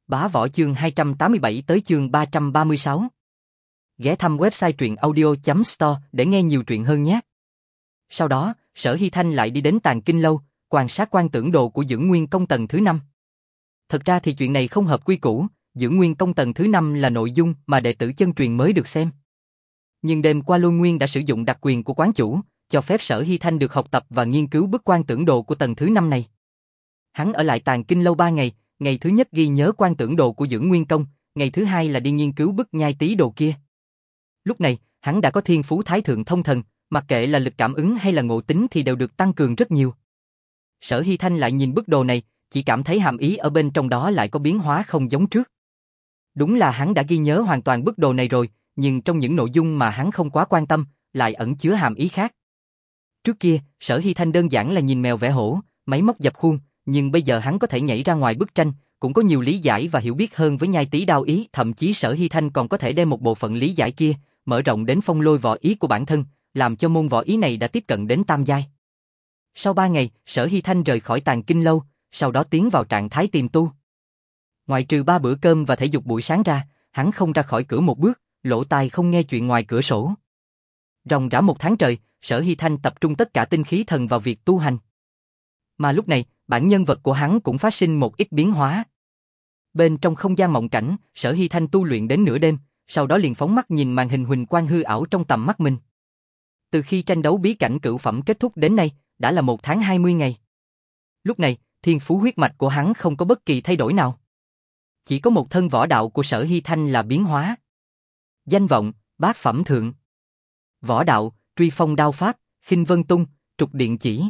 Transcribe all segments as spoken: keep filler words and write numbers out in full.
Bá Võ chương hai trăm tám mươi bảy tới chương ba trăm ba mươi sáu. Ghé thăm website truyện audio chấm store để nghe nhiều truyện hơn nhé. Sau đó, Sở Hy Thanh lại đi đến Tàng Kinh Lâu, quan sát quan tưởng đồ của Dưỡng Nguyên Công tầng thứ năm. Thật ra thì chuyện này không hợp quy củ, Dưỡng Nguyên Công tầng thứ năm là nội dung mà đệ tử chân truyền mới được xem. Nhưng đêm qua Lôi Nguyên đã sử dụng đặc quyền của quán chủ, cho phép Sở Hy Thanh được học tập và nghiên cứu bức quan tưởng đồ của tầng thứ năm này. Hắn ở lại Tàng Kinh Lâu ba ngày, ngày thứ nhất ghi nhớ quan tưởng đồ của Dưỡng Nguyên Công, ngày thứ hai là đi nghiên cứu bức nhai tí đồ kia. Lúc này, hắn đã có thiên phú thái thượng thông thần, mặc kệ là lực cảm ứng hay là ngộ tính thì đều được tăng cường rất nhiều. Sở Hy Thanh lại nhìn bức đồ này, chỉ cảm thấy hàm ý ở bên trong đó lại có biến hóa không giống trước. Đúng là hắn đã ghi nhớ hoàn toàn bức đồ này rồi, nhưng trong những nội dung mà hắn không quá quan tâm, lại ẩn chứa hàm ý khác. Trước kia, Sở Hy Thanh đơn giản là nhìn mèo vẽ hổ, máy móc dập khuôn, nhưng bây giờ hắn có thể nhảy ra ngoài bức tranh, cũng có nhiều lý giải và hiểu biết hơn với nhai tí đao ý, thậm chí Sở Hy Thanh còn có thể đem một bộ phận lý giải kia, mở rộng đến phong lôi võ ý của bản thân, làm cho môn võ ý này đã tiếp cận đến tam giai. Sau ba ngày, Sở Hy Thanh rời khỏi Tàng Kinh Lâu, sau đó tiến vào trạng thái tiềm tu. Ngoại trừ ba bữa cơm và thể dục buổi sáng ra, hắn không ra khỏi cửa một bước, lỗ tai không nghe chuyện ngoài cửa sổ. Ròng rã một tháng trời, Sở Hy Thanh tập trung tất cả tinh khí thần vào việc tu hành. Mà lúc này, bản nhân vật của hắn cũng phát sinh một ít biến hóa. Bên trong không gian mộng cảnh, Sở Hy Thanh tu luyện đến nửa đêm, sau đó liền phóng mắt nhìn màn hình huỳnh quang hư ảo trong tầm mắt mình. Từ khi tranh đấu bí cảnh cửu phẩm kết thúc đến nay, đã là một tháng hai mươi ngày. Lúc này, thiên phú huyết mạch của hắn không có bất kỳ thay đổi nào. Chỉ có một thân võ đạo của Sở Hy Thanh là biến hóa. Danh vọng, bát phẩm thượng. Võ đạo, truy phong đao pháp, khinh vân tung, trục điện chỉ.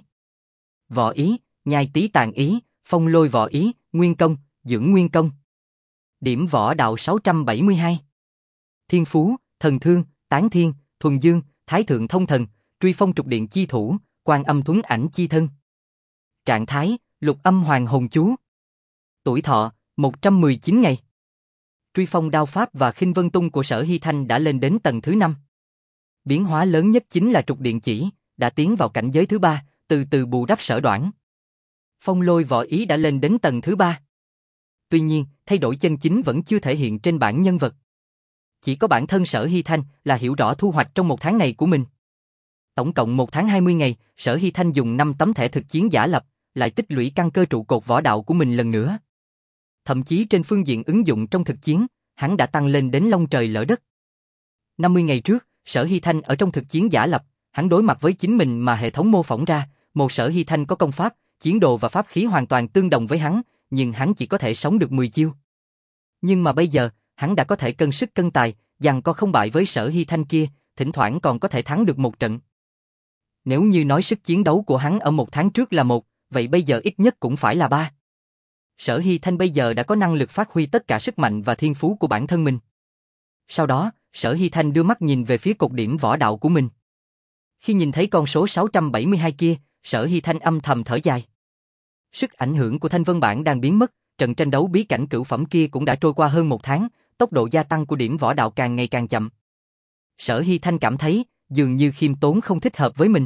Võ ý, nhai tí tàn ý, phong lôi võ ý, nguyên công, dưỡng nguyên công. Điểm võ đạo sáu trăm bảy mươi hai. Thiên phú, thần thương, tán thiên, thuần dương, thái thượng thông thần, truy phong trục điện chi thủ, quan âm thuấn ảnh chi thân. Trạng thái, lục âm hoàng hồn chú. Tuổi thọ, một trăm mười chín ngày. Truy phong đao pháp và khinh vân tung của Sở Hy Thanh đã lên đến tầng thứ năm. Biến hóa lớn nhất chính là trục điện chỉ, đã tiến vào cảnh giới thứ ba, từ từ bù đắp sở đoản. Phong lôi võ ý đã lên đến tầng thứ ba. Tuy nhiên, thay đổi chân chính vẫn chưa thể hiện trên bản nhân vật. Chỉ có bản thân Sở Hy Thanh là hiểu rõ thu hoạch trong một tháng này của mình. Tổng cộng một tháng hai mươi ngày, Sở Hy Thanh dùng năm tấm thẻ thực chiến giả lập, lại tích lũy căn cơ trụ cột võ đạo của mình lần nữa. Thậm chí trên phương diện ứng dụng trong thực chiến, hắn đã tăng lên đến long trời lỡ đất. năm mươi ngày trước, Sở Hy Thanh ở trong thực chiến giả lập, hắn đối mặt với chính mình mà hệ thống mô phỏng ra, một Sở Hy Thanh có công pháp, chiến đồ và pháp khí hoàn toàn tương đồng với hắn, nhưng hắn chỉ có thể sống được mười chiêu. Nhưng mà bây giờ, hắn đã có thể cân sức cân tài, giằng co không bại với Sở Hy Thanh kia, thỉnh thoảng còn có thể thắng được một trận. Nếu như nói sức chiến đấu của hắn ở một tháng trước là một, vậy bây giờ ít nhất cũng phải là ba. Sở Hy Thanh bây giờ đã có năng lực phát huy tất cả sức mạnh và thiên phú của bản thân mình. Sau đó, Sở Hy Thanh đưa mắt nhìn về phía cột điểm võ đạo của mình. Khi nhìn thấy con số sáu trăm bảy mươi hai kia, Sở Hy Thanh âm thầm thở dài. Sức ảnh hưởng của Thanh Vân Bản đang biến mất, trận tranh đấu bí cảnh cửu phẩm kia cũng đã trôi qua hơn một tháng, tốc độ gia tăng của điểm võ đạo càng ngày càng chậm. Sở Hy Thanh cảm thấy, dường như khiêm tốn không thích hợp với mình.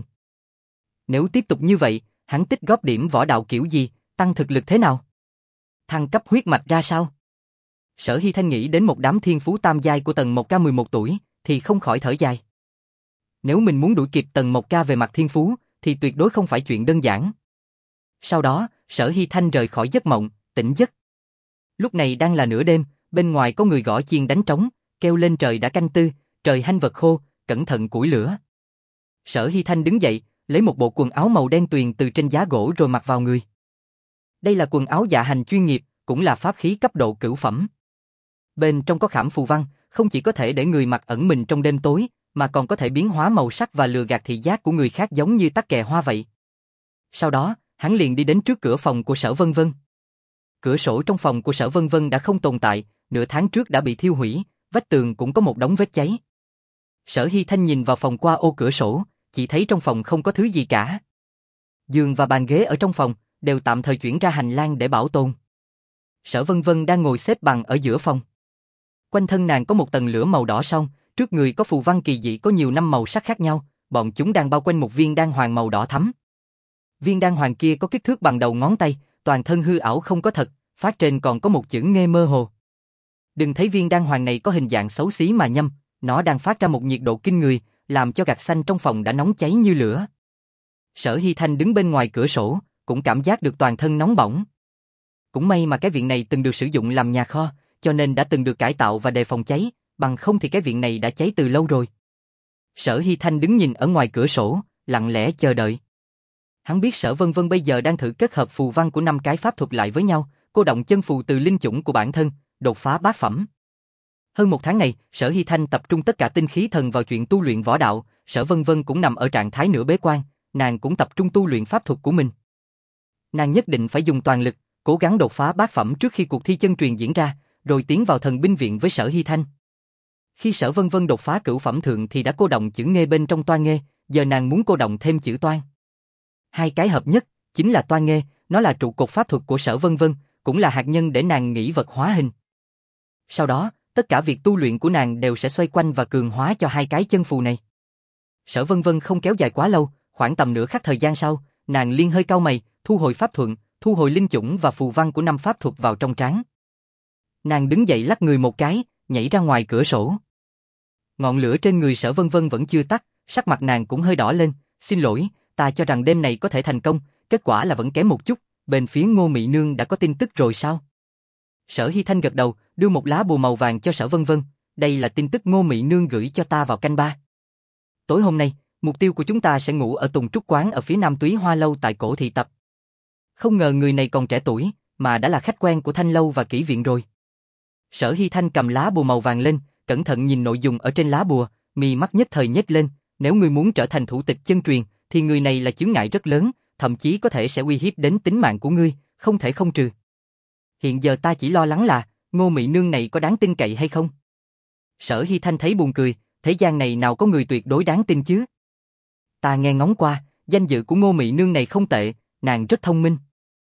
Nếu tiếp tục như vậy, hắn tích góp điểm võ đạo kiểu gì, tăng thực lực thế nào? Thăng cấp huyết mạch ra sao? Sở Hy Thanh nghĩ đến một đám thiên phú tam giai của tầng một K mười một tuổi, thì không khỏi thở dài. Nếu mình muốn đuổi kịp tầng một K về mặt thiên phú, thì tuyệt đối không phải chuyện đơn giản. Sau đó, Sở Hy Thanh rời khỏi giấc mộng, tỉnh giấc. Lúc này đang là nửa đêm, bên ngoài có người gõ chiên đánh trống, kêu lên trời đã canh tư, trời hanh vật khô, cẩn thận củi lửa. Sở Hy Thanh đứng dậy, lấy một bộ quần áo màu đen tuyền từ trên giá gỗ rồi mặc vào người. Đây là quần áo dạ hành chuyên nghiệp, cũng là pháp khí cấp độ cửu phẩm. Bên trong có khảm phù văn, không chỉ có thể để người mặc ẩn mình trong đêm tối, mà còn có thể biến hóa màu sắc và lừa gạt thị giác của người khác giống như tắc kè hoa vậy. Sau đó, hắn liền đi đến trước cửa phòng của Sở Vân Vân. Cửa sổ trong phòng của Sở Vân Vân đã không tồn tại, nửa tháng trước đã bị thiêu hủy, vách tường cũng có một đống vết cháy. Sở Hy Thanh nhìn vào phòng qua ô cửa sổ, chỉ thấy trong phòng không có thứ gì cả. Giường và bàn ghế ở trong phòng đều tạm thời chuyển ra hành lang để bảo tồn. Sở Vân Vân đang ngồi xếp bằng ở giữa phòng. Quanh thân nàng có một tầng lửa màu đỏ son, trước người có phù văn kỳ dị có nhiều năm màu sắc khác nhau, bọn chúng đang bao quanh một viên đan hoàng màu đỏ thắm. Viên đan hoàng kia có kích thước bằng đầu ngón tay, toàn thân hư ảo không có thật, phát trên còn có một chữ Nghê mơ hồ. Đừng thấy viên đan hoàng này có hình dạng xấu xí mà nhâm, nó đang phát ra một nhiệt độ kinh người, làm cho gạch xanh trong phòng đã nóng cháy như lửa. Sở Hy Thanh đứng bên ngoài cửa sổ, cũng cảm giác được toàn thân nóng bỏng. Cũng may mà cái viện này từng được sử dụng làm nhà kho, cho nên đã từng được cải tạo và đề phòng cháy, bằng không thì cái viện này đã cháy từ lâu rồi. Sở Hy Thanh đứng nhìn ở ngoài cửa sổ, lặng lẽ chờ đợi. Hắn biết Sở Vân Vân bây giờ đang thử kết hợp phù văn của năm cái pháp thuật lại với nhau, cô động chân phù từ linh chủng của bản thân, đột phá bát phẩm. Hơn một tháng này, Sở Hy Thanh tập trung tất cả tinh khí thần vào chuyện tu luyện võ đạo, Sở Vân Vân cũng nằm ở trạng thái nửa bế quan, nàng cũng tập trung tu luyện pháp thuật của mình. Nàng nhất định phải dùng toàn lực, cố gắng đột phá bát phẩm trước khi cuộc thi chân truyền diễn ra, rồi tiến vào thần binh viện với Sở Hy Thanh. Khi Sở Vân Vân đột phá cửu phẩm thượng thì đã cô động chữ Nghê bên trong toa Nghê, giờ nàng muốn cô động thêm chữ Toan. Hai cái hợp nhất, chính là toa Nghê, nó là trụ cột pháp thuật của Sở Vân Vân, cũng là hạt nhân để nàng nghĩ vật hóa hình. Sau đó, tất cả việc tu luyện của nàng đều sẽ xoay quanh và cường hóa cho hai cái chân phù này. Sở Vân Vân không kéo dài quá lâu, khoảng tầm nửa khắc thời gian sau, nàng liên hơi cau mày, thu hồi pháp thuận, thu hồi linh chủng và phù văn của năm pháp thuật vào trong trán. Nàng đứng dậy lắc người một cái, nhảy ra ngoài cửa sổ. Ngọn lửa trên người Sở Vân Vân vẫn chưa tắt, sắc mặt nàng cũng hơi đỏ lên. Xin lỗi, ta cho rằng đêm này có thể thành công, kết quả là vẫn kém một chút. Bên phía Ngô Mị Nương đã có tin tức rồi sao? Sở Hy Thanh gật đầu, đưa một lá bùa màu vàng cho Sở Vân Vân. Đây là tin tức Ngô Mị Nương gửi cho ta vào canh ba. Tối hôm nay, mục tiêu của chúng ta sẽ ngủ ở Tùng Trúc Quán ở phía nam Túy Hoa Lâu tại Cổ Thị Tập. Không ngờ người này còn trẻ tuổi, mà đã là khách quen của Thanh Lâu và Kỷ Viện rồi. Sở Hy Thanh cầm lá bùa màu vàng lên, cẩn thận nhìn nội dung ở trên lá bùa, mi mắt nhất thời nhếch lên. Nếu ngươi muốn trở thành thủ tịch chân truyền, thì người này là chướng ngại rất lớn, thậm chí có thể sẽ uy hiếp đến tính mạng của ngươi, không thể không trừ. Hiện giờ ta chỉ lo lắng là, Ngô Mị Nương này có đáng tin cậy hay không? Sở Hy Thanh thấy buồn cười, thế gian này nào có người tuyệt đối đáng tin chứ? Ta nghe ngóng qua, danh dự của Ngô Mị Nương này không tệ, nàng rất thông minh.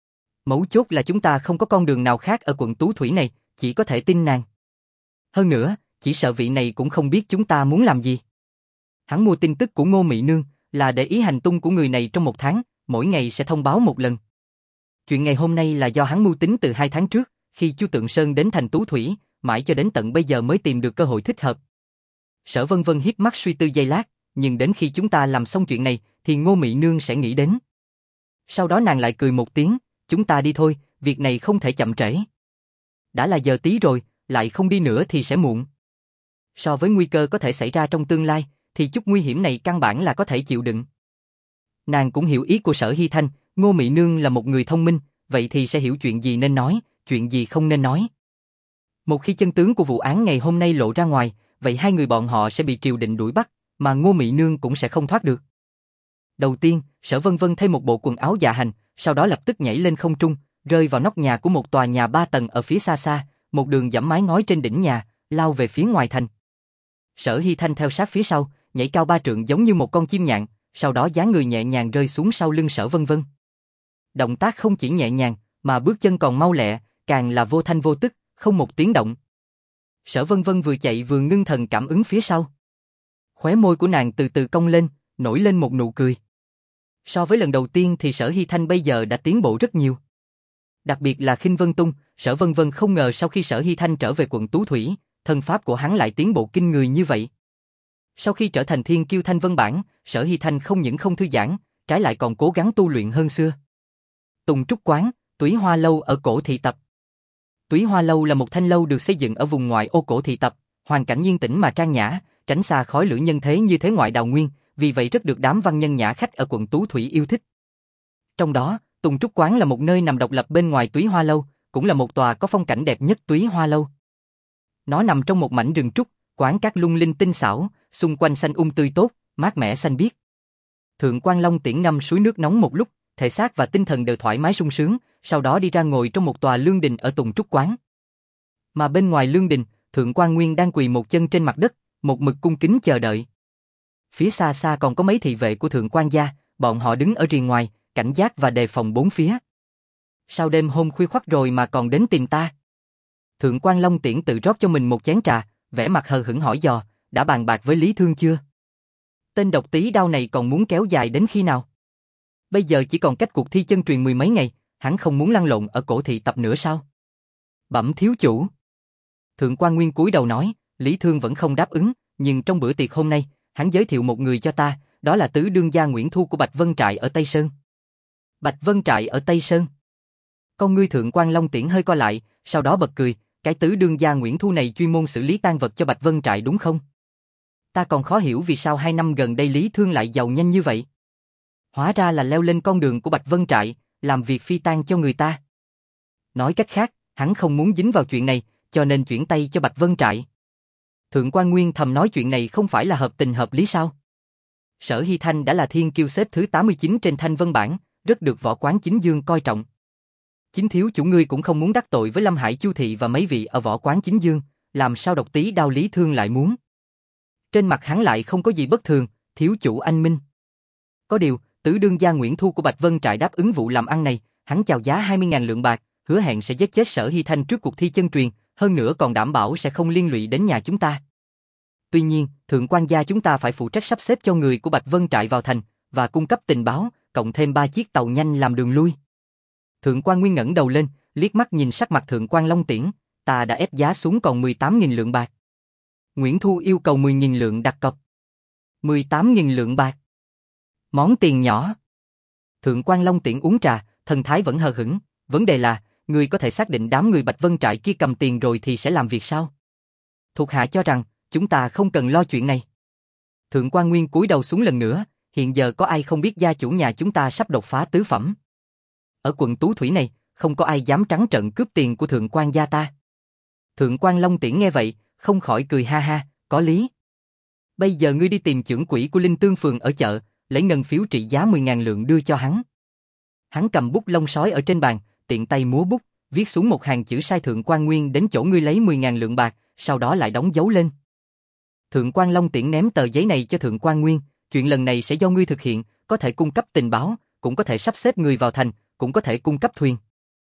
Mấu chốt là chúng ta không có con đường nào khác ở quận Tú Thủy này, chỉ có thể tin nàng. Hơn nữa, chỉ sợ vị này cũng không biết chúng ta muốn làm gì. Hắn mua tin tức của Ngô Mị Nương là để ý hành tung của người này trong một tháng, mỗi ngày sẽ thông báo một lần. Chuyện ngày hôm nay là do hắn mưu tính từ hai tháng trước, khi Chu Tượng Sơn đến thành Tú Thủy, mãi cho đến tận bây giờ mới tìm được cơ hội thích hợp. Sở Vân Vân hiếp mắt suy tư giây lát, nhưng đến khi chúng ta làm xong chuyện này, thì Ngô Mị Nương sẽ nghĩ đến. Sau đó nàng lại cười một tiếng, chúng ta đi thôi, việc này không thể chậm trễ. Đã là giờ tí rồi, lại không đi nữa thì sẽ muộn. So với nguy cơ có thể xảy ra trong tương lai, thì chút nguy hiểm này căn bản là có thể chịu đựng. Nàng cũng hiểu ý của Sở Hy Thanh, Ngô Mị Nương là một người thông minh, vậy thì sẽ hiểu chuyện gì nên nói, chuyện gì không nên nói. Một khi chân tướng của vụ án ngày hôm nay lộ ra ngoài, vậy hai người bọn họ sẽ bị triều đình đuổi bắt, mà Ngô Mị Nương cũng sẽ không thoát được. Đầu tiên, Sở Vân Vân thay một bộ quần áo dạ hành, sau đó lập tức nhảy lên không trung, rơi vào nóc nhà của một tòa nhà ba tầng ở phía xa xa, một đường dẫm mái ngói trên đỉnh nhà, lao về phía ngoài thành. Sở Hy Thanh theo sát phía sau, nhảy cao ba trượng giống như một con chim nhạn, sau đó dáng người nhẹ nhàng rơi xuống sau lưng Sở Vân Vân. Động tác không chỉ nhẹ nhàng, mà bước chân còn mau lẹ, càng là vô thanh vô tức, không một tiếng động. Sở Vân Vân vừa chạy vừa ngưng thần cảm ứng phía sau. Khóe môi của nàng từ từ cong lên, nổi lên một nụ cười. So với lần đầu tiên thì Sở Hy Thanh bây giờ đã tiến bộ rất nhiều. Đặc biệt là Khinh Vân Tung, Sở Vân Vân không ngờ sau khi Sở Hy Thanh trở về quận Tú Thủy, thân pháp của hắn lại tiến bộ kinh người như vậy. Sau khi trở thành Thiên Kiêu Thanh Vân Bản, Sở Hy Thanh không những không thư giãn, trái lại còn cố gắng tu luyện hơn xưa. Tùng Trúc Quán, Túy Hoa Lâu ở Cổ Thị Tập. Túy Hoa Lâu là một thanh lâu được xây dựng ở vùng ngoại ô Cổ Thị Tập, hoàn cảnh yên tĩnh mà trang nhã, tránh xa khói lửa nhân thế như thế ngoại đào nguyên, vì vậy rất được đám văn nhân nhã khách ở quận Tú Thủy yêu thích. Trong đó, Tùng Trúc Quán là một nơi nằm độc lập bên ngoài Túy Hoa Lâu, cũng là một tòa có phong cảnh đẹp nhất Túy Hoa Lâu. Nó nằm trong một mảnh rừng trúc, quán cát lung linh tinh xảo, xung quanh xanh um tươi tốt, mát mẻ xanh biếc. Thượng Quan Long tiễn ngâm suối nước nóng một lúc, thể xác và tinh thần đều thoải mái sung sướng, sau đó đi ra ngồi trong một tòa lương đình ở Tùng Trúc Quán. Mà bên ngoài lương đình, Thượng Quan Nguyên đang quỳ một chân trên mặt đất, một mực cung kính chờ đợi. Phía xa xa còn có mấy thị vệ của Thượng Quan gia, bọn họ đứng ở rìa ngoài, cảnh giác và đề phòng bốn phía. Sao đêm hôm khuya khoắt rồi mà còn đến tìm ta? Thượng Quan Long tiễn tự rót cho mình một chén trà, vẻ mặt hờ hững hỏi dò, đã bàn bạc với Lý Thương chưa? Tên độc tí đao này còn muốn kéo dài đến khi nào? Bây giờ chỉ còn cách cuộc thi chân truyền mười mấy ngày, hắn không muốn lăn lộn ở Cổ Thị Tập nữa sao? Bẩm thiếu chủ. Thượng quan Nguyên cúi đầu nói, Lý Thương vẫn không đáp ứng, nhưng trong bữa tiệc hôm nay, hắn giới thiệu một người cho ta, đó là tứ đương gia Nguyễn Thu của Bạch Vân Trại ở Tây Sơn. Bạch Vân Trại ở Tây Sơn. Con ngươi Thượng quan Long Tiễn hơi co lại, sau đó bật cười, cái tứ đương gia Nguyễn Thu này chuyên môn xử lý tang vật cho Bạch Vân Trại đúng không? Ta còn khó hiểu vì sao hai năm gần đây Lý Thương lại giàu nhanh như vậy. Hóa ra là leo lên con đường của Bạch Vân Trại, làm việc phi tang cho người ta. Nói cách khác, hắn không muốn dính vào chuyện này, cho nên chuyển tay cho Bạch Vân Trại. Thượng quan Nguyên thầm nói chuyện này không phải là hợp tình hợp lý sao? Sở Hy Thanh đã là thiên kiêu xếp thứ tám mươi chín trên Thanh Vân bảng, rất được võ quán Chính Dương coi trọng. Chính thiếu chủ ngươi cũng không muốn đắc tội với Lâm Hải Chu Thị và mấy vị ở võ quán Chính Dương, làm sao độc tí đao Lý Thương lại muốn? Trên mặt hắn lại không có gì bất thường, thiếu chủ anh minh. Có điều, tứ đương gia Nguyễn Thu của Bạch Vân Trại đáp ứng vụ làm ăn này, hắn chào giá hai mươi nghìn lượng bạc, hứa hẹn sẽ giết chết Sở Hy Thanh trước cuộc thi chân truyền, hơn nữa còn đảm bảo sẽ không liên lụy đến nhà chúng ta. Tuy nhiên, thượng quan gia chúng ta phải phụ trách sắp xếp cho người của Bạch Vân Trại vào thành và cung cấp tình báo, cộng thêm ba chiếc tàu nhanh làm đường lui. Thượng quan Nguyên ngẩng đầu lên, liếc mắt nhìn sắc mặt Thượng quan Long Tiễn, ta đã ép giá xuống còn mười tám nghìn lượng bạc. Nguyễn Thu yêu cầu mười nghìn lượng đặt cọc. mười tám nghìn lượng bạc. Món tiền nhỏ. Thượng quan Long Tiễn uống trà, thần thái vẫn hờ hững, vấn đề là, người có thể xác định đám người Bạch Vân Trại kia cầm tiền rồi thì sẽ làm việc sao? Thuộc hạ cho rằng, chúng ta không cần lo chuyện này. Thượng quan Nguyên cúi đầu xuống lần nữa, hiện giờ có ai không biết gia chủ nhà chúng ta sắp đột phá tứ phẩm. Ở quận Tú Thủy này, không có ai dám trắng trợn cướp tiền của thượng quan gia ta. Thượng quan Long Tiễn nghe vậy, không khỏi cười ha ha, có lý. Bây giờ ngươi đi tìm trưởng quỹ của Linh Tương Phường ở chợ, lấy ngân phiếu trị giá mười nghìn lượng đưa cho hắn. Hắn cầm bút lông sói ở trên bàn, tiện tay múa bút, viết xuống một hàng chữ sai Thượng quan Nguyên đến chỗ ngươi lấy mười nghìn lượng bạc, sau đó lại đóng dấu lên. Thượng quan Long Tiễn ném tờ giấy này cho Thượng quan Nguyên, chuyện lần này sẽ do ngươi thực hiện, có thể cung cấp tình báo, cũng có thể sắp xếp người vào thành, cũng có thể cung cấp thuyền.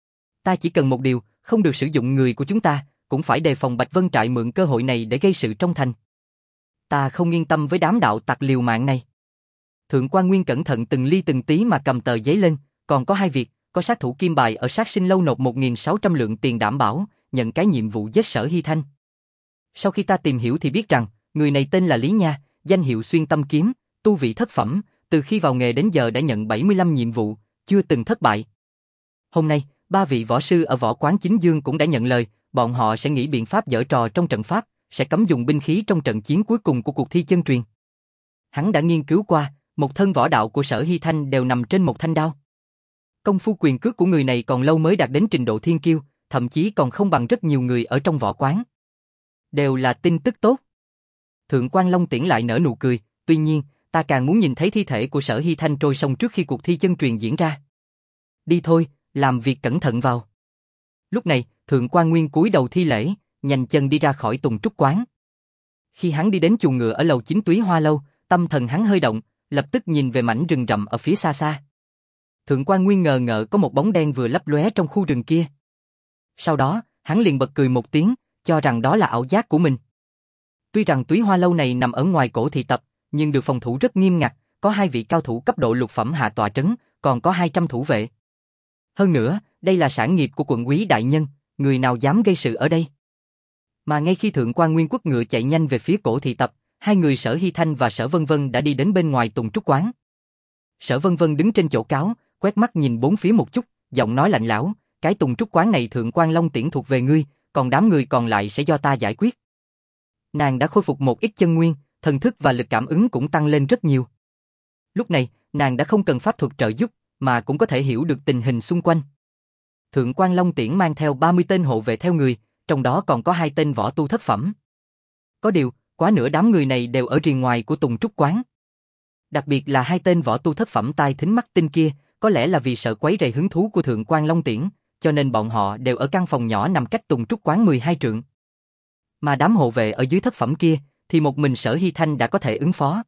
Ta chỉ cần một điều, không được sử dụng người của chúng ta, cũng phải đề phòng Bạch Vân Trại mượn cơ hội này để gây sự trong thành. Ta không yên tâm với đám đạo tặc liều mạng này. Thượng quan Nguyên cẩn thận từng ly từng tí mà cầm tờ giấy lên, còn có hai việc, có sát thủ Kim Bài ở sát sinh lâu nộp một nghìn sáu trăm lượng tiền đảm bảo, nhận cái nhiệm vụ giết Sở Hy Thanh. Sau khi ta tìm hiểu thì biết rằng, người này tên là Lý Nha, danh hiệu Xuyên Tâm Kiếm, tu vị thất phẩm, từ khi vào nghề đến giờ đã nhận bảy mươi lăm nhiệm vụ, chưa từng thất bại. Hôm nay, ba vị võ sư ở võ quán Chính Dương cũng đã nhận lời, bọn họ sẽ nghĩ biện pháp giở trò trong trận pháp, sẽ cấm dùng binh khí trong trận chiến cuối cùng của cuộc thi chân truyền. Hắn đã nghiên cứu qua, một thân võ đạo của Sở Hy Thanh đều nằm trên một thanh đao. Công phu quyền cước của người này còn lâu mới đạt đến trình độ thiên kiêu, thậm chí còn không bằng rất nhiều người ở trong võ quán. Đều là tin tức tốt. Thượng quan Long Tiễn lại nở nụ cười, tuy nhiên, ta càng muốn nhìn thấy thi thể của Sở Hy Thanh trôi sông trước khi cuộc thi chân truyền diễn ra. Đi thôi, làm việc cẩn thận vào. Lúc này, Thượng quan Nguyên cúi đầu thi lễ, nhanh chân đi ra khỏi Tùng Trúc quán. Khi hắn đi đến chuồng ngựa ở lầu chín Túy Hoa lâu, tâm thần hắn hơi động, lập tức nhìn về mảnh rừng rậm ở phía xa xa. Thượng quan Nguyên ngờ ngợ có một bóng đen vừa lấp lóe trong khu rừng kia. Sau đó, hắn liền bật cười một tiếng, cho rằng đó là ảo giác của mình. Tuy rằng Túy Hoa lâu này nằm ở ngoài cổ thị tập, nhưng được phòng thủ rất nghiêm ngặt, có hai vị cao thủ cấp độ lục phẩm hạ tọa trấn, còn có hai trăm thủ vệ. Hơn nữa, đây là sản nghiệp của quận úy đại nhân, người nào dám gây sự ở đây? Mà ngay khi Thượng quan Nguyên quất ngựa chạy nhanh về phía cổ thị tập, hai người Sở Hy Thanh và Sở Vân Vân đã đi đến bên ngoài Tùng Trúc quán. Sở Vân Vân đứng trên chỗ cáo, quét mắt nhìn bốn phía một chút, giọng nói lạnh lẽo, cái Tùng Trúc quán này Thượng quan Long Tiễn thuộc về ngươi, còn đám người còn lại sẽ do ta giải quyết. Nàng đã khôi phục một ít chân nguyên, thần thức và lực cảm ứng cũng tăng lên rất nhiều. Lúc này, nàng đã không cần pháp thuật trợ giúp, mà cũng có thể hiểu được tình hình xung quanh. Thượng quan Long Tiễn mang theo ba mươi tên hộ vệ theo người, trong đó còn có hai tên võ tu thất phẩm. Có điều, quá nửa đám người này đều ở rìa ngoài của Tùng Trúc quán. Đặc biệt là hai tên võ tu thất phẩm tai thính mắt tinh kia, có lẽ là vì sợ quấy rầy hứng thú của Thượng quan Long Tiễn, cho nên bọn họ đều ở căn phòng nhỏ nằm cách Tùng Trúc quán mười hai trượng. Mà đám hộ vệ ở dưới thất phẩm kia, thì một mình Sở Hy Thanh đã có thể ứng phó.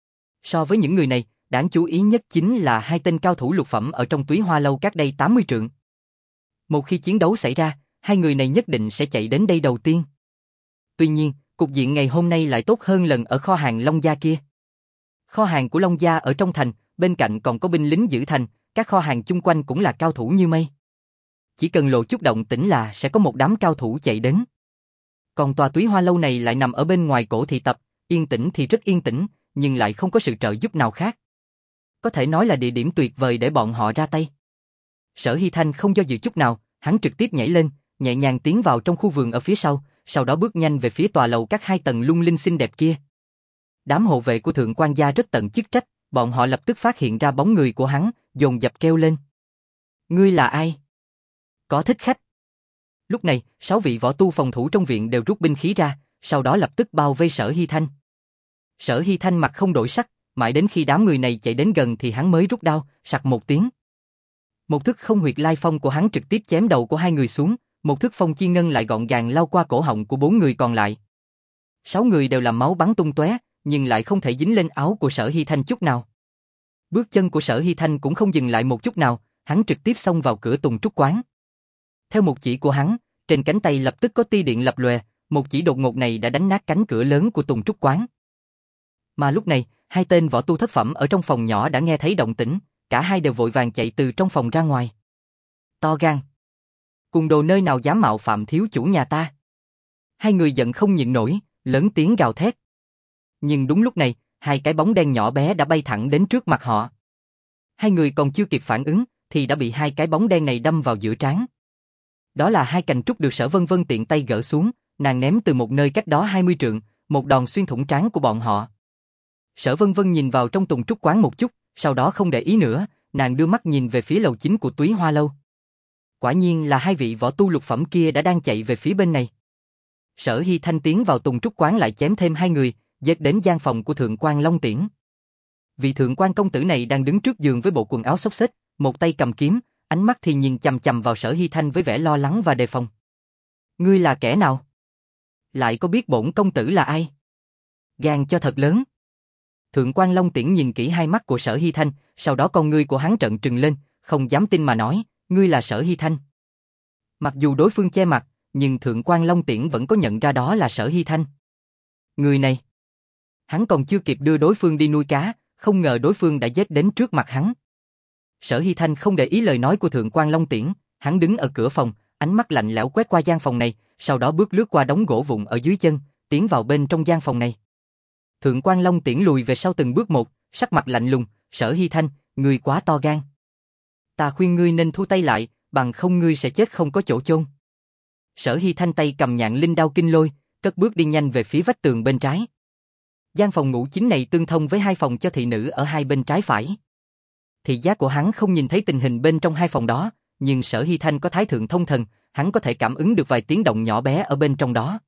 So với những người này, đáng chú ý nhất chính là hai tên cao thủ lục phẩm ở trong Túy Hoa lâu cách đây tám mươi trượng. Một khi chiến đấu xảy ra, hai người này nhất định sẽ chạy đến đây đầu tiên. Tuy nhiên, cục diện ngày hôm nay lại tốt hơn lần ở kho hàng Long Gia kia. Kho hàng của Long Gia ở trong thành, bên cạnh còn có binh lính giữ thành, các kho hàng chung quanh cũng là cao thủ như mây. chỉ cần lộ chút động tĩnh là sẽ có một đám cao thủ chạy đến. Còn tòa Túy Hoa lâu này lại nằm ở bên ngoài cổ thị tập, yên tĩnh thì rất yên tĩnh, nhưng lại không có sự trợ giúp nào khác. Có thể nói là địa điểm tuyệt vời để bọn họ ra tay. Sở Hy Thanh không do dự chút nào, hắn trực tiếp nhảy lên, nhẹ nhàng tiến vào trong khu vườn ở phía sau, sau đó bước nhanh về phía tòa lầu các hai tầng lung linh xinh đẹp kia. Đám hộ vệ của thượng quan gia rất tận chức trách, bọn họ lập tức phát hiện ra bóng người của hắn, dồn dập kêu lên. Ngươi là ai? Có thích khách. Lúc này, sáu vị võ tu phòng thủ trong viện đều rút binh khí ra, sau đó lập tức bao vây Sở Hy Thanh. Sở Hy Thanh mặt không đổi sắc, mãi đến khi đám người này chạy đến gần thì hắn mới rút đao, sặc một tiếng. Một thức không huyệt lai phong của hắn trực tiếp chém đầu của hai người xuống, một thức phong chi ngân lại gọn gàng lao qua cổ họng của bốn người còn lại. Sáu người đều làm máu bắn tung tóe, nhưng lại không thể dính lên áo của Sở Hy Thanh chút nào. Bước chân của Sở Hy Thanh cũng không dừng lại một chút nào, hắn trực tiếp xông vào cửa Tùng Trúc quán. Theo một chỉ của hắn, trên cánh tay lập tức có tia điện lập lòe, một chỉ đột ngột này đã đánh nát cánh cửa lớn của Tùng Trúc quán. Mà lúc này, hai tên võ tu thất phẩm ở trong phòng nhỏ đã nghe thấy động tĩnh, cả hai đều vội vàng chạy từ trong phòng ra ngoài. To gan! Cùng đồ nơi nào dám mạo phạm thiếu chủ nhà ta? Hai người giận không nhịn nổi, lớn tiếng gào thét. Nhưng đúng lúc này, hai cái bóng đen nhỏ bé đã bay thẳng đến trước mặt họ. Hai người còn chưa kịp phản ứng, thì đã bị hai cái bóng đen này đâm vào giữa trán. Đó là hai cành trúc được Sở Vân Vân tiện tay gỡ xuống, nàng ném từ một nơi cách đó hai mươi trượng, một đòn xuyên thủng trán của bọn họ. Sở Vân Vân nhìn vào trong Tùng Trúc quán một chút, sau đó không để ý nữa, nàng đưa mắt nhìn về phía lầu chính của Túy Hoa lâu. Quả nhiên là hai vị võ tu lục phẩm kia đã đang chạy về phía bên này. Sở Hy Thanh tiến vào Tùng Trúc quán lại chém thêm hai người, giết đến gian phòng của Thượng quan Long Tiễn. Vị Thượng quan công tử này đang đứng trước giường với bộ quần áo xốc xếch, một tay cầm kiếm, ánh mắt thì nhìn chằm chằm vào Sở Hy Thanh với vẻ lo lắng và đề phòng. Ngươi là kẻ nào? Lại có biết bổn công tử là ai? Gan cho thật lớn. Thượng quan Long Tiễn nhìn kỹ hai mắt của Sở Hy Thanh, sau đó con ngươi của hắn trợn trừng lên, không dám tin mà nói, ngươi là Sở Hy Thanh. Mặc dù đối phương che mặt, nhưng Thượng quan Long Tiễn vẫn có nhận ra đó là Sở Hy Thanh. Người này, hắn còn chưa kịp đưa đối phương đi nuôi cá, không ngờ đối phương đã giết đến trước mặt hắn. Sở Hy Thanh không để ý lời nói của Thượng quan Long Tiễn, hắn đứng ở cửa phòng, ánh mắt lạnh lẽo quét qua gian phòng này, sau đó bước lướt qua đống gỗ vụn ở dưới chân, tiến vào bên trong gian phòng này. Thượng quan Long Tiễn lùi về sau từng bước một, sắc mặt lạnh lùng, Sở Hy Thanh, ngươi quá to gan. Ta khuyên ngươi nên thu tay lại, bằng không ngươi sẽ chết không có chỗ chôn. Sở Hy Thanh tay cầm nhạn linh đao kinh lôi, cất bước đi nhanh về phía vách tường bên trái. Gian phòng ngủ chính này tương thông với hai phòng cho thị nữ ở hai bên trái phải. Thị giác của hắn không nhìn thấy tình hình bên trong hai phòng đó, nhưng Sở Hy Thanh có thái thượng thông thần, hắn có thể cảm ứng được vài tiếng động nhỏ bé ở bên trong đó.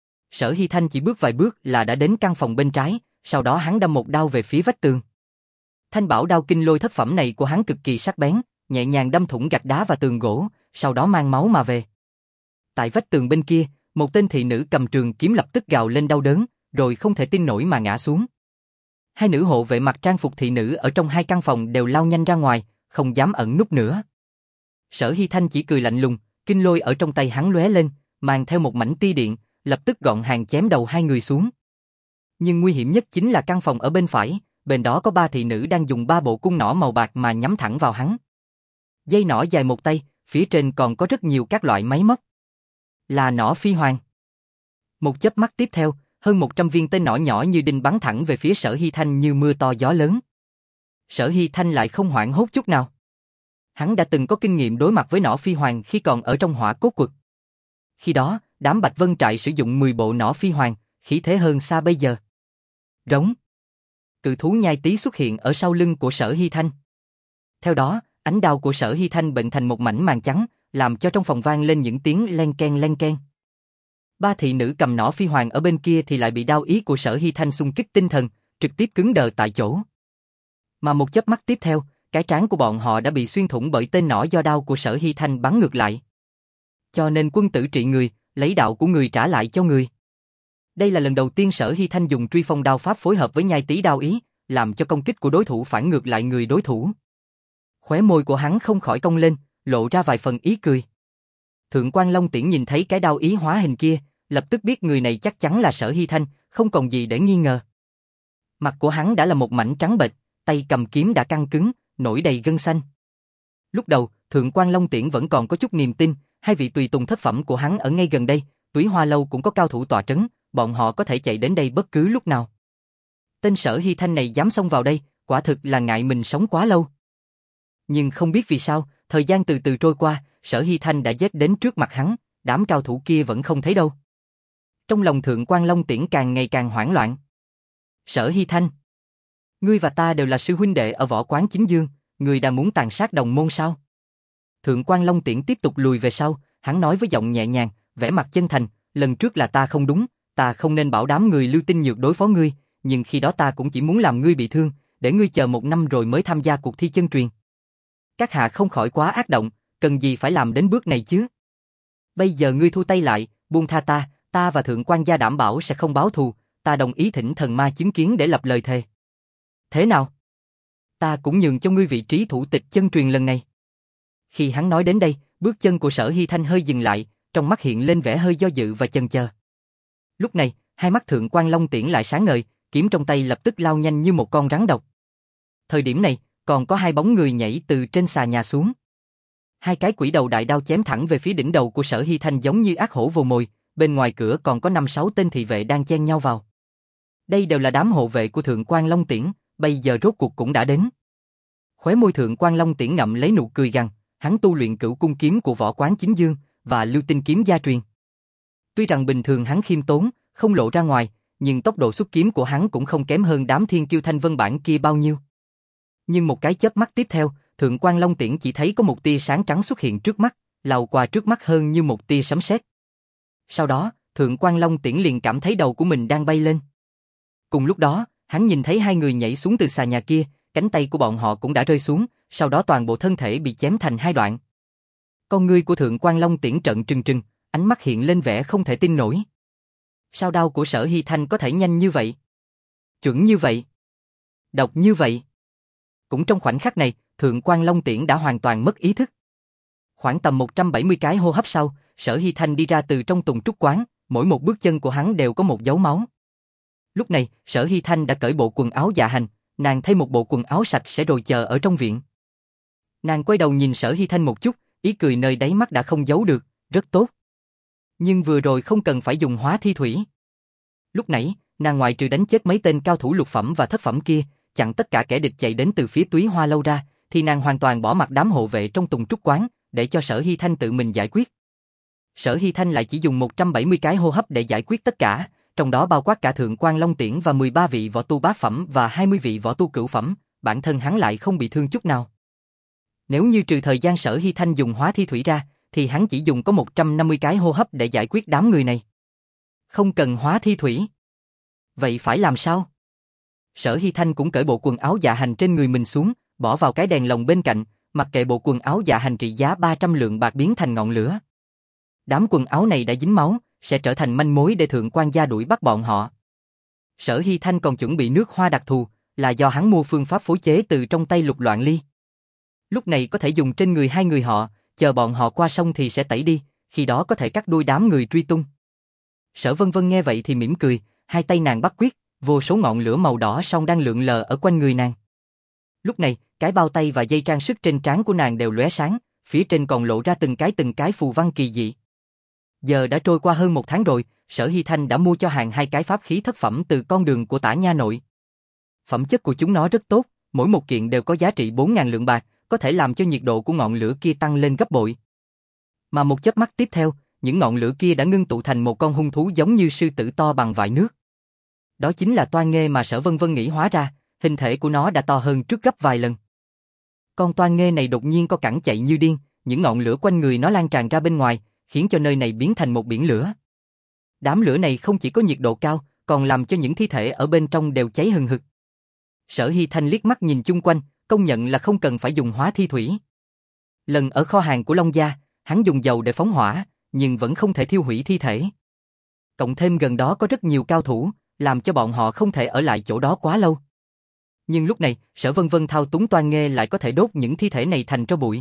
Sở Hy Thanh chỉ bước vài bước là đã đến căn phòng bên trái, sau đó hắn đâm một đao về phía vách tường. Thanh bảo đao kinh lôi thất phẩm này của hắn cực kỳ sắc bén, nhẹ nhàng đâm thủng gạch đá và tường gỗ, sau đó mang máu mà về. Tại vách tường bên kia, một tên thị nữ cầm trường kiếm lập tức gào lên đau đớn, rồi không thể tin nổi mà ngã xuống. Hai nữ hộ vệ mặc trang phục thị nữ ở trong hai căn phòng đều lao nhanh ra ngoài, không dám ẩn núp nữa. Sở Hy Thanh chỉ cười lạnh lùng, kinh lôi ở trong tay hắn lóe lên, mang theo một mảnh tia điện, lập tức gọn hàng chém đầu hai người xuống. Nhưng nguy hiểm nhất chính là căn phòng ở bên phải, bên đó có ba thị nữ đang dùng ba bộ cung nỏ màu bạc mà nhắm thẳng vào hắn. Dây nỏ dài một tay, phía trên còn có rất nhiều các loại máy móc. Là nỏ phi hoàng. Một chớp mắt tiếp theo, hơn một trăm viên tên nỏ nhỏ như đinh bắn thẳng về phía Sở Hy Thanh như mưa to gió lớn. Sở Hy Thanh lại không hoảng hốt chút nào. Hắn đã từng có kinh nghiệm đối mặt với nỏ phi hoàng khi còn ở trong Hỏa Cốt Quật. Khi đó, đám Bạch Vân Trại sử dụng mười bộ nỏ phi hoàng, khí thế hơn xa bây giờ. Rống. Cự thú nhai tí xuất hiện ở sau lưng của Sở Hy Thanh. Theo đó, ánh đao của Sở Hy Thanh bệnh thành một mảnh màn trắng, làm cho trong phòng vang lên những tiếng len ken len ken. Ba thị nữ cầm nỏ phi hoàng ở bên kia thì lại bị đao ý của Sở Hy Thanh xung kích tinh thần, trực tiếp cứng đờ tại chỗ. Mà một chớp mắt tiếp theo, cái trán của bọn họ đã bị xuyên thủng bởi tên nỏ do đao của Sở Hy Thanh bắn ngược lại. Cho nên quân tử trị người, lấy đạo của người trả lại cho người. Đây là lần đầu tiên Sở Hy Thanh dùng truy phong đao pháp phối hợp với nhai tí đao ý, làm cho công kích của đối thủ phản ngược lại người đối thủ. Khóe môi của hắn không khỏi cong lên, lộ ra vài phần ý cười. Thượng quan Long Tiễn nhìn thấy cái đao ý hóa hình kia, lập tức biết người này chắc chắn là Sở Hy Thanh, không còn gì để nghi ngờ. Mặt của hắn đã là một mảnh trắng bệch, tay cầm kiếm đã căng cứng, nổi đầy gân xanh. Lúc đầu, Thượng quan Long Tiễn vẫn còn có chút niềm tin, hai vị tùy tùng thất phẩm của hắn ở ngay gần đây, Túy Hoa lâu cũng có cao thủ tọa trấn, bọn họ có thể chạy đến đây bất cứ lúc nào. Tên Sở Hy Thanh này dám xông vào đây, quả thực là ngại mình sống quá lâu. Nhưng không biết vì sao, thời gian từ từ trôi qua, Sở Hy Thanh đã giết đến trước mặt hắn, đám cao thủ kia vẫn không thấy đâu. Trong lòng Thượng quan Long Tiễn càng ngày càng hoảng loạn. Sở Hy Thanh, ngươi và ta đều là sư huynh đệ ở võ quán chính dương, ngươi đang muốn tàn sát đồng môn sao? Thượng quan Long Tiễn tiếp tục lùi về sau, hắn nói với giọng nhẹ nhàng, vẻ mặt chân thành, lần trước là ta không đúng, ta không nên bảo đám người Lưu Tinh Nhược đối phó ngươi, nhưng khi đó ta cũng chỉ muốn làm ngươi bị thương, để ngươi chờ một năm rồi mới tham gia cuộc thi chân truyền. Các hạ không khỏi quá ác động, cần gì phải làm đến bước này chứ? Bây giờ ngươi thu tay lại, buông tha ta, ta và Thượng quan gia đảm bảo sẽ không báo thù, ta đồng ý thỉnh thần ma chứng kiến để lập lời thề. Thế nào? Ta cũng nhường cho ngươi vị trí thủ tịch chân truyền lần này. Khi hắn nói đến đây, bước chân của Sở Hy Thanh hơi dừng lại, trong mắt hiện lên vẻ hơi do dự và chần chờ. Lúc này, hai mắt Thượng quan Long Tiễn lại sáng ngời, kiếm trong tay lập tức lao nhanh như một con rắn độc. Thời điểm này, còn có hai bóng người nhảy từ trên xà nhà xuống. Hai cái quỷ đầu đại đao chém thẳng về phía đỉnh đầu của Sở Hy Thanh giống như ác hổ vồ mồi, bên ngoài cửa còn có năm sáu tên thị vệ đang chen nhau vào. Đây đều là đám hộ vệ của Thượng quan Long Tiễn, bây giờ rốt cuộc cũng đã đến. Khóe môi Thượng quan Long Tiễn ngậm lấy nụ cười gằn, hắn tu luyện Cửu Cung kiếm của võ quán chính dương và Lưu Tinh kiếm gia truyền. Tuy rằng bình thường hắn khiêm tốn, không lộ ra ngoài, nhưng tốc độ xuất kiếm của hắn cũng không kém hơn đám thiên kiêu thanh vân bản kia bao nhiêu. Nhưng một cái chớp mắt tiếp theo, Thượng quan Long Tiễn chỉ thấy có một tia sáng trắng xuất hiện trước mắt, lao qua trước mắt hơn như một tia sấm sét. Sau đó, Thượng quan Long Tiễn liền cảm thấy đầu của mình đang bay lên. Cùng lúc đó, hắn nhìn thấy hai người nhảy xuống từ xà nhà kia, cánh tay của bọn họ cũng đã rơi xuống, sau đó toàn bộ thân thể bị chém thành hai đoạn. Con ngươi của Thượng quan Long Tiễn trợn trừng trừng, ánh mắt hiện lên vẻ không thể tin nổi. Sao đao của Sở Hy Thanh có thể nhanh như vậy? Chuẩn như vậy? Độc như vậy? Cũng trong khoảnh khắc này, Thượng quan Long Tiễn đã hoàn toàn mất ý thức. Khoảng tầm một trăm bảy mươi cái hô hấp sau, Sở Hy Thanh đi ra từ trong tùng trúc quán, mỗi một bước chân của hắn đều có một dấu máu. Lúc này, Sở Hy Thanh đã cởi bộ quần áo dạ hành, nàng thay một bộ quần áo sạch sẽ rồi chờ ở trong viện. Nàng quay đầu nhìn Sở Hy Thanh một chút, ý cười nơi đáy mắt đã không giấu được, rất tốt. Nhưng vừa rồi không cần phải dùng hóa thi thủy. Lúc nãy, nàng ngoại trừ đánh chết mấy tên cao thủ lục phẩm và thất phẩm kia, chặn tất cả kẻ địch chạy đến từ phía Túy Hoa lâu ra, thì nàng hoàn toàn bỏ mặc đám hộ vệ trong tùng trúc quán, để cho Sở Hy Thanh tự mình giải quyết. Sở Hy Thanh lại chỉ dùng một trăm bảy mươi cái hô hấp để giải quyết tất cả, trong đó bao quát cả Thượng quan Long Tiễn và mười ba vị võ tu bát phẩm và hai mươi vị võ tu cửu phẩm, bản thân hắn lại không bị thương chút nào. Nếu như trừ thời gian Sở Hy Thanh dùng hóa thi thủy ra, thì hắn chỉ dùng có một trăm năm mươi cái hô hấp để giải quyết đám người này. Không cần hóa thi thủy. Vậy phải làm sao? Sở Hy Thanh cũng cởi bộ quần áo dạ hành trên người mình xuống, bỏ vào cái đèn lồng bên cạnh, mặc kệ bộ quần áo dạ hành trị giá ba trăm lượng bạc biến thành ngọn lửa. Đám quần áo này đã dính máu, sẽ trở thành manh mối để Thượng quan gia đuổi bắt bọn họ. Sở Hy Thanh còn chuẩn bị nước hoa đặc thù, là do hắn mua phương pháp phối chế từ trong tay Lục Loạn Ly. Lúc này có thể dùng trên người hai người họ, chờ bọn họ qua sông thì sẽ tẩy đi, khi đó có thể cắt đuôi đám người truy tung. Sở Vân Vân nghe vậy thì mỉm cười, hai tay nàng bắt quyết, vô số ngọn lửa màu đỏ song đang lượn lờ ở quanh người nàng. Lúc này, cái bao tay và dây trang sức trên trán của nàng đều lóe sáng, phía trên còn lộ ra từng cái từng cái phù văn kỳ dị. Giờ đã trôi qua hơn một tháng rồi, Sở Hy Thanh đã mua cho hàng hai cái pháp khí thất phẩm từ con đường của Tả Nha Nội. Phẩm chất của chúng nó rất tốt, mỗi một kiện đều có giá trị bốn nghìn lượng bạc, có thể làm cho nhiệt độ của ngọn lửa kia tăng lên gấp bội. Mà một chớp mắt tiếp theo, những ngọn lửa kia đã ngưng tụ thành một con hung thú giống như sư tử to bằng vại nước. Đó chính là toan nghê mà Sở Vân Vân nghĩ hóa ra, hình thể của nó đã to hơn trước gấp vài lần. Con toan nghê này đột nhiên có cẳng chạy như điên, những ngọn lửa quanh người nó lan tràn ra bên ngoài, khiến cho nơi này biến thành một biển lửa. Đám lửa này không chỉ có nhiệt độ cao, còn làm cho những thi thể ở bên trong đều cháy hừng hực. Sở Hy Thanh liếc mắt nhìn chung quanh, công nhận là không cần phải dùng hóa thi thủy. Lần ở kho hàng của Long Gia, hắn dùng dầu để phóng hỏa, nhưng vẫn không thể thiêu hủy thi thể. Cộng thêm gần đó có rất nhiều cao thủ, làm cho bọn họ không thể ở lại chỗ đó quá lâu. Nhưng lúc này, Sở Vân Vân thao túng toan nghê lại có thể đốt những thi thể này thành tro bụi.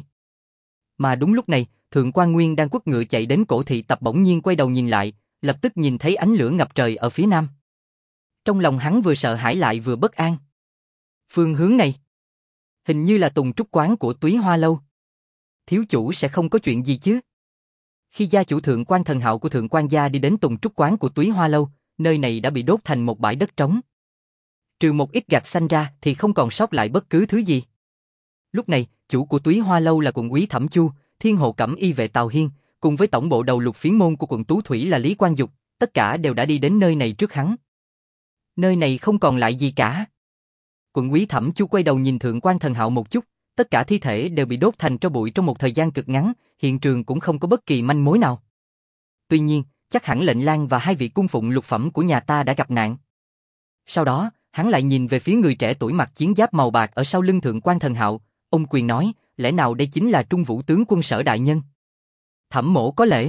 Mà đúng lúc này, Thượng quan Nguyên đang quất ngựa chạy đến cổ thị tập bỗng nhiên quay đầu nhìn lại, lập tức nhìn thấy ánh lửa ngập trời ở phía nam. Trong lòng hắn vừa sợ hãi lại vừa bất an. Phương hướng này, hình như là tùng trúc quán của Túy Hoa lâu. thiếu chủ sẽ không có chuyện gì chứ? Khi gia chủ Thượng quan Thần Hạo của Thượng quan gia đi đến Tùng Trúc quán của Túy Hoa lâu, nơi này đã bị đốt thành một bãi đất trống. Trừ một ít gạch xanh ra thì không còn sót lại bất cứ thứ gì. Lúc này, chủ của Túy Hoa lâu là quận úy Thẩm Chu, Thiên Hộ Cẩm y vệ Tào Hiên, cùng với tổng bộ đầu lục phiến môn của quận Tú Thủy là Lý Quang Dục, tất cả đều đã đi đến nơi này trước hắn. Nơi này không còn lại gì cả. Quận úy Thẩm Chu quay đầu nhìn Thượng quan Thần Hạo một chút, tất cả thi thể đều bị đốt thành tro bụi trong một thời gian cực ngắn, hiện trường cũng không có bất kỳ manh mối nào. Tuy nhiên, chắc hẳn lệnh lang và hai vị cung phụng lục phẩm của nhà ta đã gặp nạn. Sau đó, hắn lại nhìn về phía người trẻ tuổi mặc chiến giáp màu bạc ở sau lưng Thượng quan Thần Hạo, ông quyền nói, lẽ nào đây chính là Trung Vũ tướng quân Sở đại nhân? Thẩm mỗ có lễ.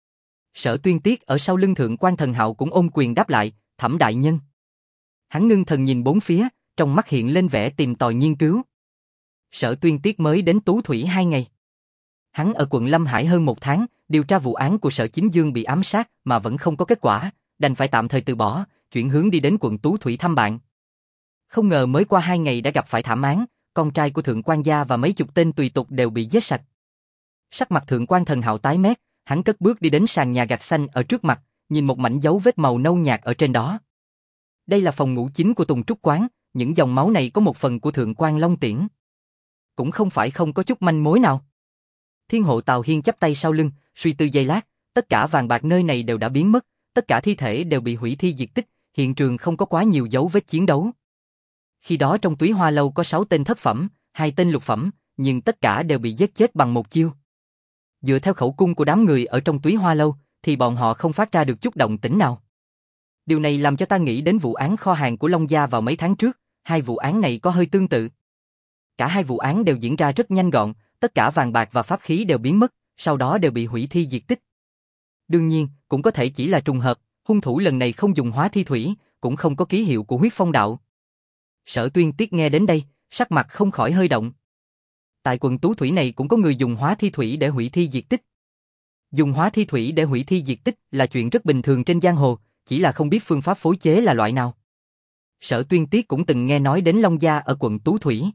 Sở Tuyên Tiết ở sau lưng Thượng quan Thần Hạo cũng ôm quyền đáp lại, Thẩm đại nhân. Hắn ngưng thần nhìn bốn phía, trong mắt hiện lên vẻ tìm tòi nghiên cứu. Sở Tuyên Tiết mới đến Tú Thủy hai ngày. Hắn ở quận Lâm Hải hơn một tháng, điều tra vụ án của Sở Chính Dương bị ám sát mà vẫn không có kết quả, đành phải tạm thời từ bỏ, chuyển hướng đi đến quận Tú Thủy thăm bạn. Không ngờ mới qua hai ngày đã gặp phải thảm án, con trai của Thượng quan gia và mấy chục tên tùy tục đều bị giết sạch. Sắc mặt Thượng quan Thần Hạo tái mét, hắn cất bước đi đến sàn nhà gạch xanh ở trước mặt, nhìn một mảnh dấu vết màu nâu nhạt ở trên đó. Đây là phòng ngủ chính của Tùng Trúc quán, những dòng máu này có một phần của Thượng quan Long Tiễn. Cũng không phải không có chút manh mối nào. Thiên Hộ Tào Hiên chắp tay sau lưng, suy tư giây lát, tất cả vàng bạc nơi này đều đã biến mất, tất cả thi thể đều bị hủy thi diệt tích, hiện trường không có quá nhiều dấu vết chiến đấu. Khi đó trong Túy Hoa lâu có sáu tên thất phẩm, hai tên lục phẩm, nhưng tất cả đều bị giết chết bằng một chiêu. Dựa theo khẩu cung của đám người ở trong Túy Hoa lâu, thì bọn họ không phát ra được chút động tĩnh nào. Điều này làm cho ta nghĩ đến vụ án kho hàng của Long Gia vào mấy tháng trước, hai vụ án này có hơi tương tự. Cả hai vụ án đều diễn ra rất nhanh gọn, tất cả vàng bạc và pháp khí đều biến mất, sau đó đều bị hủy thi diệt tích. Đương nhiên, cũng có thể chỉ là trùng hợp, hung thủ lần này không dùng hóa thi thủy, cũng không có ký hiệu của huyết phong đạo. Sở Tuyên Tiết nghe đến đây, sắc mặt không khỏi hơi động. Tại quận Tú Thủy này cũng có người dùng hóa thi thủy để hủy thi diệt tích. Dùng hóa thi thủy để hủy thi diệt tích là chuyện rất bình thường trên giang hồ, chỉ là không biết phương pháp phối chế là loại nào. Sở Tuyên Tiết cũng từng nghe nói đến Long Gia ở quận Tú Thủy.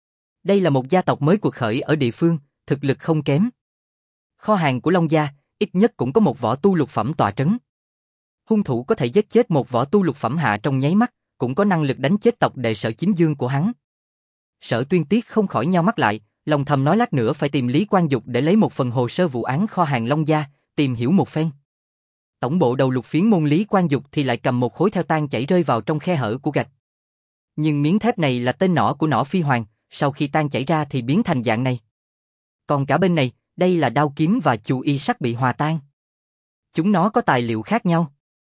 Đây là một gia tộc mới cuộc khởi ở địa phương, thực lực không kém. Kho hàng của Long Gia, ít nhất cũng có một võ tu lục phẩm tọa trấn. Hung thủ có thể giết chết một võ tu lục phẩm hạ trong nháy mắt, cũng có năng lực đánh chết tộc đệ Sở Chính Dương của hắn. Sở Tuyên Tiết không khỏi nheo mắt lại, lòng thầm nói lát nữa phải tìm Lý Quang Dục để lấy một phần hồ sơ vụ án kho hàng Long Gia, tìm hiểu một phen. Tổng bộ đầu lục phiến môn Lý Quang Dục thì lại cầm một khối theo tan chảy rơi vào trong khe hở của gạch. Nhưng miếng thép này là tên nỏ của nỏ phi hoàng, sau khi tan chảy ra thì biến thành dạng này. Còn cả bên này, đây là đao kiếm và chu y sắt bị hòa tan. Chúng nó có tài liệu khác nhau.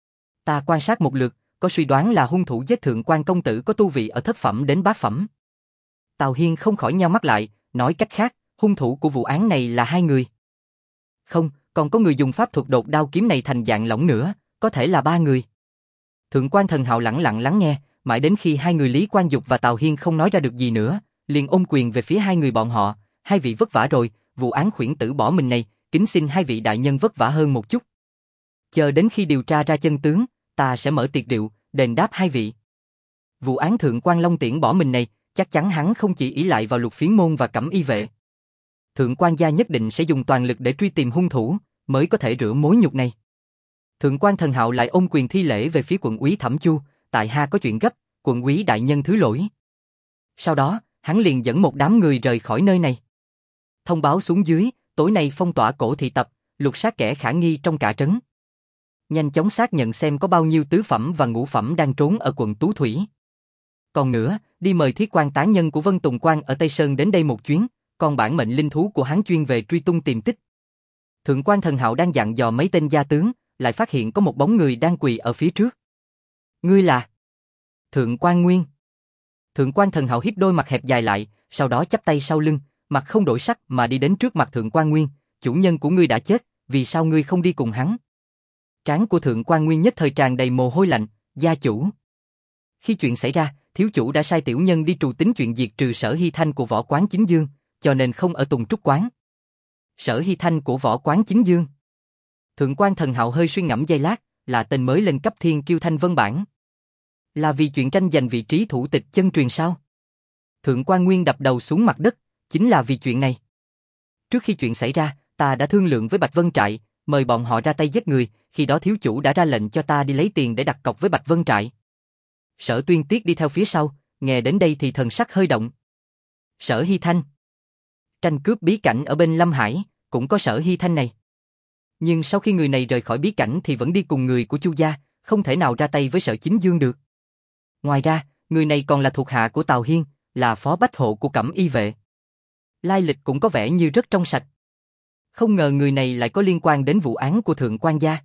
Ta quan sát một lượt, có suy đoán là hung thủ giết Thượng quan công tử có tu vị ở thất phẩm đến bát phẩm. Tào Hiên không khỏi nheo mắt lại, nói cách khác, hung thủ của vụ án này là hai người. Không, còn có người dùng pháp thuật đột đao kiếm này thành dạng lỏng nữa, có thể là ba người. Thượng quan Thần Hạo lẳng lặng lắng nghe, mãi đến khi hai người Lý Quang Dục và Tào Hiên không nói ra được gì nữa, liền ôm quyền về phía hai người bọn họ, hai vị vất vả rồi, vụ án khuyển tử bỏ mình này, kính xin hai vị đại nhân vất vả hơn một chút. Chờ đến khi điều tra ra chân tướng, ta sẽ mở tiệc rượu, đền đáp hai vị. Vụ án Thượng quan Long Tiễn bỏ mình này, chắc chắn hắn không chỉ ỷ lại vào lục phiến môn và cẩm y vệ. Thượng quan gia nhất định sẽ dùng toàn lực để truy tìm hung thủ, mới có thể rửa mối nhục này. Thượng quan Thần Hạo lại ôm quyền thi lễ về phía quận úy Thẩm Chu, tại hạ có chuyện gấp, quận úy đại nhân thứ lỗi. Sau đó, hắn liền dẫn một đám người rời khỏi nơi này. Thông báo xuống dưới, tối nay phong tỏa cổ thị tập, lục soát kẻ khả nghi trong cả trấn. Nhanh chóng xác nhận xem có bao nhiêu tứ phẩm và ngũ phẩm đang trốn ở quận Tú Thủy. Còn nữa, đi mời thiết quan tá nhân của Vân Tùng Quan ở Tây Sơn đến đây một chuyến, còn bản mệnh linh thú của hắn chuyên về truy tung tìm tích. Thượng quan Thần Hạo đang dặn dò mấy tên gia tướng, lại phát hiện có một bóng người đang quỳ ở phía trước. Ngươi là Thượng quan Nguyên. Thượng quan Thần Hạo híp đôi mặt hẹp dài lại, sau đó chắp tay sau lưng, mặt không đổi sắc mà đi đến trước mặt Thượng quan Nguyên. Chủ nhân của ngươi đã chết, vì sao ngươi không đi cùng hắn? Trán của Thượng quan Nguyên nhất thời tràn đầy mồ hôi lạnh. Gia chủ. Khi chuyện xảy ra, thiếu chủ đã sai tiểu nhân đi trù tính chuyện diệt trừ Sở Hy Thanh của Võ Quán Chính Dương, cho nên không ở Tùng Trúc quán. Sở Hy Thanh của Võ Quán Chính Dương. Thượng quan Thần Hạo hơi suy ngẫm giây lát, là tên mới lên cấp Thiên Kiêu Thanh Vân bản. Là vì chuyện tranh giành vị trí thủ tịch chân truyền sao? Thượng quan Nguyên đập đầu xuống mặt đất, chính là vì chuyện này. Trước khi chuyện xảy ra, ta đã thương lượng với Bạch Vân Trại, mời bọn họ ra tay giết người, khi đó thiếu chủ đã ra lệnh cho ta đi lấy tiền để đặt cọc với Bạch Vân Trại. Sở Tuyên Tiết đi theo phía sau, nghe đến đây thì thần sắc hơi động. Sở Hy Thanh. Tranh cướp bí cảnh ở bên Lâm Hải, cũng có Sở Hy Thanh này. Nhưng sau khi người này rời khỏi bí cảnh thì vẫn đi cùng người của Chu gia, không thể nào ra tay với Sở Chính Dương được. Ngoài ra, người này còn là thuộc hạ của Tào Hiên, là phó bách hộ của Cẩm Y vệ. Lai lịch cũng có vẻ như rất trong sạch. Không ngờ người này lại có liên quan đến vụ án của Thượng quan gia.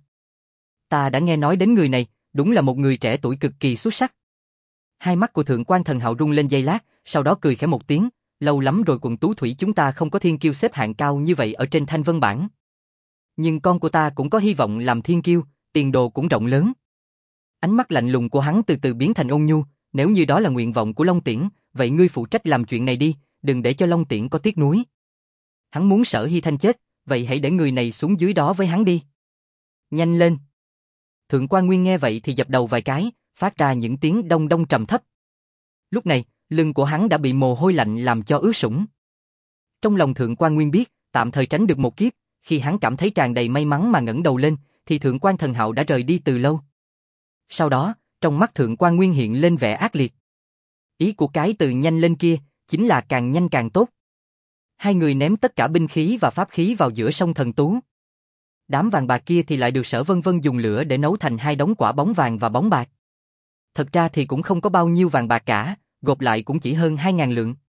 Ta đã nghe nói đến người này, đúng là một người trẻ tuổi cực kỳ xuất sắc. Hai mắt của Thượng quan Thần Hạo rung lên giây lát, sau đó cười khẽ một tiếng, lâu lắm rồi quận Tú Thủy chúng ta không có thiên kiêu xếp hạng cao như vậy ở trên thanh vân bảng. Nhưng con của ta cũng có hy vọng làm thiên kiêu, tiền đồ cũng rộng lớn. Ánh mắt lạnh lùng của hắn từ từ biến thành ôn nhu, nếu như đó là nguyện vọng của Long Tiễn, vậy ngươi phụ trách làm chuyện này đi, đừng để cho Long Tiễn có tiếc nuối. Hắn muốn Sở Hy Thanh chết, vậy hãy để người này xuống dưới đó với hắn đi. Nhanh lên. Thượng quan Nguyên nghe vậy thì dập đầu vài cái, phát ra những tiếng đông đông trầm thấp. Lúc này, lưng của hắn đã bị mồ hôi lạnh làm cho ướt sũng. Trong lòng Thượng quan Nguyên biết, tạm thời tránh được một kiếp, khi hắn cảm thấy tràn đầy may mắn mà ngẩng đầu lên, thì Thượng quan Thần Hạo đã rời đi từ lâu. Sau đó, trong mắt Thượng quan Nguyên hiện lên vẻ ác liệt. Ý của cái từ nhanh lên kia, chính là càng nhanh càng tốt. Hai người ném tất cả binh khí và pháp khí vào giữa sông Thần Tú. Đám vàng bạc kia thì lại được Sở Vân Vân dùng lửa để nấu thành hai đống quả bóng vàng và bóng bạc. Thật ra thì cũng không có bao nhiêu vàng bạc cả, gộp lại cũng chỉ hơn hai ngàn lượng.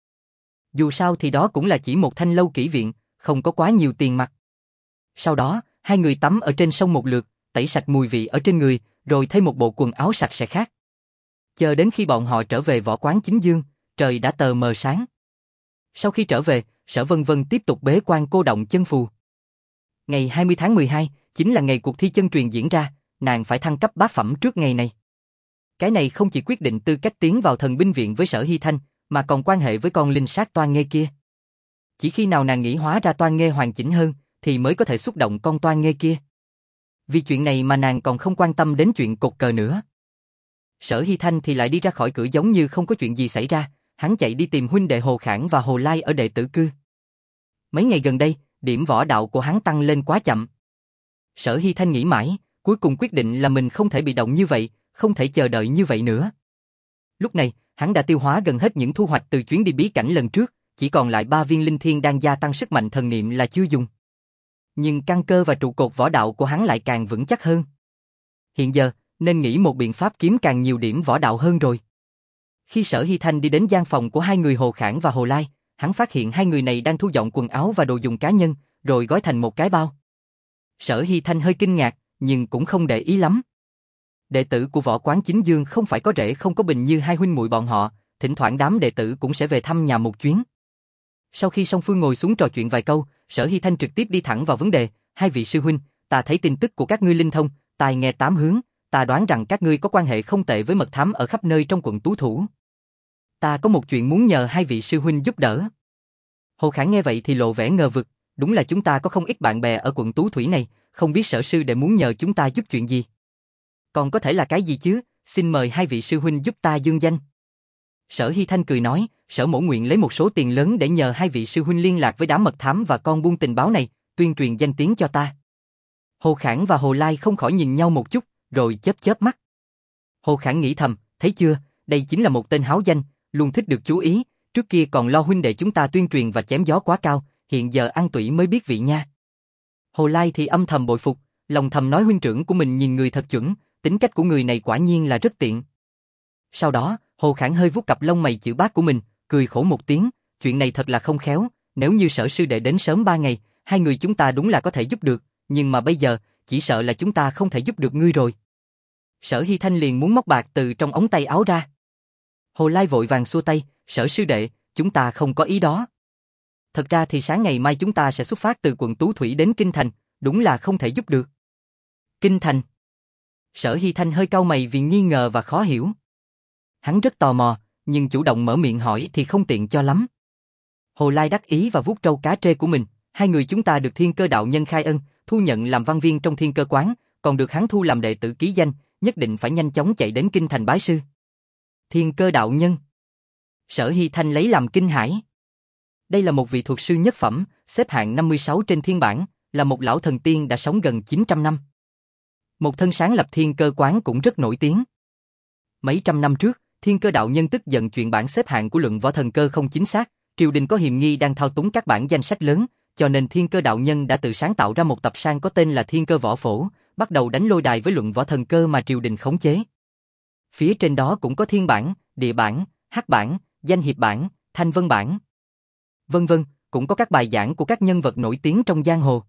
Dù sao thì đó cũng là chỉ một thanh lâu kỹ viện, không có quá nhiều tiền mặt. Sau đó, hai người tắm ở trên sông một lượt, tẩy sạch mùi vị ở trên người, rồi thay một bộ quần áo sạch sẽ khác. Chờ đến khi bọn họ trở về võ quán Chính Dương, trời đã tờ mờ sáng. Sau khi trở về, Sở Vân Vân tiếp tục bế quan cô động chân phù. Ngày hai mươi tháng mười hai, chính là ngày cuộc thi chân truyền diễn ra, nàng phải thăng cấp bát phẩm trước ngày này. Cái này không chỉ quyết định tư cách tiến vào thần binh viện với Sở Hy Thanh, mà còn quan hệ với con linh sát toan nghê kia. Chỉ khi nào nàng nghĩ hóa ra toan nghê hoàn chỉnh hơn, thì mới có thể xúc động con toan nghê kia. Vì chuyện này mà nàng còn không quan tâm đến chuyện cột cờ nữa. Sở Hy Thanh thì lại đi ra khỏi cửa giống như không có chuyện gì xảy ra, hắn chạy đi tìm huynh đệ Hồ Khảng và Hồ Lai ở đệ tử cư. Mấy ngày gần đây, điểm võ đạo của hắn tăng lên quá chậm. Sở Hy Thanh nghĩ mãi, cuối cùng quyết định là mình không thể bị động như vậy, không thể chờ đợi như vậy nữa. Lúc này, hắn đã tiêu hóa gần hết những thu hoạch từ chuyến đi bí cảnh lần trước, chỉ còn lại ba viên linh thiên đang gia tăng sức mạnh thần niệm là chưa dùng. Nhưng căn cơ và trụ cột võ đạo của hắn lại càng vững chắc hơn. Hiện giờ, nên nghĩ một biện pháp kiếm càng nhiều điểm võ đạo hơn rồi. Khi Sở Hy Thanh đi đến gian phòng của hai người Hồ Khảng và Hồ Lai, hắn phát hiện hai người này đang thu dọn quần áo và đồ dùng cá nhân, rồi gói thành một cái bao. Sở Hy Thanh hơi kinh ngạc, nhưng cũng không để ý lắm. Đệ tử của võ quán Chính Dương không phải có rễ không có bình như hai huynh muội bọn họ, thỉnh thoảng đám đệ tử cũng sẽ về thăm nhà một chuyến. Sau khi song phương ngồi xuống trò chuyện vài câu, Sở Hy Thanh trực tiếp đi thẳng vào vấn đề, hai vị sư huynh, ta thấy tin tức của các ngươi linh thông, tài nghe tám hướng, ta đoán rằng các ngươi có quan hệ không tệ với mật thám ở khắp nơi trong quận Tú Thủ. Ta có một chuyện muốn nhờ hai vị sư huynh giúp đỡ. Hồ Khảng nghe vậy thì lộ vẻ ngờ vực, đúng là chúng ta có không ít bạn bè ở quận Tú Thủy này, không biết Sở sư đệ muốn nhờ chúng ta giúp chuyện gì. Còn có thể là cái gì chứ, xin mời hai vị sư huynh giúp ta dương danh. Sở Hy Thanh cười nói, Sở mổ nguyện lấy một số tiền lớn để nhờ hai vị sư huynh liên lạc với đám mật thám và con buôn tình báo này, tuyên truyền danh tiếng cho ta. Hồ Khảng và Hồ Lai không khỏi nhìn nhau một chút, rồi chớp chớp mắt. Hồ Khảng nghĩ thầm, thấy chưa, đây chính là một tên háo danh, luôn thích được chú ý, trước kia còn lo huynh đệ chúng ta tuyên truyền và chém gió quá cao, hiện giờ ăn tủy mới biết vị nha. Hồ Lai thì âm thầm bội phục, lòng thầm nói huynh trưởng của mình nhìn người thật chuẩn, tính cách của người này quả nhiên là rất tiện. Sau đó, Hồ Khảng hơi vuốt cặp lông mày chữ bát của mình, cười khổ một tiếng, chuyện này thật là không khéo, nếu như Sở sư đệ đến sớm ba ngày, hai người chúng ta đúng là có thể giúp được, nhưng mà bây giờ, chỉ sợ là chúng ta không thể giúp được ngươi rồi. Sở Hy Thanh liền muốn móc bạc từ trong ống tay áo ra. Hồ Lai vội vàng xua tay, Sở sư đệ, chúng ta không có ý đó. Thật ra thì sáng ngày mai chúng ta sẽ xuất phát từ quận Tú Thủy đến Kinh Thành, đúng là không thể giúp được. Kinh Thành. Sở Hy Thanh hơi cau mày vì nghi ngờ và khó hiểu. Hắn rất tò mò, nhưng chủ động mở miệng hỏi thì không tiện cho lắm. Hồ Lai đắc ý và vuốt trâu cá trê của mình, hai người chúng ta được Thiên Cơ đạo nhân khai ân, thu nhận làm văn viên trong Thiên Cơ quán, còn được hắn thu làm đệ tử ký danh, nhất định phải nhanh chóng chạy đến Kinh Thành bái sư. Thiên Cơ đạo nhân. Sở Hy Thanh lấy làm kinh hãi. Đây là một vị thuật sư nhất phẩm, xếp hạng năm mươi sáu trên thiên bảng, là một lão thần tiên đã sống gần chín trăm năm. Một thân sáng lập thiên cơ quán cũng rất nổi tiếng. Mấy trăm năm trước, thiên cơ đạo nhân tức giận chuyện bảng xếp hạng của luận võ thần cơ không chính xác, triều đình có hiềm nghi đang thao túng các bảng danh sách lớn, cho nên thiên cơ đạo nhân đã tự sáng tạo ra một tập san có tên là Thiên Cơ Võ Phổ, bắt đầu đánh lôi đài với luận võ thần cơ mà triều đình khống chế. Phía trên đó cũng có thiên bản, địa bản, hắc bản, danh hiệp bản, thanh vân bản, vân vân, cũng có các bài giảng của các nhân vật nổi tiếng trong giang hồ.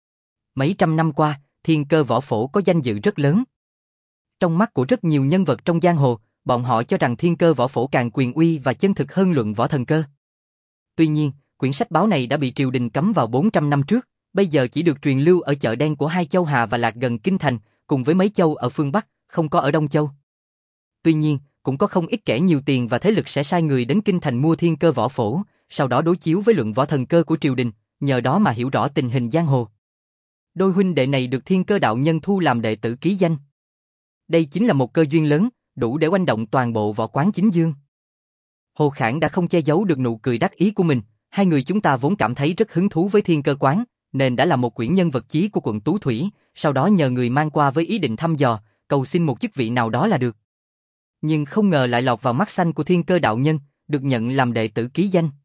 Mấy trăm năm qua, Thiên Cơ Võ Phổ có danh dự rất lớn. Trong mắt của rất nhiều nhân vật trong giang hồ, bọn họ cho rằng Thiên Cơ Võ Phổ càng quyền uy và chân thực hơn luận võ thần cơ. Tuy nhiên, quyển sách báo này đã bị triều đình cấm vào bốn trăm năm trước, bây giờ chỉ được truyền lưu ở chợ đen của hai châu Hà và Lạc gần kinh thành, cùng với mấy châu ở phương Bắc, không có ở Đông Châu. Tuy nhiên, cũng có không ít kẻ nhiều tiền và thế lực sẽ sai người đến kinh thành mua Thiên Cơ Võ Phổ, sau đó đối chiếu với luận võ thần cơ của triều đình, nhờ đó mà hiểu rõ tình hình giang hồ. Đôi huynh đệ này được Thiên Cơ đạo nhân thu làm đệ tử ký danh. Đây chính là một cơ duyên lớn, đủ để oanh động toàn bộ võ quán chính dương. Hồ Khảng đã không che giấu được nụ cười đắc ý của mình, hai người chúng ta vốn cảm thấy rất hứng thú với Thiên Cơ quán, nên đã làm một quyển nhân vật chí của quận Tú Thủy, sau đó nhờ người mang qua với ý định thăm dò, cầu xin một chức vị nào đó là được. Nhưng không ngờ lại lọt vào mắt xanh của Thiên Cơ đạo nhân, được nhận làm đệ tử ký danh.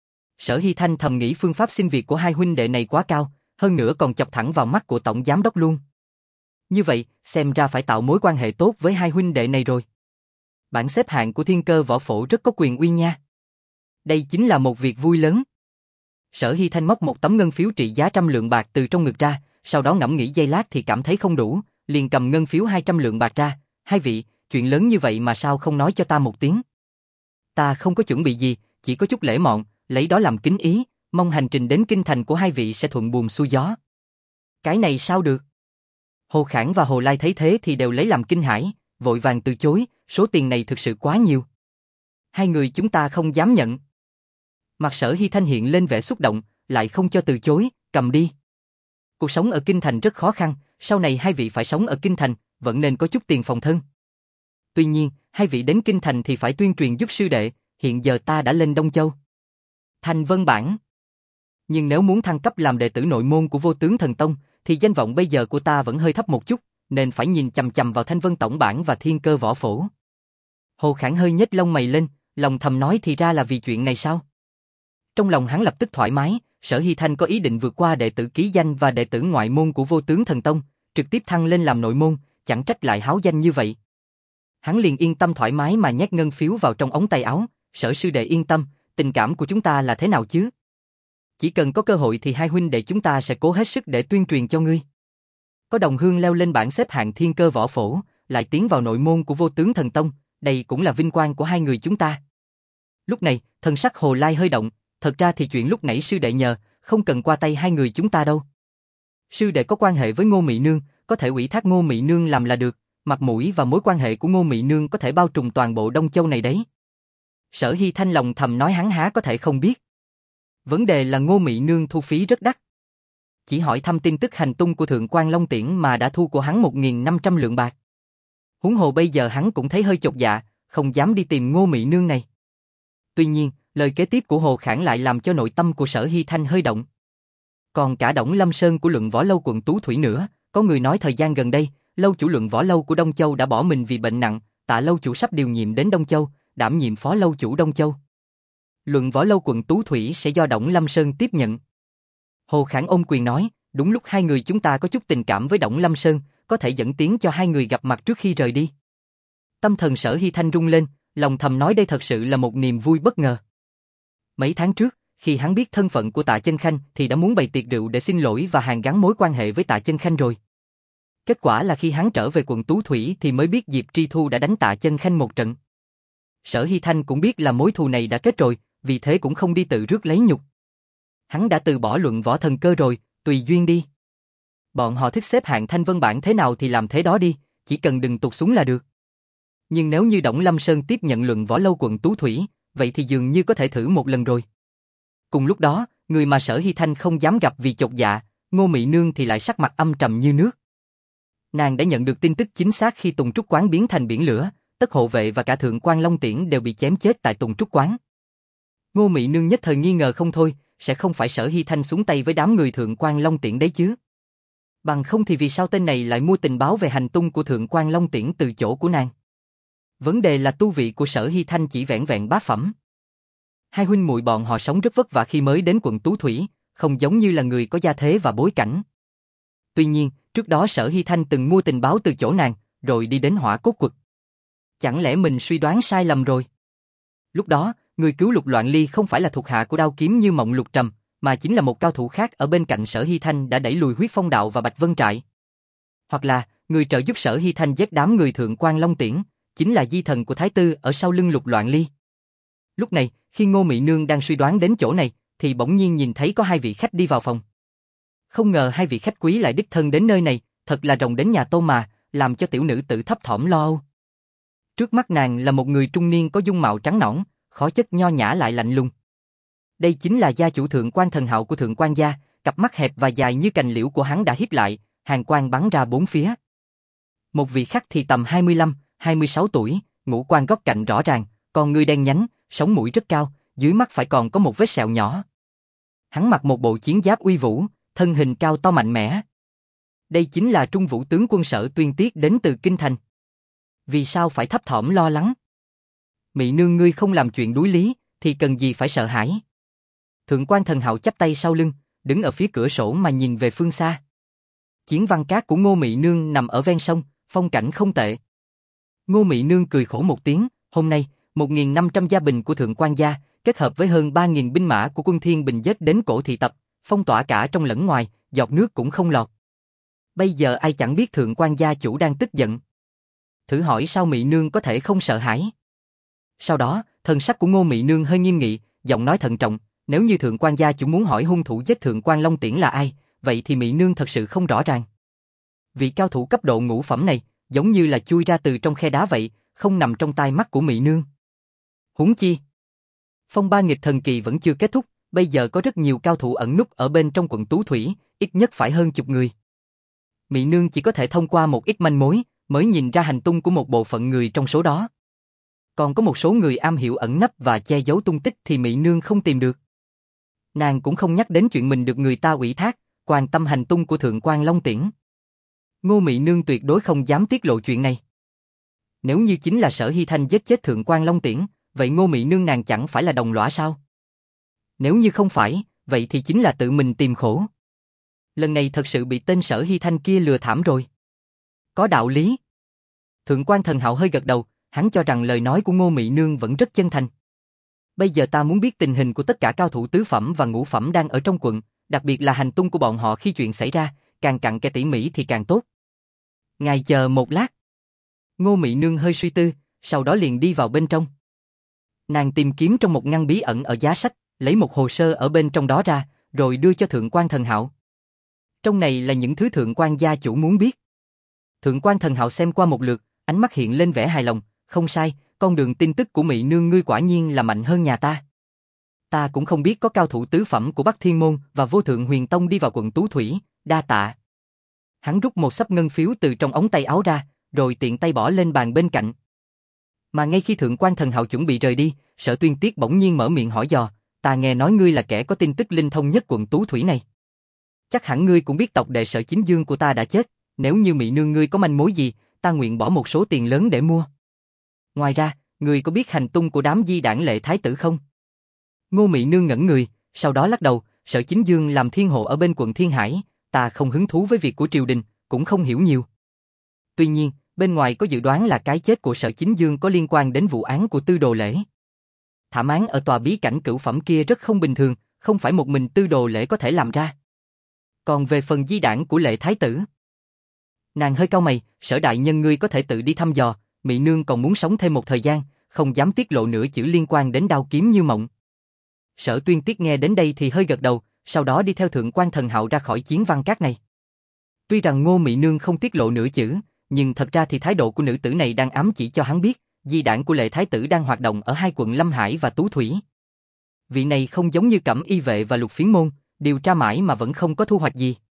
Sở Hy Thanh thầm nghĩ phương pháp xin việc của hai huynh đệ này quá cao, hơn nữa còn chọc thẳng vào mắt của tổng giám đốc luôn. Như vậy, xem ra phải tạo mối quan hệ tốt với hai huynh đệ này rồi. Bảng xếp hạng của Thiên Cơ Võ Phổ rất có quyền uy nha. Đây chính là một việc vui lớn. Sở Hy Thanh móc một tấm ngân phiếu trị giá trăm lượng bạc từ trong ngực ra, sau đó ngẫm nghĩ giây lát thì cảm thấy không đủ, liền cầm ngân phiếu hai trăm lượng bạc ra. Hai vị, chuyện lớn như vậy mà sao không nói cho ta một tiếng? Ta không có chuẩn bị gì, chỉ có chút lễ mọn, lấy đó làm kính ý, mong hành trình đến kinh thành của hai vị sẽ thuận buồm xuôi gió. Cái này sao được? Hồ Khảng và Hồ Lai thấy thế thì đều lấy làm kinh hãi, vội vàng từ chối, số tiền này thực sự quá nhiều. Hai người chúng ta không dám nhận. Mặt Sở Hy Thanh hiện lên vẻ xúc động, lại không cho từ chối, cầm đi. Cuộc sống ở kinh thành rất khó khăn, sau này hai vị phải sống ở kinh thành, vẫn nên có chút tiền phòng thân. Tuy nhiên, hai vị đến kinh thành thì phải tuyên truyền giúp sư đệ, hiện giờ ta đã lên Đông Châu. Thanh Vân bản. Nhưng nếu muốn thăng cấp làm đệ tử nội môn của Vô Tướng Thần Tông, thì danh vọng bây giờ của ta vẫn hơi thấp một chút, nên phải nhìn chằm chằm vào Thanh Vân tổng bản và Thiên Cơ Võ Phổ. Hồ Khảng hơi nhếch lông mày lên, lòng thầm nói thì ra là vì chuyện này sao? Trong lòng hắn lập tức thoải mái, Sở Hy Thanh có ý định vượt qua đệ tử ký danh và đệ tử ngoại môn của Vô Tướng Thần Tông, trực tiếp thăng lên làm nội môn, chẳng trách lại háo danh như vậy. Hắn liền yên tâm thoải mái mà nhét ngân phiếu vào trong ống tay áo, Sở sư đệ yên tâm, tình cảm của chúng ta là thế nào chứ? Chỉ cần có cơ hội thì hai huynh đệ chúng ta sẽ cố hết sức để tuyên truyền cho ngươi. Có đồng hương leo lên bảng xếp hạng Thiên Cơ Võ Phổ, lại tiến vào nội môn của Vô Tướng Thần Tông, đây cũng là vinh quang của hai người chúng ta. Lúc này, thần sắc Hồ Lai hơi động, thật ra thì chuyện lúc nãy sư đệ nhờ, không cần qua tay hai người chúng ta đâu. Sư đệ có quan hệ với Ngô Mị Nương, có thể ủy thác Ngô Mị Nương làm là được, mặt mũi và mối quan hệ của Ngô Mị Nương có thể bao trùm toàn bộ Đông Châu này đấy. Sở Hy Thanh lòng thầm nói hắn há có thể không biết. Vấn đề là Ngô Mị Nương thu phí rất đắt. Chỉ hỏi thăm tin tức hành tung của Thượng quan Long Tiễn mà đã thu của hắn một nghìn năm trăm lượng bạc. Huống hồ bây giờ hắn cũng thấy hơi chột dạ, không dám đi tìm Ngô Mị Nương này. Tuy nhiên, lời kế tiếp của Hồ Khảng lại làm cho nội tâm của Sở Hy Thanh hơi động. Còn cả Đổng Lâm Sơn của Luận Võ Lâu quận Tú Thủy nữa, có người nói thời gian gần đây, lâu chủ Luận Võ Lâu của Đông Châu đã bỏ mình vì bệnh nặng, Tạ lâu chủ sắp điều nhiệm đến Đông Châu, đảm nhiệm phó lâu chủ Đông Châu. Luận Võ Lâu quận Tú Thủy sẽ do Đổng Lâm Sơn tiếp nhận. Hồ Khảng ôm quyền nói, đúng lúc hai người chúng ta có chút tình cảm với Đổng Lâm Sơn, có thể dẫn tiến cho hai người gặp mặt trước khi rời đi. Tâm thần Sở Hy Thanh rung lên, lòng thầm nói đây thật sự là một niềm vui bất ngờ. Mấy tháng trước, khi hắn biết thân phận của Tạ Chân Khanh thì đã muốn bày tiệc rượu để xin lỗi và hàn gắn mối quan hệ với Tạ Chân Khanh rồi. Kết quả là khi hắn trở về quận Tú Thủy thì mới biết Diệp Tri Thu đã đánh Tạ Chân Khanh một trận. Sở Hy Thanh cũng biết là mối thù này đã kết rồi, vì thế cũng không đi tự rước lấy nhục. Hắn đã từ bỏ Luận Võ Thần Cơ rồi, tùy duyên đi. Bọn họ thích xếp hạng Thanh Vân bản thế nào thì làm thế đó đi, chỉ cần đừng tụt xuống là được. Nhưng nếu như Đổng Lâm Sơn tiếp nhận Luận Võ Lâu quận Tú Thủy, vậy thì dường như có thể thử một lần rồi. Cùng lúc đó, người mà Sở Hy Thanh không dám gặp vì chột dạ, Ngô Mị Nương thì lại sắc mặt âm trầm như nước. Nàng đã nhận được tin tức chính xác khi Tùng Trúc Quán biến thành biển lửa, Tất hộ vệ và cả Thượng quan Long Tiễn đều bị chém chết tại Tùng Trúc Quán. Ngô Mị Nương nhất thời nghi ngờ không thôi, sẽ không phải Sở Hy Thanh xuống tay với đám người Thượng quan Long Tiễn đấy chứ? Bằng không thì vì sao tên này lại mua tình báo về hành tung của Thượng quan Long Tiễn từ chỗ của nàng? Vấn đề là tu vị của Sở Hy Thanh chỉ vẻn vẹn bá phẩm. Hai huynh muội bọn họ sống rất vất vả khi mới đến quận Tú Thủy, không giống như là người có gia thế và bối cảnh. Tuy nhiên, trước đó Sở Hy Thanh từng mua tình báo từ chỗ nàng, rồi đi đến Hỏa Cốt Quật. Chẳng lẽ mình suy đoán sai lầm rồi? Lúc đó, người cứu Lục Loạn Ly không phải là thuộc hạ của Đao Kiếm Như Mộng Lục Trầm, mà chính là một cao thủ khác ở bên cạnh Sở Hy Thanh đã đẩy lùi Huyết Phong Đạo và Bạch Vân Trại. Hoặc là, người trợ giúp Sở Hy Thanh giết đám người Thượng quan Long Tiễn, chính là di thần của Thái Tư ở sau lưng Lục Loạn Ly. Lúc này, khi Ngô Mị Nương đang suy đoán đến chỗ này, thì bỗng nhiên nhìn thấy có hai vị khách đi vào phòng. Không ngờ hai vị khách quý lại đích thân đến nơi này, thật là rồng đến nhà Tô mà, làm cho tiểu nữ tự thấp thỏm lo âu. Trước mắt nàng là một người trung niên có dung mạo trắng nõn, khó chất nho nhã lại lạnh lùng. Đây chính là gia chủ Thượng quan Thần Hạo của Thượng quan gia, cặp mắt hẹp và dài như cành liễu của hắn đã híp lại, hàn quang bắn ra bốn phía. Một vị khác thì tầm hai mươi lăm, hai mươi sáu tuổi, ngũ quan góc cạnh rõ ràng, con ngươi đen nhánh, sống mũi rất cao, dưới mắt phải còn có một vết sẹo nhỏ. Hắn mặc một bộ chiến giáp uy vũ, thân hình cao to mạnh mẽ. Đây chính là Trung Vũ tướng quân Sở Tuyên Tiết đến từ Kinh Thành. Vì sao phải thấp thỏm lo lắng? Mị nương ngươi không làm chuyện đuối lý, thì cần gì phải sợ hãi? Thượng quan Thần Hạo chắp tay sau lưng, đứng ở phía cửa sổ mà nhìn về phương xa. Chiến văn cát của Ngô Mị Nương nằm ở ven sông, phong cảnh không tệ. Ngô Mị Nương cười khổ một tiếng, hôm nay, một nghìn năm trăm gia bình của Thượng quan gia, kết hợp với hơn ba nghìn binh mã của quân Thiên Bình dết đến cổ thị tập, phong tỏa cả trong lẫn ngoài, giọt nước cũng không lọt. Bây giờ ai chẳng biết Thượng quan gia chủ đang tức giận. Thử hỏi sao Mị Nương có thể không sợ hãi? Sau đó, thần sắc của Ngô Mị Nương hơi nghiêm nghị, giọng nói thận trọng, nếu như Thượng quan gia chủ muốn hỏi hung thủ giết Thượng quan Long Tiễn là ai, vậy thì Mị Nương thật sự không rõ ràng. Vị cao thủ cấp độ ngũ phẩm này, giống như là chui ra từ trong khe đá vậy, không nằm trong tai mắt của Mị Nương. Huống chi, phong ba nghịch thần kỳ vẫn chưa kết thúc, bây giờ có rất nhiều cao thủ ẩn núp ở bên trong quận Tú Thủy, ít nhất phải hơn chục người. Mị Nương chỉ có thể thông qua một ít manh mối, mới nhìn ra hành tung của một bộ phận người trong số đó. Còn có một số người am hiểu ẩn nấp và che giấu tung tích thì Mị Nương không tìm được. Nàng cũng không nhắc đến chuyện mình được người ta ủy thác, quan tâm hành tung của Thượng quan Long Tiễn. Ngô Mị Nương tuyệt đối không dám tiết lộ chuyện này. Nếu như chính là Sở Hy Thanh giết chết Thượng quan Long Tiễn, vậy Ngô Mị Nương nàng chẳng phải là đồng lõa sao? Nếu như không phải, vậy thì chính là tự mình tìm khổ. Lần này thật sự bị tên Sở Hy Thanh kia lừa thảm rồi. Có đạo lý. Thượng quan Thần Hạo hơi gật đầu, hắn cho rằng lời nói của Ngô Mị Nương vẫn rất chân thành. Bây giờ ta muốn biết tình hình của tất cả cao thủ tứ phẩm và ngũ phẩm đang ở trong quận, đặc biệt là hành tung của bọn họ khi chuyện xảy ra, càng cặn kẽ tỉ mỉ thì càng tốt. Ngài chờ một lát. Ngô Mị Nương hơi suy tư, sau đó liền đi vào bên trong. Nàng tìm kiếm trong một ngăn bí ẩn ở giá sách, lấy một hồ sơ ở bên trong đó ra, rồi đưa cho Thượng quan Thần Hạo. Trong này là những thứ Thượng quan gia chủ muốn biết. Thượng quan Thần Hạo xem qua một lượt, ánh mắt hiện lên vẻ hài lòng, không sai, con đường tin tức của Mị Nương ngươi quả nhiên là mạnh hơn nhà ta. Ta cũng không biết có cao thủ tứ phẩm của Bắc Thiên Môn và Vô Thượng Huyền Tông đi vào quận Tú Thủy, đa tạ. Hắn rút một xấp ngân phiếu từ trong ống tay áo ra, rồi tiện tay bỏ lên bàn bên cạnh. Mà ngay khi Thượng quan Thần Hạo chuẩn bị rời đi, Sở Tuyên Tiết bỗng nhiên mở miệng hỏi dò, ta nghe nói ngươi là kẻ có tin tức linh thông nhất quận Tú Thủy này. Chắc hẳn ngươi cũng biết tộc đệ Sở Chính Dương của ta đã chết, nếu như Mị Nương ngươi có manh mối gì, ta nguyện bỏ một số tiền lớn để mua. Ngoài ra, ngươi có biết hành tung của đám di đảng Lệ Thái Tử không? Ngô Mị Nương ngẩn người, sau đó lắc đầu, Sở Chính Dương làm thiên hộ ở bên quận Thiên Hải, ta không hứng thú với việc của triều đình, cũng không hiểu nhiều. Tuy nhiên, bên ngoài có dự đoán là cái chết của Sở Chính Dương có liên quan đến vụ án của Tư Đồ Lễ. Thảm án ở tòa bí cảnh cửu phẩm kia rất không bình thường, không phải một mình Tư Đồ Lễ có thể làm ra. Còn về phần di đảng của Lệ Thái Tử, nàng hơi cau mày, Sở đại nhân ngươi có thể tự đi thăm dò, Mị Nương còn muốn sống thêm một thời gian, không dám tiết lộ nửa chữ liên quan đến Đao Kiếm Như Mộng. Sở Tuyên Tiết nghe đến đây thì hơi gật đầu, sau đó đi theo Thượng quan Thần Hạo ra khỏi chiến văn cát này. Tuy rằng Ngô Mị Nương không tiết lộ nửa chữ, nhưng thật ra thì thái độ của nữ tử này đang ám chỉ cho hắn biết, di đảng của Lệ Thái Tử đang hoạt động ở hai quận Lâm Hải và Tú Thủy. Vị này không giống như Cẩm Y Vệ và Lục Phiến Môn, điều tra mãi mà vẫn không có thu hoạch gì.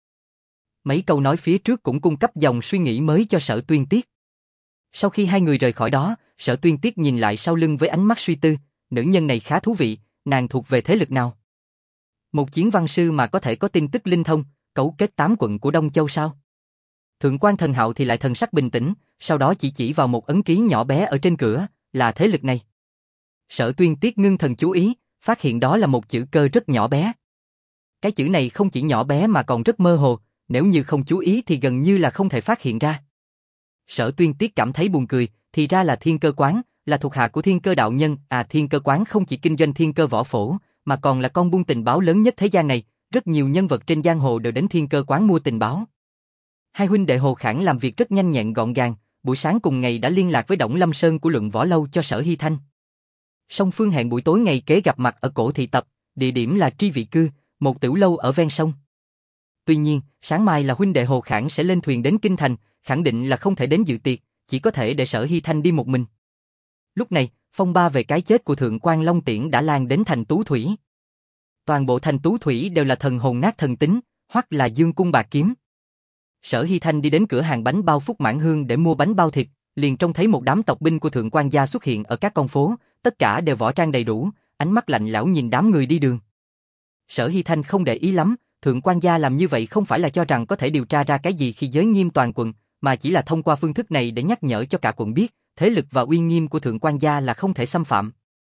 Mấy câu nói phía trước cũng cung cấp dòng suy nghĩ mới cho Sở Tuyên Tiết. Sau khi hai người rời khỏi đó, Sở Tuyên Tiết nhìn lại sau lưng với ánh mắt suy tư, nữ nhân này khá thú vị, nàng thuộc về thế lực nào? Một chiến văn sư mà có thể có tin tức linh thông, cấu kết tám quận của Đông Châu sao? Thượng quan Thần Hạo thì lại thần sắc bình tĩnh, sau đó chỉ chỉ vào một ấn ký nhỏ bé ở trên cửa, là thế lực này. Sở Tuyên Tiết ngưng thần chú ý, phát hiện đó là một chữ cơ rất nhỏ bé. Cái chữ này không chỉ nhỏ bé mà còn rất mơ hồ, nếu như không chú ý thì gần như là không thể phát hiện ra. Sở Tuyên Tiết cảm thấy buồn cười, thì ra là Thiên Cơ Quán, là thuộc hạ của Thiên Cơ đạo nhân, à Thiên Cơ Quán không chỉ kinh doanh thiên cơ võ phổ, mà còn là con buôn tình báo lớn nhất thế gian này, rất nhiều nhân vật trên giang hồ đều đến Thiên Cơ Quán mua tình báo. Hai huynh đệ Hồ Khảng làm việc rất nhanh nhẹn gọn gàng, buổi sáng cùng ngày đã liên lạc với Đổng Lâm Sơn của Luận Võ Lâu cho Sở Hy Thanh. Song phương hẹn buổi tối ngày kế gặp mặt ở cổ thị tập, địa điểm là Tri Vị Cư, một tiểu lâu ở ven sông. Tuy nhiên, sáng mai là huynh đệ Hồ Khảng sẽ lên thuyền đến Kinh Thành, khẳng định là không thể đến dự tiệc, chỉ có thể để Sở Hy Thanh đi một mình. Lúc này, phong ba về cái chết của Thượng quan Long Tiễn đã lan đến thành Tú Thủy. Toàn bộ thành Tú Thủy đều là thần hồn nát thần tính, hoặc là dương cung bạc kiếm. Sở Hy Thanh đi đến cửa hàng bánh bao Phúc Mãn Hương để mua bánh bao thịt, liền trông thấy một đám tộc binh của Thượng quan gia xuất hiện ở các con phố, tất cả đều võ trang đầy đủ, ánh mắt lạnh lẽo nhìn đám người đi đường. Sở Hy Thanh không để ý lắm, Thượng quan gia làm như vậy không phải là cho rằng có thể điều tra ra cái gì khi giới nghiêm toàn quận, mà chỉ là thông qua phương thức này để nhắc nhở cho cả quận biết, thế lực và uy nghiêm của Thượng quan gia là không thể xâm phạm.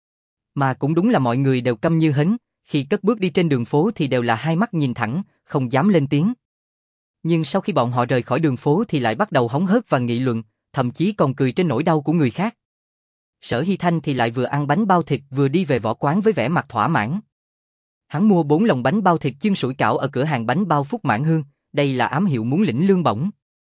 Mà cũng đúng là mọi người đều câm như hến, khi cất bước đi trên đường phố thì đều là hai mắt nhìn thẳng, không dám lên tiếng. Nhưng sau khi bọn họ rời khỏi đường phố thì lại bắt đầu hóng hớt và nghị luận, thậm chí còn cười trên nỗi đau của người khác. Sở Hy Thanh thì lại vừa ăn bánh bao thịt vừa đi về võ quán với vẻ mặt thỏa mãn. Hắn mua bốn lồng bánh bao thịt chiên sủi cảo ở cửa hàng bánh bao Phúc Mãn Hương, đây là ám hiệu muốn lĩnh lương bổng.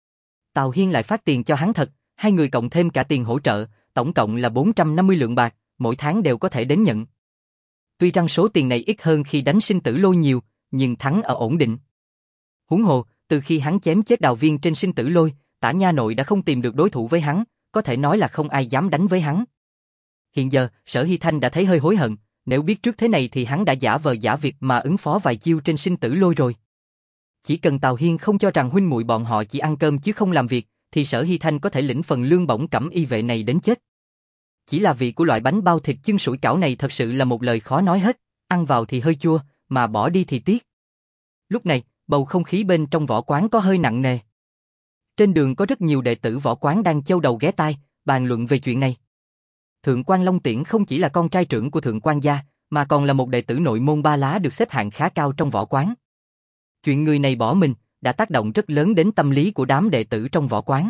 Tào Hiên lại phát tiền cho hắn thật, hai người cộng thêm cả tiền hỗ trợ, tổng cộng là bốn trăm năm mươi lượng bạc, mỗi tháng đều có thể đến nhận. Tuy rằng số tiền này ít hơn khi đánh sinh tử lôi nhiều, nhưng thắng ở ổn định. Huống hồ, từ khi hắn chém chết Đào Viên trên sinh tử lôi, Tả Nha Nội đã không tìm được đối thủ với hắn, có thể nói là không ai dám đánh với hắn. Hiện giờ, Sở Hy Thanh đã thấy hơi hối hận, nếu biết trước thế này thì hắn đã giả vờ giả việc mà ứng phó vài chiêu trên sinh tử lôi rồi. Chỉ cần Tào Hiên không cho rằng huynh muội bọn họ chỉ ăn cơm chứ không làm việc, thì Sở Hy Thanh có thể lĩnh phần lương bổng cẩm y vệ này đến chết. Chỉ là vị của loại bánh bao thịt chưng sủi cảo này thật sự là một lời khó nói hết, ăn vào thì hơi chua, mà bỏ đi thì tiếc. Lúc này, bầu không khí bên trong võ quán có hơi nặng nề. Trên đường có rất nhiều đệ tử võ quán đang châu đầu ghé tai, bàn luận về chuyện này. Thượng quan Long Tiễn không chỉ là con trai trưởng của Thượng quan gia, mà còn là một đệ tử nội môn ba lá được xếp hạng khá cao trong võ quán. Chuyện người này bỏ mình đã tác động rất lớn đến tâm lý của đám đệ tử trong võ quán.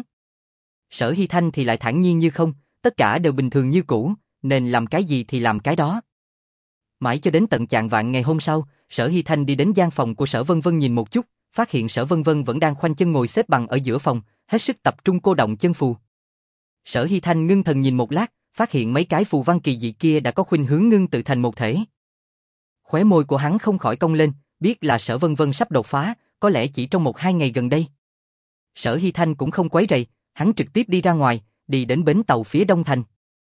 Sở Hy Thanh thì lại thản nhiên như không, tất cả đều bình thường như cũ, nên làm cái gì thì làm cái đó. Mãi cho đến tận chạng vạng ngày hôm sau, Sở Hy Thanh đi đến gian phòng của Sở Vân Vân nhìn một chút, phát hiện Sở Vân Vân vẫn đang khoanh chân ngồi xếp bằng ở giữa phòng, hết sức tập trung cô động chân phù. Sở Hy Thanh ngưng thần nhìn một lát, phát hiện mấy cái phù văn kỳ dị kia đã có khuynh hướng ngưng tự thành một thể. Khóe môi của hắn không khỏi cong lên, biết là Sở Vân Vân sắp đột phá, có lẽ chỉ trong một hai ngày gần đây. Sở Hy Thanh cũng không quấy rầy, hắn trực tiếp đi ra ngoài, đi đến bến tàu phía đông thành.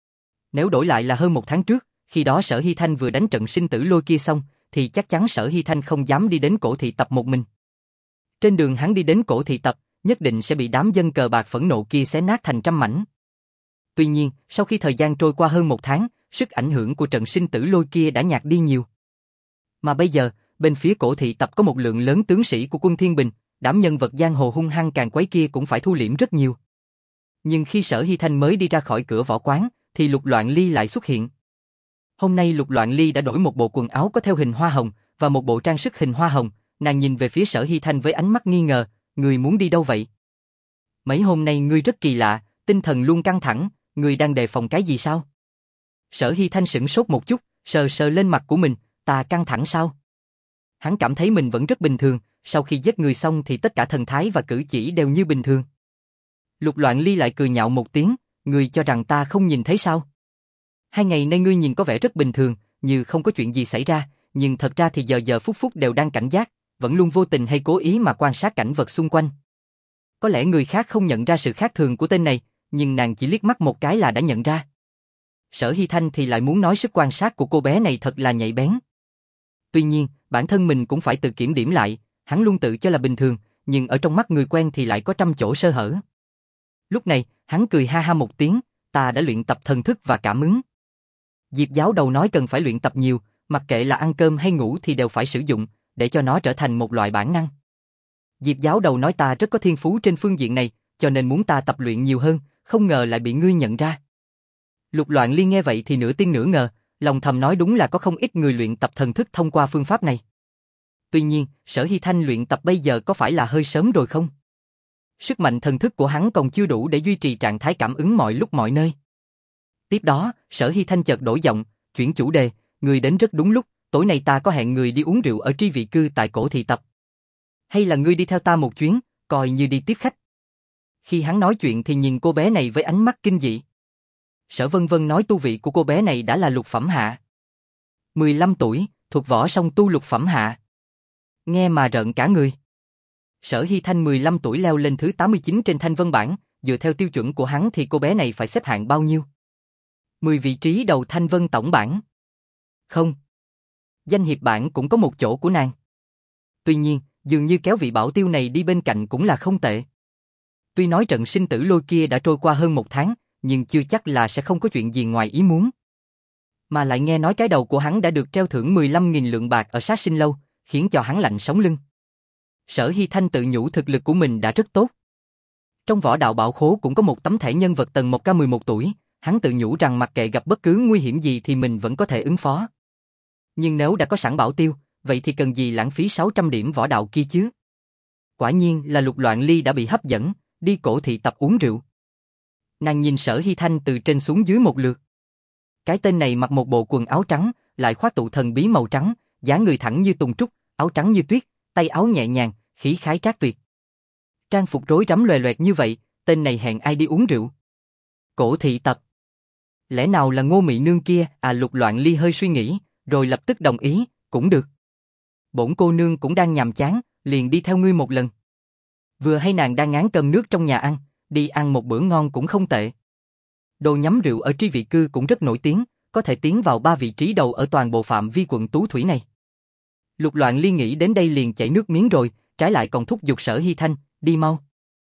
Nếu đổi lại là hơn một tháng trước, khi đó Sở Hy Thanh vừa đánh trận sinh tử lôi kia xong, thì chắc chắn Sở Hy Thanh không dám đi đến cổ thị tập một mình. Trên đường hắn đi đến cổ thị tập, nhất định sẽ bị đám dân cờ bạc phẫn nộ kia xé nát thành trăm mảnh. Tuy nhiên, sau khi thời gian trôi qua hơn một tháng, sức ảnh hưởng của trận sinh tử lôi kia đã nhạt đi nhiều. Mà bây giờ, bên phía cổ thị tập có một lượng lớn tướng sĩ của quân Thiên Bình, đám nhân vật giang hồ hung hăng càng quấy kia cũng phải thu liễm rất nhiều. Nhưng khi Sở Hy Thanh mới đi ra khỏi cửa võ quán, thì Lục Loạn Ly lại xuất hiện. Hôm nay Lục Loạn Ly đã đổi một bộ quần áo có theo hình hoa hồng, và một bộ trang sức hình hoa hồng, nàng nhìn về phía Sở Hy Thanh với ánh mắt nghi ngờ, người muốn đi đâu vậy? Mấy hôm nay ngươi rất kỳ lạ, tinh thần luôn căng thẳng, ngươi đang đề phòng cái gì sao? Sở Hy Thanh sửng sốt một chút, sờ sờ lên mặt của mình, ta căng thẳng sao? Hắn cảm thấy mình vẫn rất bình thường, sau khi giết người xong thì tất cả thần thái và cử chỉ đều như bình thường. Lục Loạn Ly lại cười nhạo một tiếng, ngươi cho rằng ta không nhìn thấy sao? Hai ngày nay ngươi nhìn có vẻ rất bình thường, như không có chuyện gì xảy ra, nhưng thật ra thì giờ giờ phút phút đều đang cảnh giác, vẫn luôn vô tình hay cố ý mà quan sát cảnh vật xung quanh. Có lẽ người khác không nhận ra sự khác thường của tên này, nhưng nàng chỉ liếc mắt một cái là đã nhận ra. Sở Hy Thanh thì lại muốn nói sức quan sát của cô bé này thật là nhạy bén. Tuy nhiên, bản thân mình cũng phải tự kiểm điểm lại, hắn luôn tự cho là bình thường, nhưng ở trong mắt người quen thì lại có trăm chỗ sơ hở. Lúc này, hắn cười ha ha một tiếng, ta đã luyện tập thần thức và cảm ứng. Diệp Giáo Đầu nói cần phải luyện tập nhiều, Mặc kệ là ăn cơm hay ngủ thì đều phải sử dụng, để cho nó trở thành một loại bản năng. Diệp giáo đầu nói ta rất có thiên phú trên phương diện này, cho nên muốn ta tập luyện nhiều hơn, không ngờ lại bị ngươi nhận ra. Lục Loạn Ly nghe vậy thì nửa tin nửa ngờ, lòng thầm nói đúng là có không ít người luyện tập thần thức thông qua phương pháp này. Tuy nhiên, Sở Hy Thanh luyện tập bây giờ có phải là hơi sớm rồi không? Sức mạnh thần thức của hắn còn chưa đủ để duy trì trạng thái cảm ứng mọi lúc mọi nơi. Tiếp đó, Sở Hy Thanh chợt đổi giọng, chuyển chủ đề, người đến rất đúng lúc, tối nay ta có hẹn người đi uống rượu ở tri vị cư tại cổ thị tập. Hay là ngươi đi theo ta một chuyến, coi như đi tiếp khách. Khi hắn nói chuyện thì nhìn cô bé này với ánh mắt kinh dị. Sở Vân Vân nói tu vị của cô bé này đã là lục phẩm hạ. mười lăm tuổi, thuộc võ song tu lục phẩm hạ. Nghe mà rợn cả người. Sở Hy Thanh mười lăm tuổi leo lên thứ tám mươi chín trên thanh vân bảng, dựa theo tiêu chuẩn của hắn thì cô bé này phải xếp hạng bao nhiêu? mười vị trí đầu thanh vân tổng bảng. Không. Danh hiệp bảng cũng có một chỗ của nàng. Tuy nhiên, dường như kéo vị bảo tiêu này đi bên cạnh cũng là không tệ. Tuy nói trận sinh tử lôi kia đã trôi qua hơn một tháng, nhưng chưa chắc là sẽ không có chuyện gì ngoài ý muốn. Mà lại nghe nói cái đầu của hắn đã được treo thưởng mười lăm nghìn lượng bạc ở sát sinh lâu, khiến cho hắn lạnh sống lưng. Sở Hy Thanh tự nhủ thực lực của mình đã rất tốt. Trong võ đạo bảo khố cũng có một tấm thẻ nhân vật tầng một K mười một tuổi, hắn tự nhủ rằng mặc kệ gặp bất cứ nguy hiểm gì thì mình vẫn có thể ứng phó. Nhưng nếu đã có sẵn bảo tiêu, vậy thì cần gì lãng phí sáu trăm điểm võ đạo kia chứ? Quả nhiên là Lục Loạn Ly đã bị hấp dẫn, đi cổ thị tập uống rượu. Nàng nhìn Sở Hy Thanh từ trên xuống dưới một lượt. Cái tên này mặc một bộ quần áo trắng, lại khoác tụ thần bí màu trắng, dáng người thẳng như tùng trúc, áo trắng như tuyết, tay áo nhẹ nhàng, khí khái trác tuyệt. Trang phục rối rắm loè loẹt như vậy, tên này hẹn ai đi uống rượu? Cổ thị tập. Lẽ nào là Ngô Mị Nương kia? À, Lục Loạn Ly hơi suy nghĩ, rồi lập tức đồng ý, cũng được. Bổn cô nương cũng đang nhàm chán, liền đi theo ngươi một lần. Vừa hay nàng đang ngán cơm nước trong nhà ăn, đi ăn một bữa ngon cũng không tệ. Đồ nhắm rượu ở tri vị cư cũng rất nổi tiếng, có thể tiến vào ba vị trí đầu ở toàn bộ phạm vi quận Tú Thủy này. Lục Loạn Ly nghĩ đến đây liền chảy nước miếng rồi, trái lại còn thúc giục Sở Hy Thanh, đi mau.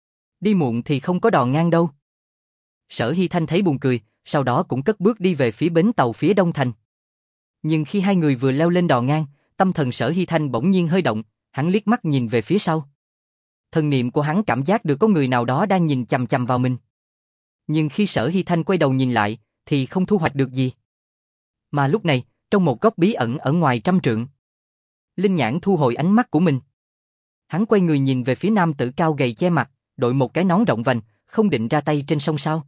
Đi muộn thì không có đò ngang đâu. Sở Hy Thanh thấy buồn cười, sau đó cũng cất bước đi về phía bến tàu phía đông thành. Nhưng khi hai người vừa leo lên đò ngang, tâm thần Sở Hy Thanh bỗng nhiên hơi động, hắn liếc mắt nhìn về phía sau. Thần niệm của hắn cảm giác được có người nào đó đang nhìn chằm chằm vào mình. Nhưng khi Sở Hy Thanh quay đầu nhìn lại, thì không thu hoạch được gì. Mà lúc này, trong một góc bí ẩn ở ngoài trăm trượng, Linh Nhãn thu hồi ánh mắt của mình. Hắn quay người nhìn về phía nam tử cao gầy che mặt, đội một cái nón rộng vành, không định ra tay trên sông sao.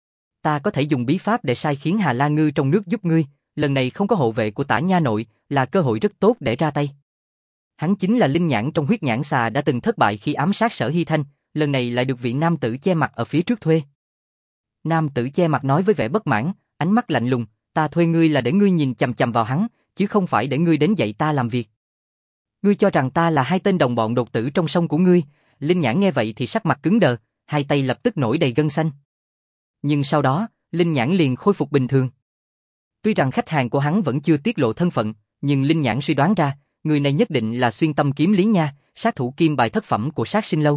Ta có thể dùng bí pháp để sai khiến Hà La Ngư trong nước giúp ngươi, lần này không có hộ vệ của Tả Nha Nội, là cơ hội rất tốt để ra tay. Hắn chính là Linh Nhãn trong huyết nhãn xà đã từng thất bại khi ám sát Sở Hy Thanh, lần này lại được vị nam tử che mặt ở phía trước thuê. Nam tử che mặt nói với vẻ bất mãn, ánh mắt lạnh lùng, ta thuê ngươi là để ngươi nhìn chằm chằm vào hắn, chứ không phải để ngươi đến dạy ta làm việc. Ngươi cho rằng ta là hai tên đồng bọn đột tử trong sông của ngươi? Linh Nhãn nghe vậy thì sắc mặt cứng đờ, hai tay lập tức nổi đầy gân xanh. Nhưng sau đó, Linh Nhãn liền khôi phục bình thường. Tuy rằng khách hàng của hắn vẫn chưa tiết lộ thân phận, nhưng Linh Nhãn suy đoán ra, người này nhất định là Xuyên Tâm Kiếm Lý Nha, sát thủ kim bài thất phẩm của sát sinh lâu.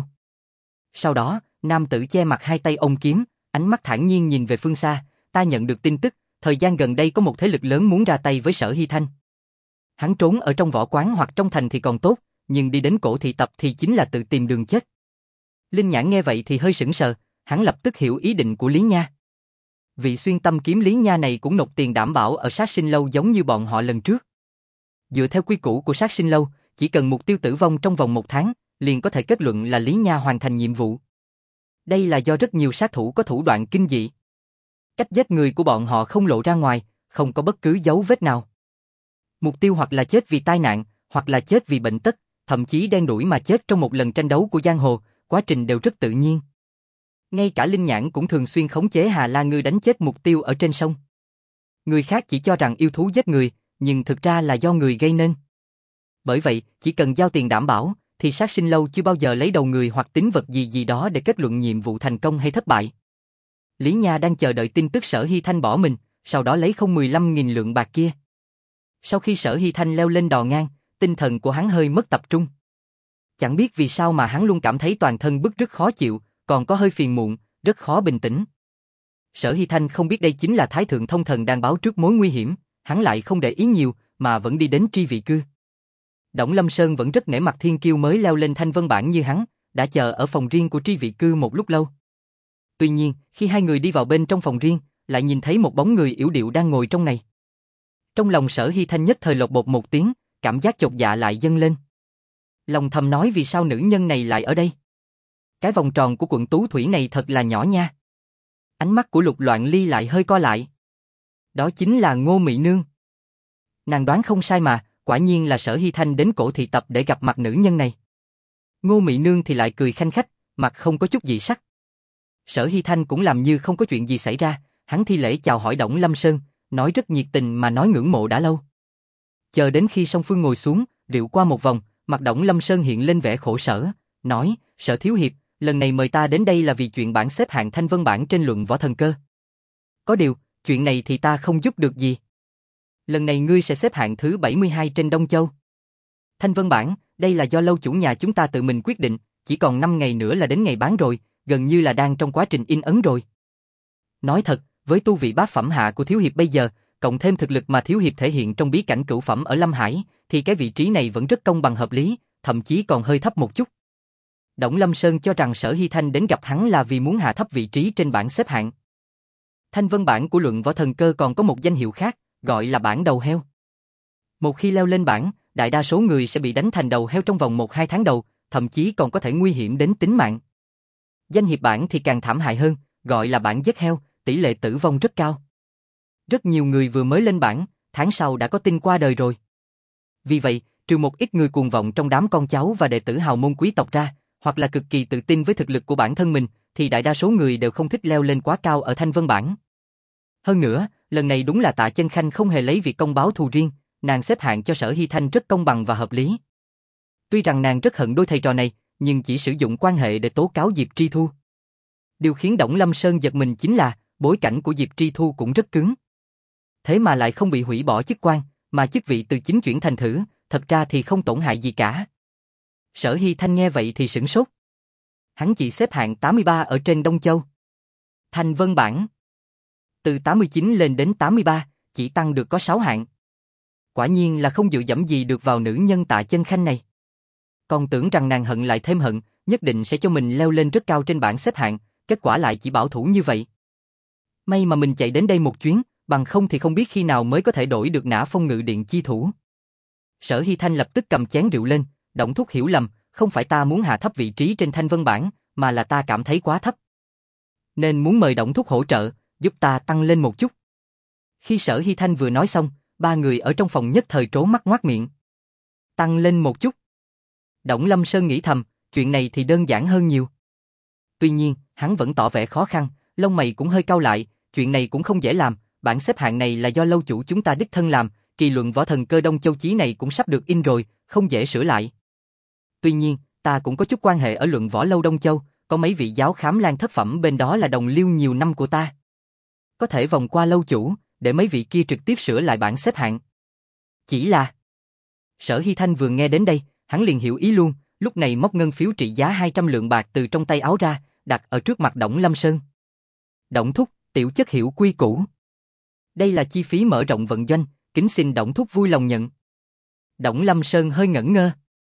Sau đó, nam tử che mặt hai tay ôm kiếm, ánh mắt thản nhiên nhìn về phương xa, ta nhận được tin tức, thời gian gần đây có một thế lực lớn muốn ra tay với Sở Hy Thanh. Hắn trốn ở trong võ quán hoặc trong thành thì còn tốt, nhưng đi đến cổ thị tập thì chính là tự tìm đường chết. Linh Nhãn nghe vậy thì hơi sững sờ, hắn lập tức hiểu ý định của Lý Nha. Vị Xuyên Tâm Kiếm Lý Nha này cũng nộp tiền đảm bảo ở sát sinh lâu giống như bọn họ lần trước. Dựa theo quy củ của sát sinh lâu, chỉ cần mục tiêu tử vong trong vòng một tháng, liền có thể kết luận là Lý Nha hoàn thành nhiệm vụ. Đây là do rất nhiều sát thủ có thủ đoạn kinh dị. Cách giết người của bọn họ không lộ ra ngoài, không có bất cứ dấu vết nào. Mục tiêu hoặc là chết vì tai nạn, hoặc là chết vì bệnh tật, thậm chí đen đủi mà chết trong một lần tranh đấu của giang hồ, quá trình đều rất tự nhiên. Ngay cả Linh Nhãn cũng thường xuyên khống chế Hà La Ngư đánh chết mục tiêu ở trên sông. Người khác chỉ cho rằng yêu thú giết người, nhưng thực ra là do người gây nên. Bởi vậy, chỉ cần giao tiền đảm bảo, thì sát sinh lâu chưa bao giờ lấy đầu người hoặc tín vật gì gì đó để kết luận nhiệm vụ thành công hay thất bại. Lý Nha đang chờ đợi tin tức Sở Hy Thanh bỏ mình, sau đó lấy không mười lăm nghìn lượng bạc kia. Sau khi Sở Hy Thanh leo lên đò ngang, tinh thần của hắn hơi mất tập trung. Chẳng biết vì sao mà hắn luôn cảm thấy toàn thân bứt rứt khó chịu, còn có hơi phiền muộn, rất khó bình tĩnh. Sở Hy Thanh không biết đây chính là Thái Thượng Thông Thần đang báo trước mối nguy hiểm, hắn lại không để ý nhiều, mà vẫn đi đến tri vị cư. Đổng Lâm Sơn vẫn rất nể mặt thiên kiêu mới leo lên thanh vân bảng như hắn, đã chờ ở phòng riêng của tri vị cư một lúc lâu. Tuy nhiên, khi hai người đi vào bên trong phòng riêng, lại nhìn thấy một bóng người yểu điệu đang ngồi trong này. Trong lòng Sở Hy Thanh nhất thời lột bột một tiếng, cảm giác chột dạ lại dâng lên. Lòng thầm nói vì sao nữ nhân này lại ở đây? Cái vòng tròn của quận Tú Thủy này thật là nhỏ nha. Ánh mắt của Lục Loạn Ly lại hơi co lại. Đó chính là Ngô Mị Nương. Nàng đoán không sai mà, quả nhiên là Sở Hy Thanh đến cổ thị tập để gặp mặt nữ nhân này. Ngô Mị Nương thì lại cười khanh khách, mặt không có chút gì sắc. Sở Hy Thanh cũng làm như không có chuyện gì xảy ra, hắn thi lễ chào hỏi Đổng Lâm Sơn, nói rất nhiệt tình mà nói ngưỡng mộ đã lâu. Chờ đến khi song phương ngồi xuống, rượu qua một vòng, mặt Đổng Lâm Sơn hiện lên vẻ khổ sở, nói, Sở thiếu hiệp, lần này mời ta đến đây là vì chuyện bảng xếp hạng thanh vân bảng trên luận võ thần cơ. Có điều, chuyện này thì ta không giúp được gì. Lần này ngươi sẽ xếp hạng thứ bảy mươi hai trên Đông Châu. Thanh vân bảng, đây là do lâu chủ nhà chúng ta tự mình quyết định, chỉ còn năm ngày nữa là đến ngày bán rồi, gần như là đang trong quá trình in ấn rồi. Nói thật, với tu vị bát phẩm hạ của thiếu hiệp bây giờ, cộng thêm thực lực mà thiếu hiệp thể hiện trong bí cảnh cửu phẩm ở Lâm Hải, thì cái vị trí này vẫn rất công bằng hợp lý, thậm chí còn hơi thấp một chút. Đổng Lâm Sơn cho rằng Sở Hy Thanh đến gặp hắn là vì muốn hạ thấp vị trí trên bảng xếp hạng. Thanh vân bảng của luận võ thần cơ còn có một danh hiệu khác, gọi là bảng đầu heo. Một khi leo lên bảng, đại đa số người sẽ bị đánh thành đầu heo trong vòng một hai tháng đầu, thậm chí còn có thể nguy hiểm đến tính mạng. Danh hiệp bảng thì càng thảm hại hơn, gọi là bảng giết heo, tỷ lệ tử vong rất cao. Rất nhiều người vừa mới lên bảng, tháng sau đã có tin qua đời rồi. Vì vậy, trừ một ít người cuồng vọng trong đám con cháu và đệ tử hào môn quý tộc ra, hoặc là cực kỳ tự tin với thực lực của bản thân mình, thì đại đa số người đều không thích leo lên quá cao ở thanh vân bảng. Hơn nữa, lần này đúng là Tạ Chân Khanh không hề lấy việc công báo thù riêng, nàng xếp hạng cho Sở Hy Thanh rất công bằng và hợp lý. Tuy rằng nàng rất hận đôi thầy trò này, nhưng chỉ sử dụng quan hệ để tố cáo Diệp Tri Thu. Điều khiến Đổng Lâm Sơn giật mình chính là, bối cảnh của Diệp Tri Thu cũng rất cứng. Thế mà lại không bị hủy bỏ chức quan, mà chức vị từ chính chuyển thành thử, thật ra thì không tổn hại gì cả. Sở Hy Thanh nghe vậy thì sửng sốt. Hắn chỉ xếp hạng tám mươi ba ở trên Đông Châu. Thanh vân bảng. Từ tám mươi chín lên đến tám mươi ba, chỉ tăng được có sáu hạng. Quả nhiên là không dựa dẫm gì được vào nữ nhân Tạ Chân Khanh này. Còn tưởng rằng nàng hận lại thêm hận, nhất định sẽ cho mình leo lên rất cao trên bảng xếp hạng, kết quả lại chỉ bảo thủ như vậy. May mà mình chạy đến đây một chuyến, bằng không thì không biết khi nào mới có thể đổi được Nã Phong Ngự Điện chi thủ. Sở Hy Thanh lập tức cầm chén rượu lên, Đổng thúc hiểu lầm, không phải ta muốn hạ thấp vị trí trên thanh vân bảng, mà là ta cảm thấy quá thấp. Nên muốn mời Đổng thúc hỗ trợ, giúp ta tăng lên một chút. Khi Sở Hy Thanh vừa nói xong, ba người ở trong phòng nhất thời trố mắt ngoác miệng. Tăng lên một chút. Đổng Lâm Sơn nghĩ thầm, chuyện này thì đơn giản hơn nhiều. Tuy nhiên, hắn vẫn tỏ vẻ khó khăn, lông mày cũng hơi cau lại, chuyện này cũng không dễ làm, bảng xếp hạng này là do lâu chủ chúng ta đích thân làm, kỳ luận võ thần cơ Đông Châu chí này cũng sắp được in rồi, không dễ sửa lại. Tuy nhiên, ta cũng có chút quan hệ ở luận võ lâu Đông Châu, có mấy vị giáo khám lan thất phẩm bên đó là đồng liêu nhiều năm của ta. Có thể vòng qua lâu chủ, để mấy vị kia trực tiếp sửa lại bảng xếp hạng. Chỉ là... Sở Hy Thanh vừa nghe đến đây, hắn liền hiểu ý luôn, lúc này móc ngân phiếu trị giá hai trăm lượng bạc từ trong tay áo ra, đặt ở trước mặt Đổng Lâm Sơn. Đổng thúc, tiểu chất hiểu quy củ. Đây là chi phí mở rộng vận doanh, kính xin Đổng thúc vui lòng nhận. Đổng Lâm Sơn hơi ngẩn ngơ.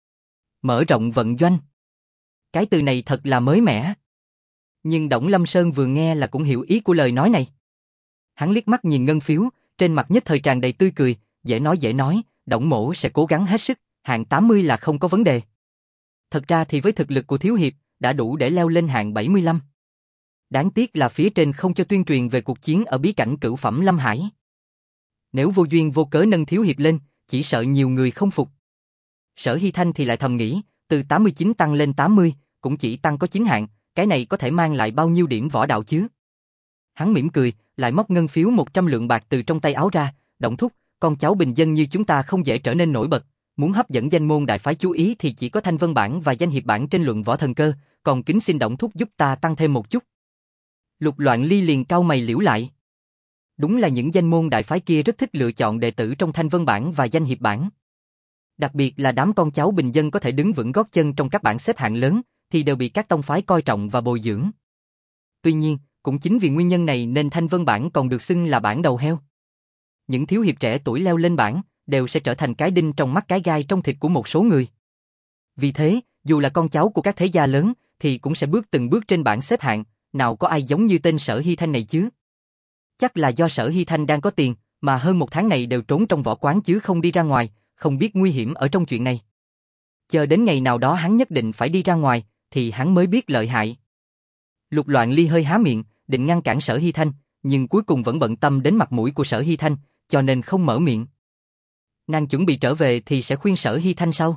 Mở rộng vận doanh. Cái từ này thật là mới mẻ. Nhưng Đổng Lâm Sơn vừa nghe là cũng hiểu ý của lời nói này. Hắn liếc mắt nhìn ngân phiếu, trên mặt nhất thời tràn đầy tươi cười, dễ nói dễ nói, Đổng mỗ sẽ cố gắng hết sức, hạng tám mươi là không có vấn đề. Thật ra thì với thực lực của thiếu hiệp, đã đủ để leo lên hạng bảy mươi lăm. Đáng tiếc là phía trên không cho tuyên truyền về cuộc chiến ở bí cảnh cửu phẩm Lâm Hải. Nếu vô duyên vô cớ nâng thiếu hiệp lên, chỉ sợ nhiều người không phục. Sở Hy Thanh thì lại thầm nghĩ, từ tám mươi chín tăng lên tám mươi, cũng chỉ tăng có chín hạng, cái này có thể mang lại bao nhiêu điểm võ đạo chứ? Hắn mỉm cười, lại móc ngân phiếu một trăm lượng bạc từ trong tay áo ra, Đổng thúc, con cháu bình dân như chúng ta không dễ trở nên nổi bật, muốn hấp dẫn danh môn đại phái chú ý thì chỉ có thanh vân bảng và danh hiệp bảng trên luận võ thần cơ, còn kính xin Đổng thúc giúp ta tăng thêm một chút. Lục Loạn Ly liền cau mày liễu lại. Đúng là những danh môn đại phái kia rất thích lựa chọn đệ tử trong thanh vân bảng và danh hiệp bảng. Đặc biệt là đám con cháu bình dân có thể đứng vững gót chân trong các bảng xếp hạng lớn, thì đều bị các tông phái coi trọng và bồi dưỡng. Tuy nhiên, cũng chính vì nguyên nhân này nên thanh vân bảng còn được xưng là bảng đầu heo. Những thiếu hiệp trẻ tuổi leo lên bảng, đều sẽ trở thành cái đinh trong mắt cái gai trong thịt của một số người. Vì thế, dù là con cháu của các thế gia lớn, thì cũng sẽ bước từng bước trên bảng xếp hạng, nào có ai giống như tên Sở Hy Thanh này chứ. Chắc là do Sở Hy Thanh đang có tiền, mà hơn một tháng này đều trốn trong võ quán chứ không đi ra ngoài, không biết nguy hiểm ở trong chuyện này. Chờ đến ngày nào đó hắn nhất định phải đi ra ngoài, thì hắn mới biết lợi hại. Lục Loạn Ly hơi há miệng, định ngăn cản Sở Hy Thanh, nhưng cuối cùng vẫn bận tâm đến mặt mũi của Sở Hy Thanh, cho nên không mở miệng. Nàng chuẩn bị trở về thì sẽ khuyên Sở Hy Thanh sau.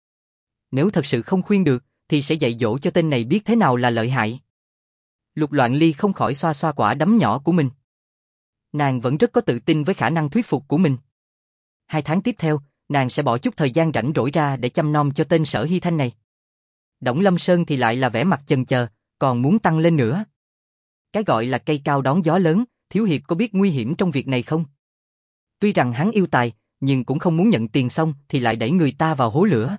Nếu thật sự không khuyên được, thì sẽ dạy dỗ cho tên này biết thế nào là lợi hại. Lục Loạn Ly không khỏi xoa xoa quả đấm nhỏ của mình. Nàng vẫn rất có tự tin với khả năng thuyết phục của mình. Hai tháng tiếp theo, nàng sẽ bỏ chút thời gian rảnh rỗi ra để chăm nom cho tên Sở Hy Thanh này. Đổng Lâm Sơn thì lại là vẻ mặt chần chờ, còn muốn tăng lên nữa. Cái gọi là cây cao đón gió lớn, Thiếu Hiệp có biết nguy hiểm trong việc này không? Tuy rằng hắn yêu tài, nhưng cũng không muốn nhận tiền xong thì lại đẩy người ta vào hố lửa.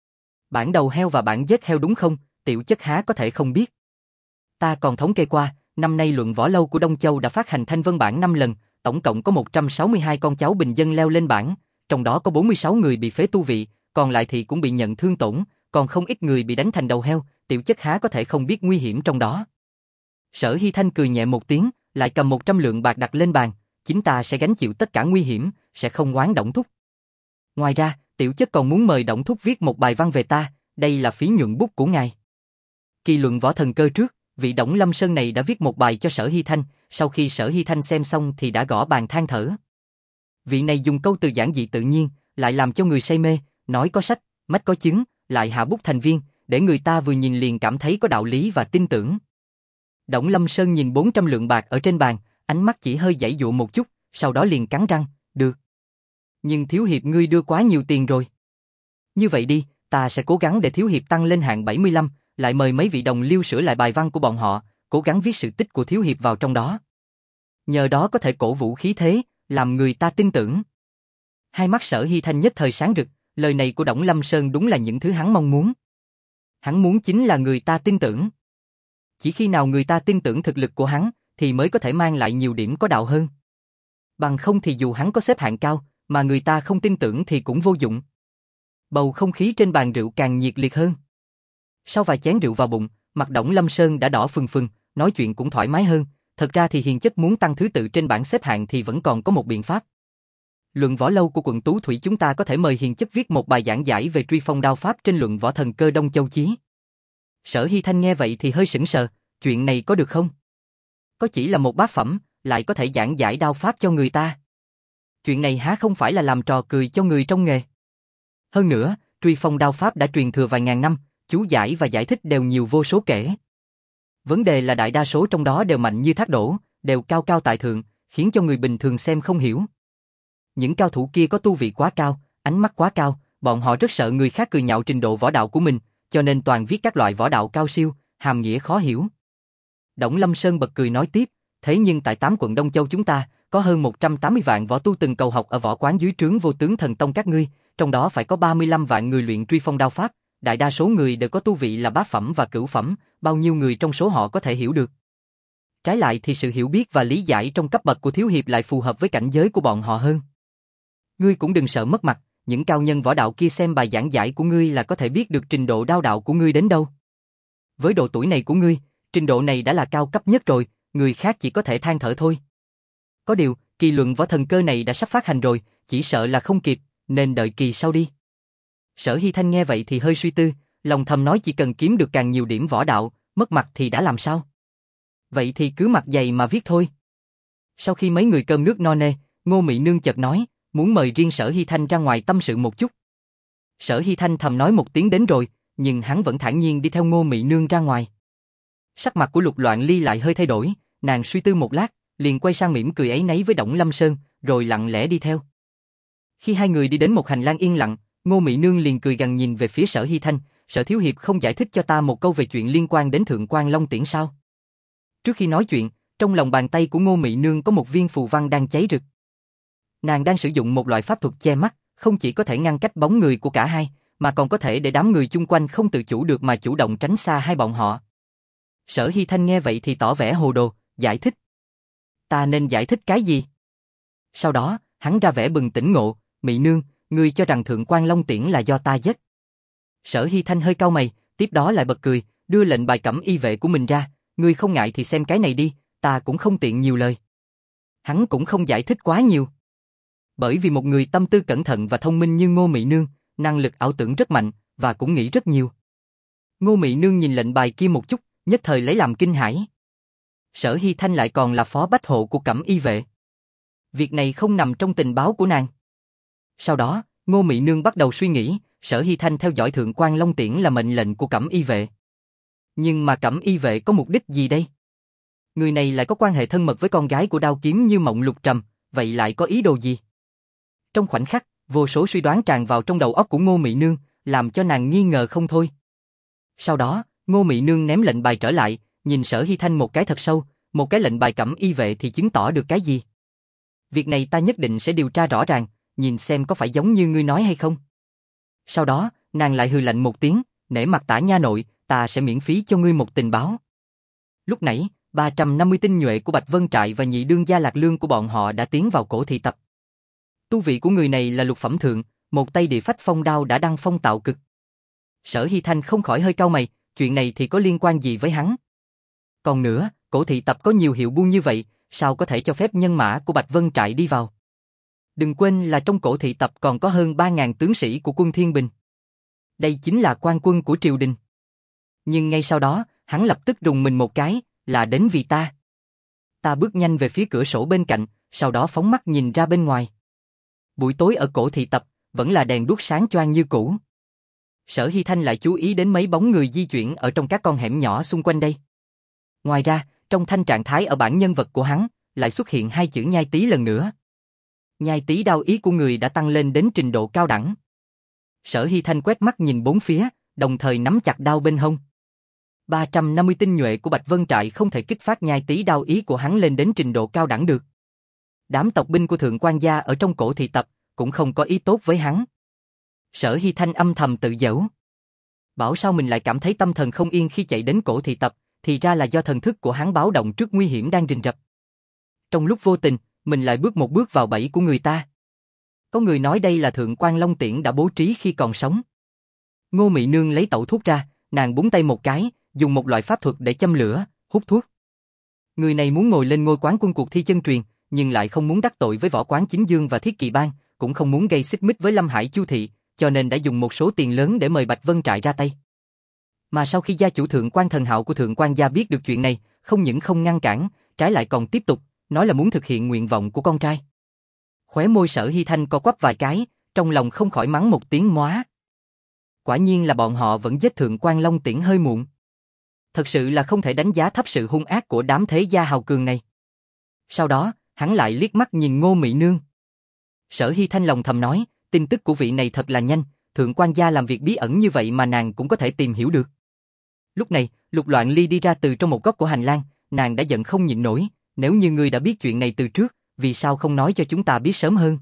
Bản đầu heo và bản vết heo đúng không, tiểu chất há có thể không biết. Ta còn thống kê qua, năm nay luận võ lâu của Đông Châu đã phát hành thanh vân bảng năm lần, tổng cộng có một trăm sáu mươi hai con cháu bình dân leo lên bảng, trong đó có bốn mươi sáu người bị phế tu vị, còn lại thì cũng bị nhận thương tổn, còn không ít người bị đánh thành đầu heo, tiểu chất há có thể không biết nguy hiểm trong đó. Sở Hy Thanh cười nhẹ một tiếng, lại cầm một trăm lượng bạc đặt lên bàn, chính ta sẽ gánh chịu tất cả nguy hiểm, sẽ không oán Đổng thúc. Ngoài ra, tiểu chất còn muốn mời Đổng thúc viết một bài văn về ta, đây là phí nhuận bút của ngài. Kỳ luận võ thần cơ trước, vị Đổng Lâm Sơn này đã viết một bài cho Sở Hy Thanh, sau khi Sở Hy Thanh xem xong thì đã gõ bàn than thở. Vị này dùng câu từ giản dị tự nhiên, lại làm cho người say mê, nói có sách, mách có chứng, lại hạ bút thành viên, để người ta vừa nhìn liền cảm thấy có đạo lý và tin tưởng. Đổng Lâm Sơn nhìn bốn trăm lượng bạc ở trên bàn, ánh mắt chỉ hơi giãy giụa một chút, sau đó liền cắn răng, được. Nhưng Thiếu Hiệp ngươi đưa quá nhiều tiền rồi. Như vậy đi, ta sẽ cố gắng để Thiếu Hiệp tăng lên hạng bảy mươi lăm, lại mời mấy vị đồng liêu sửa lại bài văn của bọn họ, cố gắng viết sự tích của Thiếu Hiệp vào trong đó. Nhờ đó có thể cổ vũ khí thế, làm người ta tin tưởng. Hai mắt Sở Hy Thanh nhất thời sáng rực, lời này của Đổng Lâm Sơn đúng là những thứ hắn mong muốn. Hắn muốn chính là người ta tin tưởng. Chỉ khi nào người ta tin tưởng thực lực của hắn, thì mới có thể mang lại nhiều điểm có đạo hơn. Bằng không thì dù hắn có xếp hạng cao, mà người ta không tin tưởng thì cũng vô dụng. Bầu không khí trên bàn rượu càng nhiệt liệt hơn. Sau vài chén rượu vào bụng, mặt Đổng Lâm Sơn đã đỏ phừng phừng, nói chuyện cũng thoải mái hơn. Thật ra thì hiền chất muốn tăng thứ tự trên bảng xếp hạng thì vẫn còn có một biện pháp. Luận võ lâu của quận Tú Thủy chúng ta có thể mời hiền chất viết một bài giảng giải về truy phong đao pháp trên luận võ thần cơ Đông Châu Chí. Sở Hy Thanh nghe vậy thì hơi sững sờ, chuyện này có được không? Có chỉ là một bát phẩm, lại có thể giảng giải đao pháp cho người ta. Chuyện này há không phải là làm trò cười cho người trong nghề. Hơn nữa, truy phong đao pháp đã truyền thừa vài ngàn năm, chú giải và giải thích đều nhiều vô số kể. Vấn đề là đại đa số trong đó đều mạnh như thác đổ, đều cao cao tại thượng, khiến cho người bình thường xem không hiểu. Những cao thủ kia có tu vị quá cao, ánh mắt quá cao, bọn họ rất sợ người khác cười nhạo trình độ võ đạo của mình, cho nên toàn viết các loại võ đạo cao siêu, hàm nghĩa khó hiểu. Đổng Lâm Sơn bật cười nói tiếp, thế nhưng tại tám quận Đông Châu chúng ta, có hơn một trăm tám mươi vạn võ tu từng cầu học ở võ quán dưới trướng Vô Tướng Thần Tông các ngươi, trong đó phải có ba mươi lăm vạn người luyện truy phong đao pháp, đại đa số người đều có tu vị là bát phẩm và cửu phẩm, bao nhiêu người trong số họ có thể hiểu được. Trái lại thì sự hiểu biết và lý giải trong cấp bậc của Thiếu Hiệp lại phù hợp với cảnh giới của bọn họ hơn. Ngươi cũng đừng sợ mất mặt, những cao nhân võ đạo kia xem bài giảng giải của ngươi là có thể biết được trình độ đao đạo của ngươi đến đâu. Với độ tuổi này của ngươi, trình độ này đã là cao cấp nhất rồi, người khác chỉ có thể than thở thôi. Có điều, kỳ luận võ thần cơ này đã sắp phát hành rồi, chỉ sợ là không kịp, nên đợi kỳ sau đi. Sở Hy Thanh nghe vậy thì hơi suy tư, lòng thầm nói chỉ cần kiếm được càng nhiều điểm võ đạo, mất mặt thì đã làm sao? Vậy thì cứ mặt dày mà viết thôi. Sau khi mấy người cơm nước no nê, Ngô Mị Nương chợt nói, muốn mời riêng Sở Hy Thanh ra ngoài tâm sự một chút. Sở Hy Thanh thầm nói một tiếng đến rồi, nhưng hắn vẫn thản nhiên đi theo Ngô Mị Nương ra ngoài. Sắc mặt của Lục Loạn Ly lại hơi thay đổi, nàng suy tư một lát, liền quay sang mỉm cười áy náy với Đổng Lâm Sơn, rồi lặng lẽ đi theo. Khi hai người đi đến một hành lang yên lặng, Ngô Mị Nương liền cười gằn nhìn về phía Sở Hy Thanh, Sở Thiếu Hiệp không giải thích cho ta một câu về chuyện liên quan đến Thượng Quan Long Tiễn sao? Trước khi nói chuyện, trong lòng bàn tay của Ngô Mị Nương có một viên phù văn đang cháy rực. Nàng đang sử dụng một loại pháp thuật che mắt, không chỉ có thể ngăn cách bóng người của cả hai, mà còn có thể để đám người chung quanh không tự chủ được mà chủ động tránh xa hai bọn họ. Sở Hy Thanh nghe vậy thì tỏ vẻ hồ đồ, giải thích. Ta nên giải thích cái gì? Sau đó, hắn ra vẻ bừng tỉnh ngộ, Mị nương, ngươi cho rằng Thượng quan Long Tiễn là do ta giết. Sở Hy Thanh hơi cau mày, tiếp đó lại bật cười, đưa lệnh bài cẩm y vệ của mình ra, ngươi không ngại thì xem cái này đi, ta cũng không tiện nhiều lời. Hắn cũng không giải thích quá nhiều. Bởi vì một người tâm tư cẩn thận và thông minh như Ngô Mị nương, năng lực ảo tưởng rất mạnh, và cũng nghĩ rất nhiều. Ngô Mị nương nhìn lệnh bài kia một chút, nhất thời lấy làm kinh hãi. Sở Hy Thanh lại còn là phó bách hộ của cẩm y vệ. Việc này không nằm trong tình báo của nàng. Sau đó, Ngô Mị nương bắt đầu suy nghĩ, Sở Hy Thanh theo dõi Thượng quan Long Tiễn là mệnh lệnh của cẩm y vệ. Nhưng mà cẩm y vệ có mục đích gì đây? Người này lại có quan hệ thân mật với con gái của Đao Kiếm Như Mộng Lục Trầm, vậy lại có ý đồ gì? Trong khoảnh khắc, vô số suy đoán tràn vào trong đầu óc của Ngô Mị nương, làm cho nàng nghi ngờ không thôi. Sau đó, Ngô Mị nương ném lệnh bài trở lại, nhìn Sở Hy Thanh một cái thật sâu, một cái lệnh bài cẩm y vệ thì chứng tỏ được cái gì? Việc này ta nhất định sẽ điều tra rõ ràng, nhìn xem có phải giống như ngươi nói hay không. Sau đó, nàng lại hừ lạnh một tiếng, nể mặt Tả nha nội, ta sẽ miễn phí cho ngươi một tình báo. Lúc nãy, ba trăm năm mươi tinh nhuệ của Bạch Vân Trại và nhị đương gia Lạc Lương của bọn họ đã tiến vào cổ thị tập. Tu vị của người này là lục phẩm thượng, một tay địa phách phong đao đã đăng phong tạo cực. Sở Hy Thanh không khỏi hơi cau mày, chuyện này thì có liên quan gì với hắn? Còn nữa, cổ thị tập có nhiều hiệu buôn như vậy, sao có thể cho phép nhân mã của Bạch Vân Trại đi vào? Đừng quên là trong cổ thị tập còn có hơn ba nghìn tướng sĩ của quân Thiên Bình. Đây chính là quan quân của triều đình. Nhưng ngay sau đó, hắn lập tức rùng mình một cái, là đến vì ta. Ta bước nhanh về phía cửa sổ bên cạnh, sau đó phóng mắt nhìn ra bên ngoài. Buổi tối ở cổ thị tập, vẫn là đèn đuốc sáng choang như cũ. Sở Hy Thanh lại chú ý đến mấy bóng người di chuyển ở trong các con hẻm nhỏ xung quanh đây. Ngoài ra, trong thanh trạng thái ở bản nhân vật của hắn, lại xuất hiện hai chữ nhai tí lần nữa. Nhai tí đao ý của người đã tăng lên đến trình độ cao đẳng. Sở Hy Thanh quét mắt nhìn bốn phía, đồng thời nắm chặt đao bên hông. ba trăm năm mươi tinh nhuệ của Bạch Vân Trại không thể kích phát nhai tí đao ý của hắn lên đến trình độ cao đẳng được. Đám tộc binh của Thượng quan gia ở trong cổ thị tập cũng không có ý tốt với hắn. Sở Hy Thanh âm thầm tự giễu. Bảo sao mình lại cảm thấy tâm thần không yên khi chạy đến cổ thị tập, thì ra là do thần thức của hắn báo động trước nguy hiểm đang rình rập. Trong lúc vô tình, mình lại bước một bước vào bẫy của người ta. Có người nói đây là Thượng quan Long Tiễn đã bố trí khi còn sống. Ngô Mị nương lấy tẩu thuốc ra, nàng búng tay một cái, dùng một loại pháp thuật để châm lửa, hút thuốc. Người này muốn ngồi lên ngôi quán quân cuộc thi chân truyền, nhưng lại không muốn đắc tội với Võ Quán Chính Dương và Thiết Kỵ Bang, cũng không muốn gây xích mích với Lâm Hải Chu thị, cho nên đã dùng một số tiền lớn để mời Bạch Vân Trại ra tay. Mà sau khi gia chủ Thượng quan Thần Hạo của Thượng quan gia biết được chuyện này, không những không ngăn cản, trái lại còn tiếp tục, nói là muốn thực hiện nguyện vọng của con trai. Khóe môi Sở Hy Thanh co quắp vài cái, trong lòng không khỏi mắng một tiếng móa. Quả nhiên là bọn họ vẫn giết Thượng quan Long Tiễn hơi muộn. Thật sự là không thể đánh giá thấp sự hung ác của đám thế gia hào cường này. Sau đó, hắn lại liếc mắt nhìn Ngô Mị nương. Sở Hy Thanh lòng thầm nói, tin tức của vị này thật là nhanh, Thượng quan gia làm việc bí ẩn như vậy mà nàng cũng có thể tìm hiểu được. Lúc này, Lục Loạn Ly đi ra từ trong một góc của hành lang, nàng đã giận không nhịn nổi, nếu như ngươi đã biết chuyện này từ trước, vì sao không nói cho chúng ta biết sớm hơn?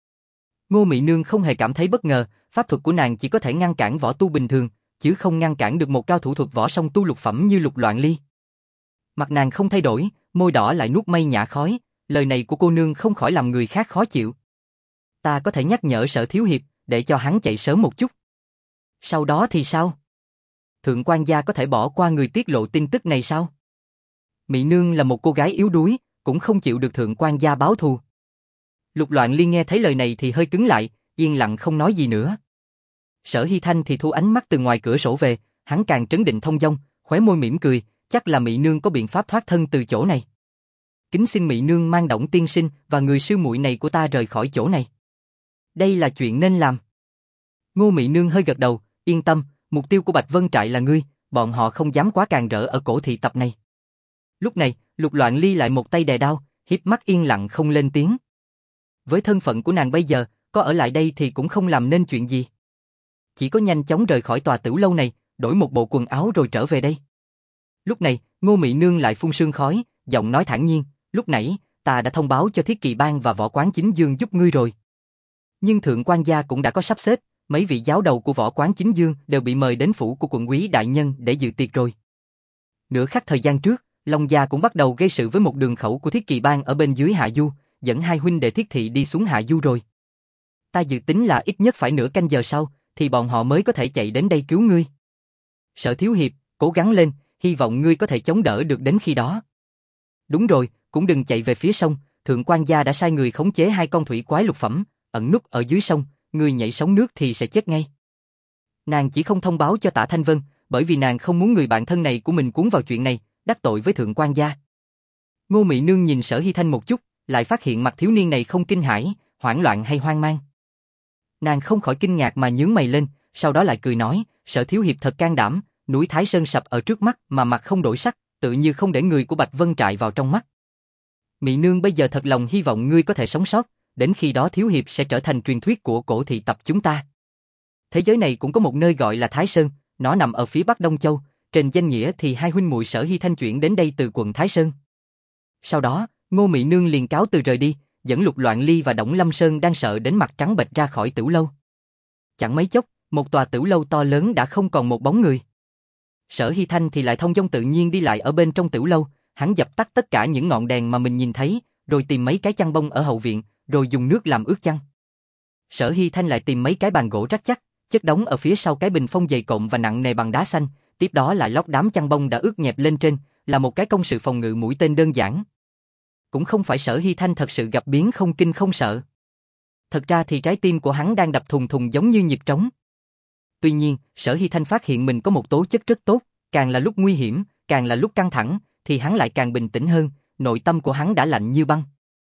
Ngô Mị nương không hề cảm thấy bất ngờ, pháp thuật của nàng chỉ có thể ngăn cản võ tu bình thường, chứ không ngăn cản được một cao thủ thuật võ song tu lục phẩm như Lục Loạn Ly. Mặt nàng không thay đổi, môi đỏ lại nuốt mây nhả khói, lời này của cô nương không khỏi làm người khác khó chịu. Ta có thể nhắc nhở Sở thiếu hiệp, để cho hắn chạy sớm một chút. Sau đó thì sao? Thượng quan gia có thể bỏ qua người tiết lộ tin tức này sao? Mị nương là một cô gái yếu đuối, cũng không chịu được Thượng quan gia báo thù. Lục Loạn Ly nghe thấy lời này thì hơi cứng lại, yên lặng không nói gì nữa. Sở Hy Thanh thì thu ánh mắt từ ngoài cửa sổ về, hắn càng trấn định thông dong, khóe môi mỉm cười, chắc là Mị nương có biện pháp thoát thân từ chỗ này. Kính xin Mị nương mang Đổng tiên sinh và người sư muội này của ta rời khỏi chỗ này. Đây là chuyện nên làm. Ngô Mị nương hơi gật đầu, yên tâm, mục tiêu của Bạch Vân Trại là ngươi, bọn họ không dám quá càn rỡ ở cổ thị tập này. Lúc này, Lục Loạn Ly lại một tay đè đao, híp mắt yên lặng không lên tiếng. Với thân phận của nàng bây giờ, có ở lại đây thì cũng không làm nên chuyện gì. Chỉ có nhanh chóng rời khỏi tòa tửu lâu này, đổi một bộ quần áo rồi trở về đây. Lúc này, Ngô Mị nương lại phun sương khói, giọng nói thản nhiên, lúc nãy, ta đã thông báo cho Thiết Kỵ Bang và Võ Quán Chính Dương giúp ngươi rồi. Nhưng Thượng quan gia cũng đã có sắp xếp, mấy vị giáo đầu của Võ Quán Chính Dương đều bị mời đến phủ của quận úy đại nhân để dự tiệc rồi. Nửa khắc thời gian trước, Long gia cũng bắt đầu gây sự với một đường khẩu của Thiết Kỵ Bang ở bên dưới Hạ Du, dẫn hai huynh đệ Thiết Thị đi xuống Hạ Du rồi. ta dự tính là ít nhất phải nửa canh giờ sau, thì bọn họ mới có thể chạy đến đây cứu ngươi. Sở Thiếu Hiệp, cố gắng lên, hy vọng ngươi có thể chống đỡ được đến khi đó. Đúng rồi, cũng đừng chạy về phía sông, Thượng quan gia đã sai người khống chế hai con thủy quái lục phẩm, ẩn núp ở dưới sông, ngươi nhảy sóng nước thì sẽ chết ngay. Nàng chỉ không thông báo cho Tả Thanh Vân, bởi vì nàng không muốn người bạn thân này của mình cuốn vào chuyện này, đắc tội với Thượng quan gia. Ngô Mị Nương nhìn Sở Hy Thanh một chút, lại phát hiện mặt thiếu niên này không kinh hãi, hoảng loạn hay hoang mang. Nàng không khỏi kinh ngạc mà nhướng mày lên, sau đó lại cười nói, Sở Thiếu Hiệp thật can đảm, núi Thái Sơn sập ở trước mắt mà mặt không đổi sắc, tự như không để người của Bạch Vân Trại vào trong mắt. Mị Nương bây giờ thật lòng hy vọng ngươi có thể sống sót, đến khi đó Thiếu Hiệp sẽ trở thành truyền thuyết của cổ thị tập chúng ta. Thế giới này cũng có một nơi gọi là Thái Sơn, nó nằm ở phía bắc Đông Châu, trên danh nghĩa thì hai huynh muội Sở Hy Thanh chuyển đến đây từ quận Thái Sơn. Sau đó, Ngô Mị Nương liền cáo từ rời đi, dẫn Lục Loạn Ly và Đổng Lâm Sơn đang sợ đến mặt trắng bệch ra khỏi tửu lâu. Chẳng mấy chốc, một tòa tửu lâu to lớn đã không còn một bóng người. Sở Hy Thanh thì lại thông dong tự nhiên đi lại ở bên trong tửu lâu, hắn dập tắt tất cả những ngọn đèn mà mình nhìn thấy, rồi tìm mấy cái chăn bông ở hậu viện, rồi dùng nước làm ướt chăn. Sở Hy Thanh lại tìm mấy cái bàn gỗ rắc chắc, chất đống ở phía sau cái bình phong dày cộm và nặng nề bằng đá xanh, tiếp đó lại lót đám chăn bông đã ướt nhẹp lên trên, là một cái công sự phòng ngự mũi tên đơn giản. Cũng không phải Sở Hy Thanh thật sự gặp biến không kinh không sợ. Thật ra thì trái tim của hắn đang đập thùng thùng giống như nhịp trống. Tuy nhiên, Sở Hy Thanh phát hiện mình có một tố chất rất tốt, càng là lúc nguy hiểm, càng là lúc căng thẳng, thì hắn lại càng bình tĩnh hơn, nội tâm của hắn đã lạnh như băng.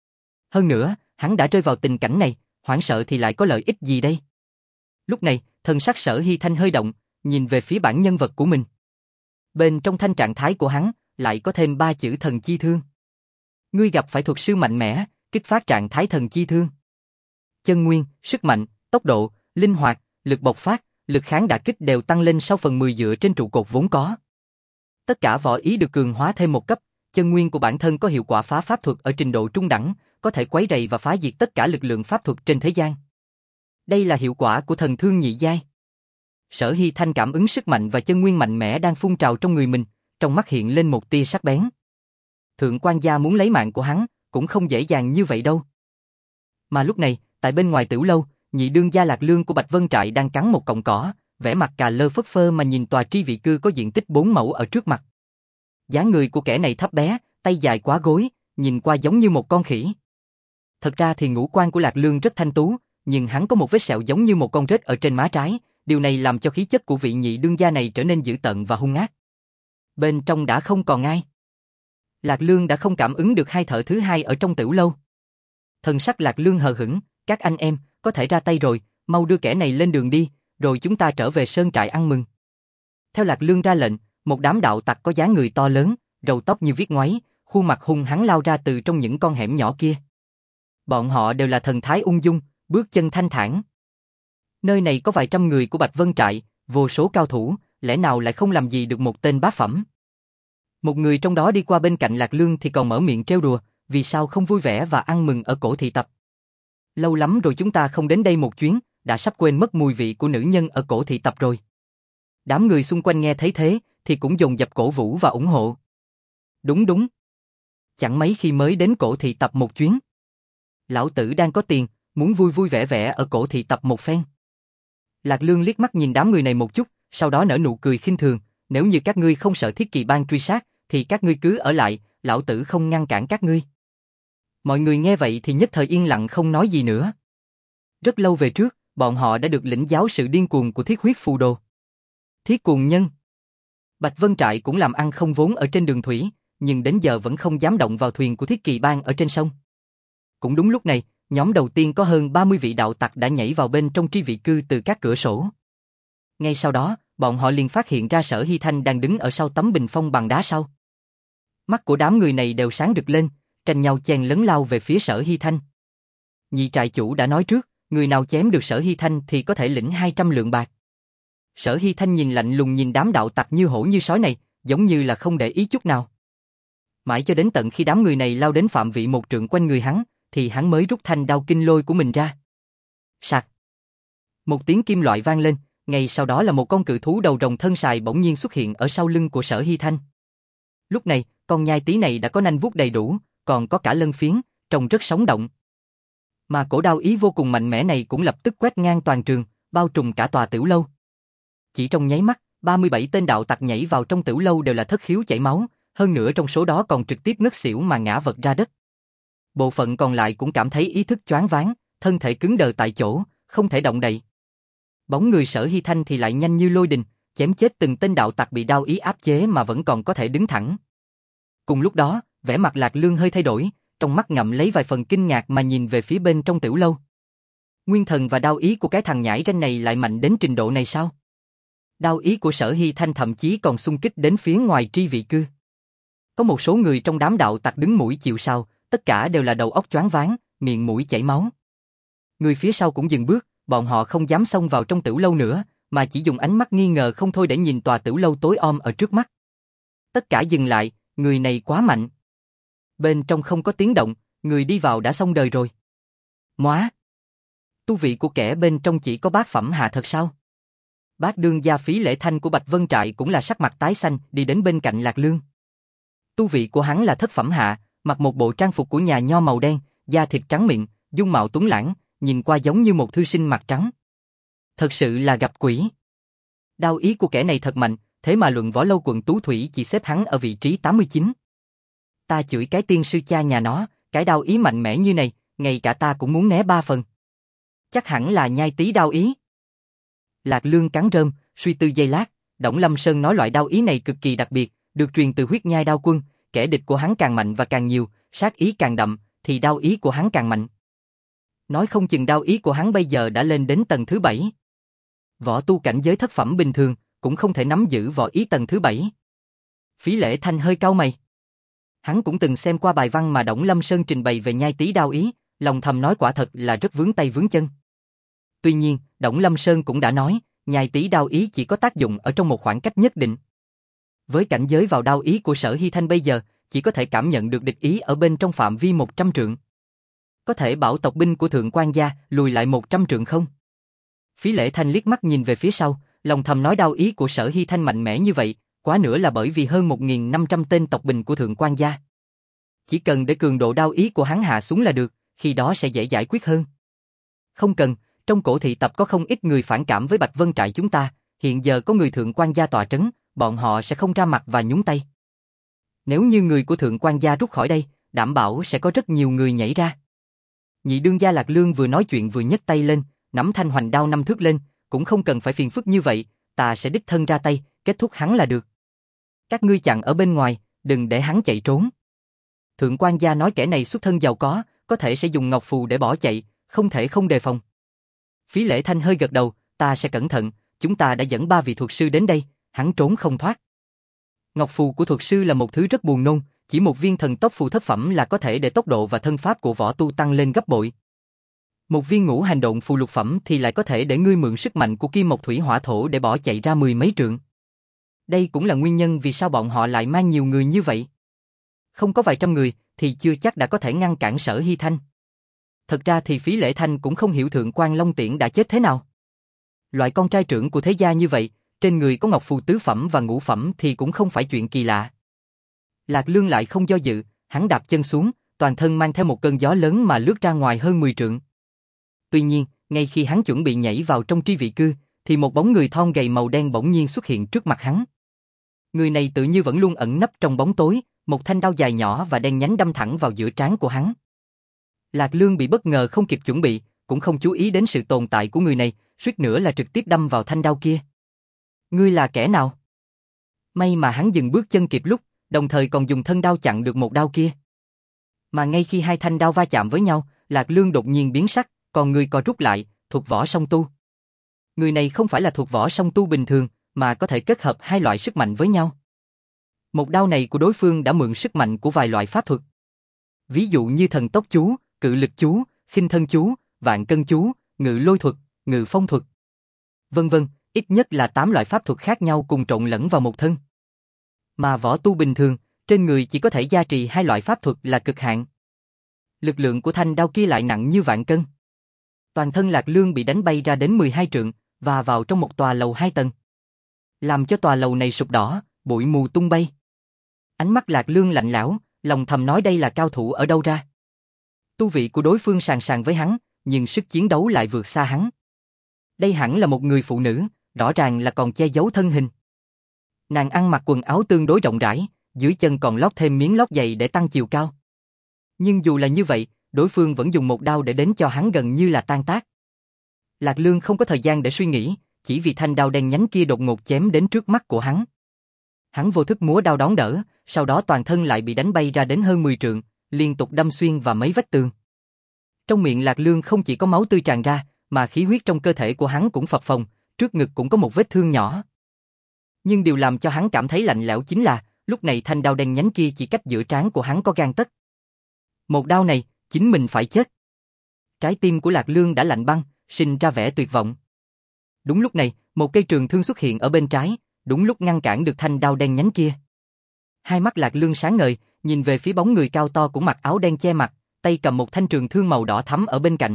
Hơn nữa, hắn đã rơi vào tình cảnh này, hoảng sợ thì lại có lợi ích gì đây? Lúc này, thần sắc Sở Hy Thanh hơi động, nhìn về phía bản nhân vật của mình. Bên trong thanh trạng thái của hắn, lại có thêm ba chữ thần chi thương. Ngươi gặp phải thuật sư mạnh mẽ, kích phát trạng thái thần chi thương. Chân nguyên, sức mạnh, tốc độ, linh hoạt, lực bộc phát, lực kháng đả kích đều tăng lên sáu phần mười dựa trên trụ cột vốn có. Tất cả võ ý được cường hóa thêm một cấp, chân nguyên của bản thân có hiệu quả phá pháp thuật ở trình độ trung đẳng, có thể quấy rầy và phá diệt tất cả lực lượng pháp thuật trên thế gian. Đây là hiệu quả của thần thương nhị giai. Sở Hy Thanh cảm ứng sức mạnh và chân nguyên mạnh mẽ đang phun trào trong người mình, trong mắt hiện lên một tia sắc bén. Thượng quan gia muốn lấy mạng của hắn, cũng không dễ dàng như vậy đâu. Mà lúc này, tại bên ngoài tửu lâu, nhị đương gia Lạc Lương của Bạch Vân Trại đang cắn một cọng cỏ, vẻ mặt cà lơ phất phơ mà nhìn tòa tri vị cư có diện tích bốn mẫu ở trước mặt. Dáng người của kẻ này thấp bé, tay dài quá gối, nhìn qua giống như một con khỉ. Thật ra thì ngũ quan của Lạc Lương rất thanh tú, nhưng hắn có một vết sẹo giống như một con rết ở trên má trái, điều này làm cho khí chất của vị nhị đương gia này trở nên dữ tợn và hung ác. Bên trong đã không còn ai. Lạc Lương đã không cảm ứng được hai thợ thứ hai ở trong tửu lâu. Thần sắc Lạc Lương hờ hững, các anh em, có thể ra tay rồi, mau đưa kẻ này lên đường đi, rồi chúng ta trở về sơn trại ăn mừng. Theo Lạc Lương ra lệnh, một đám đạo tặc có dáng người to lớn, râu tóc như viết ngoáy, khuôn mặt hung hăng lao ra từ trong những con hẻm nhỏ kia. Bọn họ đều là thần thái ung dung, bước chân thanh thản. Nơi này có vài trăm người của Bạch Vân Trại, vô số cao thủ, lẽ nào lại không làm gì được một tên bá phẩm. Một người trong đó đi qua bên cạnh Lạc Lương thì còn mở miệng trêu đùa, vì sao không vui vẻ và ăn mừng ở cổ thị tập. Lâu lắm rồi chúng ta không đến đây một chuyến, đã sắp quên mất mùi vị của nữ nhân ở cổ thị tập rồi. Đám người xung quanh nghe thấy thế, thì cũng dồn dập cổ vũ và ủng hộ. Đúng đúng. Chẳng mấy khi mới đến cổ thị tập một chuyến. Lão tử đang có tiền, muốn vui vui vẻ vẻ ở cổ thị tập một phen. Lạc Lương liếc mắt nhìn đám người này một chút, sau đó nở nụ cười khinh thường, nếu như các ngươi không sợ Thiết Kỵ Bang truy sát, thì các ngươi cứ ở lại, lão tử không ngăn cản các ngươi. Mọi người nghe vậy thì nhất thời yên lặng không nói gì nữa. Rất lâu về trước, bọn họ đã được lĩnh giáo sự điên cuồng của Thiết Huyết Phù Đồ. Thiết Cuồng Nhân. Bạch Vân Trại cũng làm ăn không vốn ở trên đường thủy, nhưng đến giờ vẫn không dám động vào thuyền của Thiết Kỵ Bang ở trên sông. Cũng đúng lúc này, nhóm đầu tiên có hơn ba mươi vị đạo tặc đã nhảy vào bên trong tri vị cư từ các cửa sổ. Ngay sau đó, bọn họ liền phát hiện ra Sở Hy Thanh đang đứng ở sau tấm bình phong bằng đá sau. Mắt của đám người này đều sáng rực lên, tranh nhau chen lấn lao về phía Sở Hy Thanh. Nhị trại chủ đã nói trước, người nào chém được Sở Hy Thanh thì có thể lĩnh hai trăm lượng bạc. Sở Hy Thanh nhìn lạnh lùng nhìn đám đạo tặc như hổ như sói này, giống như là không để ý chút nào. Mãi cho đến tận khi đám người này lao đến phạm vị một trượng quanh người hắn, thì hắn mới rút thanh đao kinh lôi của mình ra. Sạc. Một tiếng kim loại vang lên, ngay sau đó là một con cự thú đầu rồng thân sài bỗng nhiên xuất hiện ở sau lưng của Sở Hy Thanh. Lúc này, con nhai tí này đã có nanh vuốt đầy đủ, còn có cả lân phiến, trông rất sống động. Mà cổ đao ý vô cùng mạnh mẽ này cũng lập tức quét ngang toàn trường, bao trùm cả tòa tiểu lâu. Chỉ trong nháy mắt, ba mươi bảy tên đạo tặc nhảy vào trong tiểu lâu đều là thất khiếu chảy máu, hơn nữa trong số đó còn trực tiếp ngất xỉu mà ngã vật ra đất. Bộ phận còn lại cũng cảm thấy ý thức choáng váng, thân thể cứng đờ tại chỗ, không thể động đậy. Bóng người Sở Hy Thanh thì lại nhanh như lôi đình, chém chết từng tên đạo tặc bị đao ý áp chế mà vẫn còn có thể đứng thẳng. Cùng lúc đó, vẻ mặt Lạc Lương hơi thay đổi, trong mắt ngậm lấy vài phần kinh ngạc mà nhìn về phía bên trong tiểu lâu. Nguyên thần và đao ý của cái thằng nhãi ranh này lại mạnh đến trình độ này sao? Đao ý của Sở Hy Thanh thậm chí còn xung kích đến phía ngoài tri vị cư. Có một số người trong đám đạo tặc đứng mũi chịu sào, tất cả đều là đầu óc choáng váng, miệng mũi chảy máu. Người phía sau cũng dừng bước, bọn họ không dám xông vào trong tiểu lâu nữa, mà chỉ dùng ánh mắt nghi ngờ không thôi để nhìn tòa tiểu lâu tối om ở trước mắt. Tất cả dừng lại, người này quá mạnh. Bên trong không có tiếng động, người đi vào đã xong đời rồi. Móa! Tu vị của kẻ bên trong chỉ có bát phẩm hạ thật sao? Bát đương gia Phí Lễ Thanh của Bạch Vân Trại cũng là sắc mặt tái xanh, đi đến bên cạnh Lạc Lương. Tu vị của hắn là thất phẩm hạ, mặc một bộ trang phục của nhà nho màu đen, da thịt trắng mịn, dung mạo tuấn lãng, nhìn qua giống như một thư sinh mặt trắng. Thật sự là gặp quỷ. Đao ý của kẻ này thật mạnh, thế mà luận võ lâu quận Tú Thủy chỉ xếp hắn ở vị trí tám mươi chín. Ta chửi cái tiên sư cha nhà nó, cái đao ý mạnh mẽ như này, ngay cả ta cũng muốn né ba phần. Chắc hẳn là nhai tí đao ý. Lạc Lương cắn rơm, suy tư giây lát, Đổng Lâm Sơn nói loại đao ý này cực kỳ đặc biệt, được truyền từ huyết nhai đao quân, kẻ địch của hắn càng mạnh và càng nhiều, sát ý càng đậm, thì đao ý của hắn càng mạnh. Nói không chừng đao ý của hắn bây giờ đã lên đến tầng thứ bảy. Võ tu cảnh giới thất phẩm bình thường, cũng không thể nắm giữ võ ý tầng thứ bảy. Phí Lễ Thanh hơi cau mày. Hắn cũng từng xem qua bài văn mà Đổng Lâm Sơn trình bày về nhai tí đao ý, lòng thầm nói quả thật là rất vướng tay vướng chân. Tuy nhiên, Đổng Lâm Sơn cũng đã nói, nhai tí đao ý chỉ có tác dụng ở trong một khoảng cách nhất định. Với cảnh giới vào đao ý của Sở Hy Thanh bây giờ, chỉ có thể cảm nhận được địch ý ở bên trong phạm vi một trăm trượng. Có thể bảo tộc binh của Thượng Quan gia lùi lại một trăm trượng không? Phí Lễ Thanh liếc mắt nhìn về phía sau, lòng thầm nói đao ý của Sở Hy Thanh mạnh mẽ như vậy, quá nữa là bởi vì hơn một nghìn năm trăm tên tộc binh của Thượng Quan gia. Chỉ cần để cường độ đao ý của hắn hạ xuống là được, khi đó sẽ dễ giải quyết hơn. Không cần, trong cổ thị tập có không ít người phản cảm với Bạch Vân Trại chúng ta, hiện giờ có người Thượng Quan gia tọa trấn, bọn họ sẽ không ra mặt và nhúng tay. Nếu như người của Thượng Quan gia rút khỏi đây, đảm bảo sẽ có rất nhiều người nhảy ra. Nhị đương gia Lạc Lương vừa nói chuyện vừa nhấc tay lên, nắm thanh hoành đao năm thước lên, cũng không cần phải phiền phức như vậy, ta sẽ đích thân ra tay, kết thúc hắn là được. Các ngươi chặn ở bên ngoài, đừng để hắn chạy trốn. Thượng Quan gia nói kẻ này xuất thân giàu có, có thể sẽ dùng ngọc phù để bỏ chạy, không thể không đề phòng. Phí Lễ Thanh hơi gật đầu, ta sẽ cẩn thận, chúng ta đã dẫn ba vị thuật sư đến đây, hắn trốn không thoát. Ngọc phù của thuật sư là một thứ rất buồn nôn, chỉ một viên thần tốc phù thất phẩm là có thể để tốc độ và thân pháp của võ tu tăng lên gấp bội. Một viên ngũ hành độn phù lục phẩm thì lại có thể để ngươi mượn sức mạnh của kim mộc thủy hỏa thổ để bỏ chạy ra mười mấy trượng. Đây cũng là nguyên nhân vì sao bọn họ lại mang nhiều người như vậy. Không có vài trăm người thì chưa chắc đã có thể ngăn cản Sở Hy Thanh. Thật ra thì Phí Lễ Thanh cũng không hiểu Thượng Quan Long Tiễn đã chết thế nào. Loại con trai trưởng của thế gia như vậy, trên người có ngọc phù tứ phẩm và ngũ phẩm thì cũng không phải chuyện kỳ lạ. Lạc Lương lại không do dự, hắn đạp chân xuống, toàn thân mang theo một cơn gió lớn mà lướt ra ngoài hơn mười trượng. Tuy nhiên, ngay khi hắn chuẩn bị nhảy vào trong tri vị cư, thì một bóng người thon gầy màu đen bỗng nhiên xuất hiện trước mặt hắn. Người này tự như vẫn luôn ẩn nấp trong bóng tối, một thanh đao dài nhỏ và đen nhánh đâm thẳng vào giữa trán của hắn. Lạc Lương bị bất ngờ không kịp chuẩn bị, cũng không chú ý đến sự tồn tại của người này, suýt nữa là trực tiếp đâm vào thanh đao kia. Ngươi là kẻ nào? May mà hắn dừng bước chân kịp lúc, đồng thời còn dùng thân đao chặn được một đao kia. Mà ngay khi hai thanh đao va chạm với nhau, Lạc Lương đột nhiên biến sắc, còn người co rút lại, thuộc võ song tu. Người này không phải là thuộc võ song tu bình thường, mà có thể kết hợp hai loại sức mạnh với nhau. Một đao này của đối phương đã mượn sức mạnh của vài loại pháp thuật. Ví dụ như thần tốc chú, cự lực chú, khinh thân chú, vạn cân chú, ngự lôi thuật, ngự phong thuật, vân vân, ít nhất là tám loại pháp thuật khác nhau cùng trộn lẫn vào một thân. Mà võ tu bình thường, trên người chỉ có thể gia trì hai loại pháp thuật là cực hạn. Lực lượng của thanh đao kia lại nặng như vạn cân. Toàn thân Lạc Lương bị đánh bay ra đến mười hai trượng, và vào trong một tòa lầu hai tầng. Làm cho tòa lầu này sụp đỏ, bụi mù tung bay. Ánh mắt Lạc Lương lạnh lẽo, lòng thầm nói đây là cao thủ ở đâu ra. Tu vị của đối phương sàn sàn với hắn, nhưng sức chiến đấu lại vượt xa hắn. Đây hẳn là một người phụ nữ, rõ ràng là còn che giấu thân hình. Nàng ăn mặc quần áo tương đối rộng rãi, dưới chân còn lót thêm miếng lót giày để tăng chiều cao. Nhưng dù là như vậy, đối phương vẫn dùng một đao để đến cho hắn gần như là tan tác. Lạc Lương không có thời gian để suy nghĩ, chỉ vì thanh đao đen nhánh kia đột ngột chém đến trước mắt của hắn. Hắn vô thức múa đao đón đỡ, sau đó toàn thân lại bị đánh bay ra đến hơn mười trượng, liên tục đâm xuyên vào mấy vách tường. Trong miệng Lạc Lương không chỉ có máu tươi tràn ra, mà khí huyết trong cơ thể của hắn cũng phập phồng, trước ngực cũng có một vết thương nhỏ. Nhưng điều làm cho hắn cảm thấy lạnh lẽo chính là, lúc này thanh đao đen nhánh kia chỉ cách giữa trán của hắn có gang tấc. Một đao này, chính mình phải chết. Trái tim của Lạc Lương đã lạnh băng, sinh ra vẻ tuyệt vọng. Đúng lúc này, một cây trường thương xuất hiện ở bên trái, đúng lúc ngăn cản được thanh đao đen nhánh kia. Hai mắt Lạc Lương sáng ngời, nhìn về phía bóng người cao to cũng mặc áo đen che mặt, tay cầm một thanh trường thương màu đỏ thắm ở bên cạnh.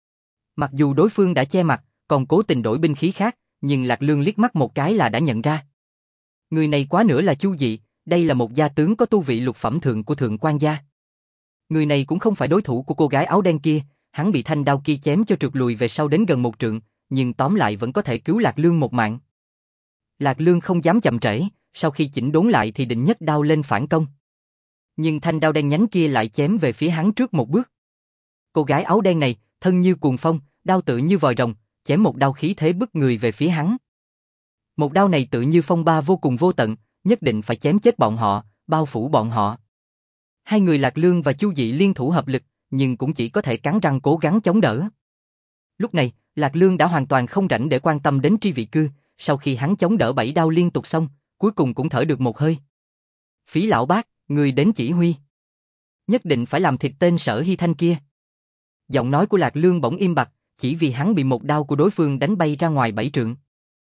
Mặc dù đối phương đã che mặt, còn cố tình đổi binh khí khác, nhưng Lạc Lương liếc mắt một cái là đã nhận ra. Người này quá nữa là Chu Dị, đây là một gia tướng có tu vị lục phẩm thượng của Thượng Quan gia. Người này cũng không phải đối thủ của cô gái áo đen kia, hắn bị thanh đao kia chém cho trượt lùi về sau đến gần một trượng, nhưng tóm lại vẫn có thể cứu Lạc Lương một mạng. Lạc Lương không dám chậm trễ, sau khi chỉnh đốn lại thì định nhấc đao lên phản công. Nhưng thanh đao đen nhánh kia lại chém về phía hắn trước một bước. Cô gái áo đen này, thân như cuồng phong, đao tự như vòi rồng, chém một đao khí thế bức người về phía hắn. Một đao này tự như phong ba vô cùng vô tận, nhất định phải chém chết bọn họ, bao phủ bọn họ. Hai người Lạc Lương và Chu Dị liên thủ hợp lực, nhưng cũng chỉ có thể cắn răng cố gắng chống đỡ. Lúc này, Lạc Lương đã hoàn toàn không rảnh để quan tâm đến Tri Vị Cư, sau khi hắn chống đỡ bảy đao liên tục xong, cuối cùng cũng thở được một hơi. Phí lão bác, người đến chỉ huy. Nhất định phải làm thịt tên Sở Hy Thanh kia. Giọng nói của Lạc Lương bỗng im bặt, chỉ vì hắn bị một đao của đối phương đánh bay ra ngoài bảy trượng.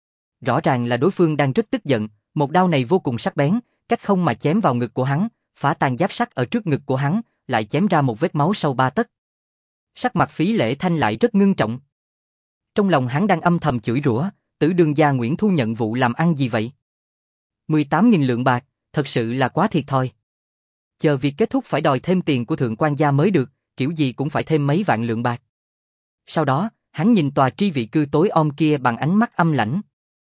Rõ ràng là đối phương đang rất tức giận, một đao này vô cùng sắc bén, cách không mà chém vào ngực của hắn, phá tan giáp sắt ở trước ngực của hắn, lại chém ra một vết máu sâu ba tấc. Sắc mặt Phí Lễ Thanh lại rất ngưng trọng. Trong lòng hắn đang âm thầm chửi rủa, Tử Đường gia Nguyễn Thu nhận vụ làm ăn gì vậy? mười tám nghìn lượng bạc, thật sự là quá thiệt thòi. Chờ việc kết thúc phải đòi thêm tiền của Thượng Quan gia mới được, kiểu gì cũng phải thêm mấy vạn lượng bạc. Sau đó, hắn nhìn tòa Tri Vị Cư tối om kia bằng ánh mắt âm lãnh.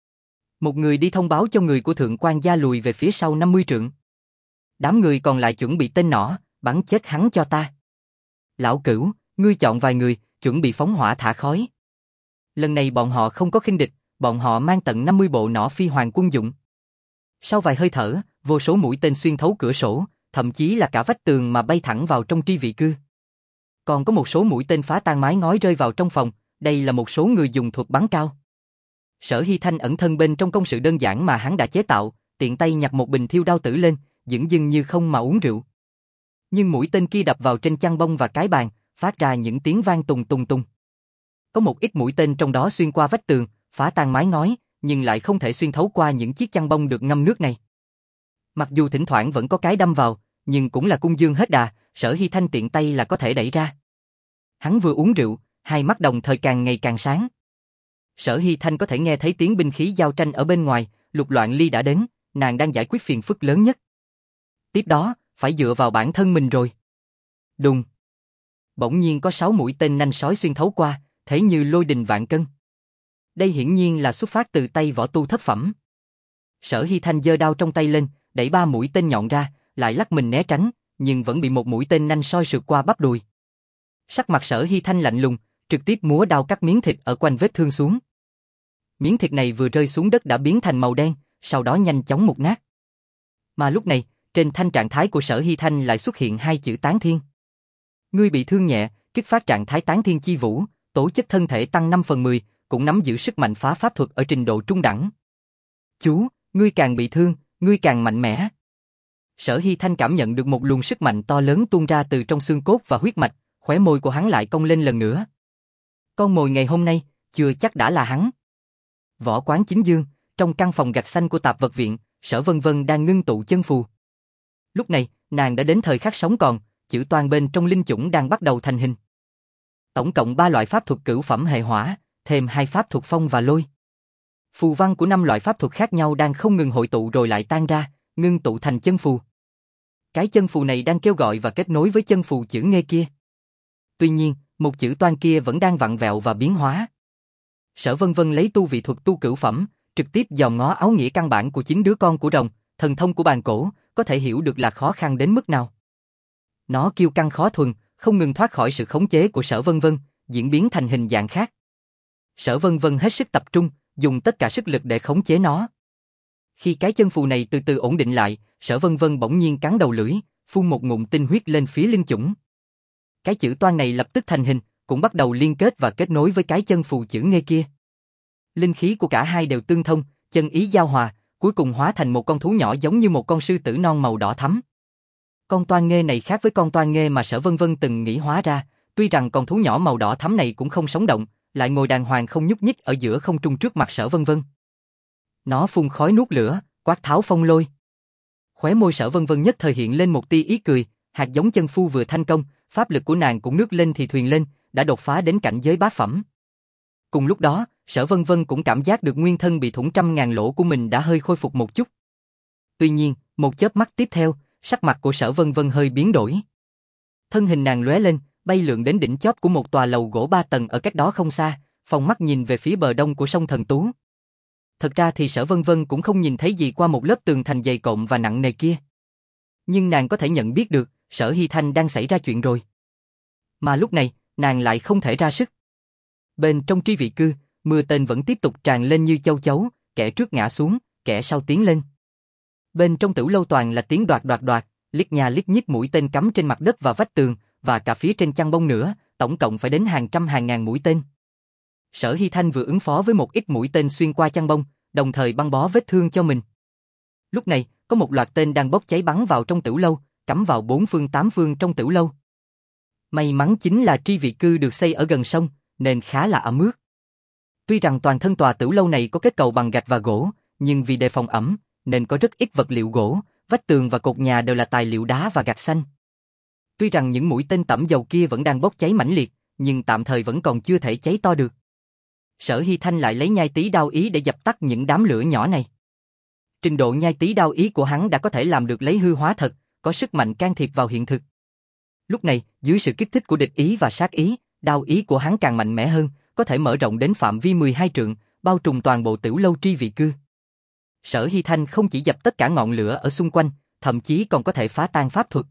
Một người đi thông báo cho người của Thượng Quan gia lùi về phía sau năm mươi trượng. Đám người còn lại chuẩn bị tên nỏ, bắn chết hắn cho ta. Lão Cửu, ngươi chọn vài người, chuẩn bị phóng hỏa thả khói. Lần này bọn họ không có khinh địch, bọn họ mang tận năm mươi bộ nỏ phi hoàng quân dụng. Sau vài hơi thở, vô số mũi tên xuyên thấu cửa sổ, thậm chí là cả vách tường mà bay thẳng vào trong Tri Vị Cư. Còn có một số mũi tên phá tan mái ngói rơi vào trong phòng, đây là một số người dùng thuật bắn cao. Sở Hy Thanh ẩn thân bên trong công sự đơn giản mà hắn đã chế tạo, tiện tay nhặt một bình thiêu đao tử lên, dửng dưng như không mà uống rượu. Nhưng mũi tên kia đập vào trên chăn bông và cái bàn, phát ra những tiếng vang tùng tùng tùng. Có một ít mũi tên trong đó xuyên qua vách tường, phá tan mái ngói, nhưng lại không thể xuyên thấu qua những chiếc chăn bông được ngâm nước này. Mặc dù thỉnh thoảng vẫn có cái đâm vào, nhưng cũng là cung dương hết đà, Sở Hy Thanh tiện tay là có thể đẩy ra. Hắn vừa uống rượu, hai mắt đồng thời càng ngày càng sáng. Sở Hy Thanh có thể nghe thấy tiếng binh khí giao tranh ở bên ngoài, Lục Loạn Ly đã đến, nàng đang giải quyết phiền phức lớn nhất. Tiếp đó, phải dựa vào bản thân mình rồi. Đùng. Bỗng nhiên có sáu mũi tên nanh sói xuyên thấu qua, thấy như lôi đình vạn cân. Đây hiển nhiên là xuất phát từ tay võ tu thất phẩm. Sở Hy Thanh giơ đao trong tay lên, đẩy ba mũi tên nhọn ra, lại lắc mình né tránh, nhưng vẫn bị một mũi tên nanh soi sượt qua bắp đùi. Sắc mặt Sở Hy Thanh lạnh lùng, trực tiếp múa đao cắt miếng thịt ở quanh vết thương xuống. Miếng thịt này vừa rơi xuống đất đã biến thành màu đen, sau đó nhanh chóng mục nát. Mà lúc này, trên thanh trạng thái của Sở Hy Thanh lại xuất hiện hai chữ tán thiên. Ngươi bị thương nhẹ, kích phát trạng thái tán thiên chi vũ, tố chất thân thể tăng năm phần mười, cũng nắm giữ sức mạnh phá pháp thuật ở trình độ trung đẳng. Chú, ngươi càng bị thương, ngươi càng mạnh mẽ. Sở Hy Thanh cảm nhận được một luồng sức mạnh to lớn tuôn ra từ trong xương cốt và huyết mạch, khóe môi của hắn lại cong lên lần nữa. Con mồi ngày hôm nay, chưa chắc đã là hắn. Võ quán Chính Dương, trong căn phòng gạch xanh của Tạp vật viện, Sở Vân Vân đang ngưng tụ chân phù. Lúc này, nàng đã đến thời khắc sống còn, chữ toan bên trong linh chủng đang bắt đầu thành hình. Tổng cộng ba loại pháp thuật cửu phẩm hệ hỏa, thêm hai pháp thuật phong và lôi. Phù văn của năm loại pháp thuật khác nhau đang không ngừng hội tụ rồi lại tan ra, ngưng tụ thành chân phù. Cái chân phù này đang kêu gọi và kết nối với chân phù chữ nghê kia. Tuy nhiên, một chữ toan kia vẫn đang vặn vẹo và biến hóa. Sở Vân Vân lấy tu vị thuật tu cửu phẩm, trực tiếp dòm ngó áo nghĩa căn bản của chính đứa con của rồng, thần thông của bàn cổ, có thể hiểu được là khó khăn đến mức nào. Nó kiêu căng khó thuần, không ngừng thoát khỏi sự khống chế của Sở Vân Vân, diễn biến thành hình dạng khác. Sở Vân Vân hết sức tập trung, dùng tất cả sức lực để khống chế nó. Khi cái chân phù này từ từ ổn định lại, Sở Vân Vân bỗng nhiên cắn đầu lưỡi, phun một ngụm tinh huyết lên phía linh chủng. Cái chữ toan này lập tức thành hình, cũng bắt đầu liên kết và kết nối với cái chân phù chữ nghê kia. Linh khí của cả hai đều tương thông, chân ý giao hòa, cuối cùng hóa thành một con thú nhỏ giống như một con sư tử non màu đỏ thắm. Con toan nghê này khác với con toan nghê mà Sở Vân Vân từng nghĩ hóa ra, tuy rằng con thú nhỏ màu đỏ thắm này cũng không sống động, lại ngồi đàng hoàng không nhúc nhích ở giữa không trung trước mặt Sở Vân Vân. Nó phun khói nuốt lửa, quát tháo phong lôi. Khóe môi Sở Vân Vân nhất thời hiện lên một tia ý cười, hạt giống chân phu vừa thành công, pháp lực của nàng cũng nước lên thì thuyền lên, đã đột phá đến cảnh giới bá phẩm. Cùng lúc đó, Sở Vân Vân cũng cảm giác được nguyên thân bị thủng trăm ngàn lỗ của mình đã hơi khôi phục một chút. Tuy nhiên, một chớp mắt tiếp theo, sắc mặt của Sở Vân Vân hơi biến đổi. Thân hình nàng lóe lên, bay lượn đến đỉnh chóp của một tòa lầu gỗ ba tầng ở cách đó không xa, phóng mắt nhìn về phía bờ đông của sông Thần Tú. Thật ra thì Sở Vân Vân cũng không nhìn thấy gì qua một lớp tường thành dày cộm và nặng nề kia. Nhưng nàng có thể nhận biết được, Sở Hy Thanh đang xảy ra chuyện rồi. Mà lúc này, nàng lại không thể ra sức. Bên trong tri vị cư, mưa tên vẫn tiếp tục tràn lên như châu chấu, kẻ trước ngã xuống, kẻ sau tiến lên. Bên trong Tửu lâu toàn là tiếng đoạt đoạt đoạt, liếc nhà liếc nhích mũi tên cắm trên mặt đất và vách tường, và cả phía trên chăn bông nữa, tổng cộng phải đến hàng trăm hàng ngàn mũi tên. Sở Hy Thanh vừa ứng phó với một ít mũi tên xuyên qua chăn bông, đồng thời băng bó vết thương cho mình. Lúc này, có một loạt tên đang bốc cháy bắn vào trong Tửu lâu, cắm vào bốn phương tám phương trong Tửu lâu. May mắn chính là tri vị cư được xây ở gần sông, nên khá là ẩm ướt. Tuy rằng toàn thân tòa Tửu lâu này có kết cấu bằng gạch và gỗ, nhưng vì đề phòng ẩm, nên có rất ít vật liệu gỗ, vách tường và cột nhà đều là tài liệu đá và gạch xanh. Tuy rằng những mũi tên tẩm dầu kia vẫn đang bốc cháy mãnh liệt, nhưng tạm thời vẫn còn chưa thể cháy to được. Sở Hy Thanh lại lấy nhai tí đao ý để dập tắt những đám lửa nhỏ này. Trình độ nhai tí đao ý của hắn đã có thể làm được lấy hư hóa thật, có sức mạnh can thiệp vào hiện thực. Lúc này, dưới sự kích thích của địch ý và sát ý, đao ý của hắn càng mạnh mẽ hơn, có thể mở rộng đến phạm vi mười hai trượng, bao trùm toàn bộ Tửu lâu tri vị cư. Sở Hy Thanh không chỉ dập tất cả ngọn lửa ở xung quanh, thậm chí còn có thể phá tan pháp thuật.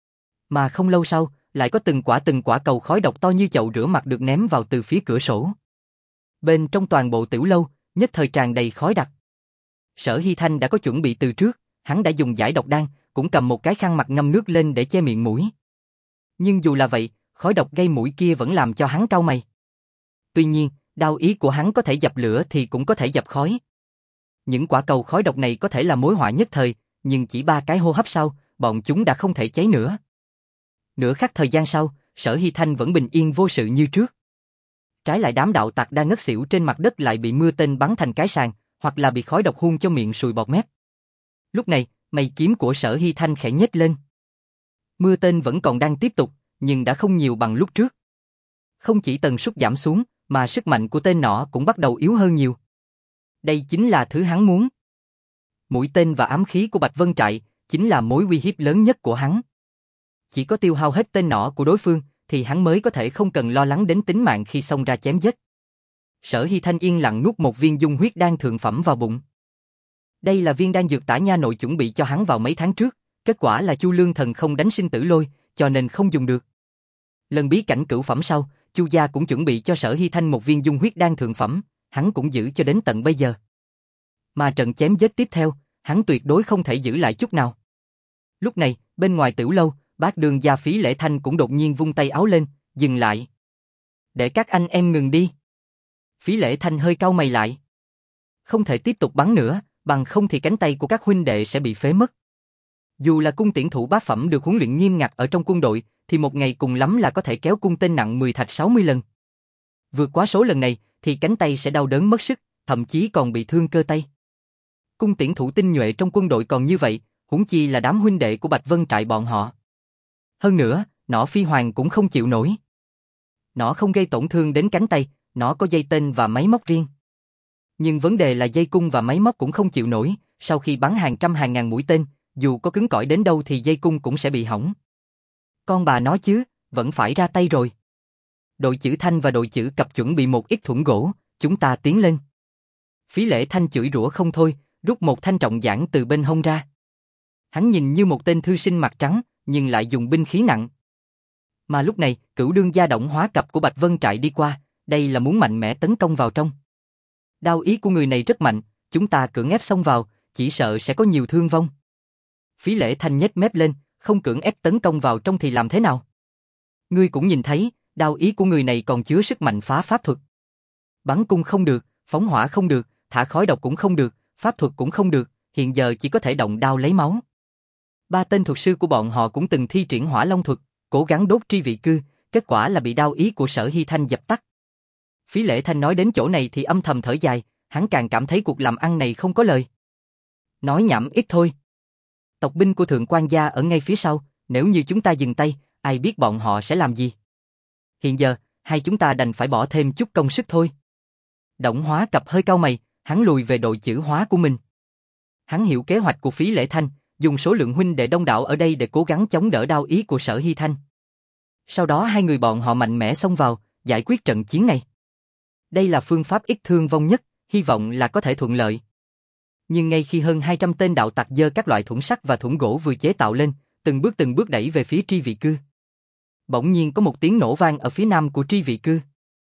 Mà không lâu sau, lại có từng quả từng quả cầu khói độc to như chậu rửa mặt được ném vào từ phía cửa sổ. Bên trong toàn bộ Tửu lâu, nhất thời tràn đầy khói đặc. Sở Hy Thanh đã có chuẩn bị từ trước, hắn đã dùng giải độc đan, cũng cầm một cái khăn mặt ngâm nước lên để che miệng mũi. Nhưng dù là vậy, khói độc gây mũi kia vẫn làm cho hắn cau mày. Tuy nhiên, đao ý của hắn có thể dập lửa thì cũng có thể dập khói. Những quả cầu khói độc này có thể là mối họa nhất thời, nhưng chỉ ba cái hô hấp sau, bọn chúng đã không thể cháy nữa. Nửa khắc thời gian sau, Sở Hy Thanh vẫn bình yên vô sự như trước. Trái lại đám đạo tặc đang ngất xỉu trên mặt đất lại bị mưa tên bắn thành cái sàng, hoặc là bị khói độc hun cho miệng sùi bọt mép. Lúc này, mày kiếm của Sở Hy Thanh khẽ nhếch lên. Mưa tên vẫn còn đang tiếp tục, nhưng đã không nhiều bằng lúc trước. Không chỉ tần suất giảm xuống, mà sức mạnh của tên nọ cũng bắt đầu yếu hơn nhiều. Đây chính là thứ hắn muốn. Mũi tên và ám khí của Bạch Vân Trại chính là mối uy hiếp lớn nhất của hắn. Chỉ có tiêu hao hết tên nọ của đối phương, thì hắn mới có thể không cần lo lắng đến tính mạng khi xông ra chém giết. Sở Hy Thanh yên lặng nuốt một viên dung huyết đan thượng phẩm vào bụng. Đây là viên đan dược Tả Nha nội chuẩn bị cho hắn vào mấy tháng trước, kết quả là Chu Lương Thần không đánh sinh tử lôi, cho nên không dùng được. Lần bí cảnh cửu phẩm sau, Chu gia cũng chuẩn bị cho Sở Hy Thanh một viên dung huyết đan thượng phẩm, hắn cũng giữ cho đến tận bây giờ. Mà trận chém giết tiếp theo, hắn tuyệt đối không thể giữ lại chút nào. Lúc này, bên ngoài Tửu lâu, Bác Đường gia Phí Lễ Thanh cũng đột nhiên vung tay áo lên, dừng lại. Để các anh em ngừng đi. Phí Lễ Thanh hơi cau mày lại. Không thể tiếp tục bắn nữa, bằng không thì cánh tay của các huynh đệ sẽ bị phế mất. Dù là cung tiễn thủ bá phẩm được huấn luyện nghiêm ngặt ở trong quân đội, thì một ngày cùng lắm là có thể kéo cung tên nặng mười thạch sáu mươi lần. Vượt quá số lần này, thì cánh tay sẽ đau đớn mất sức, thậm chí còn bị thương cơ tay. Cung tiễn thủ tinh nhuệ trong quân đội còn như vậy, huống chi là đám huynh đệ của Bạch Vân Trại bọn họ. Hơn nữa, nỏ phi hoàng cũng không chịu nổi. Nỏ không gây tổn thương đến cánh tay, nó có dây tên và máy móc riêng. Nhưng vấn đề là dây cung và máy móc cũng không chịu nổi, sau khi bắn hàng trăm hàng ngàn mũi tên, dù có cứng cỏi đến đâu thì dây cung cũng sẽ bị hỏng. Con bà nói chứ, vẫn phải ra tay rồi. Đội chữ Thanh và đội chữ Cập chuẩn bị một ít thuẫn gỗ, chúng ta tiến lên. Phí Lễ Thanh chửi rủa không thôi, rút một thanh trọng giản từ bên hông ra. Hắn nhìn như một tên thư sinh mặt trắng, nhưng lại dùng binh khí nặng. Mà lúc này, Cửu đương gia Động Hóa Cập của Bạch Vân Trại đi qua, đây là muốn mạnh mẽ tấn công vào trong. Đao ý của người này rất mạnh, chúng ta cưỡng ép xông vào, chỉ sợ sẽ có nhiều thương vong. Phí Lễ Thanh nhếch mép lên, không cưỡng ép tấn công vào trong thì làm thế nào? Ngươi cũng nhìn thấy, đao ý của người này còn chứa sức mạnh phá pháp thuật. Bắn cung không được, phóng hỏa không được, thả khói độc cũng không được, pháp thuật cũng không được, hiện giờ chỉ có thể động đao lấy máu. Ba tên thuật sư của bọn họ cũng từng thi triển hỏa long thuật, cố gắng đốt tri vị cư, kết quả là bị đao ý của Sở Hy Thanh dập tắt. Phí Lễ Thanh nói đến chỗ này thì âm thầm thở dài, hắn càng cảm thấy cuộc làm ăn này không có lời. Nói nhảm ít thôi. Tộc binh của Thượng Quan gia ở ngay phía sau, nếu như chúng ta dừng tay, ai biết bọn họ sẽ làm gì. Hiện giờ, hai chúng ta đành phải bỏ thêm chút công sức thôi. Động Hóa Cập hơi cau mày, hắn lùi về đội chữ hóa của mình. Hắn hiểu kế hoạch của Phí Lễ Thanh, dùng số lượng huynh đệ đông đảo ở đây để cố gắng chống đỡ đao ý của Sở Hy Thanh. Sau đó hai người bọn họ mạnh mẽ xông vào, giải quyết trận chiến này. Đây là phương pháp ít thương vong nhất, hy vọng là có thể thuận lợi. Nhưng ngay khi hơn hai trăm tên đạo tặc giơ các loại thuẫn sắt và thuẫn gỗ vừa chế tạo lên, từng bước từng bước đẩy về phía tri vị cư. Bỗng nhiên có một tiếng nổ vang ở phía nam của tri vị cư.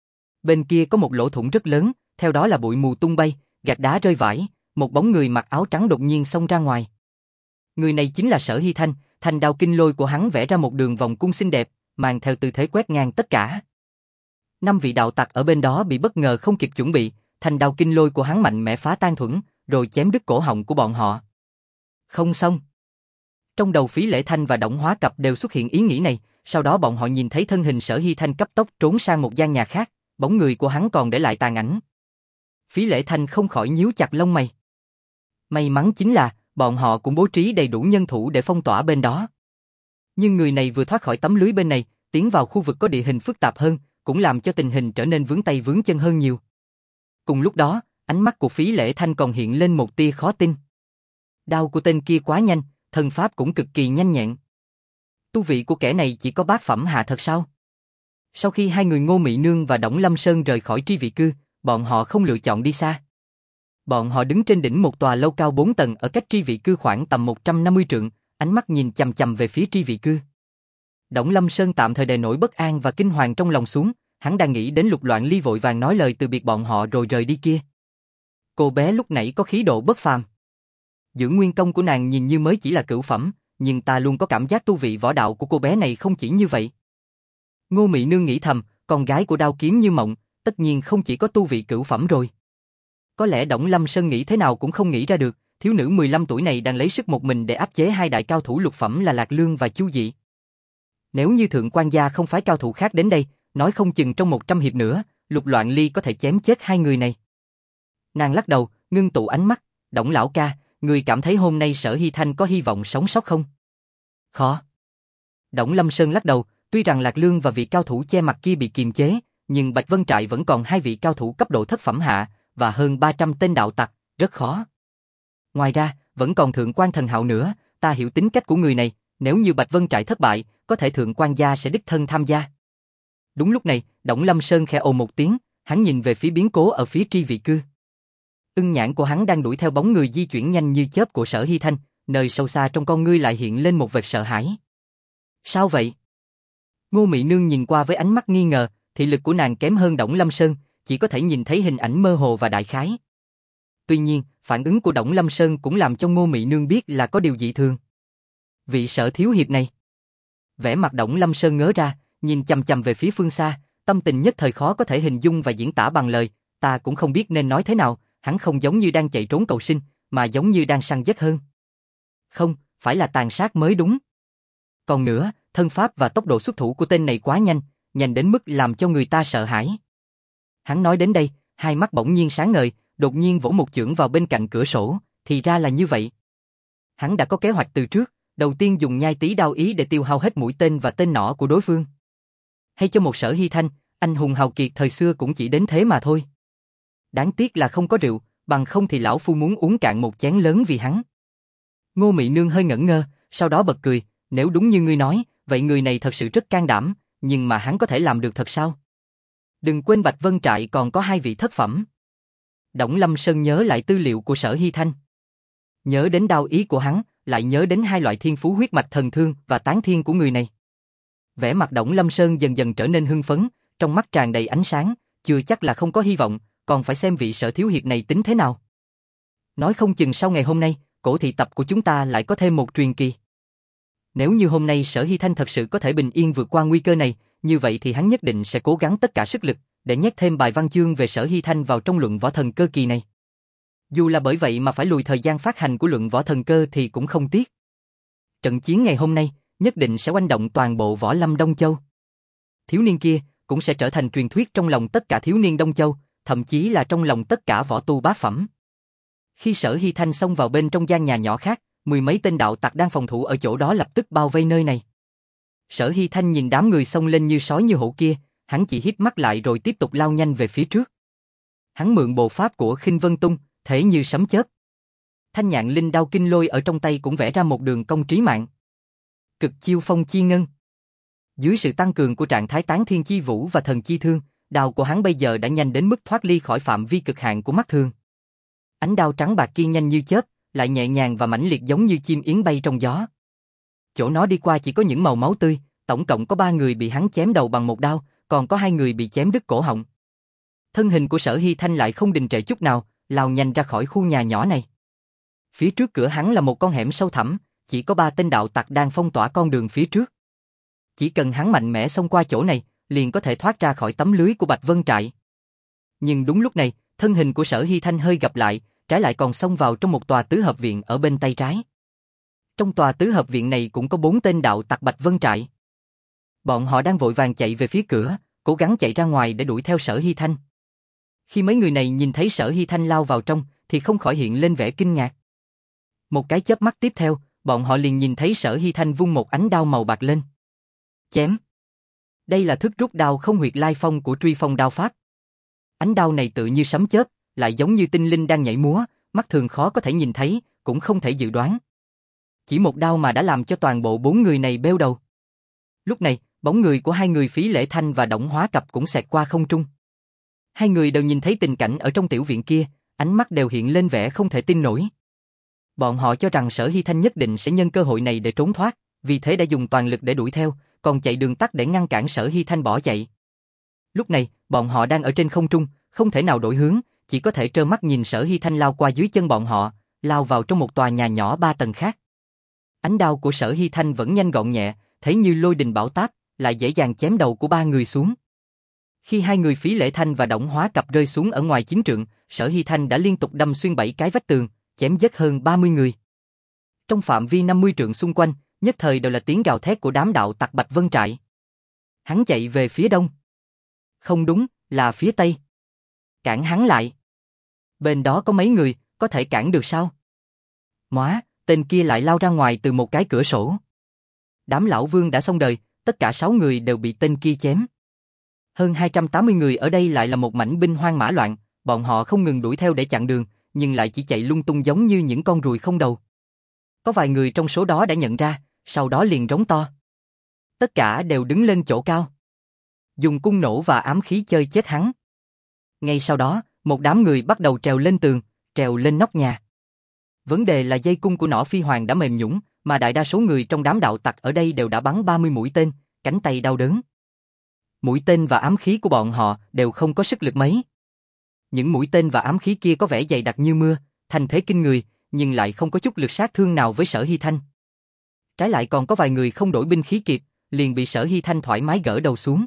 Bên kia có một lỗ thủng rất lớn, theo đó là bụi mù tung bay, gạch đá rơi vãi, một bóng người mặc áo trắng đột nhiên xông ra ngoài. Người này chính là Sở Hy Thanh, thành đao kinh lôi của hắn vẽ ra một đường vòng cung xinh đẹp, mang theo tư thế quét ngang tất cả. Năm vị đạo tặc ở bên đó bị bất ngờ không kịp chuẩn bị, thành đao kinh lôi của hắn mạnh mẽ phá tan thuẫn, rồi chém đứt cổ họng của bọn họ. Không xong. Trong đầu Phí Lễ Thanh và Động Hóa Cập đều xuất hiện ý nghĩ này, sau đó bọn họ nhìn thấy thân hình Sở Hy Thanh cấp tốc trốn sang một gian nhà khác, bóng người của hắn còn để lại tàn ảnh. Phí Lễ Thanh không khỏi nhíu chặt lông mày. May mắn chính là, bọn họ cũng bố trí đầy đủ nhân thủ để phong tỏa bên đó. Nhưng người này vừa thoát khỏi tấm lưới bên này, tiến vào khu vực có địa hình phức tạp hơn, cũng làm cho tình hình trở nên vướng tay vướng chân hơn nhiều. Cùng lúc đó, ánh mắt của Phí Lễ Thanh còn hiện lên một tia khó tin. Đao của tên kia quá nhanh, thân pháp cũng cực kỳ nhanh nhẹn. Tu vị của kẻ này chỉ có bát phẩm hạ thật sao? Sau khi hai người Ngô Mị Nương và Đổng Lâm Sơn rời khỏi tri vị cư, bọn họ không lựa chọn đi xa. Bọn họ đứng trên đỉnh một tòa lâu cao bốn tầng ở cách tri vị cư khoảng tầm một trăm năm mươi trượng, ánh mắt nhìn chằm chằm về phía tri vị cư. Đổng Lâm Sơn tạm thời đè nổi bất an và kinh hoàng trong lòng xuống, hắn đang nghĩ đến Lục Loạn Ly vội vàng nói lời từ biệt bọn họ rồi rời đi kia. Cô bé lúc nãy có khí độ bất phàm. Dưỡng nguyên công của nàng nhìn như mới chỉ là cửu phẩm, nhưng ta luôn có cảm giác tu vị võ đạo của cô bé này không chỉ như vậy. Ngô Mị Nương nghĩ thầm, con gái của Đao Kiếm Như Mộng, tất nhiên không chỉ có tu vị cửu phẩm rồi. Có lẽ Đổng Lâm Sơn nghĩ thế nào cũng không nghĩ ra được, thiếu nữ mười lăm tuổi này đang lấy sức một mình để áp chế hai đại cao thủ lục phẩm là Lạc Lương và Chu Dị. Nếu như Thượng Quan gia không phái cao thủ khác đến đây, nói không chừng trong một trăm hiệp nữa, Lục Loạn Ly có thể chém chết hai người này. Nàng lắc đầu, ngưng tụ ánh mắt, Đổng lão ca, người cảm thấy hôm nay Sở Hy Thanh có hy vọng sống sót không? Khó. Đổng Lâm Sơn lắc đầu, tuy rằng Lạc Lương và vị cao thủ che mặt kia bị kiềm chế, nhưng Bạch Vân Trại vẫn còn hai vị cao thủ cấp độ thất phẩm hạ, và hơn ba trăm tên đạo tặc, rất khó. Ngoài ra, vẫn còn Thượng Quan Thần Hạo nữa, ta hiểu tính cách của người này, nếu như Bạch Vân Trại thất bại, có thể Thượng Quan gia sẽ đích thân tham gia. Đúng lúc này, Đổng Lâm Sơn khẽ ồ một tiếng, hắn nhìn về phía biến cố ở phía tri vị cư. Ưng nhãn của hắn đang đuổi theo bóng người di chuyển nhanh như chớp của Sở Hy Thanh, nơi sâu xa trong con ngươi lại hiện lên một vệt sợ hãi. Sao vậy? Ngô Mị Nương nhìn qua với ánh mắt nghi ngờ, thị lực của nàng kém hơn Đổng Lâm Sơn, chỉ có thể nhìn thấy hình ảnh mơ hồ và đại khái. Tuy nhiên, phản ứng của Đổng Lâm Sơn cũng làm cho Ngô Mị Nương biết là có điều dị thường. Vị Sở thiếu hiệp này. Vẻ mặt Đổng Lâm Sơn ngớ ra, nhìn chằm chằm về phía phương xa, tâm tình nhất thời khó có thể hình dung và diễn tả bằng lời, ta cũng không biết nên nói thế nào, hắn không giống như đang chạy trốn cầu sinh, mà giống như đang săn giết hơn. Không, phải là tàn sát mới đúng. Còn nữa, thân pháp và tốc độ xuất thủ của tên này quá nhanh, nhanh đến mức làm cho người ta sợ hãi. Hắn nói đến đây, hai mắt bỗng nhiên sáng ngời, đột nhiên vỗ một chưởng vào bên cạnh cửa sổ, thì ra là như vậy. Hắn đã có kế hoạch từ trước, đầu tiên dùng nhai tí đao ý để tiêu hao hết mũi tên và tên nỏ của đối phương. Hay cho một Sở Hy Thanh, anh hùng hào kiệt thời xưa cũng chỉ đến thế mà thôi. Đáng tiếc là không có rượu, bằng không thì lão phu muốn uống cạn một chén lớn vì hắn. Ngô Mị Nương hơi ngẩn ngơ, sau đó bật cười, nếu đúng như ngươi nói, vậy người này thật sự rất can đảm, nhưng mà hắn có thể làm được thật sao? Đừng quên Bạch Vân Trại còn có hai vị thất phẩm. Đổng Lâm Sơn nhớ lại tư liệu của Sở Hy Thanh. Nhớ đến đao ý của hắn, lại nhớ đến hai loại thiên phú huyết mạch thần thương và tán thiên của người này. Vẻ mặt Đổng Lâm Sơn dần dần trở nên hưng phấn, trong mắt tràn đầy ánh sáng, chưa chắc là không có hy vọng, còn phải xem vị Sở thiếu hiệp này tính thế nào. Nói không chừng sau ngày hôm nay, cổ thị tập của chúng ta lại có thêm một truyền kỳ. Nếu như hôm nay Sở Hy Thanh thật sự có thể bình yên vượt qua nguy cơ này, như vậy thì hắn nhất định sẽ cố gắng tất cả sức lực để nhét thêm bài văn chương về Sở Hy Thanh vào trong luận võ thần cơ kỳ này. Dù là bởi vậy mà phải lùi thời gian phát hành của luận võ thần cơ thì cũng không tiếc. Trận chiến ngày hôm nay nhất định sẽ oanh động toàn bộ võ lâm Đông Châu. Thiếu niên kia cũng sẽ trở thành truyền thuyết trong lòng tất cả thiếu niên Đông Châu, thậm chí là trong lòng tất cả võ tu bá phẩm. Khi Sở Hy Thanh xông vào bên trong gian nhà nhỏ khác, mười mấy tên đạo tặc đang phòng thủ ở chỗ đó lập tức bao vây nơi này. Sở Hy Thanh nhìn đám người xông lên như sói như hổ kia, hắn chỉ híp mắt lại rồi tiếp tục lao nhanh về phía trước. Hắn mượn bộ pháp của Khinh Vân Tung, thế như sấm chớp. Thanh Nhạn Linh đao kinh lôi ở trong tay cũng vẽ ra một đường cong trí mạng. Cực chiêu phong chi ngân. Dưới sự tăng cường của trạng thái tán thiên chi vũ và thần chi thương, đao của hắn bây giờ đã nhanh đến mức thoát ly khỏi phạm vi cực hạn của mắt thường. Ánh đao trắng bạc kia nhanh như chớp, lại nhẹ nhàng và mãnh liệt giống như chim yến bay trong gió. Chỗ nó đi qua chỉ có những màu máu tươi, tổng cộng có ba người bị hắn chém đầu bằng một đao, còn có hai người bị chém đứt cổ họng. Thân hình của Sở Hy Thanh lại không đình trệ chút nào, lao nhanh ra khỏi khu nhà nhỏ này. Phía trước cửa hắn là một con hẻm sâu thẳm, chỉ có ba tên đạo tặc đang phong tỏa con đường phía trước. Chỉ cần hắn mạnh mẽ xông qua chỗ này, liền có thể thoát ra khỏi tấm lưới của Bạch Vân Trại. Nhưng đúng lúc này, thân hình của Sở Hy Thanh hơi gập lại, trái lại còn xông vào trong một tòa tứ hợp viện ở bên tay trái. Trong tòa tứ hợp viện này cũng có bốn tên đạo tặc Bạch Vân Trại. Bọn họ đang vội vàng chạy về phía cửa, cố gắng chạy ra ngoài để đuổi theo Sở Hy Thanh. Khi mấy người này nhìn thấy Sở Hy Thanh lao vào trong, thì không khỏi hiện lên vẻ kinh ngạc. Một cái chớp mắt tiếp theo, bọn họ liền nhìn thấy Sở Hy Thanh vung một ánh đao màu bạc lên. Chém. Đây là thức rút đao không huyệt lai phong của Truy Phong đao pháp. Ánh đao này tự như sấm chớp, lại giống như tinh linh đang nhảy múa, mắt thường khó có thể nhìn thấy, cũng không thể dự đoán. Chỉ một đao mà đã làm cho toàn bộ bốn người này bêu đầu. Lúc này, bóng người của hai người Phí Lễ Thanh và Đổng Hóa Cập cũng xẹt qua không trung. Hai người đều nhìn thấy tình cảnh ở trong tiểu viện kia, ánh mắt đều hiện lên vẻ không thể tin nổi. Bọn họ cho rằng Sở Hy Thanh nhất định sẽ nhân cơ hội này để trốn thoát, vì thế đã dùng toàn lực để đuổi theo, còn chạy đường tắt để ngăn cản Sở Hy Thanh bỏ chạy. Lúc này, bọn họ đang ở trên không trung, không thể nào đổi hướng, chỉ có thể trơ mắt nhìn Sở Hy Thanh lao qua dưới chân bọn họ, lao vào trong một tòa nhà nhỏ ba tầng khác. Ánh đao của Sở Hy Thanh vẫn nhanh gọn nhẹ, thấy như lôi đình bão táp, lại dễ dàng chém đầu của ba người xuống. Khi hai người Phí Lễ Thanh và Đổng Hóa Cập rơi xuống ở ngoài chiến trường, Sở Hy Thanh đã liên tục đâm xuyên bảy cái vách tường, chém giết hơn ba mươi người. Trong phạm vi năm mươi trượng xung quanh, nhất thời đều là tiếng gào thét của đám đạo tặc Bạch Vân Trại. Hắn chạy về phía đông. Không đúng, là phía tây. Cản hắn lại. Bên đó có mấy người, có thể cản được sao? Móa, tên kia lại lao ra ngoài từ một cái cửa sổ. Đám lão vương đã xong đời, tất cả sáu người đều bị tên kia chém. Hơn hai trăm tám mươi người ở đây lại là một mảnh binh hoang mã loạn, bọn họ không ngừng đuổi theo để chặn đường, nhưng lại chỉ chạy lung tung giống như những con ruồi không đầu. Có vài người trong số đó đã nhận ra, sau đó liền rống to. Tất cả đều đứng lên chỗ cao. Dùng cung nổ và ám khí chơi chết hắn. Ngay sau đó, một đám người bắt đầu trèo lên tường, trèo lên nóc nhà. Vấn đề là dây cung của nỏ phi hoàng đã mềm nhũn, mà đại đa số người trong đám đạo tặc ở đây đều đã bắn ba mươi mũi tên, cánh tay đau đớn. Mũi tên và ám khí của bọn họ đều không có sức lực mấy. Những mũi tên và ám khí kia có vẻ dày đặc như mưa, thành thế kinh người, nhưng lại không có chút lực sát thương nào với Sở Hy Thanh. Trái lại còn có vài người không đổi binh khí kịp, liền bị Sở Hy Thanh thoải mái gỡ đầu xuống.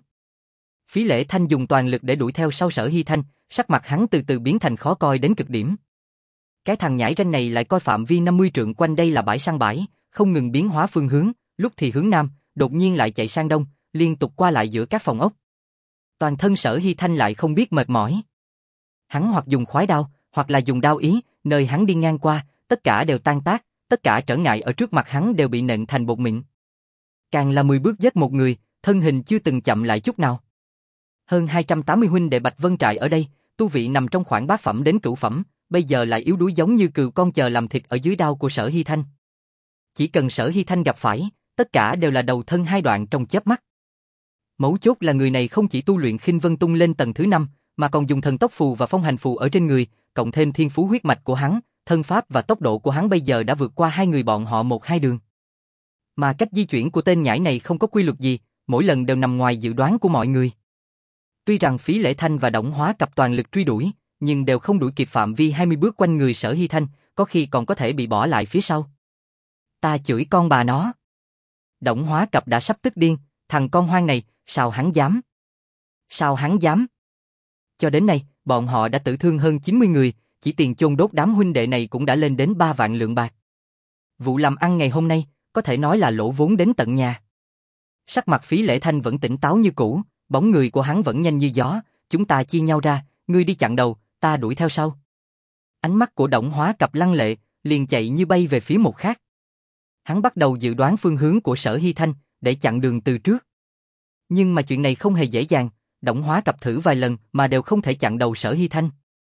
Phí Lễ Thanh dùng toàn lực để đuổi theo sau Sở Hy Thanh, sắc mặt hắn từ từ biến thành khó coi đến cực điểm. Cái thằng nhãi ranh này lại coi phạm vi năm mươi trượng quanh đây là bãi săn bãi, không ngừng biến hóa phương hướng, lúc thì hướng nam, đột nhiên lại chạy sang đông, liên tục qua lại giữa các phòng ốc. Toàn thân Sở Hy Thanh lại không biết mệt mỏi. Hắn hoặc dùng khoái đao, hoặc là dùng đao ý, nơi hắn đi ngang qua, tất cả đều tan tác, tất cả trở ngại ở trước mặt hắn đều bị nện thành bột mịn. Càng là mười bước giết một người, thân hình chưa từng chậm lại chút nào. Hơn hai trăm tám mươi huynh đệ Bạch Vân Trại ở đây, tu vị nằm trong khoảng bát phẩm đến cửu phẩm, bây giờ lại yếu đuối giống như cừu con chờ làm thịt ở dưới đao của Sở Hy Thanh. Chỉ cần Sở Hy Thanh gặp phải, tất cả đều là đầu thân hai đoạn trong chớp mắt. Mấu chốt là người này không chỉ tu luyện Khinh Vân Tung lên tầng thứ năm, mà còn dùng thần tốc phù và phong hành phù ở trên người, cộng thêm thiên phú huyết mạch của hắn, thân pháp và tốc độ của hắn bây giờ đã vượt qua hai người bọn họ một hai đường. Mà cách di chuyển của tên nhãi này không có quy luật gì, mỗi lần đều nằm ngoài dự đoán của mọi người. Tuy rằng Phí Lễ Thanh và Đổng Hóa Cập toàn lực truy đuổi, nhưng đều không đuổi kịp phạm vi hai mươi bước quanh người Sở Hy Thanh, có khi còn có thể bị bỏ lại phía sau. Ta chửi con bà nó. Đổng Hóa Cập đã sắp tức điên, thằng con hoang này, sao hắn dám? Sao hắn dám? Cho đến nay, bọn họ đã tử thương hơn chín mươi người, chỉ tiền chôn đốt đám huynh đệ này cũng đã lên đến ba vạn lượng bạc. Vụ làm ăn ngày hôm nay, có thể nói là lỗ vốn đến tận nhà. Sắc mặt Phí Lễ Thanh vẫn tỉnh táo như cũ, bóng người của hắn vẫn nhanh như gió, chúng ta chia nhau ra, ngươi đi chặn đầu, ta đuổi theo sau. Ánh mắt của Đổng Hóa Cập lăng lệ, liền chạy như bay về phía một khác. Hắn bắt đầu dự đoán phương hướng của Sở Hy Thanh, để chặn đường từ trước. Nhưng mà chuyện này không hề dễ dàng, Đổng Hóa Cập thử vài lần mà đều không thể chặn đầu Sở Hy Thanh.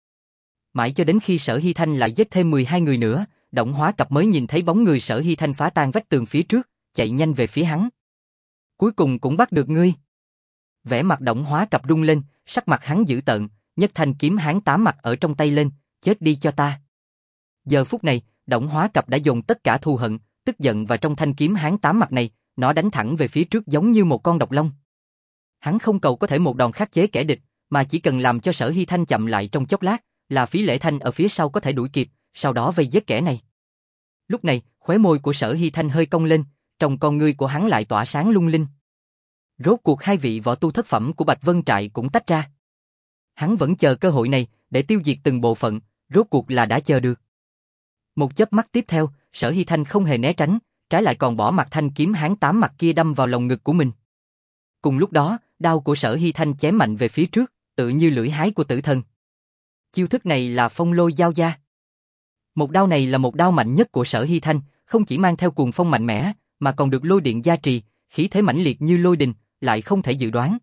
Mãi cho đến khi Sở Hy Thanh lại giết thêm mười hai người nữa, Đổng Hóa Cập mới nhìn thấy bóng người Sở Hy Thanh phá tan vách tường phía trước, chạy nhanh về phía hắn. Cuối cùng cũng bắt được ngươi. Vẻ mặt Đổng Hóa Cập rung lên, sắc mặt hắn dữ tợn, nhất thanh kiếm hán tám mặt ở trong tay lên, chết đi cho ta. Giờ phút này, Đổng Hóa Cập đã dồn tất cả thù hận, tức giận vào trong thanh kiếm hán tám mặt này, nó đánh thẳng về phía trước giống như một con độc long. Hắn không cầu có thể một đòn khắc chế kẻ địch, mà chỉ cần làm cho Sở Hy Thanh chậm lại trong chốc lát, là Phí Lễ Thanh ở phía sau có thể đuổi kịp, sau đó vây giết kẻ này. Lúc này, khóe môi của Sở Hy Thanh hơi cong lên, trong con ngươi của hắn lại tỏa sáng lung linh. Rốt cuộc hai vị võ tu thất phẩm của Bạch Vân Trại cũng tách ra. Hắn vẫn chờ cơ hội này để tiêu diệt từng bộ phận, rốt cuộc là đã chờ được. Một chớp mắt tiếp theo, Sở Hy Thanh không hề né tránh, trái lại còn bỏ mặt thanh kiếm hán tám mặt kia đâm vào lồng ngực của mình. Cùng lúc đó, đao của Sở Hy Thanh chém mạnh về phía trước, tự như lưỡi hái của tử thần. Chiêu thức này là phong lôi giao gia. Một đao này là một đao mạnh nhất của Sở Hy Thanh, không chỉ mang theo cuồng phong mạnh mẽ, mà còn được lôi điện gia trì, khí thế mãnh liệt như lôi đình, lại không thể dự đoán.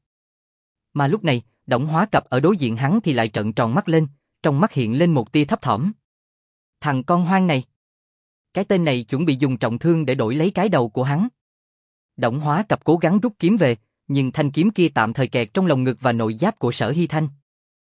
Mà lúc này, Đổng Hóa Cập ở đối diện hắn thì lại trợn tròn mắt lên, trong mắt hiện lên một tia thấp thỏm. Thằng con hoang này. Cái tên này chuẩn bị dùng trọng thương để đổi lấy cái đầu của hắn. Đổng Hóa Cập cố gắng rút kiếm về, nhưng thanh kiếm kia tạm thời kẹt trong lồng ngực và nội giáp của Sở Hy Thanh.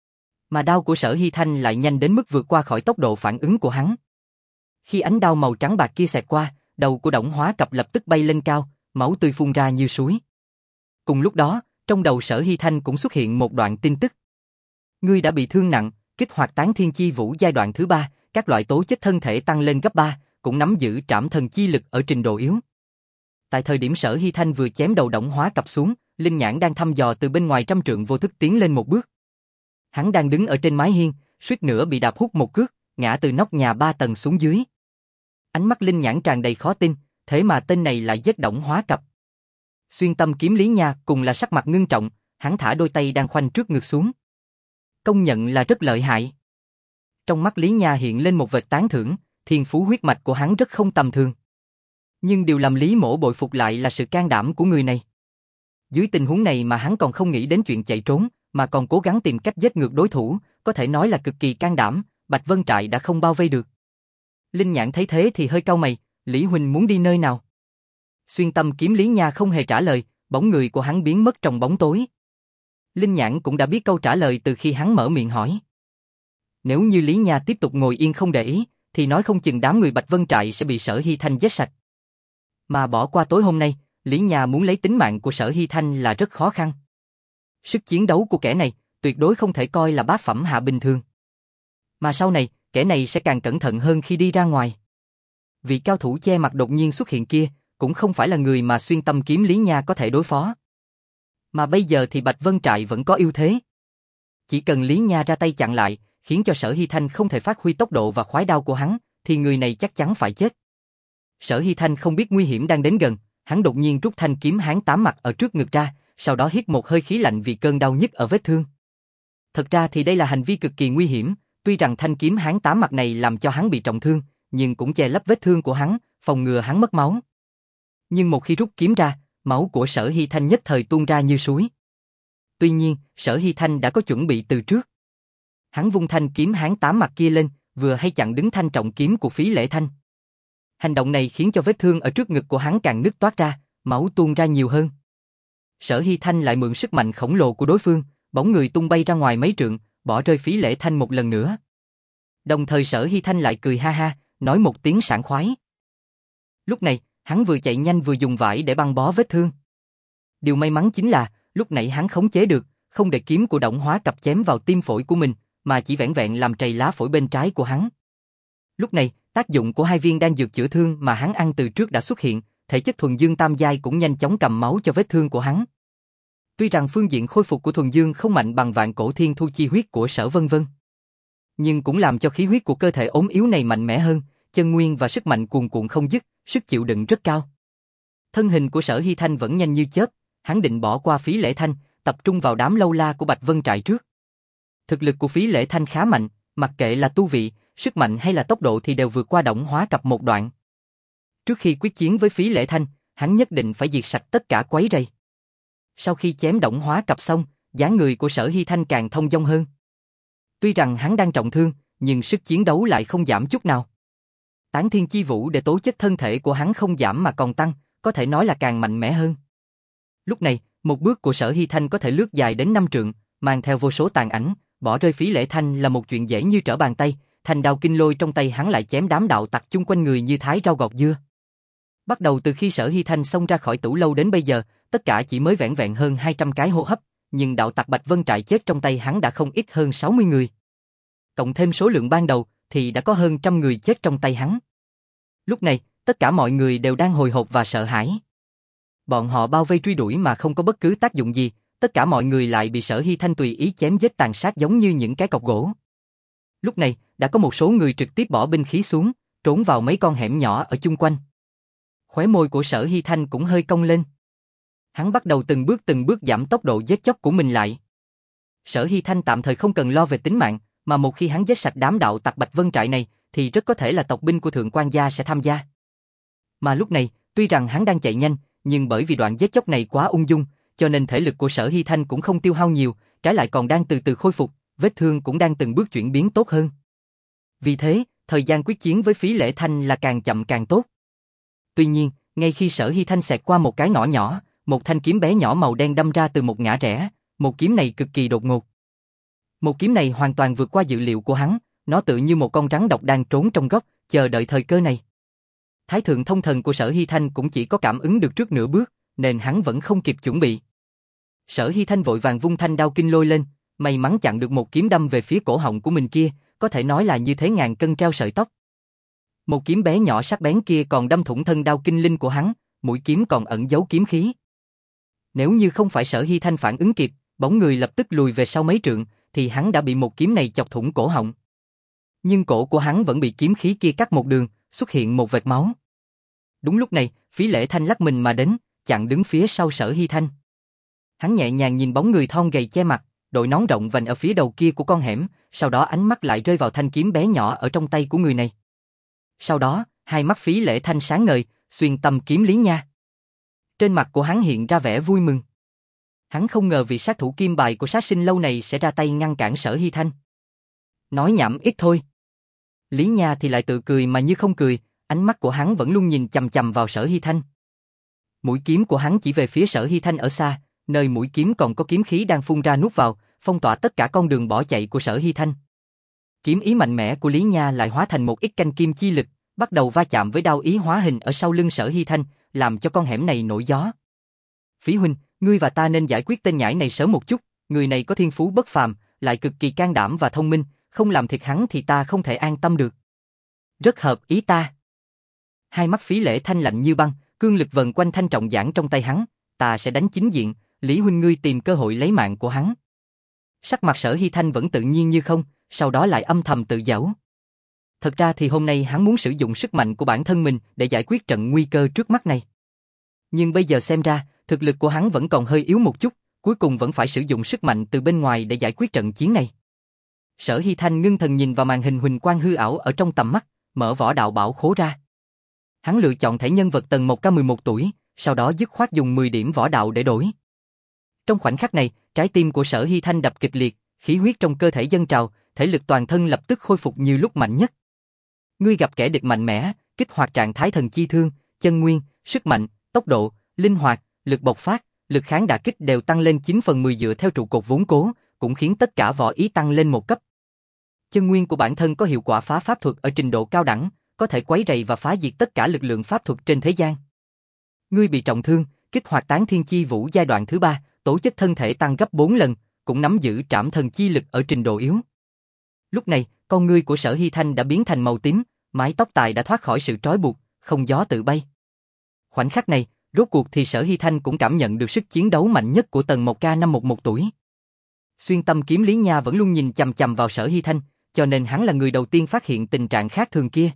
Mà đao của Sở Hy Thanh lại nhanh đến mức vượt qua khỏi tốc độ phản ứng của hắn. Khi ánh đao màu trắng bạc kia xẹt qua, đầu của Đổng Hóa Cập lập tức bay lên cao, máu tươi phun ra như suối. Cùng lúc đó, trong đầu Sở Hy Thanh cũng xuất hiện một đoạn tin tức. Ngươi đã bị thương nặng, kích hoạt tán thiên chi vũ giai đoạn thứ ba, các loại tố chất thân thể tăng lên gấp ba, cũng nắm giữ trảm thần chi lực ở trình độ yếu. Tại thời điểm Sở Hy Thanh vừa chém đầu Đổng Hóa Cập xuống, Linh Nhãn đang thăm dò từ bên ngoài trăm trượng vô thức tiến lên một bước. Hắn đang đứng ở trên mái hiên, suýt nữa bị đạp hút một cước, ngã từ nóc nhà ba tầng xuống dưới. Ánh mắt Linh Nhãn tràn đầy khó tin, thế mà tên này lại giết Đổng Hóa Cập. Xuyên Tâm Kiếm Lý Nha cùng là sắc mặt ngưng trọng, hắn thả đôi tay đang khoanh trước ngực xuống. Công nhận là rất lợi hại. Trong mắt Lý Nha hiện lên một vệt tán thưởng, thiên phú huyết mạch của hắn rất không tầm thường. Nhưng điều làm Lý Mỗ bội phục lại là sự can đảm của người này. Dưới tình huống này mà hắn còn không nghĩ đến chuyện chạy trốn, mà còn cố gắng tìm cách giết ngược đối thủ, có thể nói là cực kỳ can đảm, Bạch Vân Trại đã không bao vây được. Linh Nhãn thấy thế thì hơi cau mày, Lý huynh muốn đi nơi nào? Xuyên Tâm Kiếm Lý Nha không hề trả lời, bóng người của hắn biến mất trong bóng tối. Linh Nhãn cũng đã biết câu trả lời từ khi hắn mở miệng hỏi. Nếu như Lý Nha tiếp tục ngồi yên không để ý, thì nói không chừng đám người Bạch Vân Trại sẽ bị Sở Hy Thanh giết sạch. Mà bỏ qua tối hôm nay, Lý Nha muốn lấy tính mạng của Sở Hy Thanh là rất khó khăn. Sức chiến đấu của kẻ này tuyệt đối không thể coi là bát phẩm hạ bình thường. Mà sau này, kẻ này sẽ càng cẩn thận hơn khi đi ra ngoài. Vị cao thủ che mặt đột nhiên xuất hiện kia, cũng không phải là người mà Xuyên Tâm Kiếm Lý Nha có thể đối phó. Mà bây giờ thì Bạch Vân Trại vẫn có ưu thế. Chỉ cần Lý Nha ra tay chặn lại, khiến cho Sở Hy Thanh không thể phát huy tốc độ và khoái đao của hắn, thì người này chắc chắn phải chết. Sở Hy Thanh không biết nguy hiểm đang đến gần, hắn đột nhiên rút thanh kiếm hán tám mặt ở trước ngực ra, sau đó hít một hơi khí lạnh vì cơn đau nhức ở vết thương. Thật ra thì đây là hành vi cực kỳ nguy hiểm, tuy rằng thanh kiếm hán tám mặt này làm cho hắn bị trọng thương, nhưng cũng che lấp vết thương của hắn, phòng ngừa hắn mất máu. Nhưng một khi rút kiếm ra, máu của Sở Hy Thanh nhất thời tuôn ra như suối. Tuy nhiên, Sở Hy Thanh đã có chuẩn bị từ trước. Hắn vung thanh kiếm hán tám mặt kia lên, vừa hay chặn đứng thanh trọng kiếm của Phí Lễ Thanh. Hành động này khiến cho vết thương ở trước ngực của hắn càng nứt toát ra, máu tuôn ra nhiều hơn. Sở Hy Thanh lại mượn sức mạnh khổng lồ của đối phương, bóng người tung bay ra ngoài mấy trượng, bỏ rơi Phí Lễ Thanh một lần nữa. Đồng thời Sở Hy Thanh lại cười ha ha, nói một tiếng sảng khoái. Lúc này, hắn vừa chạy nhanh vừa dùng vải để băng bó vết thương. Điều may mắn chính là, lúc nãy hắn khống chế được, không để kiếm của Động Hóa Cập chém vào tim phổi của mình, mà chỉ vẻn vẹn làm trầy lá phổi bên trái của hắn. Lúc này, tác dụng của hai viên đan dược chữa thương mà hắn ăn từ trước đã xuất hiện, thể chất thuần dương tam giai cũng nhanh chóng cầm máu cho vết thương của hắn. Tuy rằng phương diện khôi phục của thuần dương không mạnh bằng vạn cổ thiên thu chi huyết của Sở Vân Vân, nhưng cũng làm cho khí huyết của cơ thể ốm yếu này mạnh mẽ hơn, chân nguyên và sức mạnh cuồn cuộn không dứt, sức chịu đựng rất cao. Thân hình của Sở Hy Thanh vẫn nhanh như chớp, hắn định bỏ qua Phí Lễ Thanh, tập trung vào đám lâu la của Bạch Vân Trại trước. Thực lực của Phí Lễ Thanh khá mạnh, mặc kệ là tu vị, sức mạnh hay là tốc độ thì đều vượt qua Động Hóa Cập một đoạn. Trước khi quyết chiến với Phí Lễ Thanh, hắn nhất định phải diệt sạch tất cả quấy rầy. Sau khi chém Động Hóa Cập xong, dáng người của Sở Hy Thanh càng thông dong hơn. Tuy rằng hắn đang trọng thương, nhưng sức chiến đấu lại không giảm chút nào. Tán Thiên Chi Vũ để tố chất thân thể của hắn không giảm mà còn tăng, có thể nói là càng mạnh mẽ hơn. Lúc này, một bước của Sở Hy Thanh có thể lướt dài đến năm trượng, mang theo vô số tàn ảnh, bỏ rơi Phí Lễ Thanh là một chuyện dễ như trở bàn tay, thành đao kinh lôi trong tay hắn lại chém đám đạo tặc chung quanh người như thái rau gọt dưa. Bắt đầu từ khi Sở Hy Thanh xông ra khỏi Tửu Lâu đến bây giờ, tất cả chỉ mới vẻn vẹn hơn hai trăm cái hô hấp, nhưng đạo tặc Bạch Vân Trại chết trong tay hắn đã không ít hơn sáu mươi người. Cộng thêm số lượng ban đầu thì đã có hơn trăm người chết trong tay hắn. Lúc này, tất cả mọi người đều đang hồi hộp và sợ hãi. Bọn họ bao vây truy đuổi mà không có bất cứ tác dụng gì, tất cả mọi người lại bị Sở Hy Thanh tùy ý chém giết tàn sát giống như những cái cọc gỗ. Lúc này, đã có một số người trực tiếp bỏ binh khí xuống, trốn vào mấy con hẻm nhỏ ở chung quanh. Khóe môi của Sở Hy Thanh cũng hơi cong lên. Hắn bắt đầu từng bước từng bước giảm tốc độ giết chóc của mình lại. Sở Hy Thanh tạm thời không cần lo về tính mạng, mà một khi hắn giết sạch đám đạo tặc Bạch Vân Trại này, thì rất có thể là tộc binh của Thượng Quan gia sẽ tham gia. Mà lúc này, tuy rằng hắn đang chạy nhanh, nhưng bởi vì đoạn giết chóc này quá ung dung, cho nên thể lực của Sở Hy Thanh cũng không tiêu hao nhiều, trái lại còn đang từ từ khôi phục, vết thương cũng đang từng bước chuyển biến tốt hơn. Vì thế, thời gian quyết chiến với Phí Lễ Thanh là càng chậm càng tốt. Tuy nhiên, ngay khi Sở Hy Thanh xẹt qua một cái ngõ nhỏ, một thanh kiếm bé nhỏ màu đen đâm ra từ một ngã rẽ, một kiếm này cực kỳ đột ngột. Một kiếm này hoàn toàn vượt qua dự liệu của hắn, nó tự như một con rắn độc đang trốn trong góc, chờ đợi thời cơ này. Thái thượng thông thần của Sở Hy Thanh cũng chỉ có cảm ứng được trước nửa bước, nên hắn vẫn không kịp chuẩn bị. Sở Hy Thanh vội vàng vung thanh đao kinh lôi lên, may mắn chặn được một kiếm đâm về phía cổ họng của mình kia, có thể nói là như thế ngàn cân treo sợi tóc. Một kiếm bé nhỏ sắc bén kia còn đâm thủng thân đao kinh linh của hắn, mũi kiếm còn ẩn giấu kiếm khí. Nếu như không phải Sở Hy Thanh phản ứng kịp, bóng người lập tức lùi về sau mấy trượng, thì hắn đã bị một kiếm này chọc thủng cổ họng. Nhưng cổ của hắn vẫn bị kiếm khí kia cắt một đường, xuất hiện một vệt máu. Đúng lúc này, Phí Lễ Thanh lắc mình mà đến, chặn đứng phía sau Sở Hy Thanh. Hắn nhẹ nhàng nhìn bóng người thon gầy che mặt, đội nón rộng vành ở phía đầu kia của con hẻm, sau đó ánh mắt lại rơi vào thanh kiếm bé nhỏ ở trong tay của người này. Sau đó, hai mắt Phí Lễ Thanh sáng ngời, xuyên tâm kiếm Lý Nha. Trên mặt của hắn hiện ra vẻ vui mừng. Hắn không ngờ vị sát thủ kim bài của Sát Sinh Lâu này sẽ ra tay ngăn cản Sở Hy Thanh. Nói nhảm ít thôi. Lý Nha thì lại tự cười mà như không cười, ánh mắt của hắn vẫn luôn nhìn chằm chằm vào Sở Hy Thanh. Mũi kiếm của hắn chỉ về phía Sở Hy Thanh ở xa, nơi mũi kiếm còn có kiếm khí đang phun ra nuốt vào, phong tỏa tất cả con đường bỏ chạy của Sở Hy Thanh. Kiếm ý mạnh mẽ của Lý Nha lại hóa thành một ít canh kim chi lực, bắt đầu va chạm với đao ý hóa hình ở sau lưng Sở Hy Thanh, làm cho con hẻm này nổi gió. Phí huynh, ngươi và ta nên giải quyết tên nhãi này sớm một chút, người này có thiên phú bất phàm, lại cực kỳ can đảm và thông minh, không làm thiệt hắn thì ta không thể an tâm được. Rất hợp ý ta. Hai mắt Phí Lễ Thanh lạnh như băng, cương lực vần quanh thanh trọng giản trong tay hắn, ta sẽ đánh chính diện, Lý huynh ngươi tìm cơ hội lấy mạng của hắn. Sắc mặt Sở Hy Thanh vẫn tự nhiên như không, sau đó lại âm thầm tự giễu. Thật ra thì hôm nay hắn muốn sử dụng sức mạnh của bản thân mình để giải quyết trận nguy cơ trước mắt này. Nhưng bây giờ xem ra, thực lực của hắn vẫn còn hơi yếu một chút, cuối cùng vẫn phải sử dụng sức mạnh từ bên ngoài để giải quyết trận chiến này. Sở Hy Thanh ngưng thần nhìn vào màn hình huỳnh quang hư ảo ở trong tầm mắt, mở võ đạo bảo khố ra. Hắn lựa chọn thẻ nhân vật tầng một K mười một tuổi, sau đó dứt khoát dùng mười điểm võ đạo để đổi. Trong khoảnh khắc này, trái tim của Sở Hy Thanh đập kịch liệt, khí huyết trong cơ thể dâng trào, thể lực toàn thân lập tức khôi phục như lúc mạnh nhất. Ngươi gặp kẻ địch mạnh mẽ, kích hoạt trạng thái thần chi thương, chân nguyên, sức mạnh, tốc độ, linh hoạt, lực bộc phát, lực kháng đả kích đều tăng lên chín phần mười dựa theo trụ cột vốn cố, cũng khiến tất cả võ ý tăng lên một cấp. Chân nguyên của bản thân có hiệu quả phá pháp thuật ở trình độ cao đẳng, có thể quấy rầy và phá diệt tất cả lực lượng pháp thuật trên thế gian. Ngươi bị trọng thương, kích hoạt tán thiên chi vũ giai đoạn thứ ba, tố chất thân thể tăng gấp bốn lần, cũng nắm giữ trảm thần chi lực ở trình độ yếu. Lúc này, con ngươi của Sở Hy Thanh đã biến thành màu tím, mái tóc tài đã thoát khỏi sự trói buộc, không gió tự bay. Khoảnh khắc này, rốt cuộc thì Sở Hy Thanh cũng cảm nhận được sức chiến đấu mạnh nhất của Tần Mộc Ca năm mười một tuổi. Xuyên tâm kiếm Lý Nha vẫn luôn nhìn chằm chằm vào Sở Hy Thanh, cho nên hắn là người đầu tiên phát hiện tình trạng khác thường kia.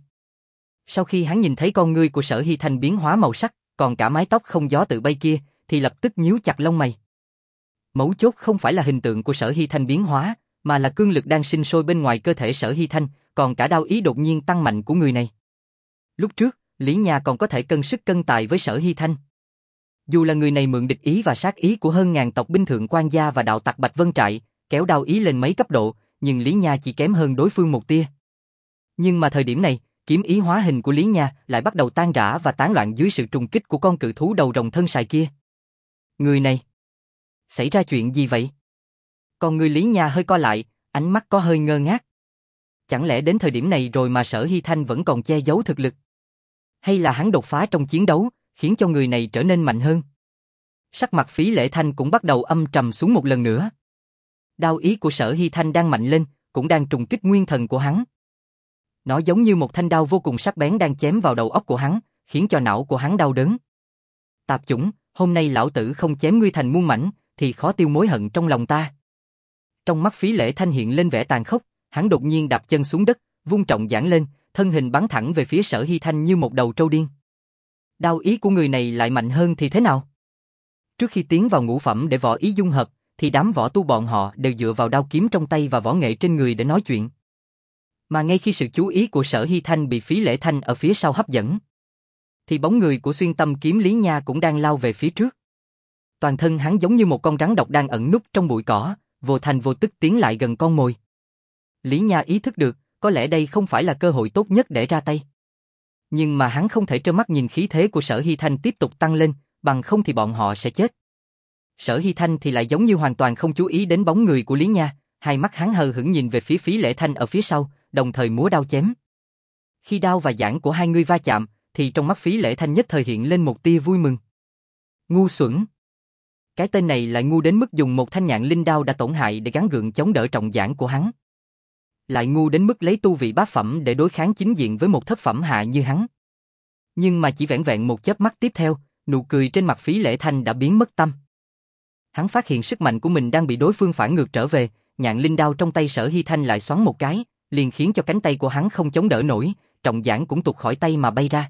Sau khi hắn nhìn thấy con ngươi của Sở Hy Thanh biến hóa màu sắc, còn cả mái tóc không gió tự bay kia, thì lập tức nhíu chặt lông mày. Mấu chốt không phải là hình tượng của Sở Hy Thanh biến hóa, mà là cương lực đang sinh sôi bên ngoài cơ thể Sở Hy Thanh, còn cả đao ý đột nhiên tăng mạnh của người này. Lúc trước, Lý Nha còn có thể cân sức cân tài với Sở Hy Thanh. Dù là người này mượn địch ý và sát ý của hơn ngàn tộc binh thượng quan gia và đạo tặc Bạch Vân Trại, kéo đao ý lên mấy cấp độ, nhưng Lý Nha chỉ kém hơn đối phương một tia. Nhưng mà thời điểm này, kiếm ý hóa hình của Lý Nha lại bắt đầu tan rã và tán loạn dưới sự trùng kích của con cự thú đầu rồng thân sài kia. Người này, xảy ra chuyện gì vậy? Còn người Lý Nha hơi co lại, ánh mắt có hơi ngơ ngác. Chẳng lẽ đến thời điểm này rồi mà Sở Hy Thanh vẫn còn che giấu thực lực? Hay là hắn đột phá trong chiến đấu, khiến cho người này trở nên mạnh hơn? Sắc mặt Phí Lễ Thanh cũng bắt đầu âm trầm xuống một lần nữa. Đao ý của Sở Hy Thanh đang mạnh lên, cũng đang trùng kích nguyên thần của hắn. Nó giống như một thanh đao vô cùng sắc bén đang chém vào đầu óc của hắn, khiến cho não của hắn đau đớn. Tạp chủng, hôm nay lão tử không chém ngươi thành muôn mảnh, thì khó tiêu mối hận trong lòng ta. Trong mắt Phí Lễ Thanh hiện lên vẻ tàn khốc, hắn đột nhiên đạp chân xuống đất, vung trọng giãn lên, thân hình bắn thẳng về phía Sở Hy Thanh như một đầu trâu điên. Đao ý của người này lại mạnh hơn thì thế nào? Trước khi tiến vào ngũ phẩm để võ ý dung hợp, thì đám võ tu bọn họ đều dựa vào đao kiếm trong tay và võ nghệ trên người để nói chuyện. Mà ngay khi sự chú ý của Sở Hy Thanh bị Phí Lễ Thanh ở phía sau hấp dẫn, thì bóng người của xuyên tâm kiếm Lý Nha cũng đang lao về phía trước. Toàn thân hắn giống như một con rắn độc đang ẩn núp trong bụi cỏ, vô thành vô tức tiến lại gần con mồi. Lý Nha ý thức được, có lẽ đây không phải là cơ hội tốt nhất để ra tay. Nhưng mà hắn không thể trơ mắt nhìn khí thế của Sở Hy Thanh tiếp tục tăng lên, bằng không thì bọn họ sẽ chết. Sở Hy Thanh thì lại giống như hoàn toàn không chú ý đến bóng người của Lý Nha, hai mắt hắn hờ hững nhìn về phía Phí Lễ Thanh ở phía sau, đồng thời múa đao chém. Khi đao và giảng của hai người va chạm, thì trong mắt Phí Lễ Thanh nhất thời hiện lên một tia vui mừng. Ngu xuẩn! Cái tên này lại ngu đến mức dùng một thanh nhạn linh đao đã tổn hại để gắng gượng chống đỡ trọng giảng của hắn. Lại ngu đến mức lấy tu vị bá phẩm để đối kháng chính diện với một thất phẩm hạ như hắn. Nhưng mà chỉ vẻn vẹn một chớp mắt tiếp theo, nụ cười trên mặt Phí Lễ Thanh đã biến mất tâm. Hắn phát hiện sức mạnh của mình đang bị đối phương phản ngược trở về, nhạn linh đao trong tay Sở Hy Thanh lại xoắn một cái, liền khiến cho cánh tay của hắn không chống đỡ nổi, trọng giảng cũng tuột khỏi tay mà bay ra.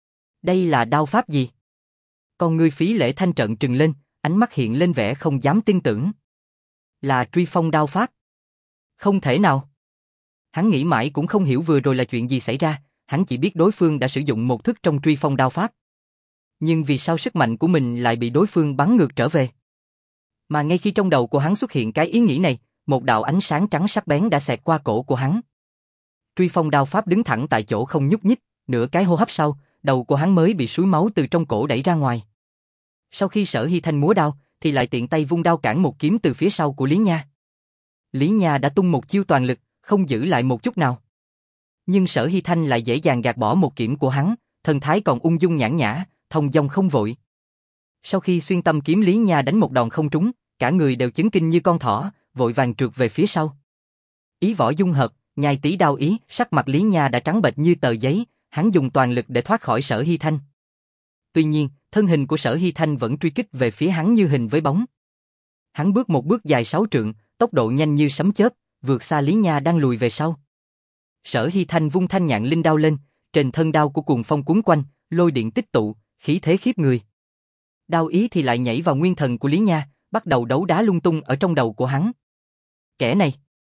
Đây là đao pháp gì? Con ngươi Phí Lễ Thanh trợn trừng lên, ánh mắt hiện lên vẻ không dám tin tưởng. Là truy phong đao pháp? Không thể nào. Hắn nghĩ mãi cũng không hiểu vừa rồi là chuyện gì xảy ra, hắn chỉ biết đối phương đã sử dụng một thức trong truy phong đao pháp. Nhưng vì sao sức mạnh của mình lại bị đối phương bắn ngược trở về? Mà ngay khi trong đầu của hắn xuất hiện cái ý nghĩ này, một đạo ánh sáng trắng sắc bén đã xẹt qua cổ của hắn. Truy phong đao pháp đứng thẳng tại chỗ không nhúc nhích, nửa cái hô hấp sau, đầu của hắn mới bị suối máu từ trong cổ đẩy ra ngoài. Sau khi Sở Hy Thanh múa đao, thì lại tiện tay vung đao cản một kiếm từ phía sau của Lý Nha. Lý Nha đã tung một chiêu toàn lực, không giữ lại một chút nào. Nhưng Sở Hy Thanh lại dễ dàng gạt bỏ một kiếm của hắn, thần thái còn ung dung nhãn nhã, thông dong không vội. Sau khi xuyên tâm kiếm Lý Nha đánh một đòn không trúng, cả người đều chấn kinh như con thỏ, vội vàng trượt về phía sau. Ý võ dung hợp, nhai tí đao ý, sắc mặt Lý Nha đã trắng bệch như tờ giấy, hắn dùng toàn lực để thoát khỏi Sở Hy Thanh. Tuy nhiên, thân hình của Sở Hy Thanh vẫn truy kích về phía hắn như hình với bóng. Hắn bước một bước dài sáu trượng, tốc độ nhanh như sấm chớp, vượt xa Lý Nha đang lùi về sau. Sở Hy Thanh vung thanh nhạn linh đao lên, trên thân đao của cuồng phong cuốn quanh, lôi điện tích tụ, khí thế khiếp người. Đao ý thì lại nhảy vào nguyên thần của Lý Nha, bắt đầu đấu đá lung tung ở trong đầu của hắn. Kẻ này,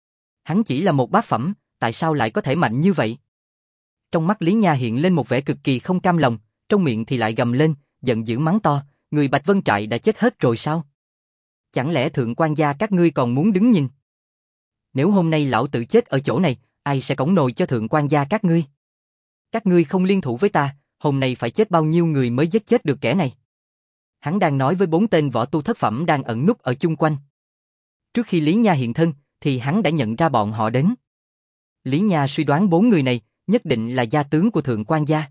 hắn chỉ là một bát phẩm, tại sao lại có thể mạnh như vậy? Trong mắt Lý Nha hiện lên một vẻ cực kỳ không cam lòng, trong miệng thì lại gầm lên, giận dữ mắng to, người Bạch Vân Trại đã chết hết rồi sao? Chẳng lẽ thượng quan gia các ngươi còn muốn đứng nhìn? Nếu hôm nay lão tử chết ở chỗ này, ai sẽ cõng nồi cho thượng quan gia các ngươi? Các ngươi không liên thủ với ta, hôm nay phải chết bao nhiêu người mới giết chết được kẻ này? Hắn đang nói với bốn tên võ tu thất phẩm đang ẩn núp ở chung quanh. Trước khi Lý Nha hiện thân, thì hắn đã nhận ra bọn họ đến. Lý Nha suy đoán bốn người này nhất định là gia tướng của Thượng quan gia.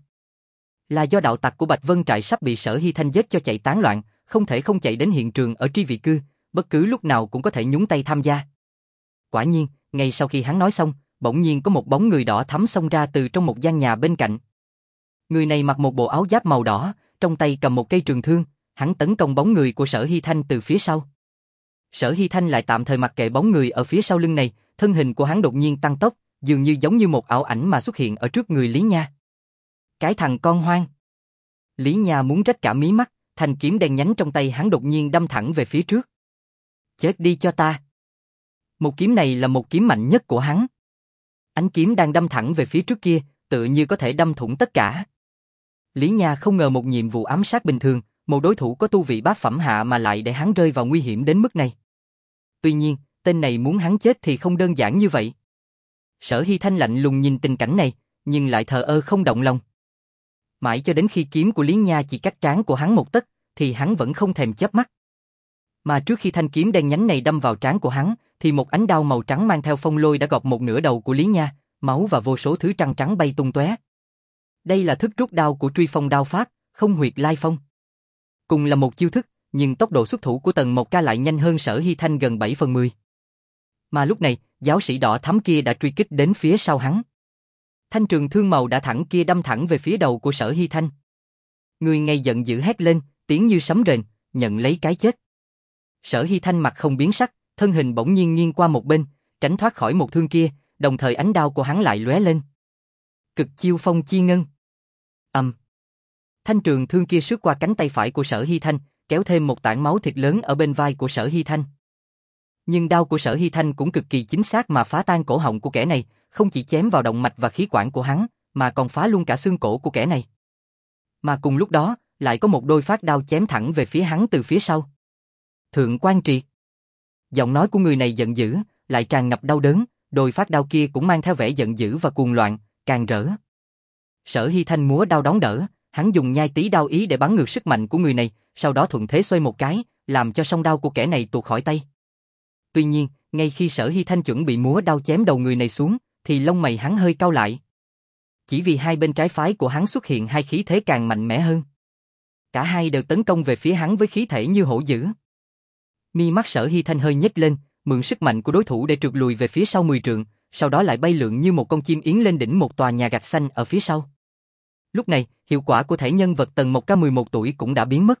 Là do đạo tặc của Bạch Vân Trại sắp bị Sở Hy Thanh giết cho chạy tán loạn, không thể không chạy đến hiện trường ở Tri Vị Cư, bất cứ lúc nào cũng có thể nhúng tay tham gia. Quả nhiên, ngay sau khi hắn nói xong, bỗng nhiên có một bóng người đỏ thắm xông ra từ trong một gian nhà bên cạnh. Người này mặc một bộ áo giáp màu đỏ, trong tay cầm một cây trường thương, hắn tấn công bóng người của Sở Hy Thanh từ phía sau. Sở Hy Thanh lại tạm thời mặc kệ bóng người ở phía sau lưng này, thân hình của hắn đột nhiên tăng tốc, dường như giống như một ảo ảnh mà xuất hiện ở trước người Lý Nha. Cái thằng con hoang! Lý Nha muốn rách cả mí mắt, thanh kiếm đen nhánh trong tay hắn đột nhiên đâm thẳng về phía trước. Chết đi cho ta! Một kiếm này là một kiếm mạnh nhất của hắn. Ánh kiếm đang đâm thẳng về phía trước kia, tựa như có thể đâm thủng tất cả. Lý Nha không ngờ một nhiệm vụ ám sát bình thường, một đối thủ có tu vị bát phẩm hạ mà lại để hắn rơi vào nguy hiểm đến mức này. Tuy nhiên, tên này muốn hắn chết thì không đơn giản như vậy. Sở Hy Thanh lạnh lùng nhìn tình cảnh này, nhưng lại thờ ơ không động lòng. Mãi cho đến khi kiếm của Lý Nha chỉ cách trán của hắn một tấc, thì hắn vẫn không thèm chớp mắt. Mà trước khi thanh kiếm đen nhánh này đâm vào trán của hắn, thì một ánh đao màu trắng mang theo phong lôi đã gọt một nửa đầu của Lý Nha, máu và vô số thứ trăng trắng bay tung tóe. Đây là thức rút đao của Truy Phong đao pháp, Không Huyệt Lai Phong. Cùng là một chiêu thức, nhưng tốc độ xuất thủ của Tần Mộc Ca lại nhanh hơn Sở Hy Thanh gần bảy phần mười. Mà lúc này, giáo sĩ đỏ thắm kia đã truy kích đến phía sau hắn. Thanh trường thương màu đã thẳng kia đâm thẳng về phía đầu của Sở Hy Thanh. Người ngay giận dữ hét lên, tiếng như sấm rền, nhận lấy cái chết. Sở Hy Thanh mặt không biến sắc, thân hình bỗng nhiên nghiêng qua một bên, tránh thoát khỏi một thương kia, đồng thời ánh đao của hắn lại lóe lên. Cực chiêu phong chi ngân. Ầm. Um. Thanh trường thương kia sướt qua cánh tay phải của Sở Hy Thanh, kéo thêm một tảng máu thịt lớn ở bên vai của Sở Hy Thanh. Nhưng đao của Sở Hy Thanh cũng cực kỳ chính xác mà phá tan cổ họng của kẻ này, không chỉ chém vào động mạch và khí quản của hắn, mà còn phá luôn cả xương cổ của kẻ này. Mà cùng lúc đó, lại có một đôi phát đao chém thẳng về phía hắn từ phía sau. Thượng quan Triệt. Giọng nói của người này giận dữ, lại tràn ngập đau đớn, đôi phát đao kia cũng mang theo vẻ giận dữ và cuồng loạn, càng rỡ. Sở Hy Thanh múa đao đón đỡ, hắn dùng nhai tí đao ý để bắn ngược sức mạnh của người này, sau đó thuận thế xoay một cái, làm cho song đao của kẻ này tuột khỏi tay. Tuy nhiên, ngay khi Sở Hy Thanh chuẩn bị múa đao chém đầu người này xuống, thì lông mày hắn hơi cau lại. Chỉ vì hai bên trái phái của hắn xuất hiện hai khí thế càng mạnh mẽ hơn. Cả hai đều tấn công về phía hắn với khí thể như hổ dữ. Mi mắt Sở Hy Thanh hơi nhếch lên, mượn sức mạnh của đối thủ để trượt lùi về phía sau mười trượng, sau đó lại bay lượn như một con chim yến lên đỉnh một tòa nhà gạch xanh ở phía sau. Lúc này, hiệu quả của thể nhân vật Tần Mộc Ca mười một tuổi cũng đã biến mất.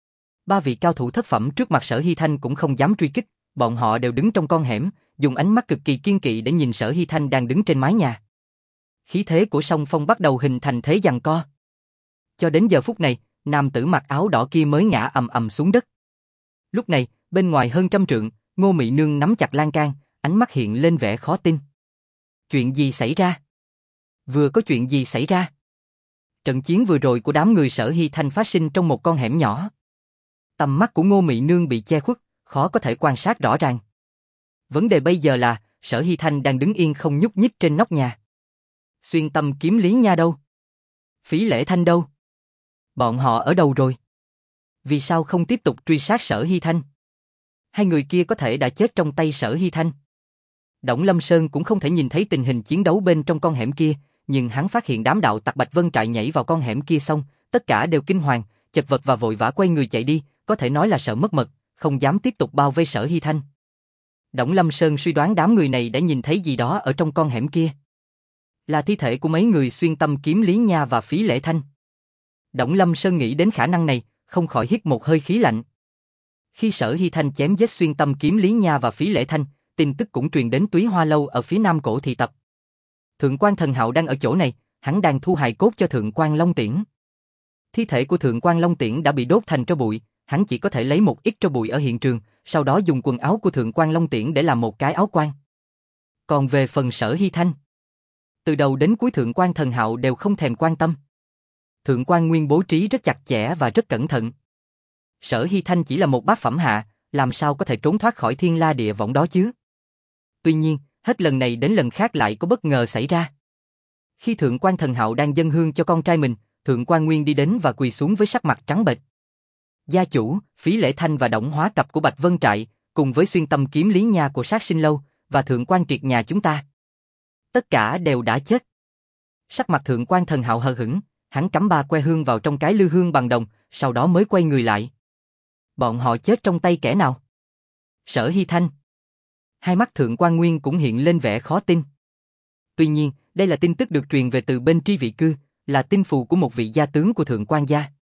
Ba vị cao thủ thất phẩm trước mặt Sở Hy Thanh cũng không dám truy kích, bọn họ đều đứng trong con hẻm, dùng ánh mắt cực kỳ kiên kỵ để nhìn Sở Hy Thanh đang đứng trên mái nhà. Khí thế của song phong bắt đầu hình thành thế giằng co. Cho đến giờ phút này, nam tử mặc áo đỏ kia mới ngã ầm ầm xuống đất. Lúc này, bên ngoài hơn trăm trượng, Ngô Mị Nương nắm chặt lan can, ánh mắt hiện lên vẻ khó tin. Chuyện gì xảy ra? Vừa có chuyện gì xảy ra? Trận chiến vừa rồi của đám người Sở Hy Thanh phát sinh trong một con hẻm nhỏ. Tầm mắt của Ngô Mị Nương bị che khuất, khó có thể quan sát rõ ràng. Vấn đề bây giờ là, Sở Hy Thanh đang đứng yên không nhúc nhích trên nóc nhà. Xuyên Tâm kiếm Lý Nha đâu? Phí Lễ Thanh đâu? Bọn họ ở đâu rồi? Vì sao không tiếp tục truy sát Sở Hy Thanh? Hai người kia có thể đã chết trong tay Sở Hy Thanh. Đổng Lâm Sơn cũng không thể nhìn thấy tình hình chiến đấu bên trong con hẻm kia, nhưng hắn phát hiện đám đạo tặc Bạch Vân Trại nhảy vào con hẻm kia xong, tất cả đều kinh hoàng, chật vật và vội vã quay người chạy đi, có thể nói là sợ mất mật, không dám tiếp tục bao vây Sở Hy Thanh. Đổng Lâm Sơn suy đoán đám người này đã nhìn thấy gì đó ở trong con hẻm kia. Là thi thể của mấy người Xuyên Tâm kiếm Lý Nha và Phí Lễ Thanh. Đổng Lâm Sơn nghĩ đến khả năng này, không khỏi hít một hơi khí lạnh. Khi Sở Hy Thanh chém giết Xuyên Tâm kiếm Lý Nha và Phí Lễ Thanh, tin tức cũng truyền đến Túy Hoa Lâu ở phía nam cổ thị tập. Thượng quan Thần Hạo đang ở chỗ này, hắn đang thu hài cốt cho Thượng quan Long Tiễn. Thi thể của Thượng quan Long Tiễn đã bị đốt thành tro bụi, hắn chỉ có thể lấy một ít tro bụi ở hiện trường, sau đó dùng quần áo của Thượng quan Long Tiễn để làm một cái áo quan. Còn về phần Sở Hy Thanh, từ đầu đến cuối Thượng quan Thần Hạo đều không thèm quan tâm. Thượng quan Nguyên bố trí rất chặt chẽ và rất cẩn thận. Sở Hy Thanh chỉ là một bát phẩm hạ, làm sao có thể trốn thoát khỏi thiên la địa võng đó chứ? Tuy nhiên, hết lần này đến lần khác lại có bất ngờ xảy ra. Khi Thượng quan Thần Hạo đang dâng hương cho con trai mình, Thượng quan Nguyên đi đến và quỳ xuống với sắc mặt trắng bệch. Gia chủ, Phí Lễ Thanh và Đổng Hóa Cập của Bạch Vân Trại, cùng với xuyên tâm kiếm Lý Nha của Sát Sinh Lâu, và Thượng quan Triệt nhà chúng ta. Tất cả đều đã chết. Sắc mặt Thượng quan Thần Hạo hờ hững, hắn cắm ba que hương vào trong cái lư hương bằng đồng, sau đó mới quay người lại. Bọn họ chết trong tay kẻ nào? Sở Hy Thanh. Hai mắt Thượng quan Nguyên cũng hiện lên vẻ khó tin. Tuy nhiên, đây là tin tức được truyền về từ bên Tri Vị Cư, là tin phù của một vị gia tướng của Thượng quan gia.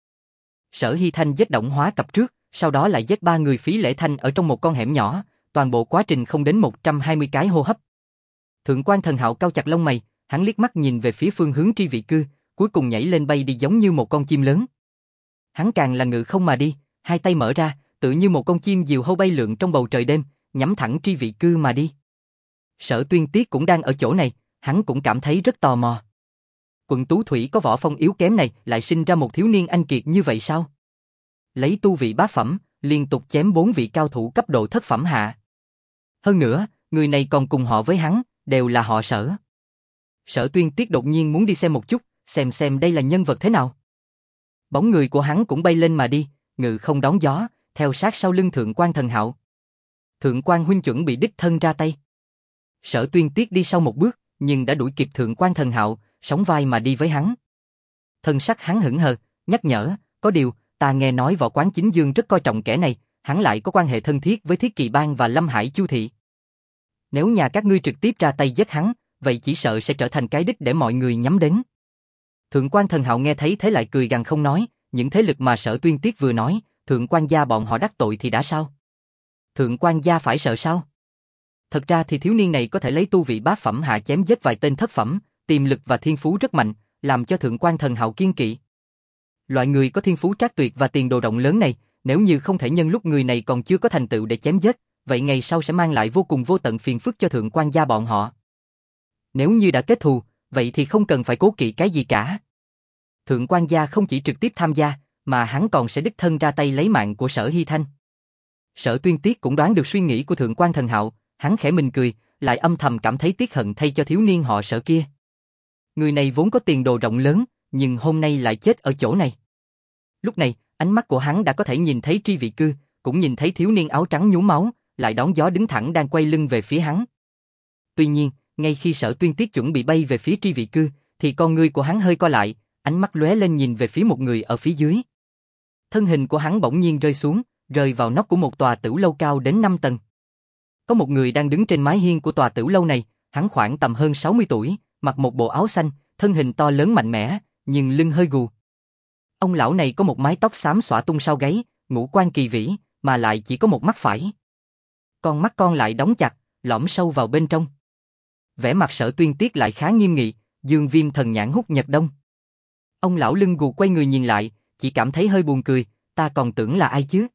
Sở Hy Thanh giết Đổng Hóa Cập trước, sau đó lại giết ba người Phí Lễ Thanh ở trong một con hẻm nhỏ, toàn bộ quá trình không đến một trăm hai mươi cái hô hấp. Thượng quan Thần Hạo cau chặt lông mày, hắn liếc mắt nhìn về phía phương hướng Tri Vị Cư, cuối cùng nhảy lên bay đi giống như một con chim lớn. Hắn càng là ngự không mà đi, hai tay mở ra, tự như một con chim diều hâu bay lượn trong bầu trời đêm, nhắm thẳng Tri Vị Cư mà đi. Sở Tuyên Tiết cũng đang ở chỗ này, hắn cũng cảm thấy rất tò mò. Quận Tú Thủy có võ phong yếu kém này lại sinh ra một thiếu niên anh kiệt như vậy sao? Lấy tu vị bát phẩm, liên tục chém bốn vị cao thủ cấp độ thất phẩm hạ. Hơn nữa, người này còn cùng họ với hắn, đều là họ Sở. Sở Tuyên Tiết đột nhiên muốn đi xem một chút, xem xem đây là nhân vật thế nào. Bóng người của hắn cũng bay lên mà đi, ngự không đón gió, theo sát sau lưng Thượng quan Thần Hạo. Thượng quan huynh chuẩn bị đích thân ra tay. Sở Tuyên Tiết đi sau một bước, nhưng đã đuổi kịp Thượng quan Thần Hạo, sóng vai mà đi với hắn. Thân sắc hắn hững hờ, nhắc nhở, có điều, ta nghe nói Võ Quán Chính Dương rất coi trọng kẻ này, hắn lại có quan hệ thân thiết với Thiết Kỵ Bang và Lâm Hải Chu Thị. Nếu nhà các ngươi trực tiếp ra tay giết hắn, vậy chỉ sợ sẽ trở thành cái đích để mọi người nhắm đến. Thượng quan Thần Hạo nghe thấy thế lại cười gằn không nói, những thế lực mà Sở Tuyên Tiết vừa nói, Thượng quan gia bọn họ đắc tội thì đã sao? Thượng quan gia phải sợ sao? Thật ra thì thiếu niên này có thể lấy tu vị bát phẩm hạ chém giết vài tên thất phẩm, tiềm lực và thiên phú rất mạnh, làm cho Thượng quan Thần Hạo kiên kỵ. Loại người có thiên phú trác tuyệt và tiền đồ rộng lớn này, nếu như không thể nhân lúc người này còn chưa có thành tựu để chém giết, vậy ngày sau sẽ mang lại vô cùng vô tận phiền phức cho Thượng quan gia bọn họ. Nếu như đã kết thù, vậy thì không cần phải cố kỵ cái gì cả. Thượng quan gia không chỉ trực tiếp tham gia, mà hắn còn sẽ đích thân ra tay lấy mạng của Sở Hy Thanh. Sở Tuyên Tiết cũng đoán được suy nghĩ của Thượng quan Thần Hạo, hắn khẽ mỉm cười, lại âm thầm cảm thấy tiếc hận thay cho thiếu niên họ Sở kia. Người này vốn có tiền đồ rộng lớn, nhưng hôm nay lại chết ở chỗ này. Lúc này, ánh mắt của hắn đã có thể nhìn thấy Tri Vị Cư, cũng nhìn thấy thiếu niên áo trắng nhuốm máu, lại đón gió đứng thẳng đang quay lưng về phía hắn. Tuy nhiên, ngay khi Sở Tuyên Tiết chuẩn bị bay về phía Tri Vị Cư, thì con ngươi của hắn hơi co lại, ánh mắt lóe lên nhìn về phía một người ở phía dưới. Thân hình của hắn bỗng nhiên rơi xuống, rơi vào nóc của một tòa tửu lâu cao đến năm tầng. Có một người đang đứng trên mái hiên của tòa tửu lâu này, hắn khoảng tầm hơn sáu mươi tuổi, mặc một bộ áo xanh, thân hình to lớn mạnh mẽ, nhưng lưng hơi gù. Ông lão này có một mái tóc xám xõa tung sau gáy, ngũ quan kỳ vĩ, mà lại chỉ có một mắt phải. Con mắt con lại đóng chặt, lõm sâu vào bên trong. Vẻ mặt Sở Tuyên Tiết lại khá nghiêm nghị, Dương Viêm thần nhãn Húc Nhật Đông. Ông lão lưng gù quay người nhìn lại, chỉ cảm thấy hơi buồn cười, ta còn tưởng là ai chứ.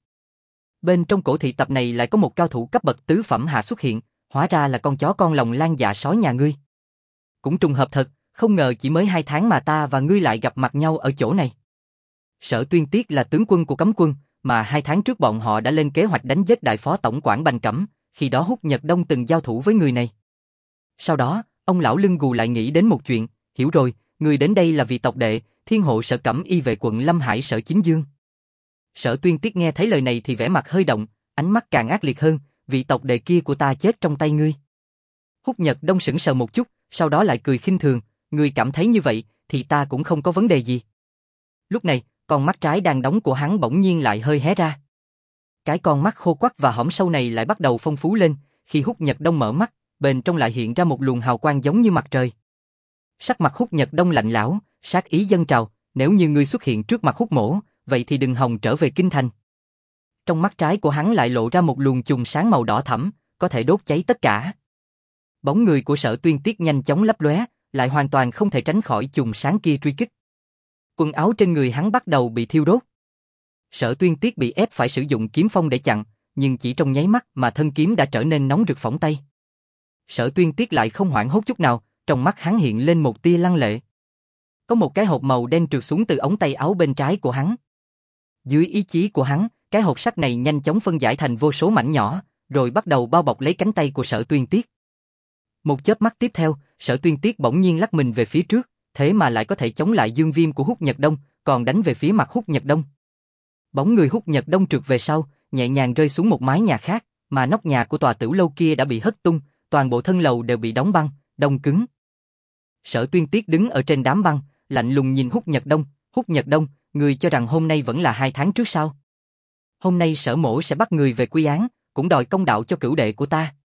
Bên trong cổ thị tập này lại có một cao thủ cấp bậc tứ phẩm hạ xuất hiện, hóa ra là con chó con lòng lan dạ sói nhà ngươi. Cũng trùng hợp thật, không ngờ chỉ mới hai tháng mà ta và ngươi lại gặp mặt nhau ở chỗ này. Sở Tuyên Tiết là tướng quân của cấm quân, mà hai tháng trước bọn họ đã lên kế hoạch đánh giết đại phó tổng quản Bành Cẩm, khi đó Húc Nhật Đông từng giao thủ với người này. Sau đó, ông lão lưng gù lại nghĩ đến một chuyện, hiểu rồi, người đến đây là vì tộc đệ, thiên hộ Sở Cẩm Y về quận Lâm Hải Sở Chính Dương. Sở Tuyên Tiết nghe thấy lời này thì vẻ mặt hơi động, ánh mắt càng ác liệt hơn, vị tộc đệ kia của ta chết trong tay ngươi. Húc Nhật Đông sững sờ một chút, sau đó lại cười khinh thường, ngươi cảm thấy như vậy, thì ta cũng không có vấn đề gì. Lúc này, con mắt trái đang đóng của hắn bỗng nhiên lại hơi hé ra. Cái con mắt khô quắt và hõm sâu này lại bắt đầu phong phú lên, khi Húc Nhật Đông mở mắt, bên trong lại hiện ra một luồng hào quang giống như mặt trời. Sắc mặt Húc Nhật Đông lạnh lẽo, sát ý dâng trào, nếu như ngươi xuất hiện trước mặt Húc Mỗ, vậy thì đừng hòng trở về kinh thành. Trong mắt trái của hắn lại lộ ra một luồng chùm sáng màu đỏ thẫm, có thể đốt cháy tất cả. Bóng người của Sở Tuyên Tiết nhanh chóng lấp lóe, lại hoàn toàn không thể tránh khỏi chùm sáng kia truy kích. Quần áo trên người hắn bắt đầu bị thiêu đốt. Sở Tuyên Tiết bị ép phải sử dụng kiếm phong để chặn, nhưng chỉ trong nháy mắt mà thân kiếm đã trở nên nóng rực phỏng tay. Sở Tuyên Tiết lại không hoảng hốt chút nào, trong mắt hắn hiện lên một tia lăng lệ. Có một cái hộp màu đen trượt xuống từ ống tay áo bên trái của hắn. Dưới ý chí của hắn, cái hộp sắt này nhanh chóng phân giải thành vô số mảnh nhỏ, rồi bắt đầu bao bọc lấy cánh tay của Sở Tuyên Tiết. Một chớp mắt tiếp theo, Sở Tuyên Tiết bỗng nhiên lắc mình về phía trước, thế mà lại có thể chống lại dương viêm của Húc Nhật Đông, còn đánh về phía mặt Húc Nhật Đông. Bóng người Húc Nhật Đông trượt về sau, nhẹ nhàng rơi xuống một mái nhà khác, mà nóc nhà của tòa tiểu lâu kia đã bị hất tung, toàn bộ thân lầu đều bị đóng băng, đông cứng. Sở Tuyên Tiết đứng ở trên đám băng, lạnh lùng nhìn Húc Nhật Đông, Húc Nhật Đông, người cho rằng hôm nay vẫn là hai tháng trước sao? Hôm nay Sở Mỗ sẽ bắt người về quy án, cũng đòi công đạo cho cửu đệ của ta.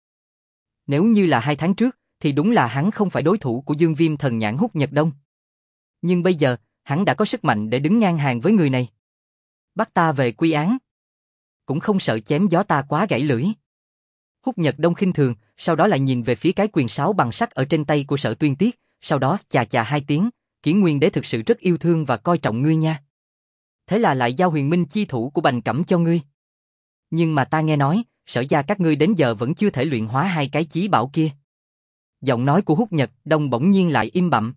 Nếu như là hai tháng trước, thì đúng là hắn không phải đối thủ của Dương Viêm thần nhãn Húc Nhật Đông. Nhưng bây giờ, hắn đã có sức mạnh để đứng ngang hàng với người này. Bắt ta về quy án. Cũng không sợ chém gió ta quá gãy lưỡi. Húc Nhật Đông khinh thường, sau đó lại nhìn về phía cái quyền sáo bằng sắt ở trên tay của Sở Tuyên Tiết, sau đó chà chà hai tiếng, Kiến Nguyên Đế thực sự rất yêu thương và coi trọng ngươi nha. Thế là lại giao huyền minh chi thủ của Bành Cẩm cho ngươi. Nhưng mà ta nghe nói, Sở gia các ngươi đến giờ vẫn chưa thể luyện hóa hai cái chí bảo kia. Giọng nói của Húc Nhật Đông bỗng nhiên lại im bặt.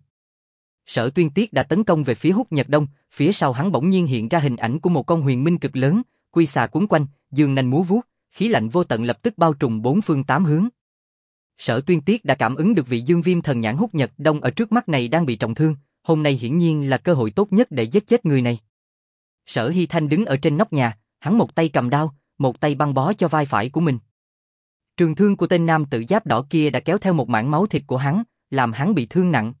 Sở Tuyên Tiết đã tấn công về phía Húc Nhật Đông, phía sau hắn bỗng nhiên hiện ra hình ảnh của một con huyền minh cực lớn, quy xà cuốn quanh, dương nanh múa vuốt, khí lạnh vô tận lập tức bao trùm bốn phương tám hướng. Sở Tuyên Tiết đã cảm ứng được vị Dương Viêm thần nhãn Húc Nhật Đông ở trước mắt này đang bị trọng thương, hôm nay hiển nhiên là cơ hội tốt nhất để giết chết người này. Sở Hy Thanh đứng ở trên nóc nhà, hắn một tay cầm đao, một tay băng bó cho vai phải của mình. Trường thương của tên nam tự giáp đỏ kia đã kéo theo một mảng máu thịt của hắn, làm hắn bị thương nặng.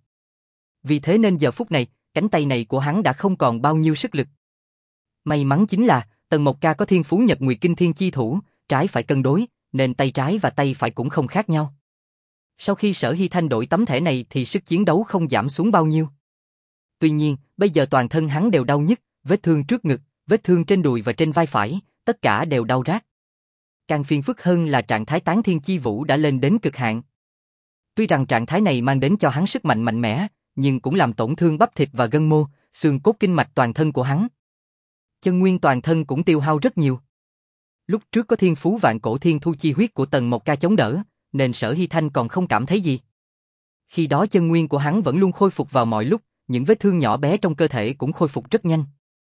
Vì thế nên giờ phút này, cánh tay này của hắn đã không còn bao nhiêu sức lực. May mắn chính là, Tần Mộc Ca có thiên phú Nhật Nguyệt Kinh Thiên chi thủ, trái phải cân đối, nên tay trái và tay phải cũng không khác nhau. Sau khi Sở Hy Thanh đổi tấm thẻ này thì sức chiến đấu không giảm xuống bao nhiêu. Tuy nhiên, bây giờ toàn thân hắn đều đau nhức, vết thương trước ngực, vết thương trên đùi và trên vai phải, tất cả đều đau rát. Càng phiền phức hơn là trạng thái tán thiên chi vũ đã lên đến cực hạn. Tuy rằng trạng thái này mang đến cho hắn sức mạnh mạnh mẽ, nhưng cũng làm tổn thương bắp thịt và gân mô, xương cốt kinh mạch toàn thân của hắn. Chân nguyên toàn thân cũng tiêu hao rất nhiều. Lúc trước có thiên phú vạn cổ thiên thu chi huyết của Tần Mộc Ca chống đỡ, nên Sở Hy Thanh còn không cảm thấy gì. Khi đó chân nguyên của hắn vẫn luôn khôi phục vào mọi lúc, những vết thương nhỏ bé trong cơ thể cũng khôi phục rất nhanh.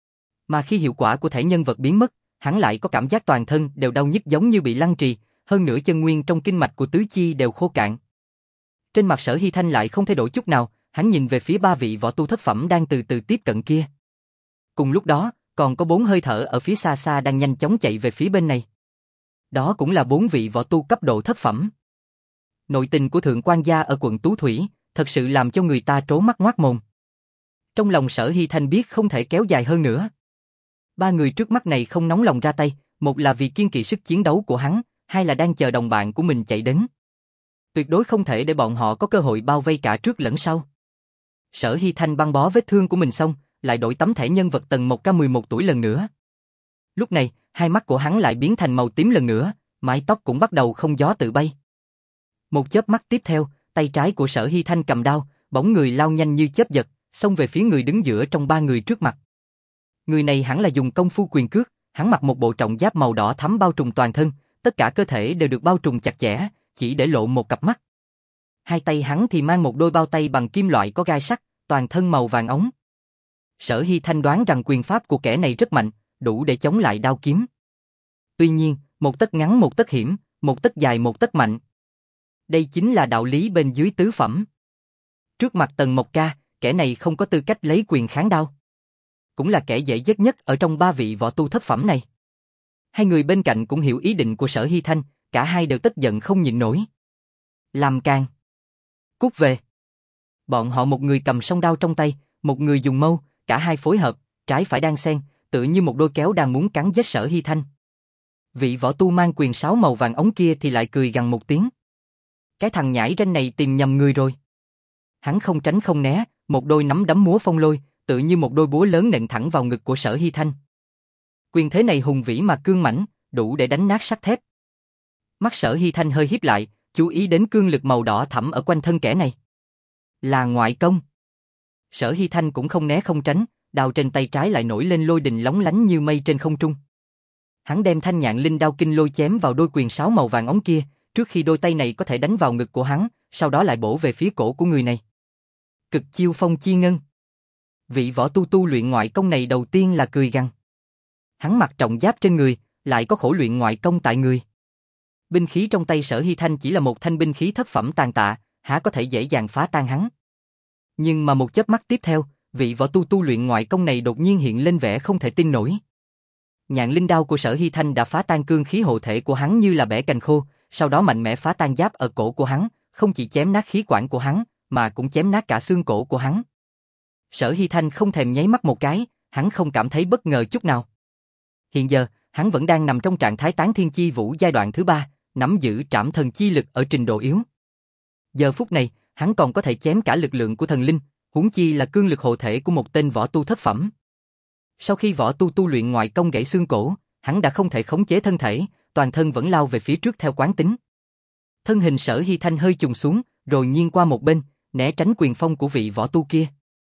Mà khi hiệu quả của thể nhân vật biến mất, hắn lại có cảm giác toàn thân đều đau nhức giống như bị lăng trì, hơn nữa chân nguyên trong kinh mạch của tứ chi đều khô cạn. Trên mặt Sở Hy Thanh lại không thay đổi chút nào, hắn nhìn về phía ba vị võ tu thất phẩm đang từ từ tiếp cận kia. Cùng lúc đó, còn có bốn hơi thở ở phía xa xa đang nhanh chóng chạy về phía bên này. Đó cũng là bốn vị võ tu cấp độ thất phẩm. Nội tình của Thượng Quan gia ở quận Tú Thủy, thật sự làm cho người ta trố mắt ngoác mồm. Trong lòng Sở Hy Thanh biết không thể kéo dài hơn nữa. Ba người trước mắt này không nóng lòng ra tay, một là vì kiên kỵ sức chiến đấu của hắn, hai là đang chờ đồng bạn của mình chạy đến. Tuyệt đối không thể để bọn họ có cơ hội bao vây cả trước lẫn sau. Sở Hy Thanh băng bó vết thương của mình xong, lại đổi tấm thẻ nhân vật Tần Mộc Ca mười một tuổi lần nữa. Lúc này, hai mắt của hắn lại biến thành màu tím lần nữa, mái tóc cũng bắt đầu không gió tự bay. Một chớp mắt tiếp theo, tay trái của Sở Hy Thanh cầm đao, bóng người lao nhanh như chớp giật, xông về phía người đứng giữa trong ba người trước mặt. Người này hẳn là dùng công phu quyền cước, hắn mặc một bộ trọng giáp màu đỏ thắm bao trùm toàn thân, tất cả cơ thể đều được bao trùm chặt chẽ, chỉ để lộ một cặp mắt. Hai tay hắn thì mang một đôi bao tay bằng kim loại có gai sắt, toàn thân màu vàng ống. Sở Hy Thanh đoán rằng quyền pháp của kẻ này rất mạnh, đủ để chống lại đao kiếm. Tuy nhiên, một tấc ngắn một tấc hiểm, một tấc dài một tấc mạnh. Đây chính là đạo lý bên dưới tứ phẩm. Trước mặt Tần Mộc Ca, kẻ này không có tư cách lấy quyền kháng đao. Cũng là kẻ dễ giết nhất ở trong ba vị võ tu thất phẩm này. Hai người bên cạnh cũng hiểu ý định của Sở Hy Thanh, cả hai đều tức giận không nhịn nổi. Làm càng. Cút về. Bọn họ một người cầm song đao trong tay, một người dùng mâu, cả hai phối hợp, trái phải đan xen, tựa như một đôi kéo đang muốn cắn giết Sở Hy Thanh. Vị võ tu mang quyền sáo màu vàng ống kia thì lại cười gằn một tiếng. Cái thằng nhãi ranh này tìm nhầm người rồi. Hắn không tránh không né, một đôi nắm đấm múa phong lôi, tựa như một đôi búa lớn nện thẳng vào ngực của Sở Hy Thanh. Quyền thế này hùng vĩ mà cương mãnh, đủ để đánh nát sắt thép. Mắt Sở Hy Thanh hơi híp lại, chú ý đến cương lực màu đỏ thẫm ở quanh thân kẻ này. Là ngoại công. Sở Hy Thanh cũng không né không tránh, đao trên tay trái lại nổi lên lôi đình lóng lánh như mây trên không trung. Hắn đem thanh nhạn linh đao kinh lôi chém vào đôi quyền sáo màu vàng ống kia, trước khi đôi tay này có thể đánh vào ngực của hắn, sau đó lại bổ về phía cổ của người này. Cực chiêu phong chi ngân. Vị võ tu tu luyện ngoại công này đầu tiên là cười gằn. Hắn mặc trọng giáp trên người, lại có khổ luyện ngoại công tại người. Binh khí trong tay Sở Hy Thanh chỉ là một thanh binh khí thất phẩm tàn tạ, há có thể dễ dàng phá tan hắn. Nhưng mà một chớp mắt tiếp theo, vị võ tu tu luyện ngoại công này đột nhiên hiện lên vẻ không thể tin nổi. nhạn linh đao của Sở Hy Thanh đã phá tan cương khí hộ thể của hắn như là bẻ cành khô, sau đó mạnh mẽ phá tan giáp ở cổ của hắn, không chỉ chém nát khí quản của hắn, mà cũng chém nát cả xương cổ của hắn. Sở Hy Thanh không thèm nháy mắt một cái, hắn không cảm thấy bất ngờ chút nào. Hiện giờ, hắn vẫn đang nằm trong trạng thái tán thiên chi vũ giai đoạn thứ ba, nắm giữ trảm thần chi lực ở trình độ yếu. Giờ phút này, hắn còn có thể chém cả lực lượng của thần linh, huống chi là cương lực hộ thể của một tên võ tu thất phẩm. Sau khi võ tu tu luyện ngoại công gãy xương cổ, hắn đã không thể khống chế thân thể, toàn thân vẫn lao về phía trước theo quán tính. Thân hình Sở Hy Thanh hơi chùng xuống, rồi nghiêng qua một bên, né tránh quyền phong của vị võ tu kia.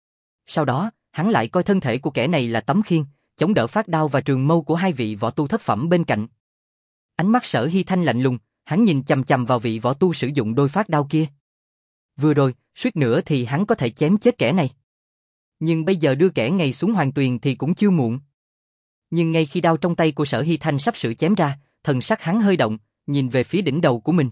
Sau đó, hắn lại coi thân thể của kẻ này là tấm khiên, chống đỡ phát đao và trường mâu của hai vị võ tu thất phẩm bên cạnh. Ánh mắt Sở Hy Thanh lạnh lùng, hắn nhìn chằm chằm vào vị võ tu sử dụng đôi phát đao kia. Vừa rồi, suýt nữa thì hắn có thể chém chết kẻ này. Nhưng bây giờ đưa kẻ này xuống hoàng tuyền thì cũng chưa muộn. Nhưng ngay khi đao trong tay của Sở Hy Thanh sắp sửa chém ra, thần sắc hắn hơi động, nhìn về phía đỉnh đầu của mình.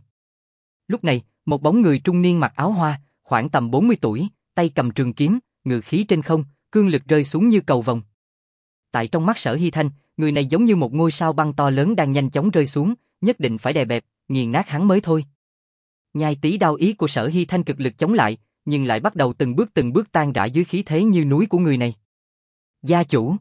Lúc này, một bóng người trung niên mặc áo hoa, khoảng tầm bốn mươi tuổi, tay cầm trường kiếm, ngự khí trên không, cương lực rơi xuống như cầu vồng. Tại trong mắt Sở Hy Thanh, người này giống như một ngôi sao băng to lớn đang nhanh chóng rơi xuống, nhất định phải đè bẹp, nghiền nát hắn mới thôi. Nhai tí đao ý của Sở Hy Thanh cực lực chống lại, nhưng lại bắt đầu từng bước từng bước tan rã dưới khí thế như núi của người này. Gia chủ.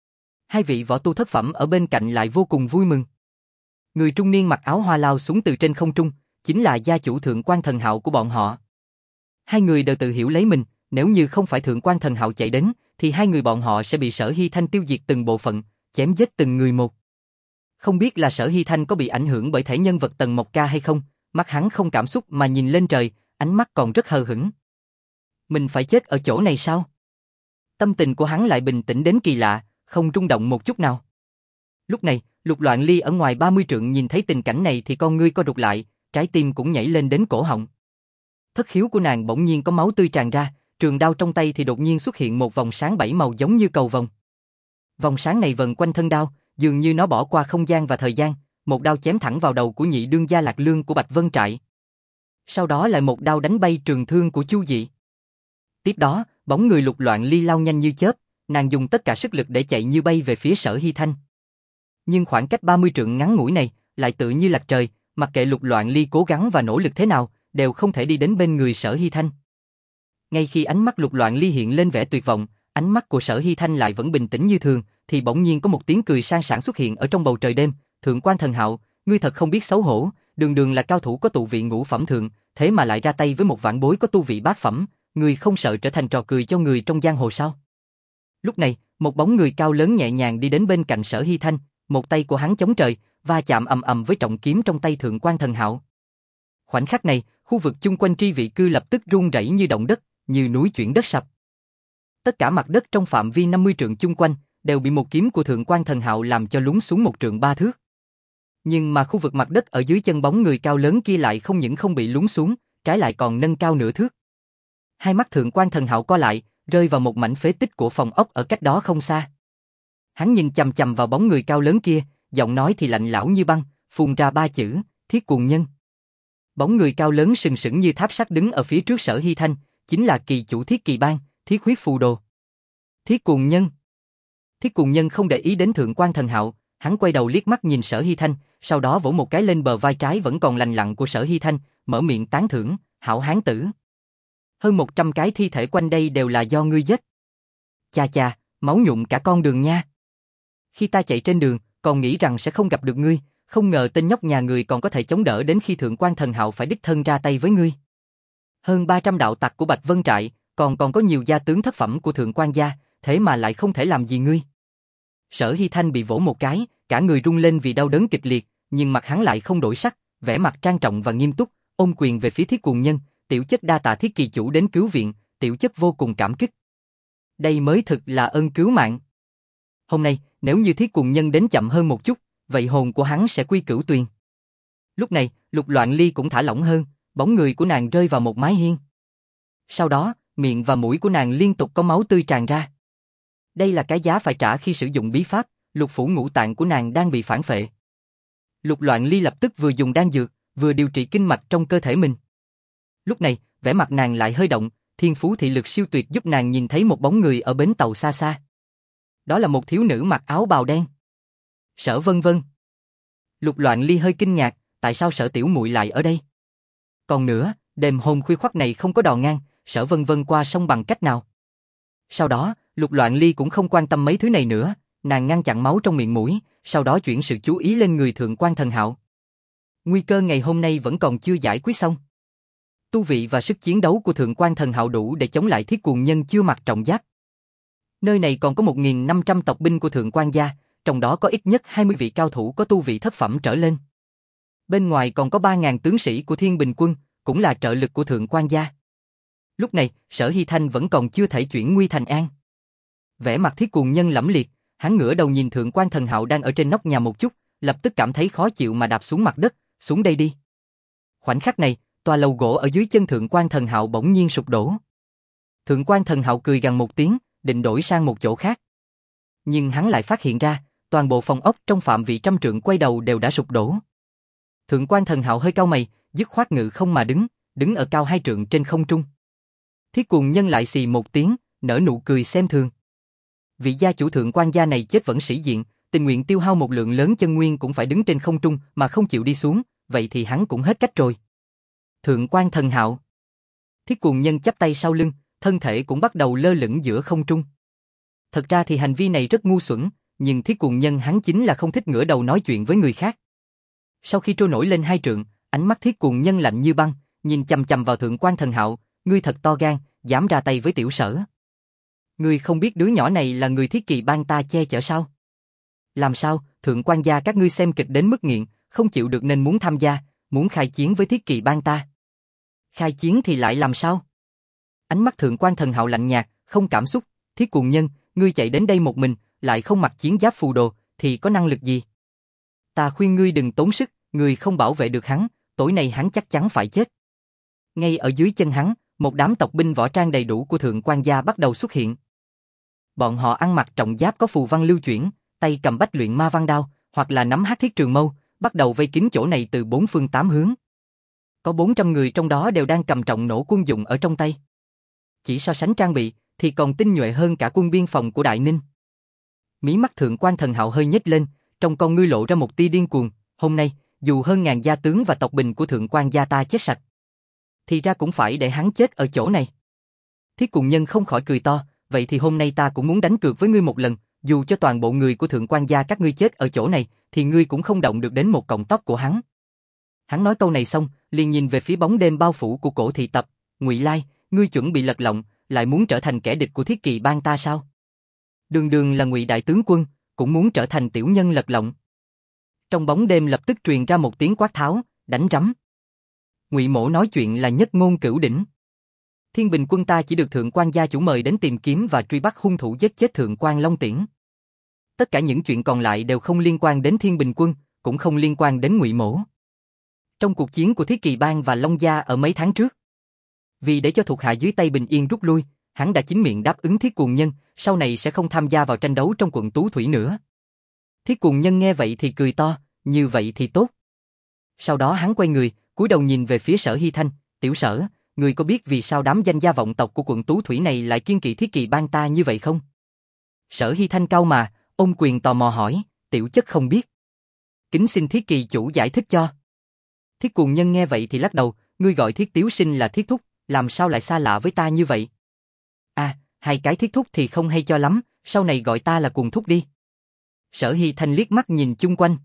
Hai vị võ tu thất phẩm ở bên cạnh lại vô cùng vui mừng. Người trung niên mặc áo hoa lao xuống từ trên không trung, chính là gia chủ Thượng Quan Thần Hạo của bọn họ. Hai người đều tự hiểu lấy mình, nếu như không phải Thượng Quan Thần Hạo chạy đến, thì hai người bọn họ sẽ bị Sở Hy Thanh tiêu diệt từng bộ phận, chém giết từng người một. Không biết là Sở Hy Thanh có bị ảnh hưởng bởi thể nhân vật Tần Mộc Ca hay không, mắt hắn không cảm xúc mà nhìn lên trời, ánh mắt còn rất hờ hững. Mình phải chết ở chỗ này sao? Tâm tình của hắn lại bình tĩnh đến kỳ lạ, không rung động một chút nào. Lúc này, Lục Loạn Ly ở ngoài ba mươi trượng nhìn thấy tình cảnh này thì con ngươi co rụt lại, trái tim cũng nhảy lên đến cổ họng. Thất khiếu của nàng bỗng nhiên có máu tươi tràn ra, trường đao trong tay thì đột nhiên xuất hiện một vòng sáng bảy màu giống như cầu vồng. Vòng sáng này vần quanh thân đao, dường như nó bỏ qua không gian và thời gian, một đao chém thẳng vào đầu của nhị đương gia Lạc Lương của Bạch Vân Trại. Sau đó lại một đao đánh bay trường thương của Chu Dị. Tiếp đó, bóng người Lục Loạn Ly lao nhanh như chớp, nàng dùng tất cả sức lực để chạy như bay về phía Sở Hy Thanh. Nhưng khoảng cách ba mươi trượng ngắn ngủi này, lại tự như lạch trời, mặc kệ Lục Loạn Ly cố gắng và nỗ lực thế nào, đều không thể đi đến bên người Sở Hy Thanh. Ngay khi ánh mắt Lục Loạn Ly hiện lên vẻ tuyệt vọng, ánh mắt của Sở Hy Thanh lại vẫn bình tĩnh như thường, thì bỗng nhiên có một tiếng cười sang sảng xuất hiện ở trong bầu trời đêm. Thượng Quan Thần Hạo, ngươi thật không biết xấu hổ, đường đường là cao thủ có tụ vị ngũ phẩm thượng, thế mà lại ra tay với một vạn bối có tu vị bát phẩm, ngươi không sợ trở thành trò cười cho người trong giang hồ sao? Lúc này, một bóng người cao lớn nhẹ nhàng đi đến bên cạnh Sở Hy Thanh, một tay của hắn chống trời, va chạm ầm ầm với trọng kiếm trong tay Thượng Quan Thần Hạo. Khoảnh khắc này, khu vực chung quanh tri vị cư lập tức rung rẩy như động đất, như núi chuyển đất sập. Tất cả mặt đất trong phạm vi năm mươi trượng chung quanh đều bị một kiếm của Thượng Quan Thần Hạo làm cho lún xuống một trượng ba thước. Nhưng mà khu vực mặt đất ở dưới chân bóng người cao lớn kia lại không những không bị lún xuống, trái lại còn nâng cao nửa thước. Hai mắt Thượng Quan Thần Hạo co lại, rơi vào một mảnh phế tích của phòng ốc ở cách đó không xa. Hắn nhìn chằm chằm vào bóng người cao lớn kia, giọng nói thì lạnh lẽo như băng, phun ra ba chữ: Thiết Cuồng Nhân. Bóng người cao lớn sừng sững như tháp sắt đứng ở phía trước Sở Hy Thanh, chính là kỳ chủ Thiết Kỳ Bang, Thiết Huyết Phù Đồ. Thiết Cuồng Nhân. Thiết Cuồng Nhân không để ý đến Thượng Quan Thần Hạo, hắn quay đầu liếc mắt nhìn Sở Hy Thanh, sau đó vỗ một cái lên bờ vai trái vẫn còn lành lặn của Sở Hy Thanh, mở miệng tán thưởng: Hảo hán tử. Hơn một trăm cái thi thể quanh đây đều là do ngươi giết. Chà chà, máu nhuộm cả con đường nha. Khi ta chạy trên đường, còn nghĩ rằng sẽ không gặp được ngươi, không ngờ tên nhóc nhà người còn có thể chống đỡ đến khi Thượng Quan Thần Hạo phải đích thân ra tay với ngươi. Hơn ba trăm đạo tặc của Bạch Vân Trại, còn còn có nhiều gia tướng thất phẩm của Thượng Quan gia, thế mà lại không thể làm gì ngươi. Sở Hy Thanh bị vỗ một cái, cả người rung lên vì đau đớn kịch liệt, nhưng mặt hắn lại không đổi sắc, vẻ mặt trang trọng và nghiêm túc, ôm quyền về phía Thiết Cuồng Nhân: Tiểu chất đa tạ Thiết kỳ chủ đến cứu viện, tiểu chất vô cùng cảm kích. Đây mới thực là ơn cứu mạng. Hôm nay, nếu như Thiết Cuồng Nhân đến chậm hơn một chút, vậy hồn của hắn sẽ quy cửu tuyền. Lúc này, Lục Loạn Ly cũng thả lỏng hơn, bóng người của nàng rơi vào một mái hiên. Sau đó, miệng và mũi của nàng liên tục có máu tươi tràn ra. Đây là cái giá phải trả khi sử dụng bí pháp, lục phủ ngũ tạng của nàng đang bị phản phệ. Lục Loạn Ly lập tức vừa dùng đan dược, vừa điều trị kinh mạch trong cơ thể mình. Lúc này, vẻ mặt nàng lại hơi động, thiên phú thị lực siêu tuyệt giúp nàng nhìn thấy một bóng người ở bến tàu xa xa. Đó là một thiếu nữ mặc áo bào đen. Sở Vân Vân. Lục Loạn Ly hơi kinh ngạc, tại sao Sở tiểu muội lại ở đây? Còn nữa, đêm hôm khuya khoắt này không có đò ngang, Sở Vân Vân qua sông bằng cách nào? Sau đó, Lục Loạn Ly cũng không quan tâm mấy thứ này nữa, nàng ngăn chặn máu trong miệng mũi, sau đó chuyển sự chú ý lên người Thượng quan Thần Hạo. Nguy cơ ngày hôm nay vẫn còn chưa giải quyết xong. Tu vị và sức chiến đấu của Thượng quan Thần Hạo đủ để chống lại Thiết Cuồng Nhân chưa mặc trọng giáp. Nơi này còn có một nghìn năm trăm tộc binh của Thượng quan gia, trong đó có ít nhất hai mươi vị cao thủ có tu vị thất phẩm trở lên. Bên ngoài còn có ba nghìn tướng sĩ của Thiên Bình quân, cũng là trợ lực của Thượng quan gia. Lúc này, Sở Hy Thanh vẫn còn chưa thể chuyển nguy thành an. Vẻ mặt Thiết Cuồng Nhân lẫm liệt, hắn ngửa đầu nhìn Thượng quan Thần Hạo đang ở trên nóc nhà một chút, lập tức cảm thấy khó chịu mà đạp xuống mặt đất, xuống đây đi. Khoảnh khắc này, tòa lầu gỗ ở dưới chân Thượng quan Thần Hạo bỗng nhiên sụp đổ. Thượng quan Thần Hạo cười gằn một tiếng, định đổi sang một chỗ khác. Nhưng hắn lại phát hiện ra, toàn bộ phòng ốc trong phạm vị trăm trượng quay đầu đều đã sụp đổ. Thượng quan Thần Hạo hơi cau mày, dứt khoát ngự không mà đứng, đứng ở cao hai trượng trên không trung. Thiết Cuồng Nhân lại xì một tiếng, nở nụ cười xem thường. Vị gia chủ Thượng quan gia này chết vẫn sĩ diện, tình nguyện tiêu hao một lượng lớn chân nguyên cũng phải đứng trên không trung mà không chịu đi xuống, vậy thì hắn cũng hết cách rồi. Thượng quan Thần Hạo. Thiết Cuồng Nhân chắp tay sau lưng, thân thể cũng bắt đầu lơ lửng giữa không trung. Thật ra thì hành vi này rất ngu xuẩn, nhưng Thiết Cuồng Nhân hắn chính là không thích ngửa đầu nói chuyện với người khác. Sau khi trôi nổi lên hai trượng, ánh mắt Thiết Cuồng Nhân lạnh như băng, nhìn chằm chằm vào Thượng quan Thần Hạo, ngươi thật to gan, dám ra tay với tiểu Sở. Ngươi không biết đứa nhỏ này là người Thiết Kỳ Bang ta che chở sao? Làm sao, Thượng quan gia các ngươi xem kịch đến mức nghiện, không chịu được nên muốn tham gia, muốn khai chiến với Thiết Kỳ Bang ta. Khai chiến thì lại làm sao? Ánh mắt Thượng quan Thần Hạo lạnh nhạt, không cảm xúc, Thiết Cuồng Nhân, ngươi chạy đến đây một mình, lại không mặc chiến giáp phù đồ, thì có năng lực gì? Ta khuyên ngươi đừng tốn sức, ngươi không bảo vệ được hắn, tối nay hắn chắc chắn phải chết. Ngay ở dưới chân hắn, một đám tộc binh võ trang đầy đủ của Thượng quan gia bắt đầu xuất hiện. Bọn họ ăn mặc trọng giáp có phù văn lưu chuyển, tay cầm bách luyện ma văn đao, hoặc là nắm hắc thiết trường mâu, bắt đầu vây kín chỗ này từ bốn phương tám hướng. Có bốn trăm người trong đó đều đang cầm trọng nổ quân dụng ở trong tay. Chỉ so sánh trang bị, thì còn tinh nhuệ hơn cả quân biên phòng của Đại Ninh. Mí mắt Thượng quan Thần Hạo hơi nhếch lên, trong con ngươi lộ ra một tia điên cuồng, hôm nay, dù hơn ngàn gia tướng và tộc binh của Thượng quan gia ta chết sạch, thì ra cũng phải để hắn chết ở chỗ này. Thiết Cuồng Nhân không khỏi cười to, vậy thì hôm nay ta cũng muốn đánh cược với ngươi một lần, dù cho toàn bộ người của Thượng quan gia các ngươi chết ở chỗ này, thì ngươi cũng không động được đến một cọng tóc của hắn. Hắn nói câu này xong, liền nhìn về phía bóng đêm bao phủ của Cổ Thị Tập, Ngụy Lai, ngươi chuẩn bị lật lọng, lại muốn trở thành kẻ địch của Thiết Kỳ Bang ta sao? Đường đường là Ngụy đại tướng quân, cũng muốn trở thành tiểu nhân lật lọng. Trong bóng đêm lập tức truyền ra một tiếng quát tháo, đánh rắm. Ngụy Mỗ nói chuyện là nhất ngôn cửu đỉnh. Thiên Bình quân ta chỉ được Thượng quan gia chủ mời đến tìm kiếm và truy bắt hung thủ giết chết Thượng quan Long Tiễn. Tất cả những chuyện còn lại đều không liên quan đến Thiên Bình quân, cũng không liên quan đến Ngụy Mỗ. Trong cuộc chiến của Thiết Kỳ Bang và Long gia ở mấy tháng trước, vì để cho thuộc hạ dưới tay bình yên rút lui, hắn đã chính miệng đáp ứng Thiết Cuồng Nhân, sau này sẽ không tham gia vào tranh đấu trong quận Tú Thủy nữa. Thiết Cuồng Nhân nghe vậy thì cười to, như vậy thì tốt. Sau đó hắn quay người, cúi đầu nhìn về phía Sở Hy Thanh, tiểu Sở, người có biết vì sao đám danh gia vọng tộc của quận Tú Thủy này lại kiên kỵ Thiết Kỳ Bang ta như vậy không? Sở Hy Thanh cau mà, ôm quyền tò mò hỏi, tiểu chất không biết. Kính xin Thiết Kỳ chủ giải thích cho. Thiết Cuồng Nhân nghe vậy thì lắc đầu, ngươi gọi Thiết Tiếu Sinh là Thiết Thúc, làm sao lại xa lạ với ta như vậy? À, hai cái Thiết Thúc thì không hay cho lắm, sau này gọi ta là Cuồng Thúc đi. Sở Hy Thanh liếc mắt nhìn chung quanh.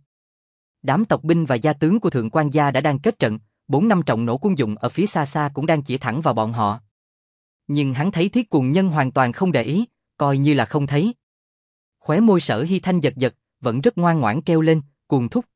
Đám tộc binh và gia tướng của Thượng quan gia đã đang kết trận, bốn năm trọng nổ quân dụng ở phía xa xa cũng đang chĩa thẳng vào bọn họ. Nhưng hắn thấy Thiết Cuồng Nhân hoàn toàn không để ý, coi như là không thấy. Khóe môi Sở Hy Thanh giật giật, vẫn rất ngoan ngoãn kêu lên, Cuồng Thúc.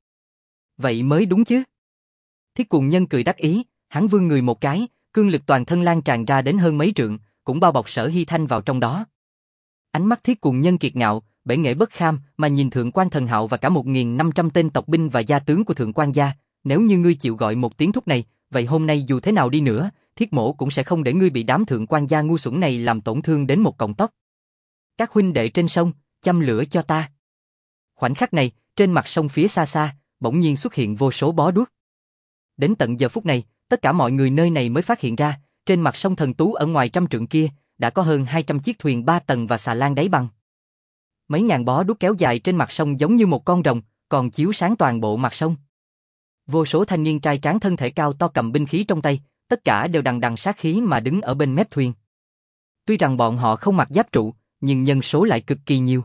Vậy mới đúng chứ. Thiết Cuồng Nhân cười đắc ý, hắn vươn người một cái, cương lực toàn thân lan tràn ra đến hơn mấy trượng, cũng bao bọc Sở Hy Thanh vào trong đó. Ánh mắt Thiết Cuồng Nhân kiệt ngạo, bể nghệ bất kham mà nhìn Thượng quan Thần Hạo và cả một nghìn năm trăm tên tộc binh và gia tướng của Thượng quan gia, nếu như ngươi chịu gọi một tiếng thúc này, vậy hôm nay dù thế nào đi nữa, Thiết Mỗ cũng sẽ không để ngươi bị đám Thượng quan gia ngu xuẩn này làm tổn thương đến một cọng tóc. Các huynh đệ trên sông, châm lửa cho ta. Khoảnh khắc này, trên mặt sông phía xa xa, bỗng nhiên xuất hiện vô số bó đuốc. Đến tận giờ phút này, tất cả mọi người nơi này mới phát hiện ra, trên mặt sông Thần Tú ở ngoài trăm trượng kia, đã có hơn hai trăm chiếc thuyền ba tầng và xà lan đáy bằng. mấy ngàn bó đuốc kéo dài trên mặt sông giống như một con rồng, còn chiếu sáng toàn bộ mặt sông. Vô số thanh niên trai tráng thân thể cao to cầm binh khí trong tay, tất cả đều đằng đằng sát khí mà đứng ở bên mép thuyền. Tuy rằng bọn họ không mặc giáp trụ, nhưng nhân số lại cực kỳ nhiều.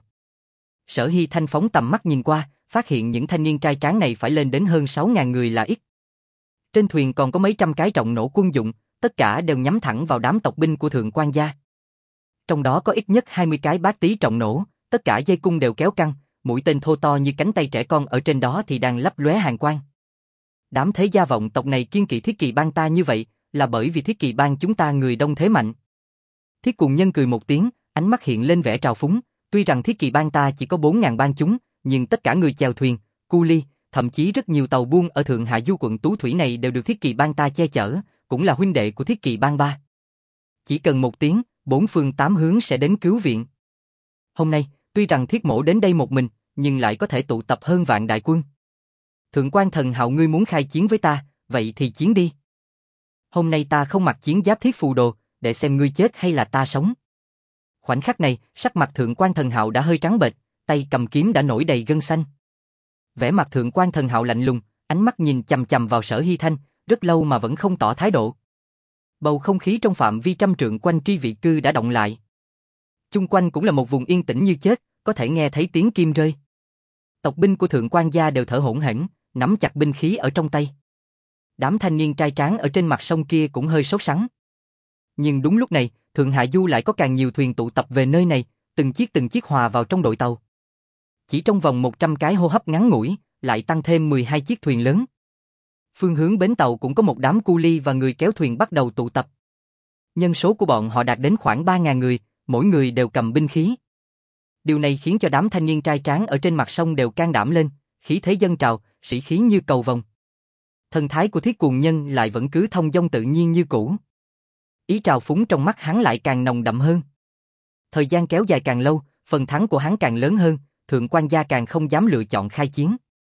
Sở Hy Thanh phóng tầm mắt nhìn qua, phát hiện những thanh niên trai tráng này phải lên đến hơn sáu ngàn người là ít. Trên thuyền còn có mấy trăm cái trọng nổ quân dụng, tất cả đều nhắm thẳng vào đám tộc binh của Thượng quan gia. Trong đó có ít nhất hai mươi cái bát tí trọng nổ, tất cả dây cung đều kéo căng, mũi tên thô to như cánh tay trẻ con ở trên đó thì đang lấp lóe hàn quang. Đám thế gia vọng tộc này kiên kỵ Thiết Kỵ bang ta như vậy, là bởi vì Thiết Kỵ bang chúng ta người đông thế mạnh. Thiết Cuồng Nhân cười một tiếng, ánh mắt hiện lên vẻ trào phúng, tuy rằng Thiết Kỵ bang ta chỉ có bốn ngàn bang chúng, nhưng tất cả người chèo thuyền, cu ly, thậm chí rất nhiều tàu buôn ở Thượng Hạ Du quận Tú Thủy này đều được Thiết Kỵ bang ta che chở, cũng là huynh đệ của Thiết Kỵ bang ba. Chỉ cần một tiếng, bốn phương tám hướng sẽ đến cứu viện. Hôm nay, tuy rằng Thiết mỗ đến đây một mình, nhưng lại có thể tụ tập hơn vạn đại quân. Thượng quan Thần Hạo, ngươi muốn khai chiến với ta, vậy thì chiến đi. Hôm nay ta không mặc chiến giáp thiết phù đồ, để xem ngươi chết hay là ta sống. Khoảnh khắc này, sắc mặt Thượng quan Thần Hạo đã hơi trắng bệch, tay cầm kiếm đã nổi đầy gân xanh. Vẻ mặt Thượng quan Thần Hạo lạnh lùng, ánh mắt nhìn chằm chằm vào Sở Hy Thanh, rất lâu mà vẫn không tỏ thái độ. Bầu không khí trong phạm vi trăm trượng quanh tri vị cư đã động lại. Chung quanh cũng là một vùng yên tĩnh như chết, có thể nghe thấy tiếng kim rơi. Tộc binh của Thượng quan gia đều thở hổn hển, nắm chặt binh khí ở trong tay. Đám thanh niên trai tráng ở trên mặt sông kia cũng hơi sốt sắng. Nhưng đúng lúc này, Thượng Hạ Du lại có càng nhiều thuyền tụ tập về nơi này, từng chiếc từng chiếc hòa vào trong đội tàu. Chỉ trong vòng một trăm cái hô hấp ngắn ngủi, lại tăng thêm mười hai chiếc thuyền lớn. Phương hướng bến tàu cũng có một đám cu ly và người kéo thuyền bắt đầu tụ tập. Nhân số của bọn họ đạt đến khoảng ba ngàn người, mỗi người đều cầm binh khí. Điều này khiến cho đám thanh niên trai tráng ở trên mặt sông đều can đảm lên, khí thế dâng trào, sĩ khí như cầu vồng. Thần thái của Thiết Cuồng Nhân lại vẫn cứ thông dong tự nhiên như cũ. Ý trào phúng trong mắt hắn lại càng nồng đậm hơn. Thời gian kéo dài càng lâu, phần thắng của hắn càng lớn hơn, Thượng quan gia càng không dám lựa chọn khai chiến.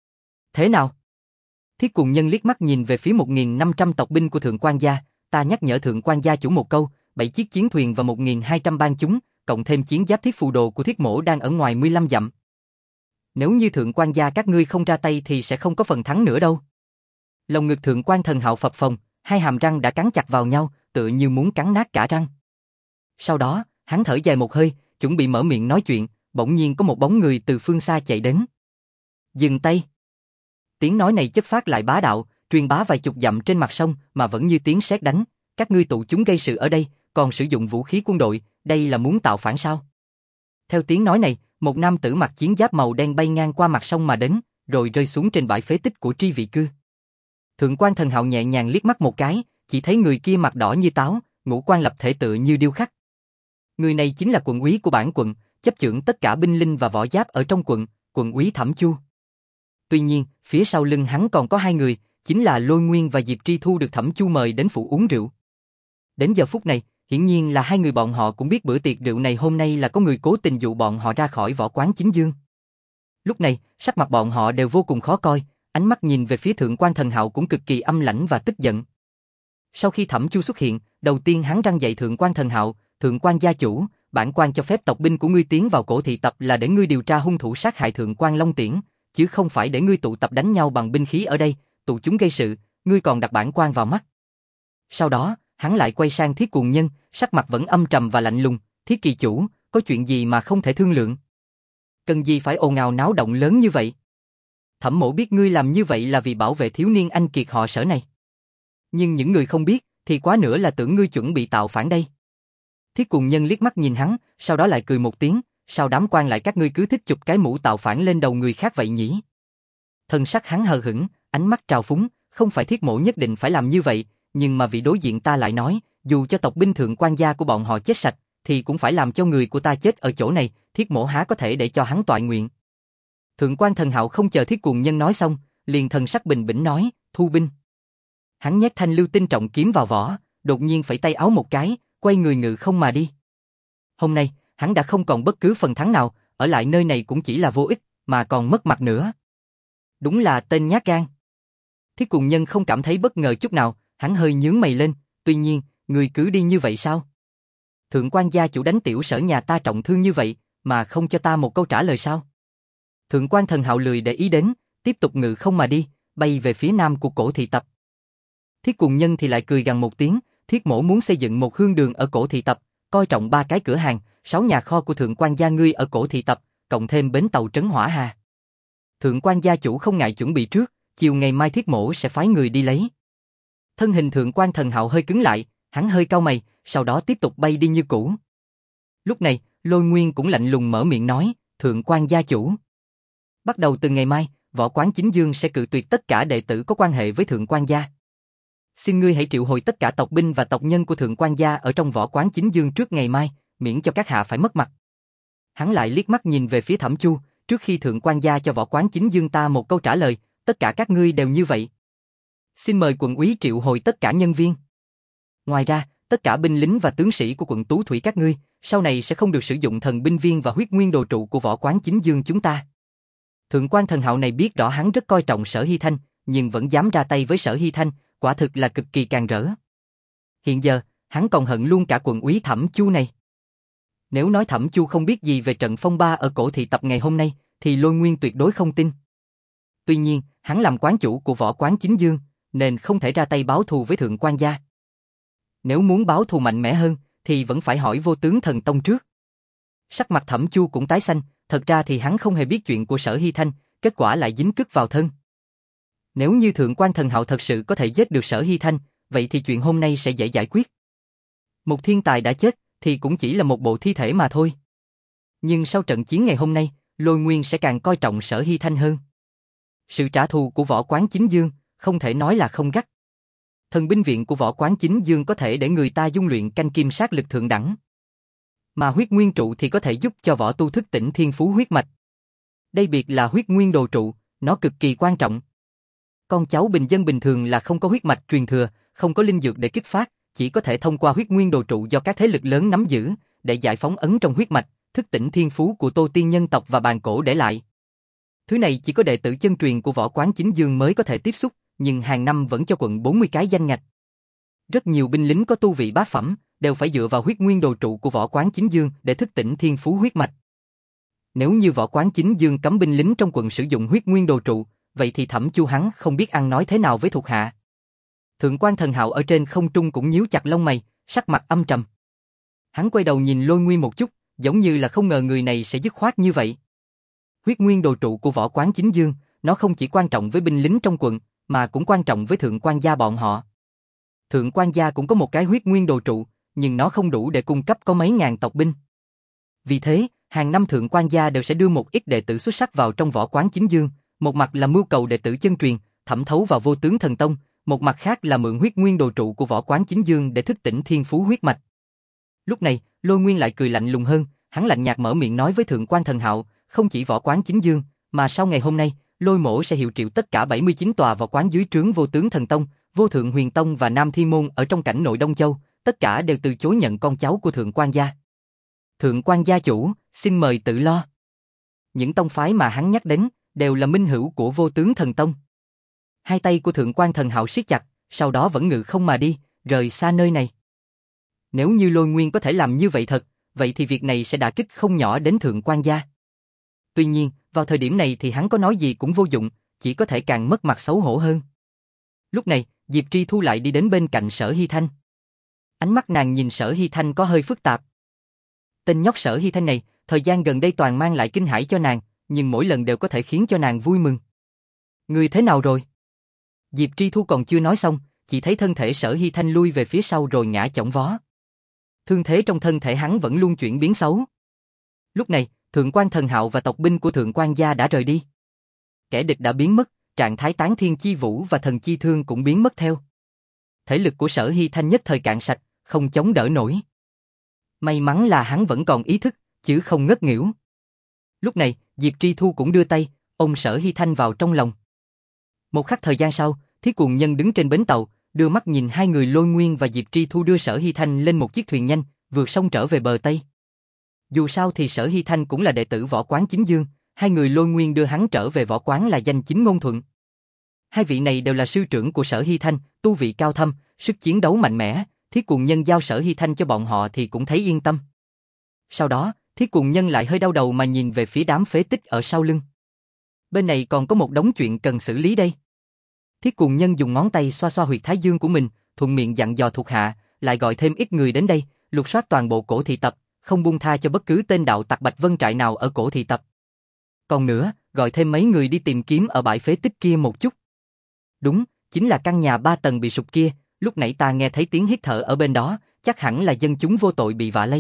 Thế nào? Thiết Cuồng Nhân liếc mắt nhìn về phía một nghìn năm trăm tộc binh của Thượng quan gia, ta nhắc nhở Thượng quan gia chủ một câu, bảy chiếc chiến thuyền và một nghìn hai trăm bang chúng, cộng thêm chiến giáp thiết phù đồ của Thiết mỗ đang ở ngoài mười lăm dặm. Nếu như Thượng quan gia các ngươi không ra tay thì sẽ không có phần thắng nữa đâu. Lồng ngực Thượng quan Thần Hạo phập phồng, hai hàm răng đã cắn chặt vào nhau, tựa như muốn cắn nát cả răng. Sau đó, hắn thở dài một hơi, chuẩn bị mở miệng nói chuyện, bỗng nhiên có một bóng người từ phương xa chạy đến. Dừng tay. Tiếng nói này chất phát lại bá đạo, truyền bá vài chục dặm trên mặt sông mà vẫn như tiếng sét đánh. Các ngươi tụ chúng gây sự ở đây, còn sử dụng vũ khí quân đội, đây là muốn tạo phản sao? Theo tiếng nói này, một nam tử mặc chiến giáp màu đen bay ngang qua mặt sông mà đến, rồi rơi xuống trên bãi phế tích của tri vị cư. Thượng quan Thần Hạo nhẹ nhàng liếc mắt một cái, chỉ thấy người kia mặt đỏ như táo, ngũ quan lập thể tựa như điêu khắc. Người này chính là quận úy của bản quận, chấp chưởng tất cả binh linh và võ giáp ở trong quận, quận úy Thẩm Chu. Tuy nhiên, phía sau lưng hắn còn có hai người, chính là Lôi Nguyên và Diệp Tri Thu được Thẩm Chu mời đến phủ uống rượu. Đến giờ phút này, hiển nhiên là hai người bọn họ cũng biết bữa tiệc rượu này hôm nay là có người cố tình dụ bọn họ ra khỏi võ quán chính dương. Lúc này, sắc mặt bọn họ đều vô cùng khó coi, ánh mắt nhìn về phía Thượng quan Thần Hạo cũng cực kỳ âm lãnh và tức giận. Sau khi Thẩm Chu xuất hiện, đầu tiên hắn răn dạy Thượng quan Thần Hạo, Thượng quan gia chủ, bản quan cho phép tộc binh của ngươi tiến vào cổ thị tập là để ngươi điều tra hung thủ sát hại Thượng quan Long Tiễn, chứ không phải để ngươi tụ tập đánh nhau bằng binh khí ở đây, tụ chúng gây sự, ngươi còn đặt bản quan vào mắt. Sau đó, hắn lại quay sang Thiết Cuồng Nhân, sắc mặt vẫn âm trầm và lạnh lùng, Thiết kỳ chủ, có chuyện gì mà không thể thương lượng? Cần gì phải ồn ào náo động lớn như vậy? Thẩm mỗ biết ngươi làm như vậy là vì bảo vệ thiếu niên anh kiệt họ Sở này. Nhưng những người không biết, thì quá nữa là tưởng ngươi chuẩn bị tạo phản đây. Thiết Cuồng Nhân liếc mắt nhìn hắn, sau đó lại cười một tiếng, sao đám quan lại các ngươi cứ thích chụp cái mũ tạo phản lên đầu người khác vậy nhỉ? Thân sắc hắn hờ hững, ánh mắt trào phúng, không phải Thiết mỗ nhất định phải làm như vậy, nhưng mà vị đối diện ta lại nói, dù cho tộc binh Thượng quan gia của bọn họ chết sạch, thì cũng phải làm cho người của ta chết ở chỗ này, Thiết mỗ há có thể để cho hắn toại nguyện. Thượng quan Thần Hạo không chờ Thiết Cuồng Nhân nói xong, liền thần sắc bình bĩnh nói, thu binh. Hắn nhét thanh lưu tinh trọng kiếm vào vỏ, đột nhiên phẩy tay áo một cái, quay người ngự không mà đi. Hôm nay, hắn đã không còn bất cứ phần thắng nào, ở lại nơi này cũng chỉ là vô ích, mà còn mất mặt nữa. Đúng là tên nhát gan. Thiết Cuồng Nhân không cảm thấy bất ngờ chút nào, hắn hơi nhướng mày lên, tuy nhiên, người cứ đi như vậy sao? Thượng quan gia chủ đánh tiểu Sở nhà ta trọng thương như vậy, mà không cho ta một câu trả lời sao? Thượng quan Thần Hạo lười để ý đến, tiếp tục ngự không mà đi, bay về phía nam của cổ thị tập. Thiết Cuồng Nhân thì lại cười gằn một tiếng, Thiết mỗ muốn xây dựng một hương đường ở cổ thị tập, coi trọng ba cái cửa hàng, sáu nhà kho của thượng quan gia ngươi ở cổ thị tập, cộng thêm bến tàu Trấn Hỏa Hà. Thượng quan gia chủ không ngại chuẩn bị trước, chiều ngày mai Thiết mỗ sẽ phái người đi lấy. Thân hình thượng quan Thần Hạo hơi cứng lại, hắn hơi cau mày, sau đó tiếp tục bay đi như cũ. Lúc này, Lôi Nguyên cũng lạnh lùng mở miệng nói, thượng quan gia chủ. Bắt đầu từ ngày mai, Võ Quán Chính Dương sẽ cự tuyệt tất cả đệ tử có quan hệ với thượng quan gia. Xin ngươi hãy triệu hồi tất cả tộc binh và tộc nhân của thượng quan gia ở trong Võ Quán Chính Dương trước ngày mai, miễn cho các hạ phải mất mặt. Hắn lại liếc mắt nhìn về phía Thẩm Chu, trước khi thượng quan gia cho Võ Quán Chính Dương ta một câu trả lời, tất cả các ngươi đều như vậy. Xin mời quận úy triệu hồi tất cả nhân viên. Ngoài ra, tất cả binh lính và tướng sĩ của quận Tú Thủy các ngươi, sau này sẽ không được sử dụng thần binh viên và huyết nguyên đồ trụ của Võ Quán Chính Dương chúng ta. Thượng quan Thần Hạo này biết rõ hắn rất coi trọng Sở Hy Thanh, nhưng vẫn dám ra tay với Sở Hy Thanh, quả thực là cực kỳ càn rỡ. Hiện giờ, hắn còn hận luôn cả quận úy Thẩm Chu này. Nếu nói Thẩm Chu không biết gì về trận phong ba ở cổ thị tập ngày hôm nay, thì Lôi Nguyên tuyệt đối không tin. Tuy nhiên, hắn làm quán chủ của Võ Quán Chính Dương, nên không thể ra tay báo thù với thượng quan gia. Nếu muốn báo thù mạnh mẽ hơn, thì vẫn phải hỏi Vô Tướng Thần Tông trước. Sắc mặt Thẩm Chu cũng tái xanh, thật ra thì hắn không hề biết chuyện của Sở Hy Thanh, kết quả lại dính cứt vào thân. Nếu như thượng quan Thần Hạo thật sự có thể giết được Sở Hy Thanh, vậy thì chuyện hôm nay sẽ dễ giải quyết. Một thiên tài đã chết, thì cũng chỉ là một bộ thi thể mà thôi. Nhưng sau trận chiến ngày hôm nay, Lôi Nguyên sẽ càng coi trọng Sở Hy Thanh hơn. Sự trả thù của Võ Quán Chính Dương, không thể nói là không gắt. Thần binh viện của Võ Quán Chính Dương có thể để người ta dung luyện canh kim sát lực thượng đẳng. Mà huyết nguyên trụ thì có thể giúp cho võ tu thức tỉnh thiên phú huyết mạch. Đây biệt là huyết nguyên đồ trụ, nó cực kỳ quan trọng. Con cháu bình dân bình thường là không có huyết mạch truyền thừa, không có linh dược để kích phát, chỉ có thể thông qua huyết nguyên đồ trụ do các thế lực lớn nắm giữ, để giải phóng ấn trong huyết mạch, thức tỉnh thiên phú của Tô Tiên nhân tộc và bàn cổ để lại. Thứ này chỉ có đệ tử chân truyền của Võ Quán Chính Dương mới có thể tiếp xúc, nhưng hàng năm vẫn cho quận bốn mươi cái danh ngạch. Rất nhiều binh lính có tu vị bát phẩm, đều phải dựa vào huyết nguyên đồ trụ của Võ Quán Chính Dương để thức tỉnh thiên phú huyết mạch. Nếu như Võ Quán Chính Dương cấm binh lính trong quận sử dụng huyết nguyên đồ trụ, vậy thì Thẩm Chu hắn không biết ăn nói thế nào với thuộc hạ. Thượng quan Thần Hạo ở trên không trung cũng nhíu chặt lông mày, sắc mặt âm trầm. Hắn quay đầu nhìn Lôi Nguyên một chút, giống như là không ngờ người này sẽ dứt khoát như vậy. Huyết nguyên đồ trụ của Võ Quán Chính Dương, nó không chỉ quan trọng với binh lính trong quận, mà cũng quan trọng với thượng quan gia bọn họ. Thượng quan gia cũng có một cái huyết nguyên đồ trụ, nhưng nó không đủ để cung cấp có mấy ngàn tộc binh. Vì thế, hàng năm thượng quan gia đều sẽ đưa một ít đệ tử xuất sắc vào trong Võ Quán Chính Dương, một mặt là mưu cầu đệ tử chân truyền, thẩm thấu vào Vô Tướng Thần Tông, một mặt khác là mượn huyết nguyên đồ trụ của Võ Quán Chính Dương để thức tỉnh thiên phú huyết mạch. Lúc này, Lôi Nguyên lại cười lạnh lùng hơn, hắn lạnh nhạt mở miệng nói với thượng quan Thần Hạo, không chỉ Võ Quán Chính Dương, mà sau ngày hôm nay, Lôi Mỗ sẽ hiệu triệu tất cả bảy mươi chín tòa võ quán dưới trướng Vô Tướng Thần Tông, Vô Thượng Huyền Tông và Nam Thiên Môn ở trong cảnh nội Đông Châu, tất cả đều từ chối nhận con cháu của thượng quan gia. Thượng quan gia chủ, xin mời tự lo. Những tông phái mà hắn nhắc đến, đều là minh hữu của Vô Tướng Thần Tông. Hai tay của thượng quan Thần Hạo siết chặt, sau đó vẫn ngự không mà đi, rời xa nơi này. Nếu như Lôi Nguyên có thể làm như vậy thật, vậy thì việc này sẽ đả kích không nhỏ đến thượng quan gia. Tuy nhiên, vào thời điểm này thì hắn có nói gì cũng vô dụng, chỉ có thể càng mất mặt xấu hổ hơn. Lúc này, Diệp Tri Thu lại đi đến bên cạnh Sở Hy Thanh. Ánh mắt nàng nhìn Sở Hy Thanh có hơi phức tạp. Tên nhóc Sở Hy Thanh này, thời gian gần đây toàn mang lại kinh hãi cho nàng, nhưng mỗi lần đều có thể khiến cho nàng vui mừng. Người thế nào rồi? Diệp Tri Thu còn chưa nói xong, chỉ thấy thân thể Sở Hy Thanh lui về phía sau rồi ngã chỏng vó. Thương thế trong thân thể hắn vẫn luôn chuyển biến xấu. Lúc này, Thượng quan Thần Hạo và tộc binh của Thượng quan gia đã rời đi. Kẻ địch đã biến mất, trạng thái tán thiên chi vũ và thần chi thương cũng biến mất theo. Thể lực của Sở Hy Thanh nhất thời cạn sạch, không chống đỡ nổi. May mắn là hắn vẫn còn ý thức, chứ không ngất nghỉu. Lúc này, Diệp Tri Thu cũng đưa tay, ôm Sở Hy Thanh vào trong lòng. Một khắc thời gian sau, Thiết Cuồng Nhân đứng trên bến tàu, đưa mắt nhìn hai người Lôi Nguyên và Diệp Tri Thu đưa Sở Hy Thanh lên một chiếc thuyền nhanh, vượt sông trở về bờ Tây. Dù sao thì Sở Hy Thanh cũng là đệ tử Võ Quán Chính Dương, hai người Lôi Nguyên đưa hắn trở về võ quán là danh chính ngôn thuận. Hai vị này đều là sư trưởng của Sở Hy Thanh, tu vị cao thâm, sức chiến đấu mạnh mẽ, Thiết Cuồng Nhân giao Sở Hy Thanh cho bọn họ thì cũng thấy yên tâm. Sau đó, Thiết Cùng Nhân lại hơi đau đầu mà nhìn về phía đám phế tích ở sau lưng. Bên này còn có một đống chuyện cần xử lý đây. Thiết Cùng Nhân dùng ngón tay xoa xoa huyệt thái dương của mình, thuận miệng dặn dò thuộc hạ, lại gọi thêm ít người đến đây, lục soát toàn bộ cổ thị tập, không buông tha cho bất cứ tên đạo tặc Bạch Vân Trại nào ở cổ thị tập. Còn nữa, gọi thêm mấy người đi tìm kiếm ở bãi phế tích kia một chút. Đúng, chính là căn nhà ba tầng bị sụp kia, lúc nãy ta nghe thấy tiếng hít thở ở bên đó, chắc hẳn là dân chúng vô tội bị vạ lây.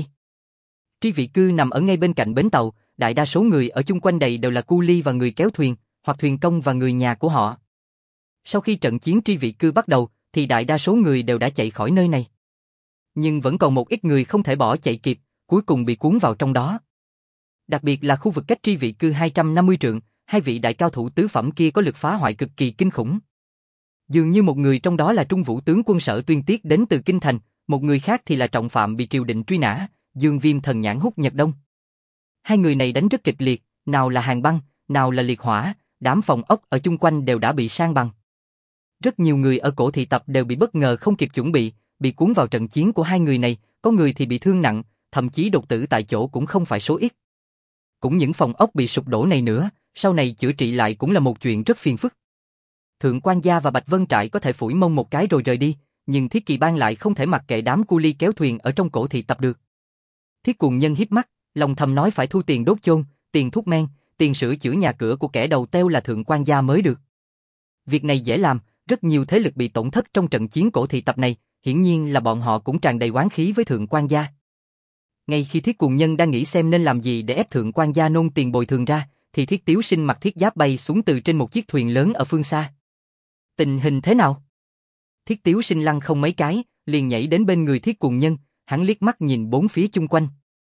Tri Vị Cư nằm ở ngay bên cạnh bến tàu, đại đa số người ở chung quanh đây đều là cu li và người kéo thuyền, hoặc thuyền công và người nhà của họ. Sau khi trận chiến Tri Vị Cư bắt đầu, thì đại đa số người đều đã chạy khỏi nơi này. Nhưng vẫn còn một ít người không thể bỏ chạy kịp, cuối cùng bị cuốn vào trong đó. Đặc biệt là khu vực cách Tri Vị Cư hai trăm năm mươi trượng, hai vị đại cao thủ tứ phẩm kia có lực phá hoại cực kỳ kinh khủng. Dường như một người trong đó là Trung Vũ tướng quân Sở Tuyên Tiết đến từ Kinh Thành, một người khác thì là trọng phạm bị triều đình truy nã, Dương Viêm thần nhãn Húc Nhật Đông. Hai người này đánh rất kịch liệt, nào là hàng băng, nào là liệt hỏa, đám phòng ốc ở chung quanh đều đã bị san bằng. Rất nhiều người ở cổ thị tập đều bị bất ngờ không kịp chuẩn bị, bị cuốn vào trận chiến của hai người này, có người thì bị thương nặng, thậm chí đột tử tại chỗ cũng không phải số ít. Cũng những phòng ốc bị sụp đổ này nữa, sau này chữa trị lại cũng là một chuyện rất phiền phức. Thượng quan gia và Bạch Vân Trại có thể phủi mông một cái rồi rời đi, nhưng Thiết Kỵ Bang lại không thể mặc kệ đám cu li kéo thuyền ở trong cổ thị tập được. Thiết Cuồng Nhân híp mắt, lòng thầm nói phải thu tiền đốt chôn, tiền thuốc men, tiền sửa chữa nhà cửa của kẻ đầu teo là thượng quan gia mới được. Việc này dễ làm, rất nhiều thế lực bị tổn thất trong trận chiến cổ thị tập này, hiển nhiên là bọn họ cũng tràn đầy oán khí với thượng quan gia. Ngay khi Thiết Cuồng Nhân đang nghĩ xem nên làm gì để ép thượng quan gia nôn tiền bồi thường ra, thì Thiết Tiếu Sinh mặc thiết giáp bay xuống từ trên một chiếc thuyền lớn ở phương xa. Tình hình thế nào? Thiết Tiếu Sinh lăn không mấy cái, liền nhảy đến bên người Thiết Cuồng Nhân, hắn liếc mắt nhìn bốn phía chung quanh.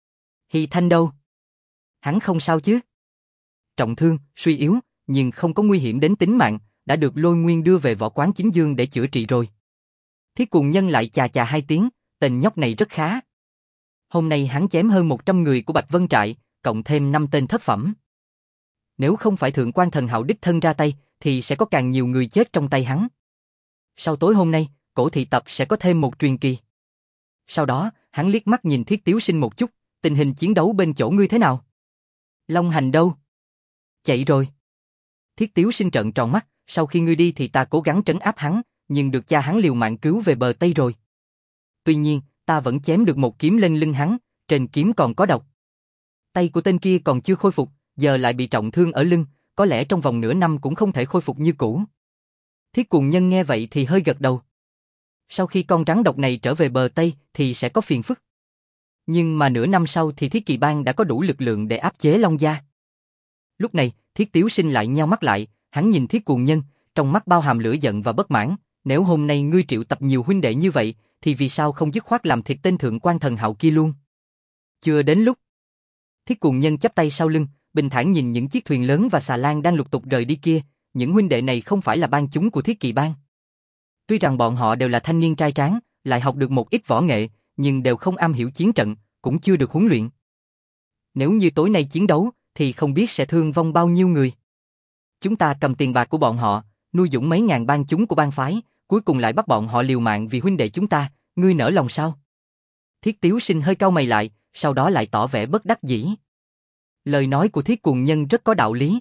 Hy Thanh đâu? Hắn không sao chứ? Trọng thương, suy yếu, nhưng không có nguy hiểm đến tính mạng, đã được Lôi Nguyên đưa về võ quán chính dương để chữa trị rồi. Thiết Cuồng Nhân lại chà chà hai tiếng, tên nhóc này rất khá. Hôm nay hắn chém hơn một trăm người của Bạch Vân Trại, cộng thêm năm tên thất phẩm. Nếu không phải thượng quan thần hạo đích thân ra tay, thì sẽ có càng nhiều người chết trong tay hắn. Sau tối hôm nay, cổ thị tập sẽ có thêm một truyền kỳ. Sau đó, hắn liếc mắt nhìn Thiết Tiếu Sinh một chút, tình hình chiến đấu bên chỗ ngươi thế nào? Long Hành đâu? Chạy rồi. Thiết Tiếu Sinh trợn tròn mắt, sau khi ngươi đi thì ta cố gắng trấn áp hắn, nhưng được cha hắn liều mạng cứu về bờ Tây rồi. Tuy nhiên, ta vẫn chém được một kiếm lên lưng hắn, trên kiếm còn có độc. Tay của tên kia còn chưa khôi phục, giờ lại bị trọng thương ở lưng, có lẽ trong vòng nửa năm cũng không thể khôi phục như cũ. Thiết Cuồng Nhân nghe vậy thì hơi gật đầu. Sau khi con rắn độc này trở về bờ Tây thì sẽ có phiền phức. Nhưng mà nửa năm sau thì Thiết Kỵ Bang đã có đủ lực lượng để áp chế Long Gia. Lúc này, Thiết Tiếu Sinh lại nheo mắt lại, hắn nhìn Thiết Cuồng Nhân, trong mắt bao hàm lửa giận và bất mãn. Nếu hôm nay ngươi triệu tập nhiều huynh đệ như vậy, thì vì sao không dứt khoát làm thịt tên thượng quan thần hạo kia luôn? Chưa đến lúc. Thiết Cuồng Nhân chắp tay sau lưng, bình thản nhìn những chiếc thuyền lớn và xà lan đang lục tục rời đi kia. Những huynh đệ này không phải là bang chúng của Thiết Kỵ Bang. Tuy rằng bọn họ đều là thanh niên trai tráng, lại học được một ít võ nghệ, nhưng đều không am hiểu chiến trận, cũng chưa được huấn luyện. Nếu như tối nay chiến đấu, thì không biết sẽ thương vong bao nhiêu người. Chúng ta cầm tiền bạc của bọn họ, nuôi dưỡng mấy ngàn bang chúng của bang phái, cuối cùng lại bắt bọn họ liều mạng vì huynh đệ chúng ta, ngươi nỡ lòng sao? Thiết Tiếu Sinh hơi cau mày lại, sau đó lại tỏ vẻ bất đắc dĩ. Lời nói của Thiết Cuồng Nhân rất có đạo lý.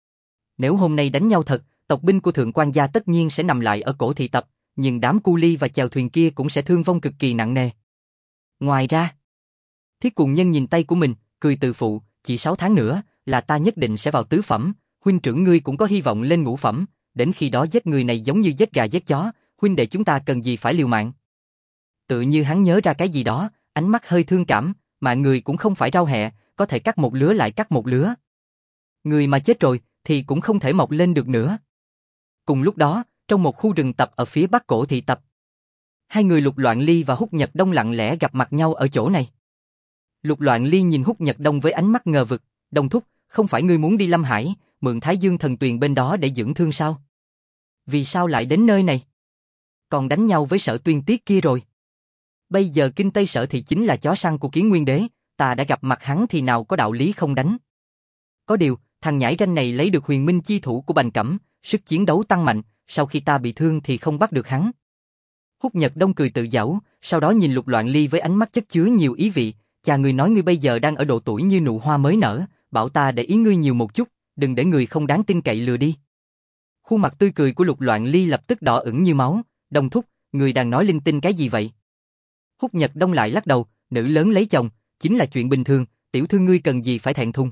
Nếu hôm nay đánh nhau thật, tộc binh của thượng quan gia tất nhiên sẽ nằm lại ở cổ thị tập, nhưng đám cu li và chèo thuyền kia cũng sẽ thương vong cực kỳ nặng nề. Ngoài ra, Thiết Cuồng Nhân nhìn tay của mình, cười tự phụ, chỉ sáu tháng nữa là ta nhất định sẽ vào tứ phẩm, huynh trưởng ngươi cũng có hy vọng lên ngũ phẩm, đến khi đó giết người này giống như giết gà giết chó, huynh đệ chúng ta cần gì phải liều mạng. Tự như hắn nhớ ra cái gì đó, ánh mắt hơi thương cảm, mà người cũng không phải rau hẹ, có thể cắt một lứa lại cắt một lứa. Người mà chết rồi thì cũng không thể mọc lên được nữa. Cùng lúc đó, trong một khu rừng tập ở phía bắc cổ thị tập, hai người Lục Loạn Ly và Húc Nhật Đông lặng lẽ gặp mặt nhau ở chỗ này. Lục Loạn Ly nhìn Húc Nhật Đông với ánh mắt ngờ vực, Đông thúc, không phải ngươi muốn đi Lâm Hải, mượn Thái Dương thần tuyền bên đó để dưỡng thương sao? Vì sao lại đến nơi này? Còn đánh nhau với Sở Tuyên Tiết kia rồi. Bây giờ Kinh Tây Sở thì chính là chó săn của Kiến Nguyên Đế, ta đã gặp mặt hắn thì nào có đạo lý không đánh. Có điều, thằng nhãi ranh này lấy được huyền minh chi thủ của Bành Cẩm, sức chiến đấu tăng mạnh, sau khi ta bị thương thì không bắt được hắn. Húc Nhật Đông cười tự giễu, sau đó nhìn Lục Loạn Ly với ánh mắt chất chứa nhiều ý vị, Cha ngươi nói ngươi bây giờ đang ở độ tuổi như nụ hoa mới nở, bảo ta để ý ngươi nhiều một chút, đừng để người không đáng tin cậy lừa đi. Khuôn mặt tươi cười của Lục Loạn Ly lập tức đỏ ửng như máu, Đông thúc, người đang nói linh tinh cái gì vậy? Húc Nhật Đông lại lắc đầu, nữ lớn lấy chồng, chính là chuyện bình thường, tiểu thư ngươi cần gì phải thẹn thùng.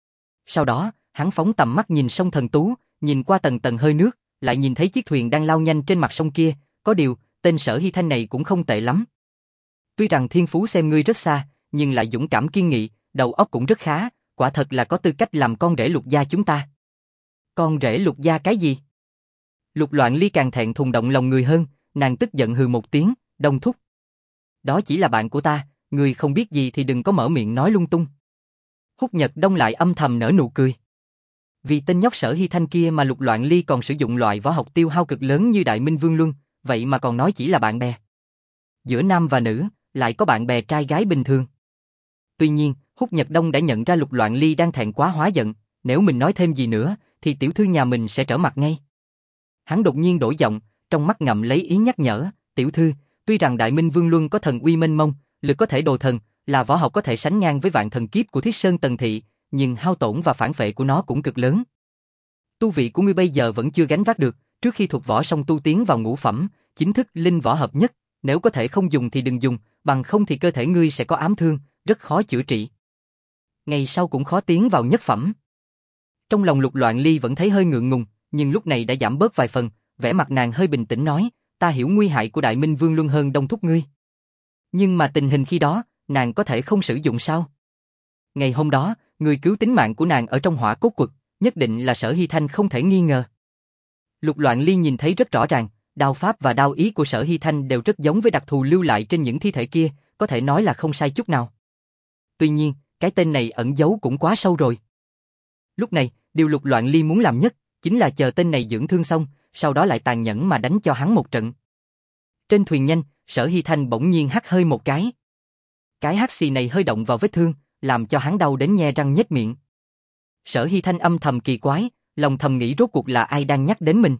Sau đó, hắn phóng tầm mắt nhìn sông Thần Tú, nhìn qua tầng tầng hơi nước, lại nhìn thấy chiếc thuyền đang lao nhanh trên mặt sông kia, có điều, tên Sở Hy Thanh này cũng không tệ lắm. Tuy rằng thiên phú xem ngươi rất xa, nhưng lại dũng cảm kiên nghị, đầu óc cũng rất khá, quả thật là có tư cách làm con rể Lục gia chúng ta. Con rể Lục gia cái gì? Lục Loạn Ly càng thẹn thùng động lòng người hơn, nàng tức giận hừ một tiếng, Đông thúc. Đó chỉ là bạn của ta, người không biết gì thì đừng có mở miệng nói lung tung. Húc Nhật Đông lại âm thầm nở nụ cười. Vì tên nhóc Sở Hy Thanh kia mà Lục Loạn Ly còn sử dụng loại võ học tiêu hao cực lớn như Đại Minh Vương Luân, vậy mà còn nói chỉ là bạn bè. Giữa nam và nữ, lại có bạn bè trai gái bình thường. Tuy nhiên, Húc Nhật Đông đã nhận ra Lục Loạn Ly đang thẹn quá hóa giận, nếu mình nói thêm gì nữa, thì tiểu thư nhà mình sẽ trở mặt ngay. Hắn đột nhiên đổi giọng, trong mắt ngậm lấy ý nhắc nhở, tiểu thư, tuy rằng Đại Minh Vương Luân có thần uy mênh mông, lực có thể đồ thần, là võ học có thể sánh ngang với vạn thần kiếp của Thiết Sơn Tần Thị, nhưng hao tổn và phản phệ của nó cũng cực lớn. Tu vị của ngươi bây giờ vẫn chưa gánh vác được, trước khi thuộc võ song tu tiến vào ngũ phẩm, chính thức linh võ hợp nhất, nếu có thể không dùng thì đừng dùng, bằng không thì cơ thể ngươi sẽ có ám thương, rất khó chữa trị. Ngày sau cũng khó tiến vào nhất phẩm. Trong lòng Lục Loạn Ly vẫn thấy hơi ngượng ngùng, nhưng lúc này đã giảm bớt vài phần, vẻ mặt nàng hơi bình tĩnh nói, ta hiểu nguy hại của Đại Minh Vương Luân hơn Đông thúc ngươi. Nhưng mà tình hình khi đó, nàng có thể không sử dụng sao? Ngày hôm đó, người cứu tính mạng của nàng ở trong hỏa cốt quật, nhất định là Sở Hy Thanh không thể nghi ngờ. Lục Loạn Ly nhìn thấy rất rõ ràng, đao pháp và đao ý của Sở Hy Thanh đều rất giống với đặc thù lưu lại trên những thi thể kia, có thể nói là không sai chút nào. Tuy nhiên, cái tên này ẩn giấu cũng quá sâu rồi. Lúc này, điều Lục Loạn Ly muốn làm nhất, chính là chờ tên này dưỡng thương xong, sau đó lại tàn nhẫn mà đánh cho hắn một trận. Trên thuyền nhanh, Sở Hy Thanh bỗng nhiên hắt hơi một cái. Cái hắt xì này hơi động vào vết thương, làm cho hắn đau đến nhe răng nhếch miệng. Sở Hy Thanh âm thầm kỳ quái, lòng thầm nghĩ rốt cuộc là ai đang nhắc đến mình.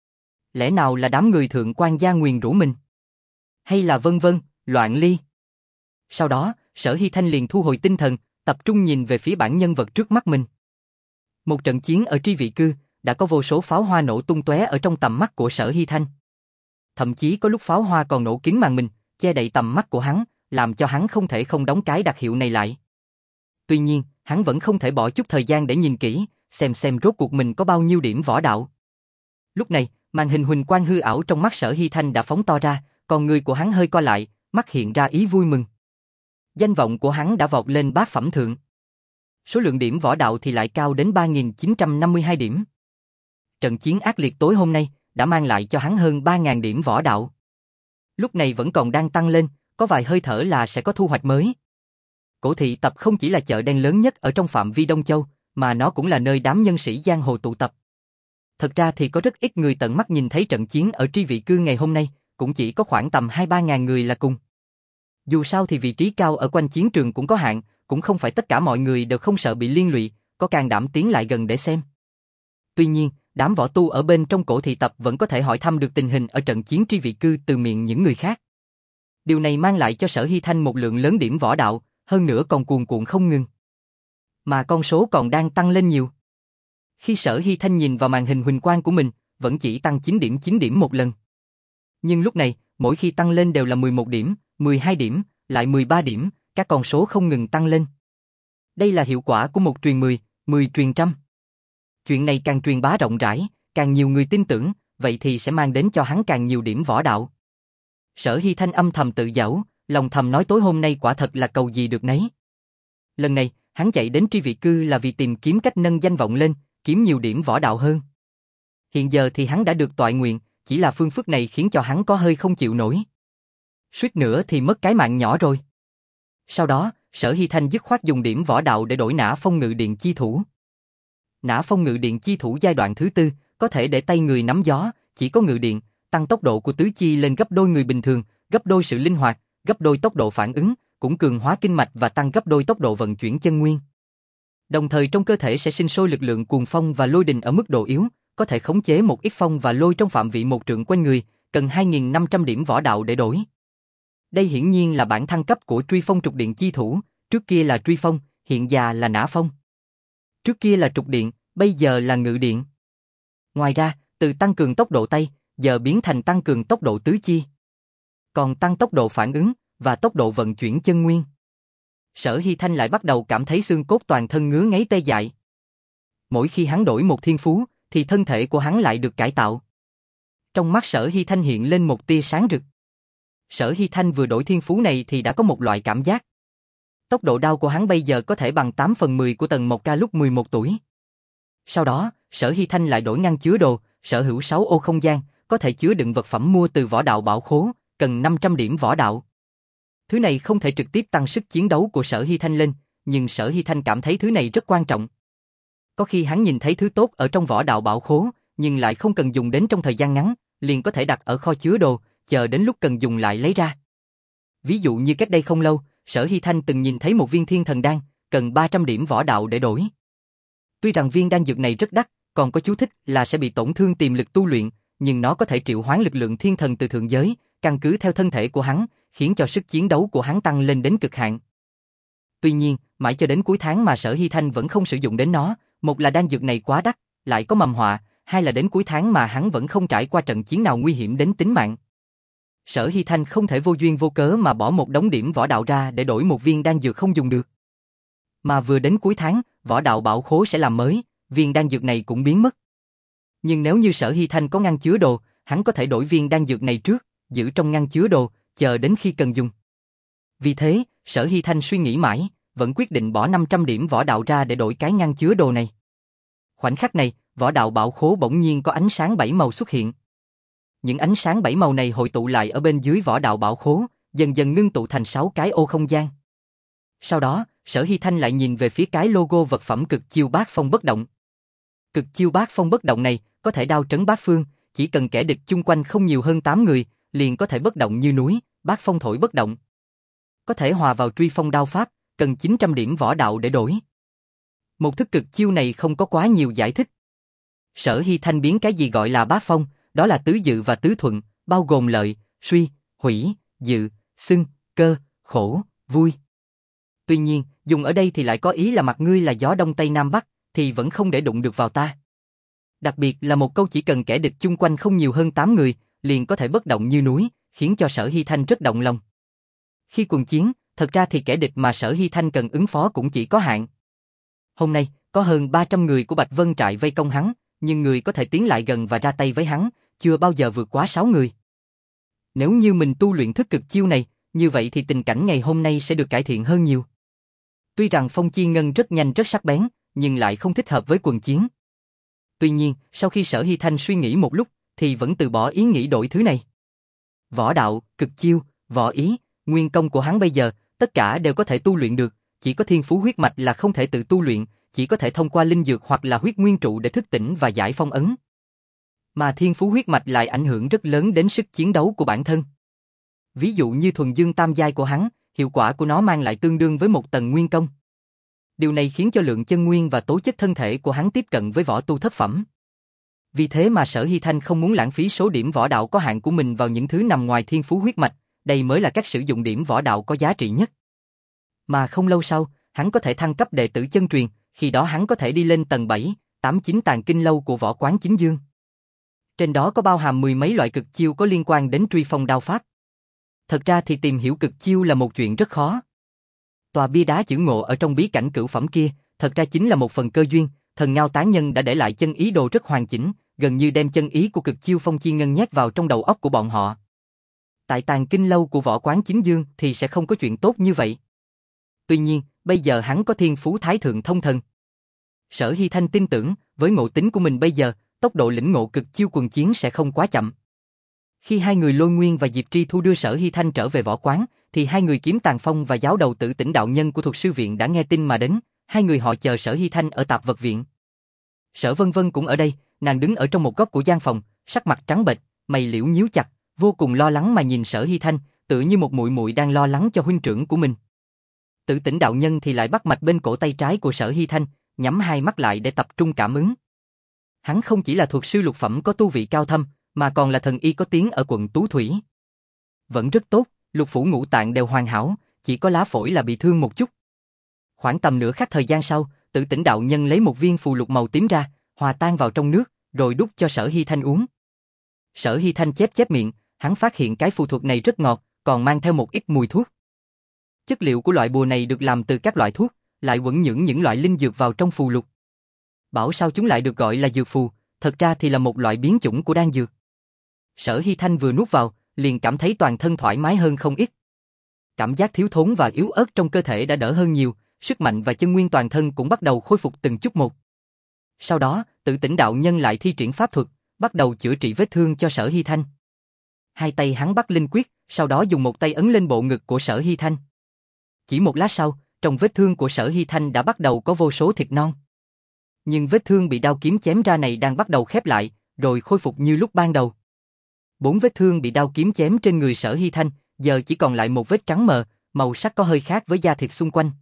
Lẽ nào là đám người thượng quan gia nguyền rủa mình? Hay là vân vân, Loạn Ly? Sau đó, Sở Hy Thanh liền thu hồi tinh thần, tập trung nhìn về phía bản nhân vật trước mắt mình. Một trận chiến ở Tri Vị Cư, đã có vô số pháo hoa nổ tung tóe ở trong tầm mắt của Sở Hy Thanh. Thậm chí có lúc pháo hoa còn nổ kín màn mình, che đậy tầm mắt của hắn, làm cho hắn không thể không đóng cái đặc hiệu này lại. Tuy nhiên, hắn vẫn không thể bỏ chút thời gian để nhìn kỹ, xem xem rốt cuộc mình có bao nhiêu điểm võ đạo. Lúc này, màn hình huỳnh quang hư ảo trong mắt Sở Hy Thanh đã phóng to ra, còn người của hắn hơi co lại, mắt hiện ra ý vui mừng. Danh vọng của hắn đã vọt lên bát phẩm thượng. Số lượng điểm võ đạo thì lại cao đến ba nghìn chín trăm năm mươi hai điểm. Trận chiến ác liệt tối hôm nay đã mang lại cho hắn hơn ba nghìn điểm võ đạo. Lúc này vẫn còn đang tăng lên, có vài hơi thở là sẽ có thu hoạch mới. Cổ Thị Tập không chỉ là chợ đen lớn nhất ở trong phạm vi Đông Châu, mà nó cũng là nơi đám nhân sĩ giang hồ tụ tập. Thật ra thì có rất ít người tận mắt nhìn thấy trận chiến ở Tri Vị Cư ngày hôm nay, cũng chỉ có khoảng tầm hai ba ngàn người là cùng. Dù sao thì vị trí cao ở quanh chiến trường cũng có hạn, cũng không phải tất cả mọi người đều không sợ bị liên lụy, có can đảm tiến lại gần để xem. Tuy nhiên, đám võ tu ở bên trong Cổ Thị Tập vẫn có thể hỏi thăm được tình hình ở trận chiến Tri Vị Cư từ miệng những người khác. Điều này mang lại cho Sở Hy Thanh một lượng lớn điểm võ đạo, hơn nữa còn cuồn cuộn không ngừng. Mà con số còn đang tăng lên nhiều. Khi Sở Hy Thanh nhìn vào màn hình huỳnh quang của mình, vẫn chỉ tăng chín điểm chín điểm một lần. Nhưng lúc này, mỗi khi tăng lên đều là mười một điểm, mười hai điểm, lại mười ba điểm, các con số không ngừng tăng lên. Đây là hiệu quả của một truyền mười, mười truyền trăm. Chuyện này càng truyền bá rộng rãi, càng nhiều người tin tưởng, vậy thì sẽ mang đến cho hắn càng nhiều điểm võ đạo. Sở Hy Thanh âm thầm tự giễu, lòng thầm nói tối hôm nay quả thật là cầu gì được nấy. Lần này, hắn chạy đến Tri Vị Cư là vì tìm kiếm cách nâng danh vọng lên, kiếm nhiều điểm võ đạo hơn. Hiện giờ thì hắn đã được toại nguyện, chỉ là phương phức này khiến cho hắn có hơi không chịu nổi. Suýt nữa thì mất cái mạng nhỏ rồi. Sau đó, Sở Hy Thanh dứt khoát dùng điểm võ đạo để đổi Nã Phong Ngự Điện chi thủ. Nã Phong Ngự Điện chi thủ giai đoạn thứ tư, có thể để tay người nắm gió, chỉ có ngự điện, tăng tốc độ của tứ chi lên gấp đôi người bình thường, gấp đôi sự linh hoạt, gấp đôi tốc độ phản ứng, cũng cường hóa kinh mạch và tăng gấp đôi tốc độ vận chuyển chân nguyên. Đồng thời trong cơ thể sẽ sinh sôi lực lượng cuồng phong và lôi đình ở mức độ yếu, có thể khống chế một ít phong và lôi trong phạm vị một trượng quanh người, cần hai nghìn năm trăm điểm võ đạo để đổi. Đây hiển nhiên là bản thăng cấp của Truy Phong Trục Điện chi thủ, Trước kia là truy phong, hiện giờ là nã phong. Trước kia là trục điện, bây giờ là ngự điện. Ngoài ra, từ tăng cường tốc độ tay, giờ biến thành tăng cường tốc độ tứ chi. Còn tăng tốc độ phản ứng và tốc độ vận chuyển chân nguyên. Sở Hy Thanh lại bắt đầu cảm thấy xương cốt toàn thân ngứa ngáy tê dại. Mỗi khi hắn đổi một thiên phú, thì thân thể của hắn lại được cải tạo. Trong mắt Sở Hy Thanh hiện lên một tia sáng rực. Sở Hy Thanh vừa đổi thiên phú này thì đã có một loại cảm giác. Tốc độ đao của hắn bây giờ có thể bằng tám phần mười của Tần Mộc Ca lúc mười một tuổi. Sau đó, Sở Hy Thanh lại đổi ngăn chứa đồ, sở hữu sáu ô không gian, có thể chứa đựng vật phẩm mua từ võ đạo bảo khố, cần năm trăm điểm võ đạo. Thứ này không thể trực tiếp tăng sức chiến đấu của Sở Hy Thanh lên, nhưng Sở Hy Thanh cảm thấy thứ này rất quan trọng. Có khi hắn nhìn thấy thứ tốt ở trong võ đạo bảo khố, nhưng lại không cần dùng đến trong thời gian ngắn, liền có thể đặt ở kho chứa đồ, chờ đến lúc cần dùng lại lấy ra. Ví dụ như cách đây không lâu, Sở Hy Thanh từng nhìn thấy một viên thiên thần đan, cần ba trăm điểm võ đạo để đổi. Tuy rằng viên đan dược này rất đắt, còn có chú thích là sẽ bị tổn thương tiềm lực tu luyện, nhưng nó có thể triệu hoán lực lượng thiên thần từ thượng giới, căn cứ theo thân thể của hắn, khiến cho sức chiến đấu của hắn tăng lên đến cực hạn. Tuy nhiên, mãi cho đến cuối tháng mà Sở Hy Thanh vẫn không sử dụng đến nó, một là đan dược này quá đắt, lại có mầm họa, hai là đến cuối tháng mà hắn vẫn không trải qua trận chiến nào nguy hiểm đến tính mạng. Sở Hy Thanh không thể vô duyên vô cớ mà bỏ một đống điểm võ đạo ra để đổi một viên đan dược không dùng được. Mà vừa đến cuối tháng, võ đạo bảo khố sẽ làm mới, viên đan dược này cũng biến mất. Nhưng nếu như Sở Hy Thanh có ngăn chứa đồ, hắn có thể đổi viên đan dược này trước, giữ trong ngăn chứa đồ, chờ đến khi cần dùng. Vì thế, Sở Hy Thanh suy nghĩ mãi, vẫn quyết định bỏ năm trăm điểm võ đạo ra để đổi cái ngăn chứa đồ này. Khoảnh khắc này, võ đạo bảo khố bỗng nhiên có ánh sáng bảy màu xuất hiện. Những ánh sáng bảy màu này hội tụ lại ở bên dưới võ đạo bảo khố, dần dần ngưng tụ thành sáu cái ô không gian. Sau đó, Sở Hy Thanh lại nhìn về phía cái logo vật phẩm cực chiêu bát phong bất động. Cực chiêu bát phong bất động này, có thể đao trấn bát phương, chỉ cần kẻ địch chung quanh không nhiều hơn tám người, liền có thể bất động như núi, bát phong thổi bất động. Có thể hòa vào truy phong đao pháp, cần chín trăm điểm võ đạo để đổi. Một thức cực chiêu này không có quá nhiều giải thích. Sở Hy Thanh biến cái gì gọi là bát phong, đó là tứ dự và tứ thuận, bao gồm lợi, suy, hủy, dự, xưng, cơ, khổ, vui. Tuy nhiên, dùng ở đây thì lại có ý là mặt ngươi là gió đông tây nam bắc, thì vẫn không để đụng được vào ta. Đặc biệt là một câu chỉ cần kẻ địch chung quanh không nhiều hơn tám người, liền có thể bất động như núi, khiến cho Sở Hy Thanh rất động lòng. Khi quần chiến, thật ra thì kẻ địch mà Sở Hy Thanh cần ứng phó cũng chỉ có hạn. Hôm nay, có hơn ba trăm người của Bạch Vân Trại vây công hắn, nhưng người có thể tiến lại gần và ra tay với hắn, chưa bao giờ vượt quá sáu người. Nếu như mình tu luyện thức cực chiêu này, như vậy thì tình cảnh ngày hôm nay sẽ được cải thiện hơn nhiều. Tuy rằng phong chi ngân rất nhanh rất sắc bén, nhưng lại không thích hợp với quần chiến. Tuy nhiên, sau khi Sở Hy Thanh suy nghĩ một lúc, thì vẫn từ bỏ ý nghĩ đổi thứ này. Võ đạo, cực chiêu, võ ý, nguyên công của hắn bây giờ, tất cả đều có thể tu luyện được, chỉ có thiên phú huyết mạch là không thể tự tu luyện, chỉ có thể thông qua linh dược hoặc là huyết nguyên trụ để thức tỉnh và giải phong ấn. Mà thiên phú huyết mạch lại ảnh hưởng rất lớn đến sức chiến đấu của bản thân. Ví dụ như thuần dương tam giai của hắn, hiệu quả của nó mang lại tương đương với một tầng nguyên công. Điều này khiến cho lượng chân nguyên và tố chất thân thể của hắn tiếp cận với võ tu thất phẩm. Vì thế mà Sở Hy Thanh không muốn lãng phí số điểm võ đạo có hạn của mình vào những thứ nằm ngoài thiên phú huyết mạch, đây mới là cách sử dụng điểm võ đạo có giá trị nhất. Mà không lâu sau, hắn có thể thăng cấp đệ tử chân truyền, khi đó hắn có thể đi lên tầng bảy, tám chín tàng kinh lâu của võ quán chính dương. Trên đó có bao hàm mười mấy loại cực chiêu có liên quan đến truy phong đao pháp. Thật ra thì tìm hiểu cực chiêu là một chuyện rất khó. Tòa bia đá chữ ngộ ở trong bí cảnh cửu phẩm kia, thật ra chính là một phần cơ duyên, thần Ngao Tán Nhân đã để lại chân ý đồ rất hoàn chỉnh, gần như đem chân ý của cực chiêu phong chi ngân nhét vào trong đầu óc của bọn họ. Tại tàng kinh lâu của võ quán chính dương thì sẽ không có chuyện tốt như vậy. Tuy nhiên, bây giờ hắn có thiên phú thái thượng thông thần. Sở Hy Thanh tin tưởng, với ngộ tính của mình bây giờ, tốc độ lĩnh ngộ cực chiêu quần chiến sẽ không quá chậm. Khi hai người Lôi Nguyên và Diệp Tri Thu đưa Sở Hy Thanh trở về võ quán, thì hai người Kiếm Tàng Phong và giáo đầu Tử Tỉnh đạo nhân của Thuật sư viện đã nghe tin mà đến, hai người họ chờ Sở Hy Thanh ở tạp vật viện. Sở Vân Vân cũng ở đây, nàng đứng ở trong một góc của gian phòng, sắc mặt trắng bệch, mày liễu nhíu chặt, vô cùng lo lắng mà nhìn Sở Hy Thanh, tự như một muội muội đang lo lắng cho huynh trưởng của mình. Tử Tỉnh đạo nhân thì lại bắt mạch bên cổ tay trái của Sở Hy Thanh, nhắm hai mắt lại để tập trung cảm ứng. Hắn không chỉ là thuật sư lục phẩm có tu vị cao thâm, mà còn là thần y có tiếng ở quận Tú Thủy. Vẫn rất tốt, lục phủ ngũ tạng đều hoàn hảo, chỉ có lá phổi là bị thương một chút. Khoảng tầm nửa khắc thời gian sau, Tử Tỉnh đạo nhân lấy một viên phù lục màu tím ra, hòa tan vào trong nước, rồi đút cho Sở Hy Thanh uống. Sở Hy Thanh chép chép miệng, hắn phát hiện cái phù thuật này rất ngọt, còn mang theo một ít mùi thuốc. Chất liệu của loại bùa này được làm từ các loại thuốc, lại quẩn những những loại linh dược vào trong phù lục. Bảo sao chúng lại được gọi là dược phù, thật ra thì là một loại biến chủng của đan dược. Sở Hy Thanh vừa nuốt vào, liền cảm thấy toàn thân thoải mái hơn không ít. Cảm giác thiếu thốn và yếu ớt trong cơ thể đã đỡ hơn nhiều, sức mạnh và chân nguyên toàn thân cũng bắt đầu khôi phục từng chút một. Sau đó, Tử Tỉnh đạo nhân lại thi triển pháp thuật, bắt đầu chữa trị vết thương cho Sở Hy Thanh. Hai tay hắn bắt linh quyết, sau đó dùng một tay ấn lên bộ ngực của Sở Hy Thanh. Chỉ một lát sau, trong vết thương của Sở Hy Thanh đã bắt đầu có vô số thịt non. Nhưng vết thương bị đao kiếm chém ra này đang bắt đầu khép lại, rồi khôi phục như lúc ban đầu. Bốn vết thương bị đao kiếm chém trên người Sở Hy Thanh, giờ chỉ còn lại một vết trắng mờ, màu sắc có hơi khác với da thịt xung quanh.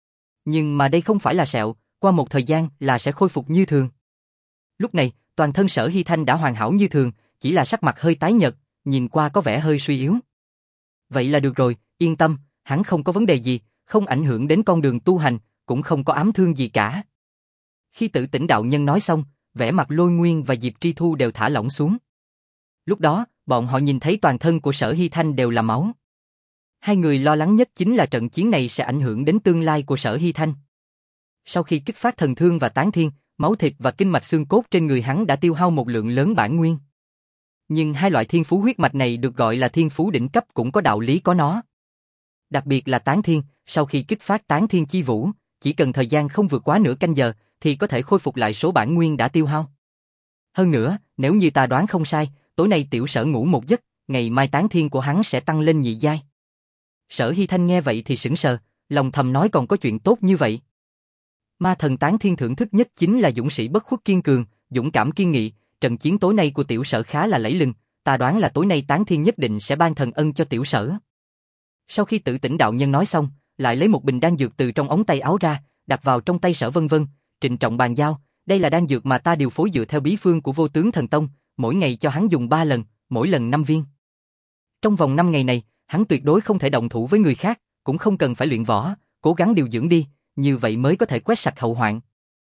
Nhưng mà đây không phải là sẹo, qua một thời gian là sẽ khôi phục như thường. Lúc này, toàn thân Sở Hy Thanh đã hoàn hảo như thường, chỉ là sắc mặt hơi tái nhợt, nhìn qua có vẻ hơi suy yếu. Vậy là được rồi, yên tâm, hắn không có vấn đề gì, không ảnh hưởng đến con đường tu hành, cũng không có ám thương gì cả. Khi Tử Tỉnh đạo nhân nói xong, vẻ mặt Lôi Nguyên và Diệp Tri Thu đều thả lỏng xuống. Lúc đó, bọn họ nhìn thấy toàn thân của Sở Hy Thanh đều là máu. Hai người lo lắng nhất chính là trận chiến này sẽ ảnh hưởng đến tương lai của Sở Hy Thanh. Sau khi kích phát thần thương và tán thiên, máu thịt và kinh mạch xương cốt trên người hắn đã tiêu hao một lượng lớn bản nguyên. Nhưng hai loại thiên phú huyết mạch này được gọi là thiên phú đỉnh cấp cũng có đạo lý có nó. Đặc biệt là tán thiên, sau khi kích phát tán thiên chi vũ, chỉ cần thời gian không vượt quá nửa canh giờ, thì có thể khôi phục lại số bản nguyên đã tiêu hao. Hơn nữa, nếu như ta đoán không sai, tối nay tiểu Sở ngủ một giấc, ngày mai tán thiên của hắn sẽ tăng lên nhị giai. Sở Hy Thanh nghe vậy thì sững sờ, lòng thầm nói còn có chuyện tốt như vậy. Ma thần tán thiên thưởng thức nhất chính là dũng sĩ bất khuất kiên cường, dũng cảm kiên nghị, trận chiến tối nay của tiểu Sở khá là lẫy lừng, ta đoán là tối nay tán thiên nhất định sẽ ban thần ân cho tiểu Sở. Sau khi Tử Tỉnh đạo nhân nói xong, lại lấy một bình đan dược từ trong ống tay áo ra, đặt vào trong tay Sở Vân Vân, trịnh trọng bàn giao, đây là đan dược mà ta điều phối dựa theo bí phương của Vô Tướng Thần Tông, mỗi ngày cho hắn dùng ba lần, mỗi lần năm viên. Trong vòng năm ngày này, hắn tuyệt đối không thể động thủ với người khác, cũng không cần phải luyện võ, cố gắng điều dưỡng đi, như vậy mới có thể quét sạch hậu hoạn.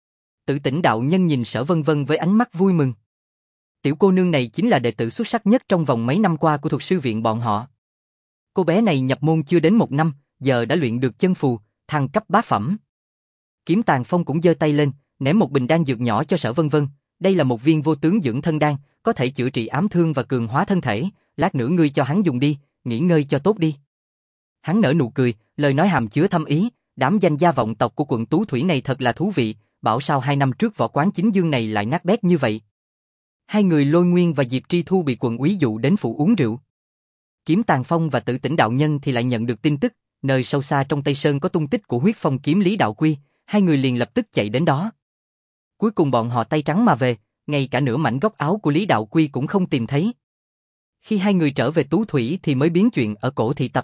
Tử Tỉnh đạo nhân nhìn Sở Vân Vân với ánh mắt vui mừng. Tiểu cô nương này chính là đệ tử xuất sắc nhất trong vòng mấy năm qua của thuộc sư viện bọn họ. Cô bé này nhập môn chưa đến một năm, giờ đã luyện được chân phù, thăng cấp bá phẩm. Kiếm Tàn Phong cũng giơ tay lên, ném một bình đan dược nhỏ cho Sở Vân Vân. Đây là một viên vô tướng dưỡng thân đan, có thể chữa trị ám thương và cường hóa thân thể. Lát nữa ngươi cho hắn dùng đi, nghỉ ngơi cho tốt đi. Hắn nở nụ cười, lời nói hàm chứa thâm ý. Đám danh gia vọng tộc của quận Tú Thủy này thật là thú vị. Bảo sao hai năm trước võ quán chính dương này lại nát bét như vậy. Hai người Lôi Nguyên và Diệp Tri Thu bị quận úy dụ đến phủ uống rượu. Kiếm Tàn Phong và Tử Tỉnh đạo nhân thì lại nhận được tin tức, nơi sâu xa trong Tây Sơn có tung tích của huyết phong kiếm Lý Đạo Quy, hai người liền lập tức chạy đến đó. Cuối cùng bọn họ tay trắng mà về, ngay cả nửa mảnh góc áo của Lý Đạo Quy cũng không tìm thấy. Khi hai người trở về Tú Thủy thì mới biến chuyện ở cổ thị tập.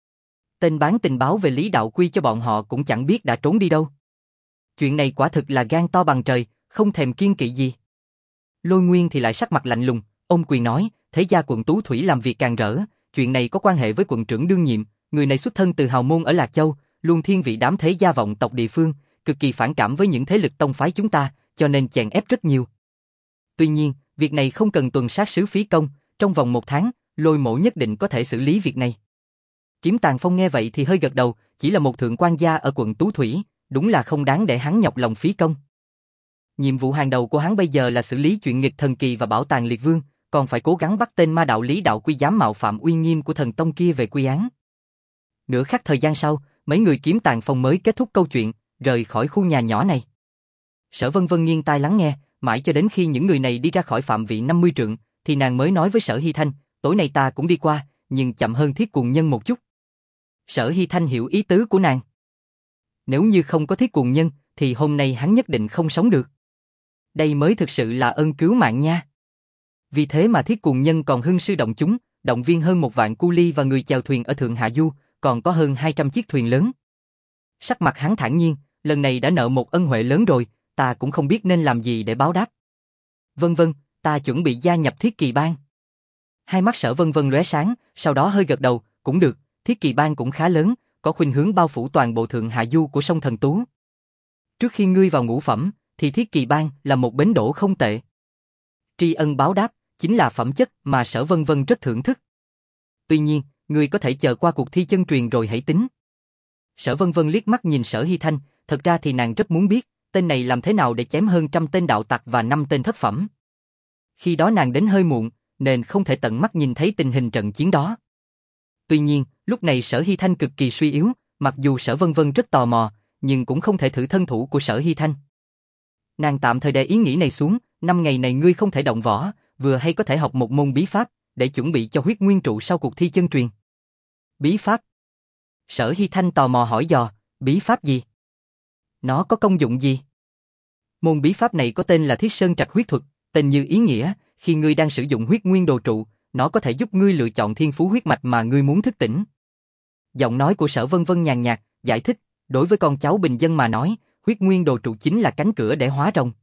Tên bán tình báo về Lý Đạo Quy cho bọn họ cũng chẳng biết đã trốn đi đâu. Chuyện này quả thực là gan to bằng trời, không thèm kiêng kỵ gì. Lôi Nguyên thì lại sắc mặt lạnh lùng, ôm quyền nói, thế gia quận Tú Thủy làm việc càng rỡ, chuyện này có quan hệ với quận trưởng đương nhiệm, người này xuất thân từ hào môn ở Lạc Châu, luôn thiên vị đám thế gia vọng tộc địa phương, cực kỳ phản cảm với những thế lực tông phái chúng ta, cho nên chèn ép rất nhiều. Tuy nhiên, việc này không cần tuần sát sứ phí công, trong vòng một tháng, Lôi mổ nhất định có thể xử lý việc này. Kiếm Tàn Phong nghe vậy thì hơi gật đầu, chỉ là một thượng quan gia ở quận Tú Thủy, đúng là không đáng để hắn nhọc lòng phí công. Nhiệm vụ hàng đầu của hắn bây giờ là xử lý chuyện nghịch thần kỳ và bảo tàng liệt vương, còn phải cố gắng bắt tên ma đạo Lý Đạo Quy dám mạo phạm uy nghiêm của thần tông kia về quy án. Nửa khắc thời gian sau, mấy người Kiếm Tàn Phong mới kết thúc câu chuyện, rời khỏi khu nhà nhỏ này. Sở Vân Vân nghiêng tai lắng nghe, mãi cho đến khi những người này đi ra khỏi phạm vị năm mươi trượng, thì nàng mới nói với Sở Hy Thanh, tối nay ta cũng đi qua, nhưng chậm hơn Thiết Cuồng Nhân một chút. Sở Hy Thanh hiểu ý tứ của nàng. Nếu như không có Thiết Cuồng Nhân, thì hôm nay hắn nhất định không sống được. Đây mới thực sự là ơn cứu mạng nha. Vì thế mà Thiết Cuồng Nhân còn hưng sư động chúng, động viên hơn một vạn cu ly và người chèo thuyền ở Thượng Hạ Du, còn có hơn hai trăm chiếc thuyền lớn. Sắc mặt hắn thản nhiên, lần này đã nợ một ân huệ lớn rồi, ta cũng không biết nên làm gì để báo đáp. Vân vân, ta chuẩn bị gia nhập Thiết Kỳ Bang. Hai mắt Sở Vân Vân lóe sáng, sau đó hơi gật đầu, cũng được, Thiết Kỳ Bang cũng khá lớn, có khuynh hướng bao phủ toàn bộ thượng hạ du của sông Thần Tú. Trước khi ngươi vào ngũ phẩm, thì Thiết Kỳ Bang là một bến đỗ không tệ. Tri ân báo đáp chính là phẩm chất mà Sở Vân Vân rất thưởng thức. Tuy nhiên, ngươi có thể chờ qua cuộc thi chân truyền rồi hãy tính. Sở Vân Vân liếc mắt nhìn Sở Hy Thanh, thật ra thì nàng rất muốn biết, tên này làm thế nào để chém hơn trăm tên đạo tặc và năm tên thất phẩm. Khi đó nàng đến hơi muộn, nên không thể tận mắt nhìn thấy tình hình trận chiến đó. Tuy nhiên, lúc này Sở Hy Thanh cực kỳ suy yếu, mặc dù Sở Vân Vân rất tò mò, nhưng cũng không thể thử thân thủ của Sở Hy Thanh. Nàng tạm thời đè ý nghĩ này xuống, năm ngày này ngươi không thể động võ, vừa hay có thể học một môn bí pháp, để chuẩn bị cho huyết nguyên trụ sau cuộc thi chân truyền. Bí pháp? Sở Hy Thanh tò mò hỏi dò, bí pháp gì? Nó có công dụng gì? Môn bí pháp này có tên là Thiết Sơn Trạch huyết thuật, tên như ý nghĩa, khi ngươi đang sử dụng huyết nguyên đồ trụ, nó có thể giúp ngươi lựa chọn thiên phú huyết mạch mà ngươi muốn thức tỉnh. Giọng nói của Sở Vân Vân nhàn nhạt, giải thích, đối với con cháu bình dân mà nói, huyết nguyên đồ trụ chính là cánh cửa để hóa rồng.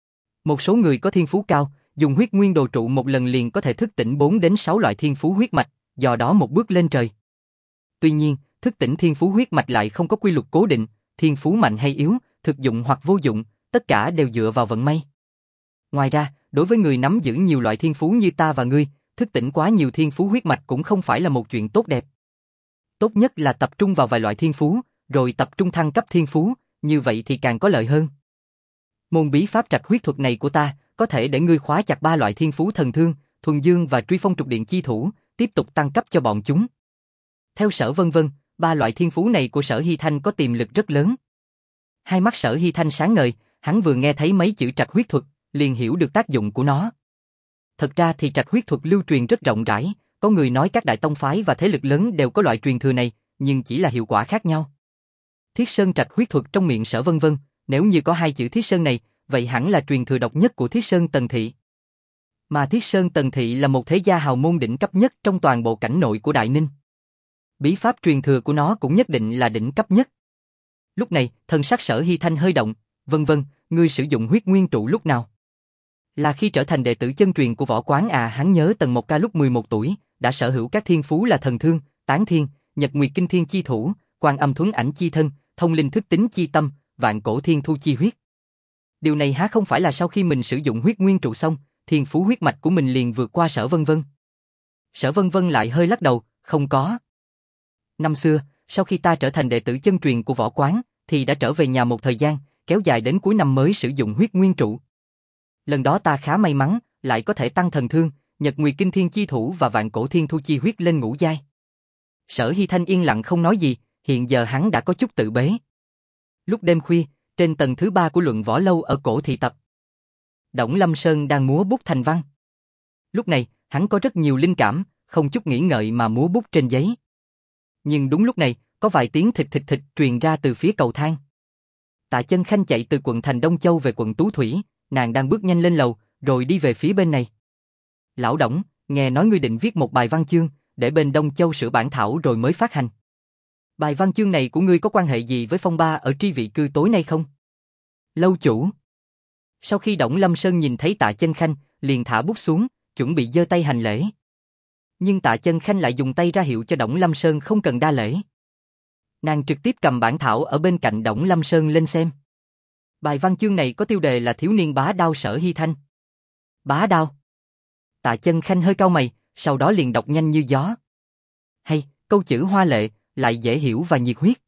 Một số người có thiên phú cao, dùng huyết nguyên đồ trụ một lần liền có thể thức tỉnh bốn đến sáu loại thiên phú huyết mạch, do đó một bước lên trời. Tuy nhiên, thức tỉnh thiên phú huyết mạch lại không có quy luật cố định, thiên phú mạnh hay yếu, thực dụng hoặc vô dụng, tất cả đều dựa vào vận may. Ngoài ra, đối với người nắm giữ nhiều loại thiên phú như ta và ngươi, thức tỉnh quá nhiều thiên phú huyết mạch cũng không phải là một chuyện tốt đẹp. Tốt nhất là tập trung vào vài loại thiên phú, rồi tập trung thăng cấp thiên phú, như vậy thì càng có lợi hơn. Môn bí pháp trạch huyết thuật này của ta, có thể để ngươi khóa chặt ba loại thiên phú thần thương, thuần dương và truy phong trục điện chi thủ, tiếp tục tăng cấp cho bọn chúng. Theo Sở Vân Vân, ba loại thiên phú này của Sở Hy Thanh có tiềm lực rất lớn. Hai mắt Sở Hy Thanh sáng ngời, hắn vừa nghe thấy mấy chữ trạch huyết thuật, liền hiểu được tác dụng của nó. Thật ra thì trạch huyết thuật lưu truyền rất rộng rãi, có người nói các đại tông phái và thế lực lớn đều có loại truyền thừa này, nhưng chỉ là hiệu quả khác nhau. Thiết Sơn Trạch huyết thuật trong miệng Sở Vân Vân, nếu như có hai chữ Thiết Sơn này, vậy hẳn là truyền thừa độc nhất của Thiết Sơn Tần Thị. Mà Thiết Sơn Tần Thị là một thế gia hào môn đỉnh cấp nhất trong toàn bộ cảnh nội của Đại Ninh. Bí pháp truyền thừa của nó cũng nhất định là đỉnh cấp nhất. Lúc này, thần sắc Sở Hy Thanh hơi động, "Vân Vân, ngươi sử dụng huyết nguyên trụ lúc nào?" "Là khi trở thành đệ tử chân truyền của Võ Quán à." Hắn nhớ Tần Mộc Ca lúc mười một tuổi, đã sở hữu các thiên phú là thần thương, tán thiên, nhật nguyệt kinh thiên chi thủ, quan âm thuấn ảnh chi thân, thông linh thức tính chi tâm, vạn cổ thiên thu chi huyết. Điều này há không phải là sau khi mình sử dụng huyết nguyên trụ xong, thiên phú huyết mạch của mình liền vượt qua Sở Vân Vân. Sở Vân Vân lại hơi lắc đầu, "Không có. Năm xưa, sau khi ta trở thành đệ tử chân truyền của Võ Quán, thì đã trở về nhà một thời gian, kéo dài đến cuối năm mới sử dụng huyết nguyên trụ. Lần đó ta khá may mắn, lại có thể tăng thần thương, nhật nguyệt kinh thiên chi thủ và vạn cổ thiên thu chi huyết lên ngũ giai." Sở Hy Thanh yên lặng không nói gì, hiện giờ hắn đã có chút tự bế. Lúc đêm khuya, trên tầng thứ ba của luận võ lâu ở cổ thị tập, Đổng Lâm Sơn đang múa bút thành văn. Lúc này, hắn có rất nhiều linh cảm, không chút nghĩ ngợi mà múa bút trên giấy. Nhưng đúng lúc này, có vài tiếng thịch thịch thịch truyền ra từ phía cầu thang. Tạ Chân Khanh chạy từ quận thành Đông Châu về quận Tú Thủy, nàng đang bước nhanh lên lầu, rồi đi về phía bên này. "Lão Đổng, nghe nói ngươi định viết một bài văn chương, để bên Đông Châu sửa bản thảo rồi mới phát hành. Bài văn chương này của ngươi có quan hệ gì với phong ba ở tri vị cư tối nay không?" "Lâu chủ." Sau khi Đổng Lâm Sơn nhìn thấy Tạ Chân Khanh, liền thả bút xuống, chuẩn bị giơ tay hành lễ. Nhưng Tạ Chân Khanh lại dùng tay ra hiệu cho Đổng Lâm Sơn không cần đa lễ. Nàng trực tiếp cầm bản thảo ở bên cạnh Đổng Lâm Sơn lên xem. Bài văn chương này có tiêu đề là Thiếu niên bá đao Sở Hy Thanh. Bá đao? Tạ Chân Khanh hơi cau mày, sau đó liền đọc nhanh như gió. Hay, câu chữ hoa lệ, lại dễ hiểu và nhiệt huyết.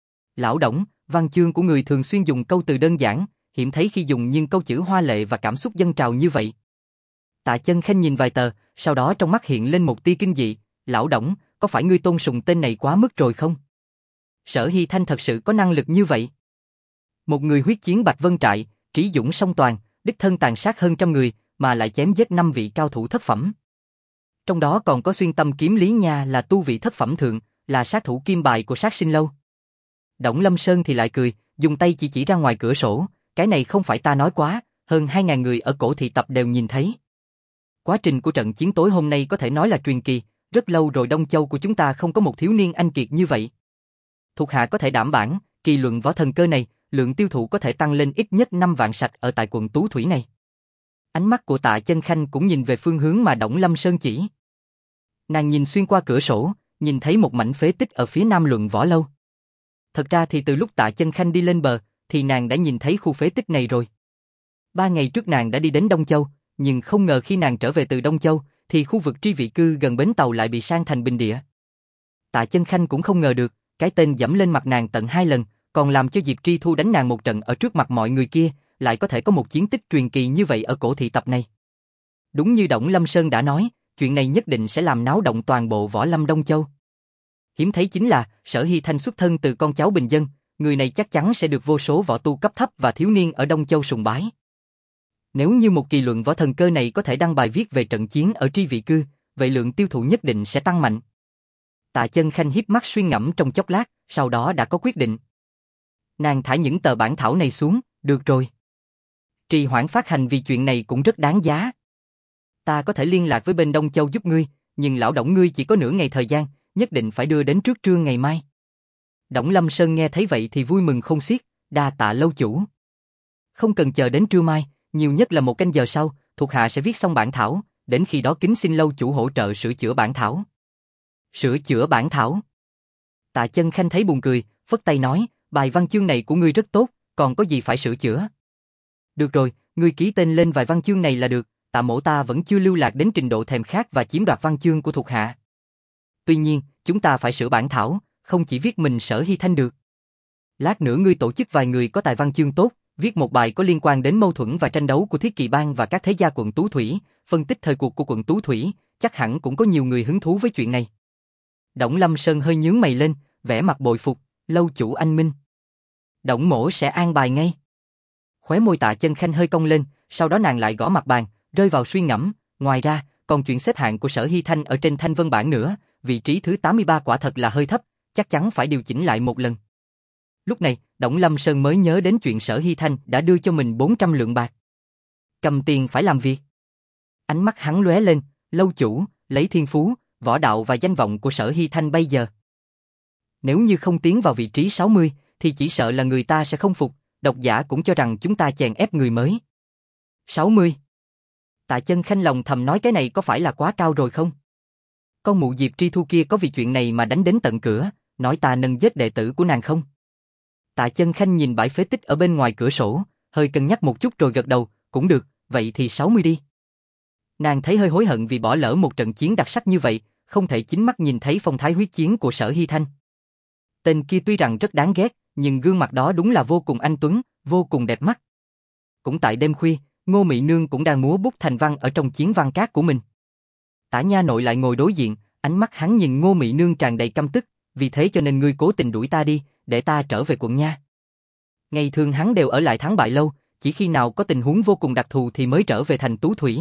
Lão Đổng, văn chương của người thường xuyên dùng câu từ đơn giản, hiếm thấy khi dùng nhưng câu chữ hoa lệ và cảm xúc dâng trào như vậy. Tạ Chân Khanh nhìn vài tờ, sau đó trong mắt hiện lên một tia kinh dị. Lão Đổng, có phải ngươi tôn sùng tên này quá mức rồi không? Sở Hy Thanh thật sự có năng lực như vậy? Một người huyết chiến Bạch Vân Trại, trí dũng song toàn, đích thân tàn sát hơn trăm người, mà lại chém giết năm vị cao thủ thất phẩm. Trong đó còn có xuyên tâm kiếm Lý Nha là tu vị thất phẩm thượng, là sát thủ kim bài của sát sinh lâu. Đổng Lâm Sơn thì lại cười, dùng tay chỉ chỉ ra ngoài cửa sổ, cái này không phải ta nói quá, hơn hai ngàn người ở cổ thị tập đều nhìn thấy. Quá trình của trận chiến tối hôm nay có thể nói là truyền kỳ, rất lâu rồi Đông Châu của chúng ta không có một thiếu niên anh kiệt như vậy. Thuộc hạ có thể đảm bảo, kỳ luận võ thần cơ này, lượng tiêu thụ có thể tăng lên ít nhất năm vạn sạch ở tại quận Tú Thủy này. Ánh mắt của Tạ Chân Khanh cũng nhìn về phương hướng mà Đổng Lâm Sơn chỉ. Nàng nhìn xuyên qua cửa sổ, nhìn thấy một mảnh phế tích ở phía nam luận võ lâu. Thật ra thì từ lúc Tạ Chân Khanh đi lên bờ, thì nàng đã nhìn thấy khu phế tích này rồi. Ba ngày trước nàng đã đi đến Đông Châu, nhưng không ngờ khi nàng trở về từ Đông Châu, thì khu vực tri vị cư gần bến tàu lại bị san thành bình địa. Tạ Chân Khanh cũng không ngờ được, cái tên dẫm lên mặt nàng tận hai lần, còn làm cho Diệp Tri Thu đánh nàng một trận ở trước mặt mọi người kia, lại có thể có một chiến tích truyền kỳ như vậy ở cổ thị tập này. Đúng như Đổng Lâm Sơn đã nói, chuyện này nhất định sẽ làm náo động toàn bộ võ lâm Đông Châu. Hiếm thấy chính là, Sở Hy Thanh xuất thân từ con cháu bình dân, người này chắc chắn sẽ được vô số võ tu cấp thấp và thiếu niên ở Đông Châu sùng bái. Nếu như một kỳ luận võ thần cơ này có thể đăng bài viết về trận chiến ở tri vị cư, vậy lượng tiêu thụ nhất định sẽ tăng mạnh. Tạ Chân Khanh híp mắt suy ngẫm trong chốc lát, sau đó đã có quyết định. Nàng thả những tờ bản thảo này xuống, được rồi. Trì hoãn phát hành vì chuyện này cũng rất đáng giá. Ta có thể liên lạc với bên Đông Châu giúp ngươi, nhưng lão Đổng ngươi chỉ có nửa ngày thời gian, nhất định phải đưa đến trước trưa ngày mai. Đổng Lâm Sơn nghe thấy vậy thì vui mừng khôn xiết, đa tạ lâu chủ. Không cần chờ đến trưa mai, nhiều nhất là một canh giờ sau, thuộc hạ sẽ viết xong bản thảo, đến khi đó kính xin lâu chủ hỗ trợ sửa chữa bản thảo. Sửa chữa bản thảo? Tạ Chân Khanh thấy buồn cười, phất tay nói, bài văn chương này của ngươi rất tốt, còn có gì phải sửa chữa? Được rồi, ngươi ký tên lên vài văn chương này là được, Tạ mỗ ta vẫn chưa lưu lạc đến trình độ thèm khát và chiếm đoạt văn chương của thuộc hạ. Tuy nhiên, chúng ta phải sửa bản thảo, không chỉ viết mình Sở Hy Thanh được. Lát nữa ngươi tổ chức vài người có tài văn chương tốt, viết một bài có liên quan đến mâu thuẫn và tranh đấu của Thiết Kỵ Bang và các thế gia quận Tú Thủy, phân tích thời cuộc của quận Tú Thủy, chắc hẳn cũng có nhiều người hứng thú với chuyện này. Đổng Lâm Sơn hơi nhướng mày lên, vẻ mặt bội phục, lâu chủ anh minh. Đổng mỗ sẽ an bài ngay. Khóe môi Tạ Chân Khanh hơi cong lên, sau đó nàng lại gõ mặt bàn, rơi vào suy ngẫm, ngoài ra, còn chuyện xếp hạng của Sở Hy Thanh ở trên thanh vân bảng nữa, vị trí thứ tám mươi ba quả thật là hơi thấp, chắc chắn phải điều chỉnh lại một lần. Lúc này, Đổng Lâm Sơn mới nhớ đến chuyện Sở Hy Thanh đã đưa cho mình bốn trăm lượng bạc. Cầm tiền phải làm việc. Ánh mắt hắn lóe lên, lâu chủ, lấy thiên phú, võ đạo và danh vọng của Sở Hy Thanh bây giờ. Nếu như không tiến vào vị trí sáu mươi, thì chỉ sợ là người ta sẽ không phục, độc giả cũng cho rằng chúng ta chèn ép người mới. sáu mươi. Tạ Chân Khanh lòng thầm nói cái này có phải là quá cao rồi không? Con mụ Diệp Tri Thu kia có vì chuyện này mà đánh đến tận cửa, nói ta nâng giết đệ tử của nàng không? Tạ Chân Khanh nhìn bãi phế tích ở bên ngoài cửa sổ, hơi cân nhắc một chút rồi gật đầu, cũng được, vậy thì sáu mươi đi. Nàng thấy hơi hối hận vì bỏ lỡ một trận chiến đặc sắc như vậy, không thể chính mắt nhìn thấy phong thái huyết chiến của Sở Hy Thanh. Tên kia tuy rằng rất đáng ghét, nhưng gương mặt đó đúng là vô cùng anh tuấn, vô cùng đẹp mắt. Cũng tại đêm khuya, Ngô Mị Nương cũng đang múa bút thành văn ở trong chiến văn cát của mình. Tả Nha Nội lại ngồi đối diện, ánh mắt hắn nhìn Ngô Mị Nương tràn đầy căm tức, vì thế cho nên ngươi cố tình đuổi ta đi, để ta trở về quận nha. Ngày thường hắn đều ở lại Thắng Bại Lâu, chỉ khi nào có tình huống vô cùng đặc thù thì mới trở về thành Tú Thủy.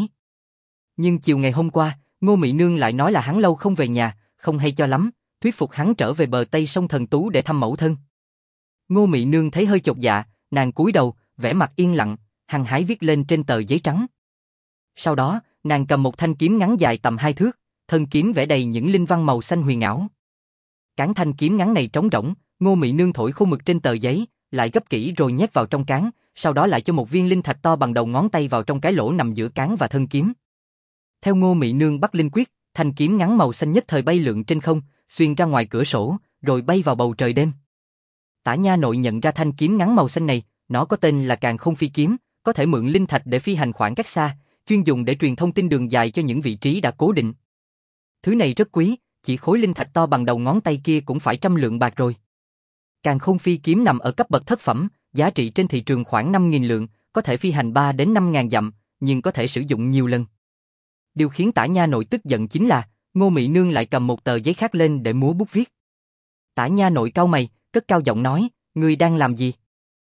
Nhưng chiều ngày hôm qua, Ngô Mị Nương lại nói là hắn lâu không về nhà, không hay cho lắm, thuyết phục hắn trở về bờ Tây sông Thần Tú để thăm mẫu thân. Ngô Mị Nương thấy hơi chột dạ, nàng cúi đầu, vẻ mặt yên lặng, hăng hái viết lên trên tờ giấy trắng. Sau đó, nàng cầm một thanh kiếm ngắn dài tầm hai thước, thân kiếm vẽ đầy những linh văn màu xanh huyền ảo. Cán thanh kiếm ngắn này trống rỗng, Ngô Mị Nương thổi khô mực trên tờ giấy, lại gấp kỹ rồi nhét vào trong cán, sau đó lại cho một viên linh thạch to bằng đầu ngón tay vào trong cái lỗ nằm giữa cán và thân kiếm. Theo Ngô Mị Nương bắt linh quyết, thanh kiếm ngắn màu xanh nhất thời bay lượn trên không, xuyên ra ngoài cửa sổ, rồi bay vào bầu trời đêm. Tả Nha Nội nhận ra thanh kiếm ngắn màu xanh này, nó có tên là Càn Khôn Phi Kiếm, có thể mượn linh thạch để phi hành khoảng cách xa, chuyên dùng để truyền thông tin đường dài cho những vị trí đã cố định. Thứ này rất quý, chỉ khối linh thạch to bằng đầu ngón tay kia cũng phải trăm lượng bạc rồi. Càn Khôn Phi Kiếm nằm ở cấp bậc thất phẩm, giá trị trên thị trường khoảng năm nghìn lượng, có thể phi hành ba đến năm ngàn dặm, nhưng có thể sử dụng nhiều lần. Điều khiến Tả Nha Nội tức giận chính là, Ngô Mị Nương lại cầm một tờ giấy khác lên để múa bút viết. Tả Nha Nội cau mày, cất cao giọng nói, ngươi đang làm gì?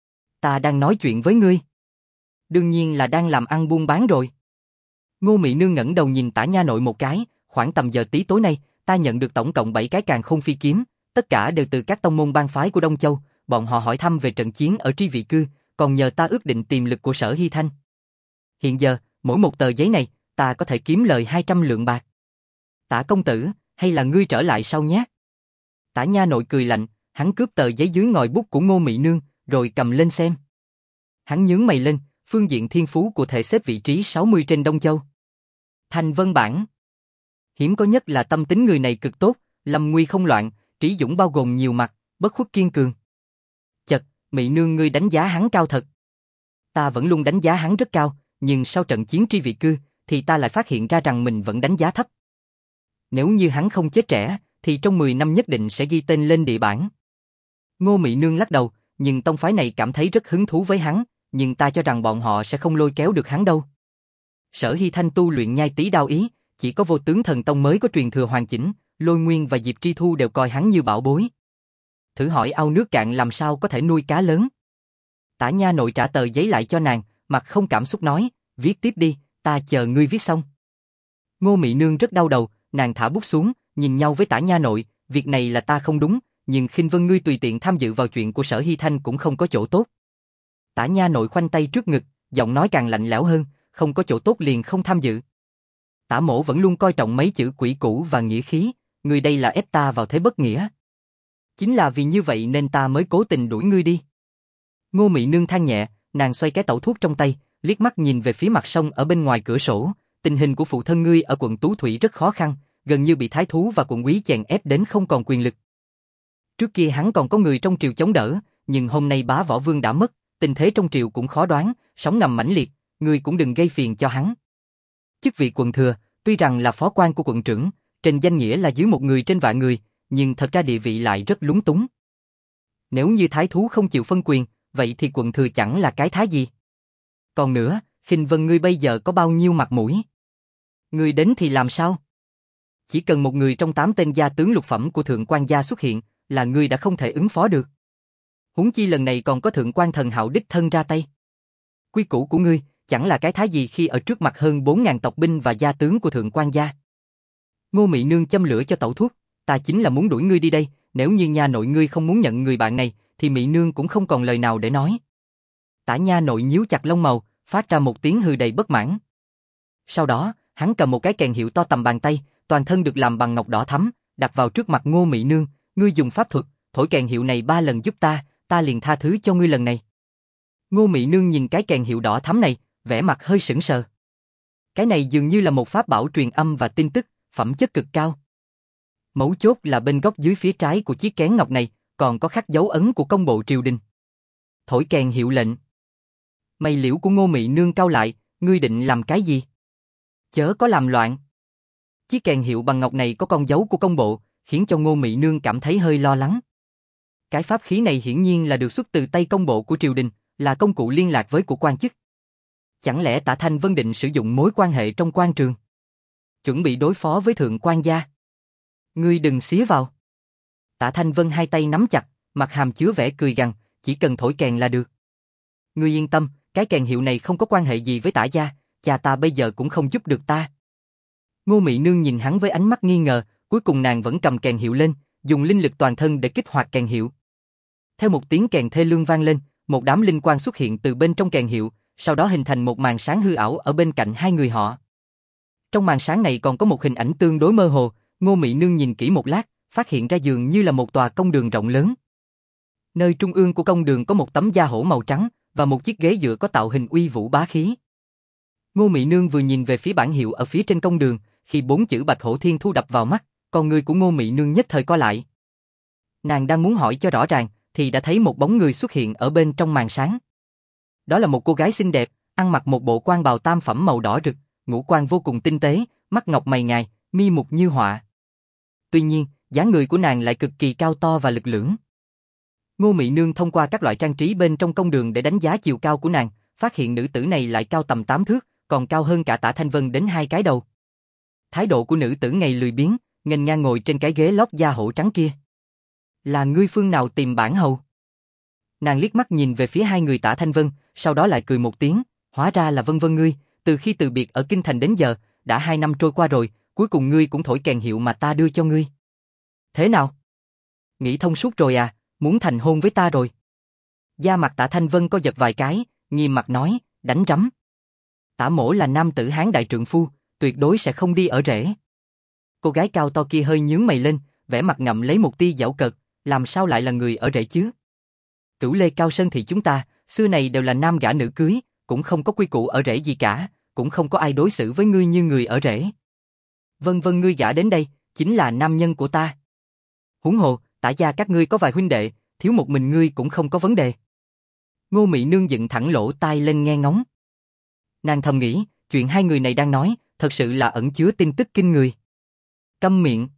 Ta đang nói chuyện với ngươi. Đương nhiên là đang làm ăn buôn bán rồi. Ngô Mị Nương ngẩng đầu nhìn Tả Nha Nội một cái, khoảng tầm giờ tí tối nay, ta nhận được tổng cộng bảy cái Càn Khôn Phi Kiếm, tất cả đều từ các tông môn bang phái của Đông Châu, bọn họ hỏi thăm về trận chiến ở tri vị cư, còn nhờ ta ước định tiềm lực của Sở Hy Thanh. Hiện giờ, mỗi một tờ giấy này, ta có thể kiếm lời hai trăm lượng bạc. Tả công tử, hay là ngươi trở lại sau nhé? Tả Nha Nội cười lạnh, hắn cướp tờ giấy dưới ngòi bút của Ngô Mị Nương, rồi cầm lên xem. Hắn nhướng mày lên, phương diện thiên phú của thể xếp vị trí sáu mươi trên Đông Châu. Thành vân bảng. Hiếm có nhất là tâm tính người này cực tốt, lâm nguy không loạn, trí dũng bao gồm nhiều mặt, bất khuất kiên cường. Mị nương ngươi đánh giá hắn cao thật. Ta vẫn luôn đánh giá hắn rất cao, nhưng sau trận chiến tri vị cư, thì ta lại phát hiện ra rằng mình vẫn đánh giá thấp. Nếu như hắn không chết trẻ, thì trong mười năm nhất định sẽ ghi tên lên địa bản. Ngô Mị nương lắc đầu, nhưng tông phái này cảm thấy rất hứng thú với hắn, nhưng ta cho rằng bọn họ sẽ không lôi kéo được hắn đâu. Sở Hy Thanh tu luyện nhai tí đao ý, chỉ có Vô Tướng Thần Tông mới có truyền thừa hoàn chỉnh, Lôi Nguyên và Diệp Tri Thu đều coi hắn như bảo bối. Thử hỏi ao nước cạn làm sao có thể nuôi cá lớn. Tả Nha nội trả tờ giấy lại cho nàng, mặt không cảm xúc nói, viết tiếp đi, ta chờ ngươi viết xong. Ngô Mị nương rất đau đầu, nàng thả bút xuống, nhìn nhau với Tả Nha nội, việc này là ta không đúng, nhưng Khinh Vân ngươi tùy tiện tham dự vào chuyện của Sở Hy Thanh cũng không có chỗ tốt. Tả Nha nội khoanh tay trước ngực, giọng nói càng lạnh lẽo hơn, không có chỗ tốt liền không tham dự. Tả mổ vẫn luôn coi trọng mấy chữ quỷ cũ và nghĩa khí, ngươi đây là ép ta vào thế bất nghĩa. Chính là vì như vậy nên ta mới cố tình đuổi ngươi đi. Ngô Mị nương than nhẹ, nàng xoay cái tẩu thuốc trong tay, liếc mắt nhìn về phía mặt sông ở bên ngoài cửa sổ, tình hình của phụ thân ngươi ở quận Tú Thủy rất khó khăn, gần như bị thái thú và quận úy chèn ép đến không còn quyền lực. Trước kia hắn còn có người trong triều chống đỡ, nhưng hôm nay Bá Võ Vương đã mất, tình thế trong triều cũng khó đoán, sóng ngầm mãnh liệt, ngươi cũng đừng gây phiền cho hắn. Chức vị quận thừa, tuy rằng là phó quan của quận trưởng, trên danh nghĩa là dưới một người trên vạn người, nhưng thật ra địa vị lại rất lúng túng. Nếu như thái thú không chịu phân quyền, vậy thì quận thừa chẳng là cái thái gì. Còn nữa, Khinh Vân ngươi bây giờ có bao nhiêu mặt mũi? Ngươi đến thì làm sao? Chỉ cần một người trong tám tên gia tướng lục phẩm của thượng quan gia xuất hiện, là ngươi đã không thể ứng phó được. Huống chi lần này còn có thượng quan Thần Hạo đích thân ra tay. Quy củ của ngươi, chẳng là cái thái gì khi ở trước mặt hơn bốn ngàn tộc binh và gia tướng của thượng quan gia. Ngô Mị nương châm lửa cho tẩu thuốc, ta chính là muốn đuổi ngươi đi đây, nếu như nha nội ngươi không muốn nhận người bạn này, thì Mị nương cũng không còn lời nào để nói. Tả Nha nội nhíu chặt lông màu, phát ra một tiếng hừ đầy bất mãn. Sau đó, hắn cầm một cái kèn hiệu to tầm bàn tay, toàn thân được làm bằng ngọc đỏ thắm, đặt vào trước mặt Ngô Mị nương, ngươi dùng pháp thuật, thổi kèn hiệu này ba lần giúp ta, ta liền tha thứ cho ngươi lần này. Ngô Mị nương nhìn cái kèn hiệu đỏ thắm này, vẻ mặt hơi sững sờ. Cái này dường như là một pháp bảo truyền âm và tin tức, phẩm chất cực cao. Mấu chốt là bên góc dưới phía trái của chiếc kén ngọc này, còn có khắc dấu ấn của công bộ triều đình. Thổi kèn hiệu lệnh. Mày liễu của Ngô Mị nương cau lại, ngươi định làm cái gì? Chớ có làm loạn. Chiếc kèn hiệu bằng ngọc này có con dấu của công bộ, khiến cho Ngô Mị nương cảm thấy hơi lo lắng. Cái pháp khí này hiển nhiên là được xuất từ tay công bộ của triều đình, là công cụ liên lạc với của quan chức. Chẳng lẽ Tả Thanh Vân định sử dụng mối quan hệ trong quan trường, chuẩn bị đối phó với thượng quan gia? Ngươi đừng xía vào. Tả Thanh Vân hai tay nắm chặt, mặt hàm chứa vẻ cười gằn, chỉ cần thổi kèn là được. Ngươi yên tâm, cái kèn hiệu này không có quan hệ gì với Tả gia, cha ta bây giờ cũng không giúp được ta. Ngô Mị nương nhìn hắn với ánh mắt nghi ngờ, cuối cùng nàng vẫn cầm kèn hiệu lên, dùng linh lực toàn thân để kích hoạt kèn hiệu. Theo một tiếng kèn thê lương vang lên, một đám linh quang xuất hiện từ bên trong kèn hiệu, sau đó hình thành một màn sáng hư ảo ở bên cạnh hai người họ. Trong màn sáng này còn có một hình ảnh tương đối mơ hồ, Ngô Mị nương nhìn kỹ một lát, phát hiện ra dường như là một tòa công đường rộng lớn. Nơi trung ương của công đường có một tấm da hổ màu trắng và một chiếc ghế dựa có tạo hình uy vũ bá khí. Ngô Mị nương vừa nhìn về phía bảng hiệu ở phía trên công đường, khi bốn chữ Bạch Hổ Thiên Thu đập vào mắt, con người của Ngô Mị nương nhất thời co lại. Nàng đang muốn hỏi cho rõ ràng, thì đã thấy một bóng người xuất hiện ở bên trong màn sáng. Đó là một cô gái xinh đẹp, ăn mặc một bộ quan bào tam phẩm màu đỏ rực, ngũ quan vô cùng tinh tế, mắt ngọc mày ngài, mi mục như họa. Tuy nhiên, dáng người của nàng lại cực kỳ cao to và lực lưỡng. Ngô Mị nương thông qua các loại trang trí bên trong công đường để đánh giá chiều cao của nàng, phát hiện nữ tử này lại cao tầm tám thước, còn cao hơn cả Tả Thanh Vân đến hai cái đầu. Thái độ của nữ tử ngày lười biếng, nghênh ngang ngồi trên cái ghế lót da hổ trắng kia. Là ngươi phương nào tìm bản hầu? Nàng liếc mắt nhìn về phía hai người Tả Thanh Vân, sau đó lại cười một tiếng, hóa ra là Vân Vân ngươi, từ khi từ biệt ở Kinh Thành đến giờ, đã hai năm trôi qua rồi, cuối cùng ngươi cũng thổi kèn hiệu mà ta đưa cho ngươi. Thế nào? Nghĩ thông suốt rồi à, muốn thành hôn với ta rồi? Da mặt Tả Thanh Vân co giật vài cái, nghiêm mặt nói, đánh rắm. Tả mổ là nam tử Hán đại trượng phu, tuyệt đối sẽ không đi ở rễ. Cô gái cao to kia hơi nhướng mày lên, vẻ mặt ngậm lấy một tia giảo cợt, làm sao lại là người ở rễ chứ? Cửu Lê Cao Sơn thị chúng ta, xưa này đều là nam gả nữ cưới, cũng không có quy củ ở rễ gì cả, cũng không có ai đối xử với ngươi như người ở rễ. Vân Vân ngươi gả đến đây, chính là nam nhân của ta. Huống hồ, Tả gia các ngươi có vài huynh đệ, thiếu một mình ngươi cũng không có vấn đề. Ngô Mị Nương dựng thẳng lỗ tai lên nghe ngóng. Nàng thầm nghĩ, chuyện hai người này đang nói, thật sự là ẩn chứa tin tức kinh người. Câm miệng.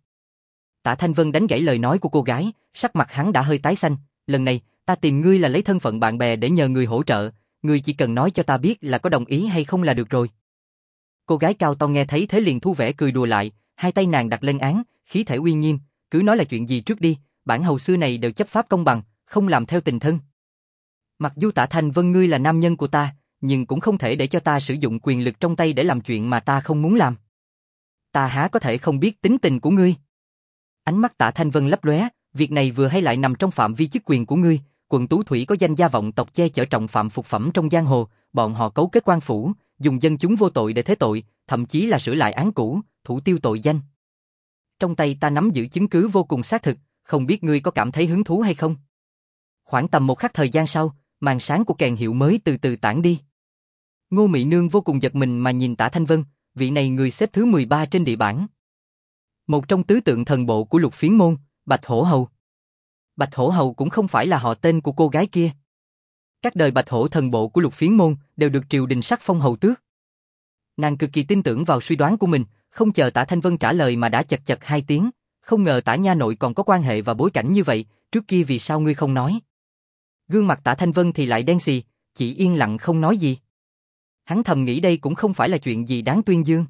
Tạ Thanh Vân đánh gãy lời nói của cô gái, sắc mặt hắn đã hơi tái xanh. Lần này, ta tìm ngươi là lấy thân phận bạn bè để nhờ người hỗ trợ, ngươi chỉ cần nói cho ta biết là có đồng ý hay không là được rồi. Cô gái cao to nghe thấy thế liền thu vẻ cười đùa lại, hai tay nàng đặt lên án, khí thể uy nghiêm, cứ nói là chuyện gì trước đi, bản hầu xưa này đều chấp pháp công bằng, không làm theo tình thân. Mặc dù Tạ Thanh Vân ngươi là nam nhân của ta, nhưng cũng không thể để cho ta sử dụng quyền lực trong tay để làm chuyện mà ta không muốn làm. Ta há có thể không biết tính tình của ngươi. Ánh mắt Tạ Thanh Vân lấp lóe, việc này vừa hay lại nằm trong phạm vi chức quyền của ngươi, quận Tú Thủy có danh gia vọng tộc che chở trọng phạm phục phẩm trong giang hồ, bọn họ cấu kết quan phủ, dùng dân chúng vô tội để thế tội, thậm chí là sửa lại án cũ, thủ tiêu tội danh. Trong tay ta nắm giữ chứng cứ vô cùng xác thực, không biết ngươi có cảm thấy hứng thú hay không? Khoảng tầm một khắc thời gian sau, màn sáng của kèn hiệu mới từ từ tản đi. Ngô Mị Nương vô cùng giật mình mà nhìn Tạ Thanh Vân, vị này người xếp thứ mười ba trên địa bảng. Một trong tứ tượng thần bộ của Lục Phiến môn, Bạch Hổ Hầu. Bạch Hổ Hầu cũng không phải là họ tên của cô gái kia. Các đời Bạch Hổ thần bộ của Lục Phiến môn đều được triều đình sắc phong hầu tước. Nàng cực kỳ tin tưởng vào suy đoán của mình, không chờ Tạ Thanh Vân trả lời mà đã chật chật hai tiếng, không ngờ Tạ nha nội còn có quan hệ và bối cảnh như vậy, trước kia vì sao ngươi không nói? Gương mặt Tạ Thanh Vân thì lại đen xì, chỉ yên lặng không nói gì. Hắn thầm nghĩ đây cũng không phải là chuyện gì đáng tuyên dương.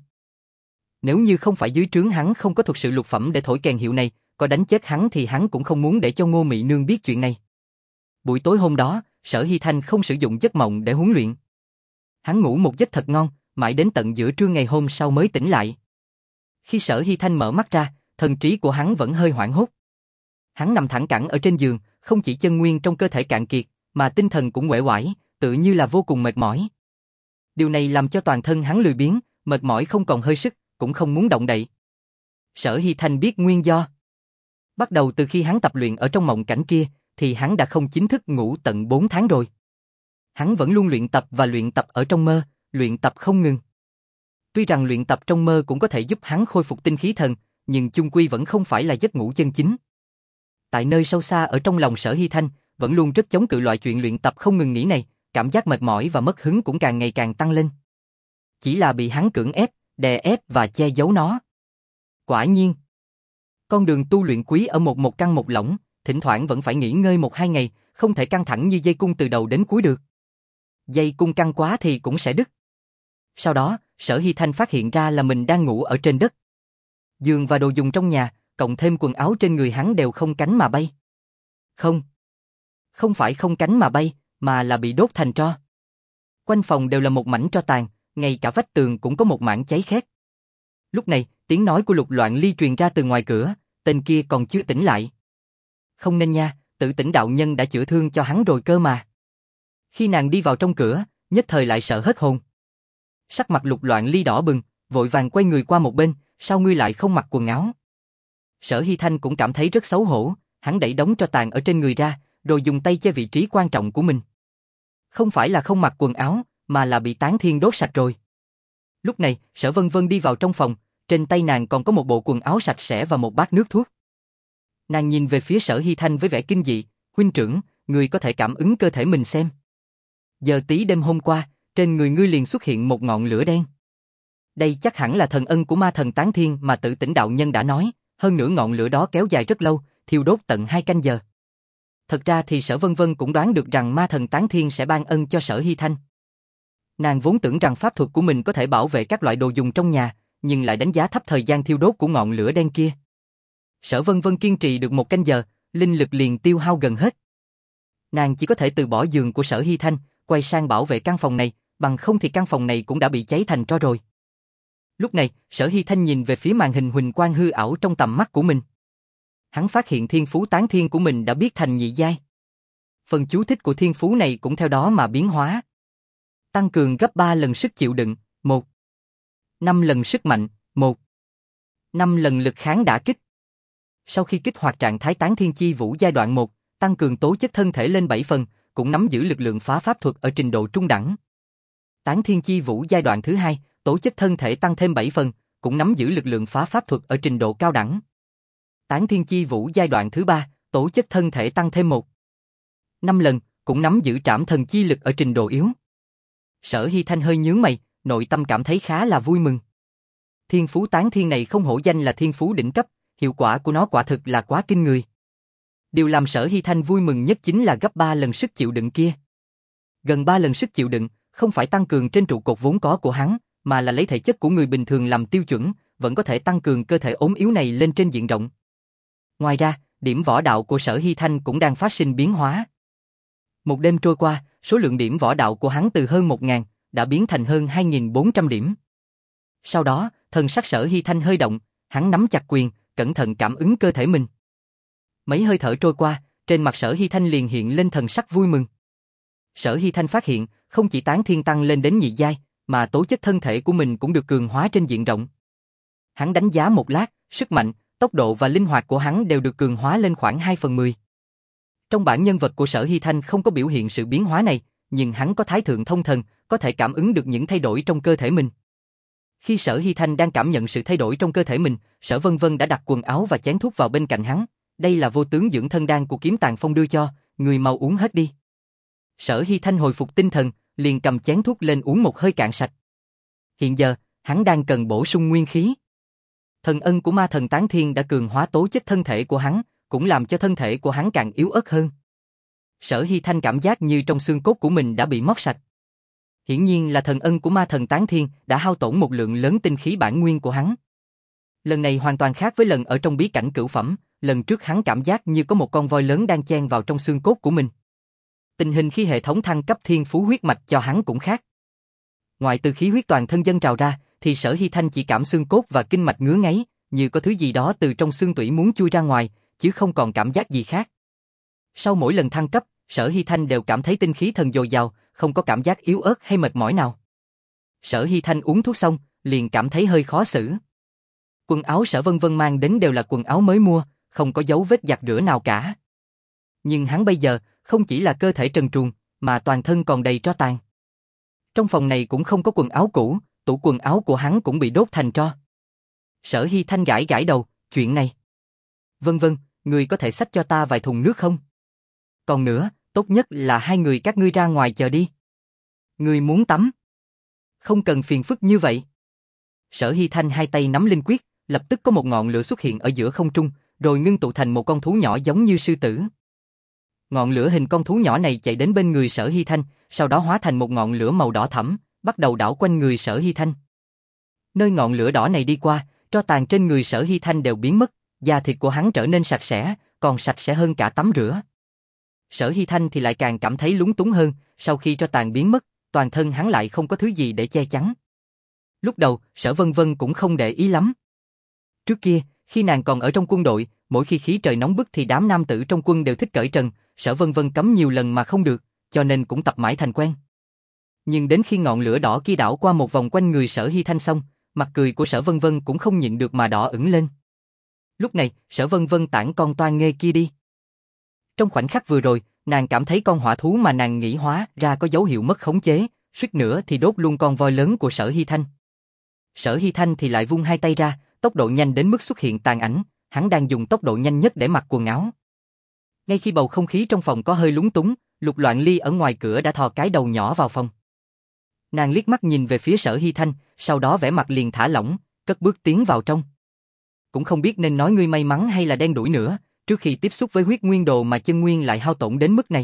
Nếu như không phải dưới trướng hắn không có thuật sự lục phẩm để thổi kèn hiệu này, có đánh chết hắn thì hắn cũng không muốn để cho Ngô Mị Nương biết chuyện này. Buổi tối hôm đó, Sở Hy Thanh không sử dụng giấc mộng để huấn luyện. Hắn ngủ một giấc thật ngon, mãi đến tận giữa trưa ngày hôm sau mới tỉnh lại. Khi Sở Hy Thanh mở mắt ra, thần trí của hắn vẫn hơi hoảng hốt. Hắn nằm thẳng cẳng ở trên giường, không chỉ chân nguyên trong cơ thể cạn kiệt, mà tinh thần cũng uể oải, tự như là vô cùng mệt mỏi. Điều này làm cho toàn thân hắn lười biếng, mệt mỏi không còn hơi sức, cũng không muốn động đậy. Sở Hy Thanh biết nguyên do. Bắt đầu từ khi hắn tập luyện ở trong mộng cảnh kia, thì hắn đã không chính thức ngủ tận bốn tháng rồi. Hắn vẫn luôn luyện tập và luyện tập ở trong mơ, luyện tập không ngừng. Tuy rằng luyện tập trong mơ cũng có thể giúp hắn khôi phục tinh khí thần, nhưng chung quy vẫn không phải là giấc ngủ chân chính. Tại nơi sâu xa ở trong lòng Sở Hy Thanh, vẫn luôn rất chống cự loại chuyện luyện tập không ngừng nghỉ này, cảm giác mệt mỏi và mất hứng cũng càng ngày càng tăng lên. Chỉ là bị hắn cưỡng ép, đè ép và che giấu nó. Quả nhiên, con đường tu luyện quý ở một một căn một lỏng, thỉnh thoảng vẫn phải nghỉ ngơi một hai ngày, không thể căng thẳng như dây cung từ đầu đến cuối được. Dây cung căng quá thì cũng sẽ đứt. Sau đó, Sở Hy Thanh phát hiện ra là mình đang ngủ ở trên đất. Giường và đồ dùng trong nhà, cộng thêm quần áo trên người hắn đều không cánh mà bay. Không. Không phải không cánh mà bay, mà là bị đốt thành tro. Quanh phòng đều là một mảnh tro tàn, ngay cả vách tường cũng có một mảng cháy khét. Lúc này, tiếng nói của Lục Loạn Ly truyền ra từ ngoài cửa, tên kia còn chưa tỉnh lại. Không nên nha, Tự Tỉnh đạo nhân đã chữa thương cho hắn rồi cơ mà. Khi nàng đi vào trong cửa, nhất thời lại sợ hết hồn. Sắc mặt Lục Loạn Ly đỏ bừng, vội vàng quay người qua một bên, sao ngươi lại không mặc quần áo? Sở Hy Thanh cũng cảm thấy rất xấu hổ, hắn đẩy đống tro tàn ở trên người ra, rồi dùng tay che vị trí quan trọng của mình. Không phải là không mặc quần áo, mà là bị Tán Thiên đốt sạch rồi. Lúc này, Sở Vân Vân đi vào trong phòng, trên tay nàng còn có một bộ quần áo sạch sẽ và một bát nước thuốc. Nàng nhìn về phía Sở Hy Thanh với vẻ kinh dị, huynh trưởng, người có thể cảm ứng cơ thể mình xem. Giờ tí đêm hôm qua, trên người ngươi liền xuất hiện một ngọn lửa đen. Đây chắc hẳn là thần ân của ma thần Tán Thiên mà Tự Tỉnh đạo nhân đã nói, hơn nữa ngọn lửa đó kéo dài rất lâu, thiêu đốt tận hai canh giờ. Thật ra thì Sở Vân Vân cũng đoán được rằng ma thần Tán Thiên sẽ ban ân cho Sở Hy Thanh. Nàng vốn tưởng rằng pháp thuật của mình có thể bảo vệ các loại đồ dùng trong nhà, nhưng lại đánh giá thấp thời gian thiêu đốt của ngọn lửa đen kia. Sở Vân Vân kiên trì được một canh giờ, linh lực liền tiêu hao gần hết. Nàng chỉ có thể từ bỏ giường của Sở Hy Thanh, quay sang bảo vệ căn phòng này, bằng không thì căn phòng này cũng đã bị cháy thành tro rồi. Lúc này, Sở Hy Thanh nhìn về phía màn hình huỳnh quang hư ảo trong tầm mắt của mình. Hắn phát hiện thiên phú Tán Thiên của mình đã biết thành nhị giai. Phần chú thích của thiên phú này cũng theo đó mà biến hóa. Tăng cường gấp ba lần sức chịu đựng, một. năm lần sức mạnh, một. năm lần lực kháng đả kích. Sau khi kích hoạt trạng thái Tán Thiên Chi Vũ giai đoạn một, tăng cường tố chất thân thể lên bảy phần, cũng nắm giữ lực lượng phá pháp thuật ở trình độ trung đẳng. Tán Thiên Chi Vũ giai đoạn thứ hai, tố chất thân thể tăng thêm bảy phần, cũng nắm giữ lực lượng phá pháp thuật ở trình độ cao đẳng. Tán Thiên Chi Vũ giai đoạn thứ ba, tố chất thân thể tăng thêm một. năm lần, cũng nắm giữ trảm thần chi lực ở trình độ yếu. Sở Hy Thanh hơi nhướng mày, nội tâm cảm thấy khá là vui mừng. Thiên phú tán thiên này không hổ danh là thiên phú đỉnh cấp, hiệu quả của nó quả thực là quá kinh người. Điều làm Sở Hy Thanh vui mừng nhất chính là gấp ba lần sức chịu đựng kia. Gần ba lần sức chịu đựng, không phải tăng cường trên trụ cột vốn có của hắn, mà là lấy thể chất của người bình thường làm tiêu chuẩn, vẫn có thể tăng cường cơ thể ốm yếu này lên trên diện rộng. Ngoài ra, điểm võ đạo của Sở Hy Thanh cũng đang phát sinh biến hóa. Một đêm trôi qua, số lượng điểm võ đạo của hắn từ hơn một nghìn, đã biến thành hơn hai nghìn bốn trăm điểm. Sau đó, thần sắc Sở Hy Thanh hơi động, hắn nắm chặt quyền, cẩn thận cảm ứng cơ thể mình. Mấy hơi thở trôi qua, trên mặt Sở Hy Thanh liền hiện lên thần sắc vui mừng. Sở Hy Thanh phát hiện, không chỉ tán thiên tăng lên đến nhị giai, mà tố chất thân thể của mình cũng được cường hóa trên diện rộng. Hắn đánh giá một lát, sức mạnh, tốc độ và linh hoạt của hắn đều được cường hóa lên khoảng hai phần mười. Trong bản nhân vật của Sở Hy Thanh không có biểu hiện sự biến hóa này, nhưng hắn có thái thượng thông thần, có thể cảm ứng được những thay đổi trong cơ thể mình. Khi Sở Hy Thanh đang cảm nhận sự thay đổi trong cơ thể mình, Sở Vân Vân đã đặt quần áo và chén thuốc vào bên cạnh hắn. Đây là vô tướng dưỡng thân đan của Kiếm Tàng Phong đưa cho, người mau uống hết đi. Sở Hy Thanh hồi phục tinh thần, liền cầm chén thuốc lên uống một hơi cạn sạch. Hiện giờ, hắn đang cần bổ sung nguyên khí. Thần ân của ma thần Tán Thiên đã cường hóa tố chất thân thể của hắn, cũng làm cho thân thể của hắn càng yếu ớt hơn. Sở Hy Thanh cảm giác như trong xương cốt của mình đã bị móc sạch. Hiển nhiên là thần ân của ma thần Tán Thiên đã hao tổn một lượng lớn tinh khí bản nguyên của hắn. Lần này hoàn toàn khác với lần ở trong bí cảnh cửu phẩm, lần trước hắn cảm giác như có một con voi lớn đang chen vào trong xương cốt của mình. Tình hình khi hệ thống thăng cấp thiên phú huyết mạch cho hắn cũng khác. Ngoài từ khí huyết toàn thân dâng trào ra, thì Sở Hy Thanh chỉ cảm xương cốt và kinh mạch ngứa ngáy, như có thứ gì đó từ trong xương tủy muốn chui ra ngoài, chứ không còn cảm giác gì khác. Sau mỗi lần thăng cấp, Sở Hy Thanh đều cảm thấy tinh khí thần dồi dào, không có cảm giác yếu ớt hay mệt mỏi nào. Sở Hy Thanh uống thuốc xong, liền cảm thấy hơi khó xử. Quần áo Sở Vân Vân mang đến đều là quần áo mới mua, không có dấu vết giặt rửa nào cả. Nhưng hắn bây giờ, không chỉ là cơ thể trần truồng, mà toàn thân còn đầy tro tàn. Trong phòng này cũng không có quần áo cũ, tủ quần áo của hắn cũng bị đốt thành tro. Sở Hy Thanh gãi gãi đầu, chuyện này. Vân Vân, người có thể xách cho ta vài thùng nước không? Còn nữa, tốt nhất là hai người các ngươi ra ngoài chờ đi. Người muốn tắm? Không cần phiền phức như vậy. Sở Hy Thanh hai tay nắm linh quyết, lập tức có một ngọn lửa xuất hiện ở giữa không trung, rồi ngưng tụ thành một con thú nhỏ giống như sư tử. Ngọn lửa hình con thú nhỏ này chạy đến bên người Sở Hy Thanh, sau đó hóa thành một ngọn lửa màu đỏ thẫm, bắt đầu đảo quanh người Sở Hy Thanh. Nơi ngọn lửa đỏ này đi qua, tro tàn trên người Sở Hy Thanh đều biến mất, da thịt của hắn trở nên sạch sẽ, còn sạch sẽ hơn cả tắm rửa. Sở Hy Thanh thì lại càng cảm thấy lúng túng hơn, sau khi tro tàn biến mất, toàn thân hắn lại không có thứ gì để che chắn. Lúc đầu, Sở Vân Vân cũng không để ý lắm. Trước kia, khi nàng còn ở trong quân đội, mỗi khi khí trời nóng bức thì đám nam tử trong quân đều thích cởi trần, Sở Vân Vân cấm nhiều lần mà không được, cho nên cũng tập mãi thành quen. Nhưng đến khi ngọn lửa đỏ kia đảo qua một vòng quanh người Sở Hy Thanh xong, mặt cười của Sở Vân Vân cũng không nhịn được mà đỏ ửng lên. Lúc này, Sở Vân Vân tản con toan nghê kia đi. Trong khoảnh khắc vừa rồi, nàng cảm thấy con hỏa thú mà nàng nghĩ hóa ra có dấu hiệu mất khống chế, suýt nữa thì đốt luôn con voi lớn của Sở Hy Thanh. Sở Hy Thanh thì lại vung hai tay ra, tốc độ nhanh đến mức xuất hiện tàn ảnh, hắn đang dùng tốc độ nhanh nhất để mặc quần áo. Ngay khi bầu không khí trong phòng có hơi lúng túng, Lục Loạn Ly ở ngoài cửa đã thò cái đầu nhỏ vào phòng. Nàng liếc mắt nhìn về phía Sở Hy Thanh, sau đó vẻ mặt liền thả lỏng, cất bước tiến vào trong. Cũng không biết nên nói ngươi may mắn hay là đen đủi nữa, trước khi tiếp xúc với huyết nguyên đồ mà chân nguyên lại hao tổn đến mức này.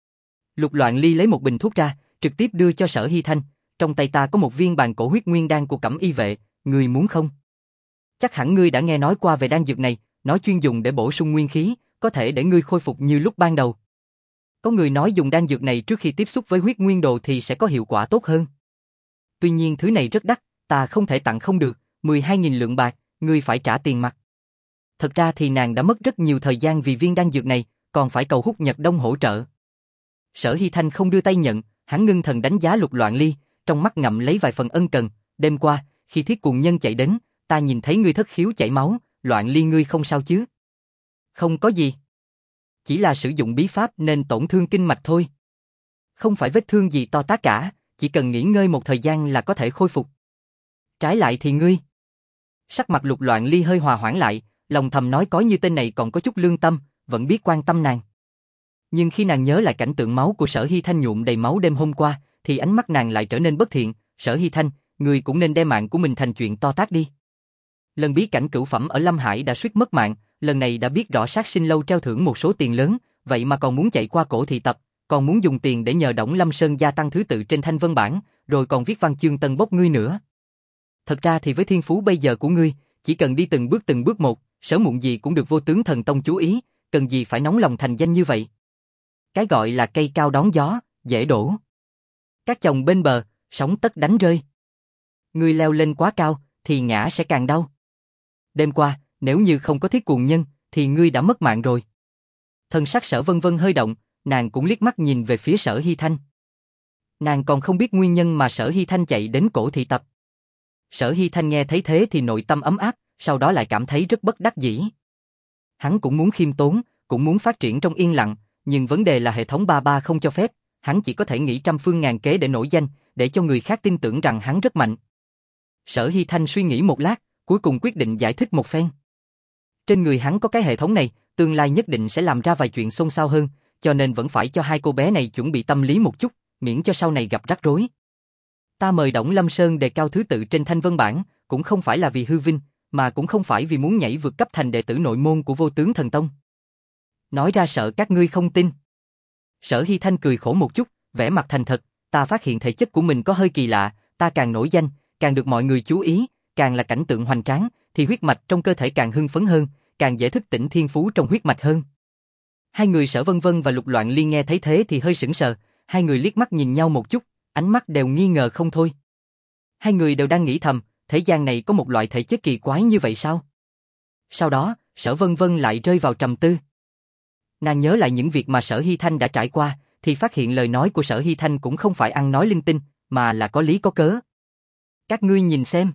Lục Loạn Ly lấy một bình thuốc ra, trực tiếp đưa cho Sở Hy Thanh, trong tay ta có một viên bàn cổ huyết nguyên đan của Cẩm Y vệ, ngươi muốn không? Chắc hẳn ngươi đã nghe nói qua về đan dược này, nó chuyên dùng để bổ sung nguyên khí, có thể để ngươi khôi phục như lúc ban đầu. Có người nói dùng đan dược này trước khi tiếp xúc với huyết nguyên đồ thì sẽ có hiệu quả tốt hơn. Tuy nhiên thứ này rất đắt, ta không thể tặng không được, mười hai nghìn lượng bạc, ngươi phải trả tiền mặt. Thật ra thì nàng đã mất rất nhiều thời gian vì viên đan dược này, còn phải cầu Húc Nhật Đông hỗ trợ. Sở Hy Thanh không đưa tay nhận, hắn ngưng thần đánh giá Lục Loạn Ly, trong mắt ngậm lấy vài phần ân cần. Đêm qua, khi Thiết Cuồng Nhân chạy đến, ta nhìn thấy ngươi thất khiếu chảy máu, Loạn Ly ngươi không sao chứ? Không có gì. Chỉ là sử dụng bí pháp nên tổn thương kinh mạch thôi. Không phải vết thương gì to tát cả, chỉ cần nghỉ ngơi một thời gian là có thể khôi phục. Trái lại thì ngươi... Sắc mặt Lục Loạn Ly hơi hòa hoãn lại, lòng thầm nói có như tên này còn có chút lương tâm, vẫn biết quan tâm nàng. Nhưng khi nàng nhớ lại cảnh tượng máu của Sở Hy Thanh nhuộm đầy máu đêm hôm qua, thì ánh mắt nàng lại trở nên bất thiện. Sở Hy Thanh, người cũng nên đem mạng của mình thành chuyện to tát đi. Lần bí cảnh cửu phẩm ở Lâm Hải đã suýt mất mạng, lần này đã biết rõ sát sinh lâu treo thưởng một số tiền lớn, vậy mà còn muốn chạy qua cổ thị tập, còn muốn dùng tiền để nhờ Đổng Lâm Sơn gia tăng thứ tự trên thanh vân bản, rồi còn viết văn chương tân bốc ngươi nữa. Thật ra thì với thiên phú bây giờ của ngươi, chỉ cần đi từng bước từng bước một, sớm muộn gì cũng được Vô Tướng Thần Tông chú ý, cần gì phải nóng lòng thành danh như vậy. Cái gọi là cây cao đón gió, dễ đổ. Các chồng bên bờ, sóng tất đánh rơi. Ngươi leo lên quá cao, thì ngã sẽ càng đau. Đêm qua, nếu như không có thiết cuồng nhân, thì ngươi đã mất mạng rồi. Thân sắc Sở Vân Vân hơi động, nàng cũng liếc mắt nhìn về phía Sở Hy Thanh. Nàng còn không biết nguyên nhân mà Sở Hy Thanh chạy đến cổ thị tập. Sở Hy Thanh nghe thấy thế thì nội tâm ấm áp, sau đó lại cảm thấy rất bất đắc dĩ. Hắn cũng muốn khiêm tốn, cũng muốn phát triển trong yên lặng, nhưng vấn đề là hệ thống ba ba không cho phép, hắn chỉ có thể nghĩ trăm phương ngàn kế để nổi danh, để cho người khác tin tưởng rằng hắn rất mạnh. Sở Hy Thanh suy nghĩ một lát, cuối cùng quyết định giải thích một phen. Trên người hắn có cái hệ thống này, tương lai nhất định sẽ làm ra vài chuyện xôn xao hơn, cho nên vẫn phải cho hai cô bé này chuẩn bị tâm lý một chút, miễn cho sau này gặp rắc rối. Ta mời Đổng Lâm Sơn đề cao thứ tự trên thanh vân bản, cũng không phải là vì hư vinh, mà cũng không phải vì muốn nhảy vượt cấp thành đệ tử nội môn của Vô Tướng Thần Tông. Nói ra sợ các ngươi không tin. Sở Hy Thanh cười khổ một chút, vẻ mặt thành thật, ta phát hiện thể chất của mình có hơi kỳ lạ, ta càng nổi danh, càng được mọi người chú ý, càng là cảnh tượng hoành tráng, thì huyết mạch trong cơ thể càng hưng phấn hơn, càng dễ thức tỉnh thiên phú trong huyết mạch hơn. Hai người Sở Vân Vân và Lục Loạn Ly nghe thấy thế thì hơi sững sờ, hai người liếc mắt nhìn nhau một chút, ánh mắt đều nghi ngờ không thôi. Hai người đều đang nghĩ thầm, thế gian này có một loại thể chất kỳ quái như vậy sao? Sau đó, Sở Vân Vân lại rơi vào trầm tư. Nàng nhớ lại những việc mà Sở Hy Thanh đã trải qua, thì phát hiện lời nói của Sở Hy Thanh cũng không phải ăn nói linh tinh, mà là có lý có cớ. Các ngươi nhìn xem.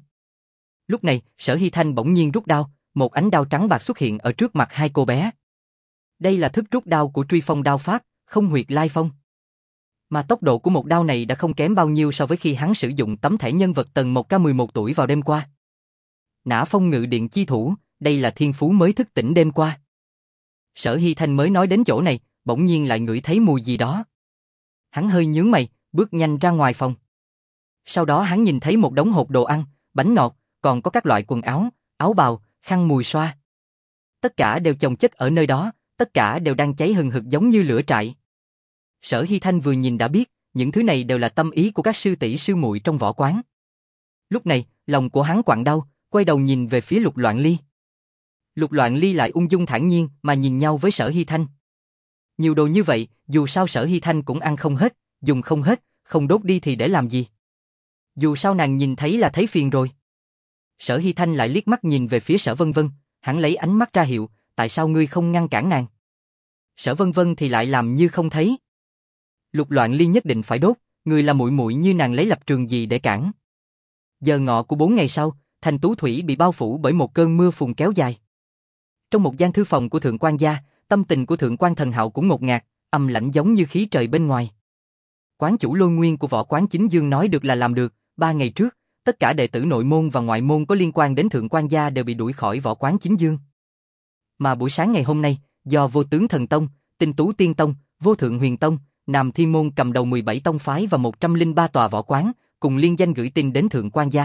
Lúc này, Sở Hy Thanh bỗng nhiên rút đao, một ánh đao trắng bạc xuất hiện ở trước mặt hai cô bé. Đây là thức rút đao của Truy Phong đao pháp, không huyệt lai phong. Mà tốc độ của một đao này đã không kém bao nhiêu so với khi hắn sử dụng tấm thẻ nhân vật tầng một K mười một tuổi vào đêm qua. Nã phong ngự điện chi thủ, đây là thiên phú mới thức tỉnh đêm qua. Sở Hy Thanh mới nói đến chỗ này, bỗng nhiên lại ngửi thấy mùi gì đó. Hắn hơi nhướng mày, bước nhanh ra ngoài phòng. Sau đó hắn nhìn thấy một đống hộp đồ ăn, bánh ngọt, còn có các loại quần áo, áo bào, khăn mùi xoa. Tất cả đều chồng chất ở nơi đó, tất cả đều đang cháy hừng hực giống như lửa trại. Sở Hy Thanh vừa nhìn đã biết, những thứ này đều là tâm ý của các sư tỷ sư muội trong võ quán. Lúc này, lòng của hắn quặn đau, quay đầu nhìn về phía Lục Loạn Ly. Lục Loạn Ly lại ung dung thản nhiên mà nhìn nhau với Sở Hy Thanh. Nhiều đồ như vậy, dù sao Sở Hy Thanh cũng ăn không hết, dùng không hết, không đốt đi thì để làm gì? Dù sao nàng nhìn thấy là thấy phiền rồi. Sở Hy Thanh lại liếc mắt nhìn về phía Sở Vân Vân, hắn lấy ánh mắt ra hiệu, tại sao ngươi không ngăn cản nàng? Sở Vân Vân thì lại làm như không thấy. Lục Loạn Ly nhất định phải đốt, người là muội muội như nàng lấy lập trường gì để cản? Giờ ngọ của bốn ngày sau, thành Tú Thủy bị bao phủ bởi một cơn mưa phùn kéo dài. Trong một gian thư phòng của Thượng Quan gia, tâm tình của Thượng Quan Thần Hạo cũng ngột ngạt, âm lạnh giống như khí trời bên ngoài. Quán chủ Lôi Nguyên của võ quán Chính Dương nói được là làm được, ba ngày trước, tất cả đệ tử nội môn và ngoại môn có liên quan đến Thượng Quan gia đều bị đuổi khỏi võ quán Chính Dương. Mà buổi sáng ngày hôm nay, do Vô Tướng Thần Tông, Tinh Tú Tiên Tông, Vô Thượng Huyền Tông, Nam Thiên Môn cầm đầu mười bảy tông phái và một trăm lẻ ba tòa võ quán, cùng liên danh gửi tin đến Thượng Quan gia.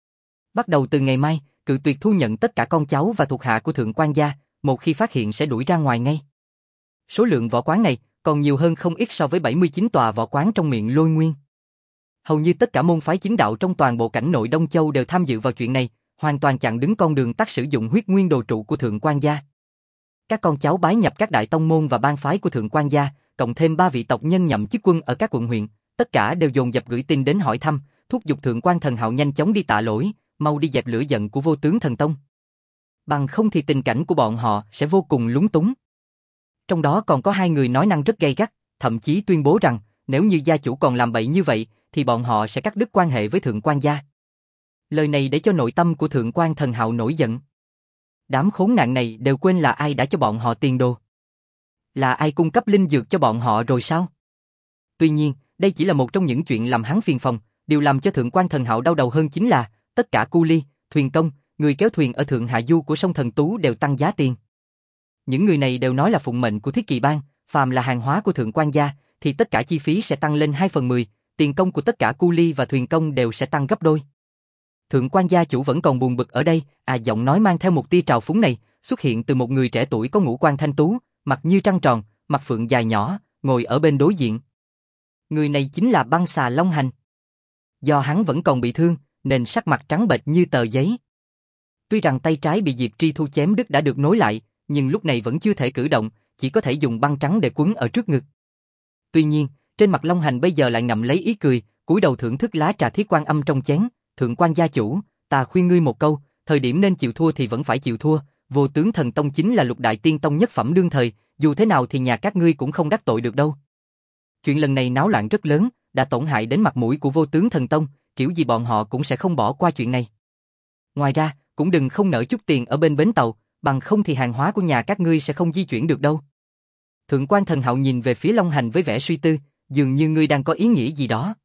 Bắt đầu từ ngày mai, cự tuyệt thu nhận tất cả con cháu và thuộc hạ của Thượng Quan gia, một khi phát hiện sẽ đuổi ra ngoài ngay. Số lượng võ quán này còn nhiều hơn không ít so với bảy mươi chín tòa võ quán trong miệng Lôi Nguyên. Hầu như tất cả môn phái chính đạo trong toàn bộ cảnh nội Đông Châu đều tham dự vào chuyện này, hoàn toàn chặn đứng con đường tắt sử dụng huyết nguyên đồ trụ của Thượng Quan gia. Các con cháu bái nhập các đại tông môn và bang phái của Thượng Quan gia, cộng thêm ba vị tộc nhân nhậm chức quân ở các quận huyện, tất cả đều dồn dập gửi tin đến hỏi thăm, thúc giục Thượng Quan Thần Hạo nhanh chóng đi tạ lỗi, mau đi dẹp lửa giận của Vô Tướng Thần Tông. Bằng không thì tình cảnh của bọn họ sẽ vô cùng lúng túng. Trong đó còn có hai người nói năng rất gay gắt, thậm chí tuyên bố rằng nếu như gia chủ còn làm bậy như vậy, thì bọn họ sẽ cắt đứt quan hệ với Thượng Quan gia. Lời này để cho nội tâm của Thượng Quan Thần Hạo nổi giận. Đám khốn nạn này đều quên là ai đã cho bọn họ tiền đồ. Là ai cung cấp linh dược cho bọn họ rồi sao? Tuy nhiên, đây chỉ là một trong những chuyện làm hắn phiền phòng, điều làm cho Thượng Quan Thần Hạo đau đầu hơn chính là tất cả cu ly, thuyền công, người kéo thuyền ở Thượng Hạ Du của sông Thần Tú đều tăng giá tiền. Những người này đều nói là phụng mệnh của Thiết Kỳ Bang, phàm là hàng hóa của thượng quan gia, thì tất cả chi phí sẽ tăng lên hai phần mười, tiền công của tất cả cu ly và thuyền công đều sẽ tăng gấp đôi. Thượng quan gia chủ vẫn còn buồn bực ở đây, à giọng nói mang theo một tia trào phúng này, xuất hiện từ một người trẻ tuổi có ngũ quan thanh tú, mặt như trăng tròn, mặt phượng dài nhỏ, ngồi ở bên đối diện. Người này chính là băng xà Long Hành. Do hắn vẫn còn bị thương, nên sắc mặt trắng bệch như tờ giấy. Tuy rằng tay trái bị Diệp Tri Thu chém đứt đã được nối lại, nhưng lúc này vẫn chưa thể cử động, chỉ có thể dùng băng trắng để quấn ở trước ngực. Tuy nhiên, trên mặt Long Hành bây giờ lại ngậm lấy ý cười, cúi đầu thưởng thức lá trà thiết quan âm trong chén. Thượng quan gia chủ, ta khuyên ngươi một câu, thời điểm nên chịu thua thì vẫn phải chịu thua. Vô Tướng Thần Tông chính là lục đại tiên tông nhất phẩm đương thời, dù thế nào thì nhà các ngươi cũng không đắc tội được đâu. Chuyện lần này náo loạn rất lớn, đã tổn hại đến mặt mũi của Vô Tướng Thần Tông, kiểu gì bọn họ cũng sẽ không bỏ qua chuyện này. Ngoài ra, cũng đừng không nợ chút tiền ở bên bến tàu, bằng không thì hàng hóa của nhà các ngươi sẽ không di chuyển được đâu. Thượng quan Thần Hạo nhìn về phía Long Hành với vẻ suy tư, dường như ngươi đang có ý nghĩ gì đó.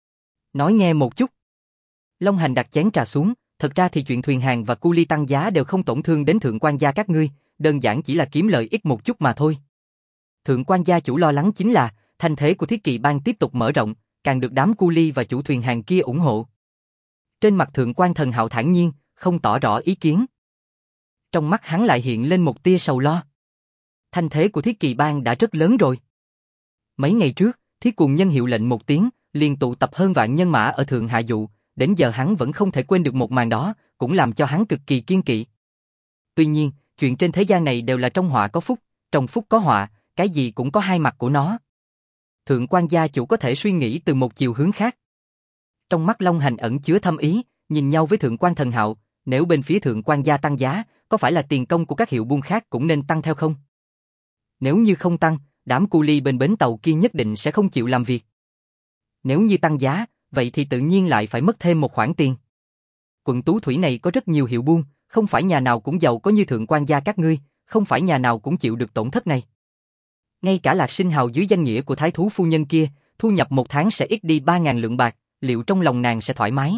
Nói nghe một chút. Long Hành đặt chén trà xuống, thật ra thì chuyện thuyền hàng và cu ly tăng giá đều không tổn thương đến thượng quan gia các ngươi, đơn giản chỉ là kiếm lợi ít một chút mà thôi. Thượng quan gia chủ lo lắng chính là, thanh thế của Thiết Kỵ Bang tiếp tục mở rộng, càng được đám cu ly và chủ thuyền hàng kia ủng hộ. Trên mặt thượng quan Thần Hạo thản nhiên, không tỏ rõ ý kiến. Trong mắt hắn lại hiện lên một tia sầu lo. Thanh thế của Thiết Kỵ Bang đã rất lớn rồi. Mấy ngày trước, Thiết Cuồng Nhân hiệu lệnh một tiếng, liền tụ tập hơn vạn nhân mã ở Thượng Hạ Dụ, đến giờ hắn vẫn không thể quên được một màn đó, cũng làm cho hắn cực kỳ kiên kỵ. Tuy nhiên, chuyện trên thế gian này đều là trong họa có phúc, trong phúc có họa, cái gì cũng có hai mặt của nó. Thượng quan gia chủ có thể suy nghĩ từ một chiều hướng khác. Trong mắt Long Hành ẩn chứa thâm ý, nhìn nhau với thượng quan Thần Hạo, nếu bên phía thượng quan gia tăng giá, có phải là tiền công của các hiệu buôn khác cũng nên tăng theo không? Nếu như không tăng, đám cu ly bên bến tàu kia nhất định sẽ không chịu làm việc. Nếu như tăng giá, vậy thì tự nhiên lại phải mất thêm một khoản tiền. Quận Tú Thủy này có rất nhiều hiệu buôn, không phải nhà nào cũng giàu có như thượng quan gia các ngươi, không phải nhà nào cũng chịu được tổn thất này. Ngay cả Lạc Sinh Hào dưới danh nghĩa của thái thú phu nhân kia, thu nhập một tháng sẽ ít đi ba ngàn lượng bạc, liệu trong lòng nàng sẽ thoải mái?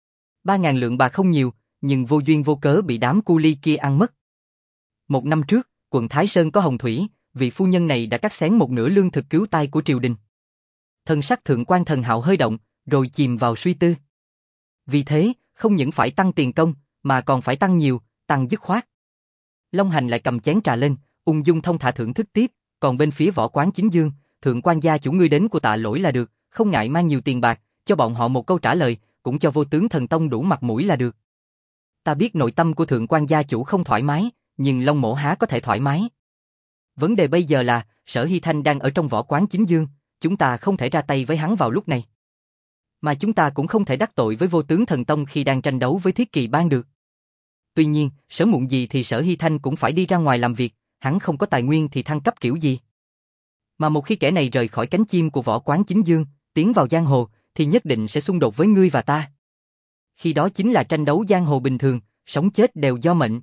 ba ngàn lượng bạc không nhiều, nhưng vô duyên vô cớ bị đám cu ly kia ăn mất. Một năm trước, quận Thái Sơn có hồng thủy, vị phu nhân này đã cắt xén một nửa lương thực cứu tai của triều đình. Thân sắc thượng quan Thần Hạo hơi động, rồi chìm vào suy tư. Vì thế, không những phải tăng tiền công, mà còn phải tăng nhiều, tăng dứt khoát. Long Hành lại cầm chén trà lên, ung dung thông thả thưởng thức tiếp, còn bên phía Võ Quán Chính Dương, thượng quan gia chủ ngươi đến của Tạ Lỗi là được, không ngại mang nhiều tiền bạc, cho bọn họ một câu trả lời, cũng cho Vô Tướng Thần Tông đủ mặt mũi là được. Ta biết nội tâm của thượng quan gia chủ không thoải mái, nhưng Long Mỗ há có thể thoải mái. Vấn đề bây giờ là, Sở Hy Thanh đang ở trong Võ Quán Chính Dương, chúng ta không thể ra tay với hắn vào lúc này. Mà chúng ta cũng không thể đắc tội với Vô Tướng Thần Tông khi đang tranh đấu với Thiết Kỵ Bang được. Tuy nhiên, sớm muộn gì thì Sở Hy Thanh cũng phải đi ra ngoài làm việc, hắn không có tài nguyên thì thăng cấp kiểu gì. Mà một khi kẻ này rời khỏi cánh chim của Võ Quán Chính Dương, tiến vào giang hồ, thì nhất định sẽ xung đột với ngươi và ta. Khi đó chính là tranh đấu giang hồ bình thường, sống chết đều do mệnh.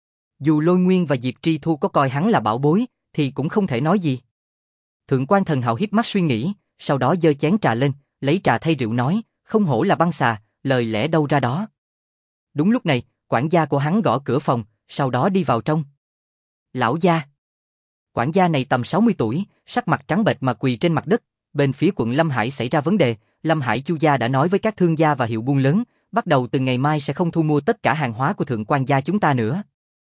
Dù Lôi Nguyên và Diệp Tri Thu có coi hắn là bảo bối, thì cũng không thể nói gì. Thượng quan Thần Hạo híp mắt suy nghĩ, sau đó giơ chén trà lên, lấy trà thay rượu nói, không hổ là băng xà, lời lẽ đâu ra đó. Đúng lúc này, quản gia của hắn gõ cửa phòng, sau đó đi vào trong. Lão gia. Quản gia này tầm sáu mươi tuổi, sắc mặt trắng bệch mà quỳ trên mặt đất, bên phía quận Lâm Hải xảy ra vấn đề, Lâm Hải Chu gia đã nói với các thương gia và hiệu buôn lớn, bắt đầu từ ngày mai sẽ không thu mua tất cả hàng hóa của thượng quan gia chúng ta nữa.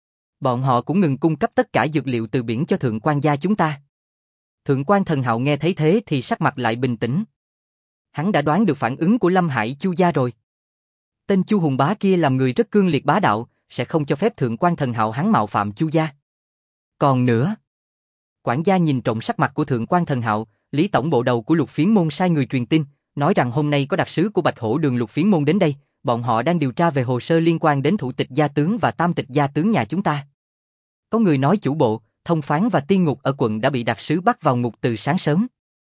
Bọn họ cũng ngừng cung cấp tất cả dược liệu từ biển cho thượng quan gia chúng ta. Thượng quan Thần Hạo nghe thấy thế thì sắc mặt lại bình tĩnh. Hắn đã đoán được phản ứng của Lâm Hải Chu gia rồi. Tên Chu Hùng Bá kia làm người rất cương liệt bá đạo, sẽ không cho phép thượng quan Thần Hạo hắn mạo phạm Chu gia. Còn nữa, quản gia nhìn trộm sắc mặt của thượng quan Thần Hạo, Lý tổng bộ đầu của Lục Phiến môn sai người truyền tin, nói rằng hôm nay có đặc sứ của Bạch Hổ Đường Lục Phiến môn đến đây, bọn họ đang điều tra về hồ sơ liên quan đến thủ tịch gia tướng và tam tịch gia tướng nhà chúng ta. Có người nói chủ bộ, thông phán và tiên ngục ở quận đã bị đặc sứ bắt vào ngục từ sáng sớm.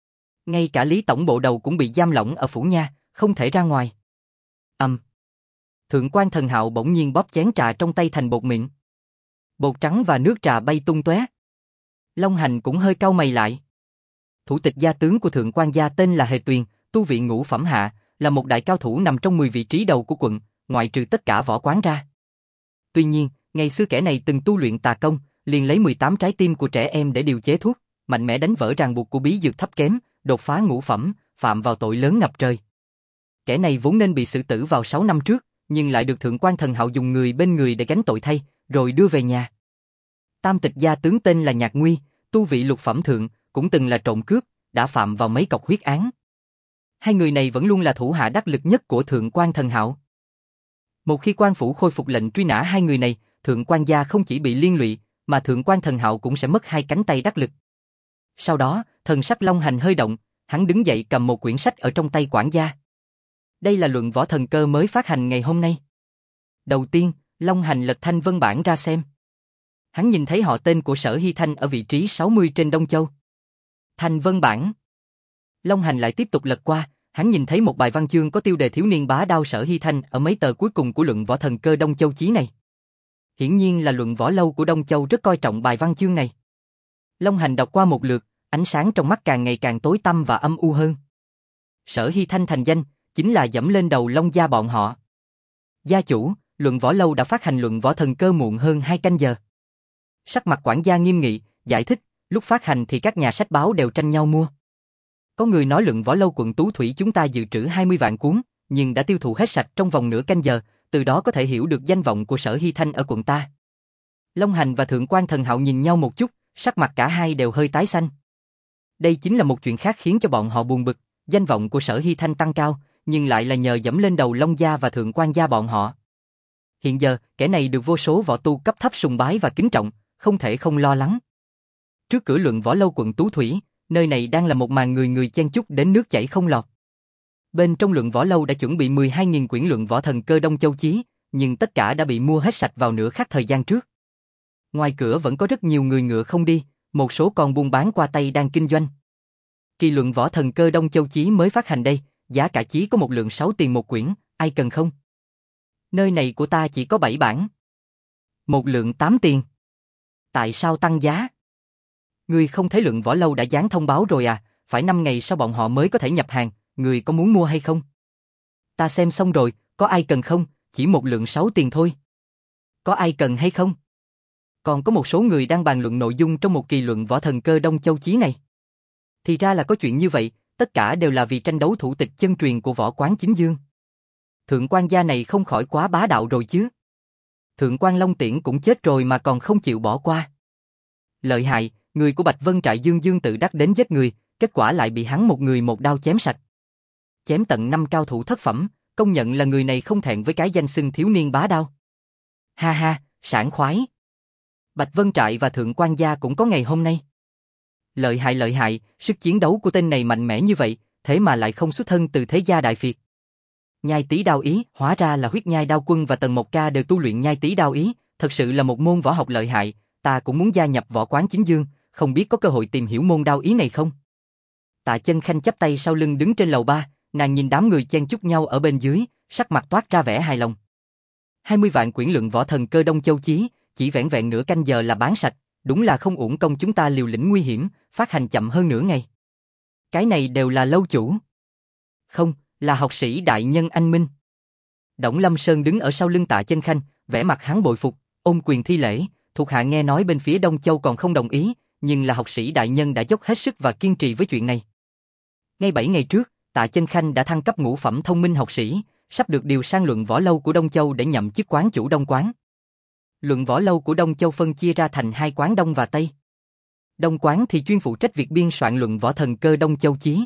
Ngay cả Lý tổng bộ đầu cũng bị giam lỏng ở phủ nha, không thể ra ngoài. Ầm. Um. Thượng quan Thần Hạo bỗng nhiên bóp chén trà trong tay thành bột mịn. Bột trắng và nước trà bay tung tóe. Long Hành cũng hơi cau mày lại. Thủ tịch gia tướng của thượng quan gia tên là Hề Tuyền, tu vị ngũ phẩm hạ, là một đại cao thủ nằm trong mười vị trí đầu của quận, ngoại trừ tất cả võ quán ra. Tuy nhiên, ngày xưa kẻ này từng tu luyện tà công, liền lấy mười tám trái tim của trẻ em để điều chế thuốc, mạnh mẽ đánh vỡ ràng buộc của bí dược thấp kém, đột phá ngũ phẩm, phạm vào tội lớn ngập trời. Kẻ này vốn nên bị xử tử vào sáu năm trước, nhưng lại được Thượng quan Thần Hạo dùng người bên người để gánh tội thay, rồi đưa về nhà. Tam tịch gia tướng tên là Nhạc Nguy, tu vị lục phẩm thượng, cũng từng là trộm cướp, đã phạm vào mấy cọc huyết án. Hai người này vẫn luôn là thủ hạ đắc lực nhất của Thượng quan Thần Hạo. Một khi quan phủ khôi phục lệnh truy nã hai người này, Thượng quan gia không chỉ bị liên lụy, mà Thượng quan Thần Hạo cũng sẽ mất hai cánh tay đắc lực. Sau đó, thần sắc Long Hành hơi động, hắn đứng dậy cầm một quyển sách ở trong tay quản gia. Đây là luận võ thần cơ mới phát hành ngày hôm nay. Đầu tiên, Long Hành lật thanh vân bản ra xem. Hắn nhìn thấy họ tên của Sở Hy Thanh ở vị trí sáu mươi trên Đông Châu. Thanh vân bản. Long Hành lại tiếp tục lật qua, hắn nhìn thấy một bài văn chương có tiêu đề thiếu niên bá đao Sở Hy Thanh ở mấy tờ cuối cùng của luận võ thần cơ Đông Châu chí này. Hiển nhiên là luận võ lâu của Đông Châu rất coi trọng bài văn chương này. Long Hành đọc qua một lượt, ánh sáng trong mắt càng ngày càng tối tăm và âm u hơn. Sở Hy Thanh thành danh, chính là dẫm lên đầu Long gia bọn họ. Gia chủ, luận võ lâu đã phát hành luận võ thần cơ muộn hơn hai canh giờ. Sắc mặt quản gia nghiêm nghị, giải thích, lúc phát hành thì các nhà sách báo đều tranh nhau mua. Có người nói luận võ lâu quận Tú Thủy chúng ta dự trữ hai mươi vạn cuốn, nhưng đã tiêu thụ hết sạch trong vòng nửa canh giờ, từ đó có thể hiểu được danh vọng của Sở Hy Thanh ở quận ta. Long Hành và Thượng quan Thần Hạo nhìn nhau một chút, sắc mặt cả hai đều hơi tái xanh. Đây chính là một chuyện khác khiến cho bọn họ buồn bực, danh vọng của Sở Hy Thanh tăng cao, nhưng lại là nhờ dẫm lên đầu Long gia và Thượng quan gia bọn họ. Hiện giờ, kẻ này được vô số võ tu cấp thấp sùng bái và kính trọng, không thể không lo lắng. Trước cửa luận võ lâu quận Tú Thủy, nơi này đang là một màn người người chen chúc đến nước chảy không lọt. Bên trong luận võ lâu đã chuẩn bị mười hai nghìn quyển luận võ thần cơ Đông Châu chí, nhưng tất cả đã bị mua hết sạch vào nửa khắc thời gian trước. Ngoài cửa vẫn có rất nhiều người ngựa không đi, một số còn buôn bán qua tay đang kinh doanh. Kỳ luận võ thần cơ Đông Châu chí mới phát hành đây, giá cả chí có một lượng sáu tiền một quyển, ai cần không? Nơi này của ta chỉ có bảy bản. Một lượng tám tiền. Tại sao tăng giá? Ngươi không thấy luận võ lâu đã dán thông báo rồi à, phải năm ngày sau bọn họ mới có thể nhập hàng, ngươi có muốn mua hay không? Ta xem xong rồi, có ai cần không, chỉ một lượng sáu tiền thôi. Có ai cần hay không? Còn có một số người đang bàn luận nội dung trong một kỳ luận võ thần cơ Đông Châu chí này. Thì ra là có chuyện như vậy, tất cả đều là vì tranh đấu thủ tịch chân truyền của võ quán chính dương. Thượng quan gia này không khỏi quá bá đạo rồi chứ. Thượng quan Long Tiễn cũng chết rồi mà còn không chịu bỏ qua. Lợi hại, người của Bạch Vân trại Dương Dương tự đắc đến giết người, kết quả lại bị hắn một người một đao chém sạch. Chém tận năm cao thủ thất phẩm, công nhận là người này không thẹn với cái danh xưng thiếu niên bá đao. Ha ha, sảng khoái. Bạch Vân trại và Thượng quan gia cũng có ngày hôm nay. Lợi hại lợi hại, sức chiến đấu của tên này mạnh mẽ như vậy, thế mà lại không xuất thân từ thế gia đại phiệt. Nhai tý đao ý, hóa ra là Huyết Nhai Đao Quân và Tần Mộc Ca đều tu luyện nhai tý đao ý, thật sự là một môn võ học lợi hại, ta cũng muốn gia nhập võ quán chính dương, không biết có cơ hội tìm hiểu môn đao ý này không? Tạ Chân Khanh chắp tay sau lưng đứng trên lầu ba, nàng nhìn đám người chen chúc nhau ở bên dưới, sắc mặt toát ra vẻ hài lòng. hai mươi vạn quyển luận võ thần cơ Đông Châu chí, chỉ vẻn vẹn nửa canh giờ là bán sạch, đúng là không uổng công chúng ta liều lĩnh nguy hiểm, phát hành chậm hơn nửa ngày. Cái này đều là lâu chủ. Không, là học sĩ đại nhân anh minh. Đổng Lâm Sơn đứng ở sau lưng Tạ Chân Khanh, vẻ mặt hắn bội phục, ôm quyền thi lễ, thuộc hạ nghe nói bên phía Đông Châu còn không đồng ý, nhưng là học sĩ đại nhân đã dốc hết sức và kiên trì với chuyện này. Ngay bảy ngày trước, Tạ Chân Khanh đã thăng cấp ngũ phẩm thông minh học sĩ, sắp được điều sang luận võ lâu của Đông Châu để nhậm chức quán chủ Đông quán. Luận võ lâu của Đông Châu phân chia ra thành hai quán Đông và Tây. Đông quán thì chuyên phụ trách việc biên soạn luận võ thần cơ Đông Châu chí,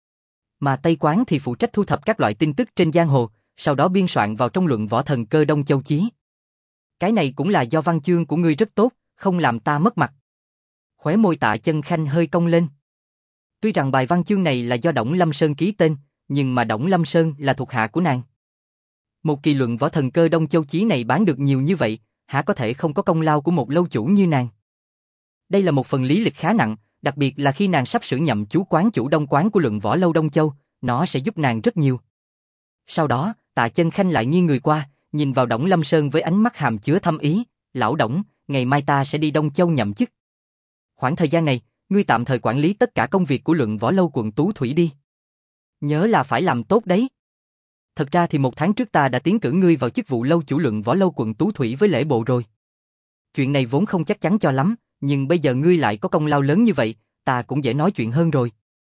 mà Tây quán thì phụ trách thu thập các loại tin tức trên giang hồ, sau đó biên soạn vào trong luận võ thần cơ Đông Châu chí. Cái này cũng là do văn chương của ngươi rất tốt, không làm ta mất mặt. Khóe môi Tạ Chân Khanh hơi cong lên. Tuy rằng bài văn chương này là do Đổng Lâm Sơn ký tên, nhưng mà Đổng Lâm Sơn là thuộc hạ của nàng. Một kỳ luận võ thần cơ Đông Châu chí này bán được nhiều như vậy, hả có thể không có công lao của một lâu chủ như nàng. Đây là một phần lý lịch khá nặng, đặc biệt là khi nàng sắp sửa nhậm chú quán chủ Đông quán của luận võ lâu Đông Châu, nó sẽ giúp nàng rất nhiều. Sau đó, Tạ Chân Khanh lại nghiêng người qua, nhìn vào Đổng Lâm Sơn với ánh mắt hàm chứa thâm ý, lão Đổng, ngày mai ta sẽ đi Đông Châu nhậm chức. Khoảng thời gian này, ngươi tạm thời quản lý tất cả công việc của luận võ lâu quận Tú Thủy đi. Nhớ là phải làm tốt đấy. Thật ra thì một tháng trước ta đã tiến cử ngươi vào chức vụ lâu chủ luận võ lâu quận Tú Thủy với lễ bộ rồi. Chuyện này vốn không chắc chắn cho lắm, nhưng bây giờ ngươi lại có công lao lớn như vậy, ta cũng dễ nói chuyện hơn rồi.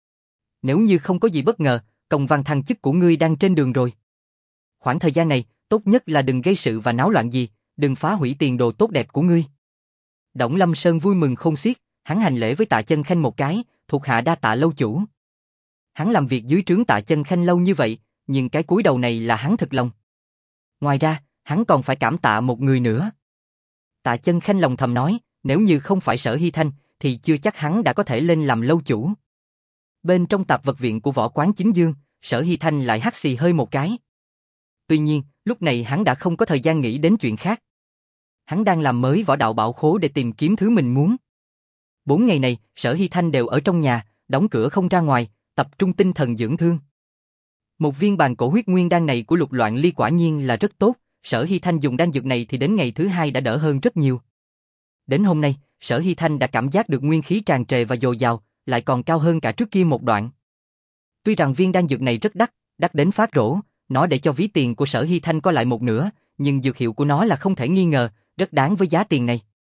Nếu như không có gì bất ngờ, công văn thăng chức của ngươi đang trên đường rồi. Khoảng thời gian này, tốt nhất là đừng gây sự và náo loạn gì, đừng phá hủy tiền đồ tốt đẹp của ngươi. Đổng Lâm Sơn vui mừng khôn xiết, hắn hành lễ với Tạ Chân Khanh một cái, thuộc hạ đa tạ lâu chủ. Hắn làm việc dưới trướng Tạ Chân Khanh lâu như vậy, nhưng cái cúi đầu này là hắn thực lòng. Ngoài ra, hắn còn phải cảm tạ một người nữa. Tạ Chân Khanh lòng thầm nói, nếu như không phải Sở Hy Thanh, thì chưa chắc hắn đã có thể lên làm lâu chủ. Bên trong tạp vật viện của Võ Quán Chính Dương, Sở Hy Thanh lại hắt xì hơi một cái. Tuy nhiên, lúc này hắn đã không có thời gian nghĩ đến chuyện khác. Hắn đang làm mới võ đạo bảo khố để tìm kiếm thứ mình muốn. Bốn ngày này, Sở Hy Thanh đều ở trong nhà, đóng cửa không ra ngoài, tập trung tinh thần dưỡng thương. Một viên bàn cổ huyết nguyên đan này của Lục Loạn Ly quả nhiên là rất tốt, Sở Hy Thanh dùng đan dược này thì đến ngày thứ hai đã đỡ hơn rất nhiều. Đến hôm nay, Sở Hy Thanh đã cảm giác được nguyên khí tràn trề và dồi dào, lại còn cao hơn cả trước kia một đoạn. Tuy rằng viên đan dược này rất đắt, đắt đến phát rổ, nó để cho ví tiền của Sở Hy Thanh có lại một nửa, nhưng dược hiệu của nó là không thể nghi ngờ, rất đáng với giá tiền này.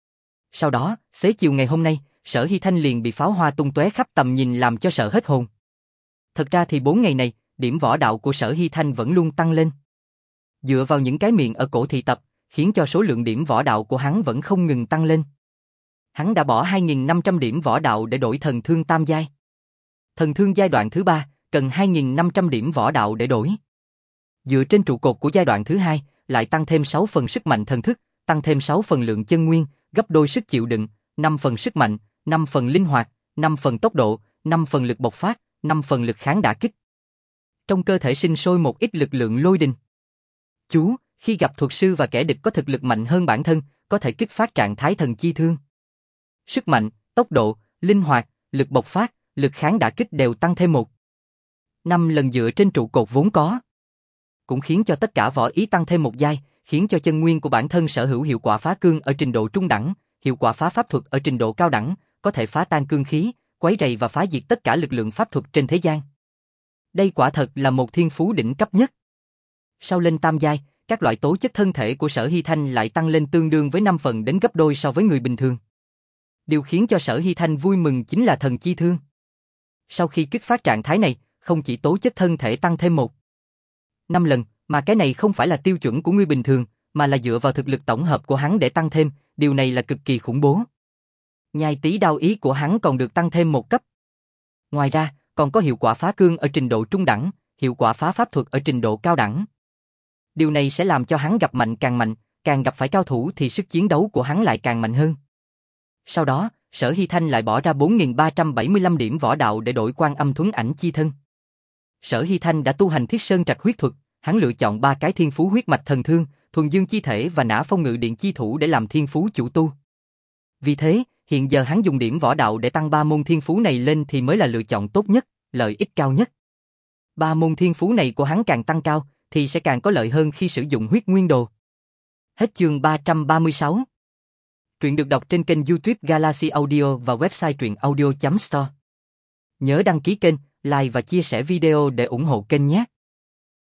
Sau đó, xế chiều ngày hôm nay, Sở Hy Thanh liền bị pháo hoa tung tóe khắp tầm nhìn làm cho sợ hết hồn. Thật ra thì bốn ngày này, điểm võ đạo của Sở Hy Thanh vẫn luôn tăng lên. Dựa vào những cái miệng ở cổ thị tập, khiến cho số lượng điểm võ đạo của hắn vẫn không ngừng tăng lên. Hắn đã bỏ hai nghìn năm trăm điểm võ đạo để đổi thần thương tam giai. Thần thương giai đoạn thứ ba, cần hai nghìn năm trăm điểm võ đạo để đổi. Dựa trên trụ cột của giai đoạn thứ hai, lại tăng thêm sáu phần sức mạnh thần thức, tăng thêm sáu phần lượng chân nguyên, gấp đôi sức chịu đựng, năm phần sức mạnh, năm phần linh hoạt, năm phần tốc độ, năm phần lực bộc phát, năm phần lực kháng đả kích. Trong cơ thể sinh sôi một ít lực lượng lôi đình. Chú, khi gặp thuật sư và kẻ địch có thực lực mạnh hơn bản thân, có thể kích phát trạng thái thần chi thương. Sức mạnh, tốc độ, linh hoạt, lực bộc phát, lực kháng đả kích đều tăng thêm một. Năm lần dựa trên trụ cột vốn có. Cũng khiến cho tất cả võ ý tăng thêm một giai, khiến cho chân nguyên của bản thân sở hữu hiệu quả phá cương ở trình độ trung đẳng, hiệu quả phá pháp thuật ở trình độ cao đẳng, có thể phá tan cương khí, quấy rầy và phá diệt tất cả lực lượng pháp thuật trên thế gian. Đây quả thật là một thiên phú đỉnh cấp nhất. Sau lên tam giai, các loại tố chất thân thể của Sở Hy Thanh lại tăng lên tương đương với năm phần đến gấp đôi so với người bình thường. Điều khiến cho Sở Hy Thanh vui mừng chính là thần chi thương. Sau khi kích phát trạng thái này, không chỉ tố chất thân thể tăng thêm một năm lần, mà cái này không phải là tiêu chuẩn của người bình thường, mà là dựa vào thực lực tổng hợp của hắn để tăng thêm, điều này là cực kỳ khủng bố. Nhai tí đao ý của hắn còn được tăng thêm một cấp. Ngoài ra, còn có hiệu quả phá cương ở trình độ trung đẳng, hiệu quả phá pháp thuật ở trình độ cao đẳng. Điều này sẽ làm cho hắn gặp mạnh càng mạnh, càng gặp phải cao thủ thì sức chiến đấu của hắn lại càng mạnh hơn. Sau đó, Sở Hy Thanh lại bỏ ra bốn nghìn ba trăm bảy mươi lăm điểm võ đạo để đổi Quan Âm Thuấn Ảnh chi thân. Sở Hy Thanh đã tu hành Thiết Sơn Trạch huyết thuật, hắn lựa chọn ba cái thiên phú huyết mạch thần thương, thuần dương chi thể và nã phong ngự điện chi thủ để làm thiên phú chủ tu. Vì thế, hiện giờ hắn dùng điểm võ đạo để tăng ba môn thiên phú này lên thì mới là lựa chọn tốt nhất, lợi ích cao nhất. Ba môn thiên phú này của hắn càng tăng cao, thì sẽ càng có lợi hơn khi sử dụng huyết nguyên đồ. Hết chương ba trăm ba mươi sáu. Truyện được đọc trên kênh YouTube Galaxy Audio và website truyện audio chấm store. Nhớ đăng ký kênh, like và chia sẻ video để ủng hộ kênh nhé.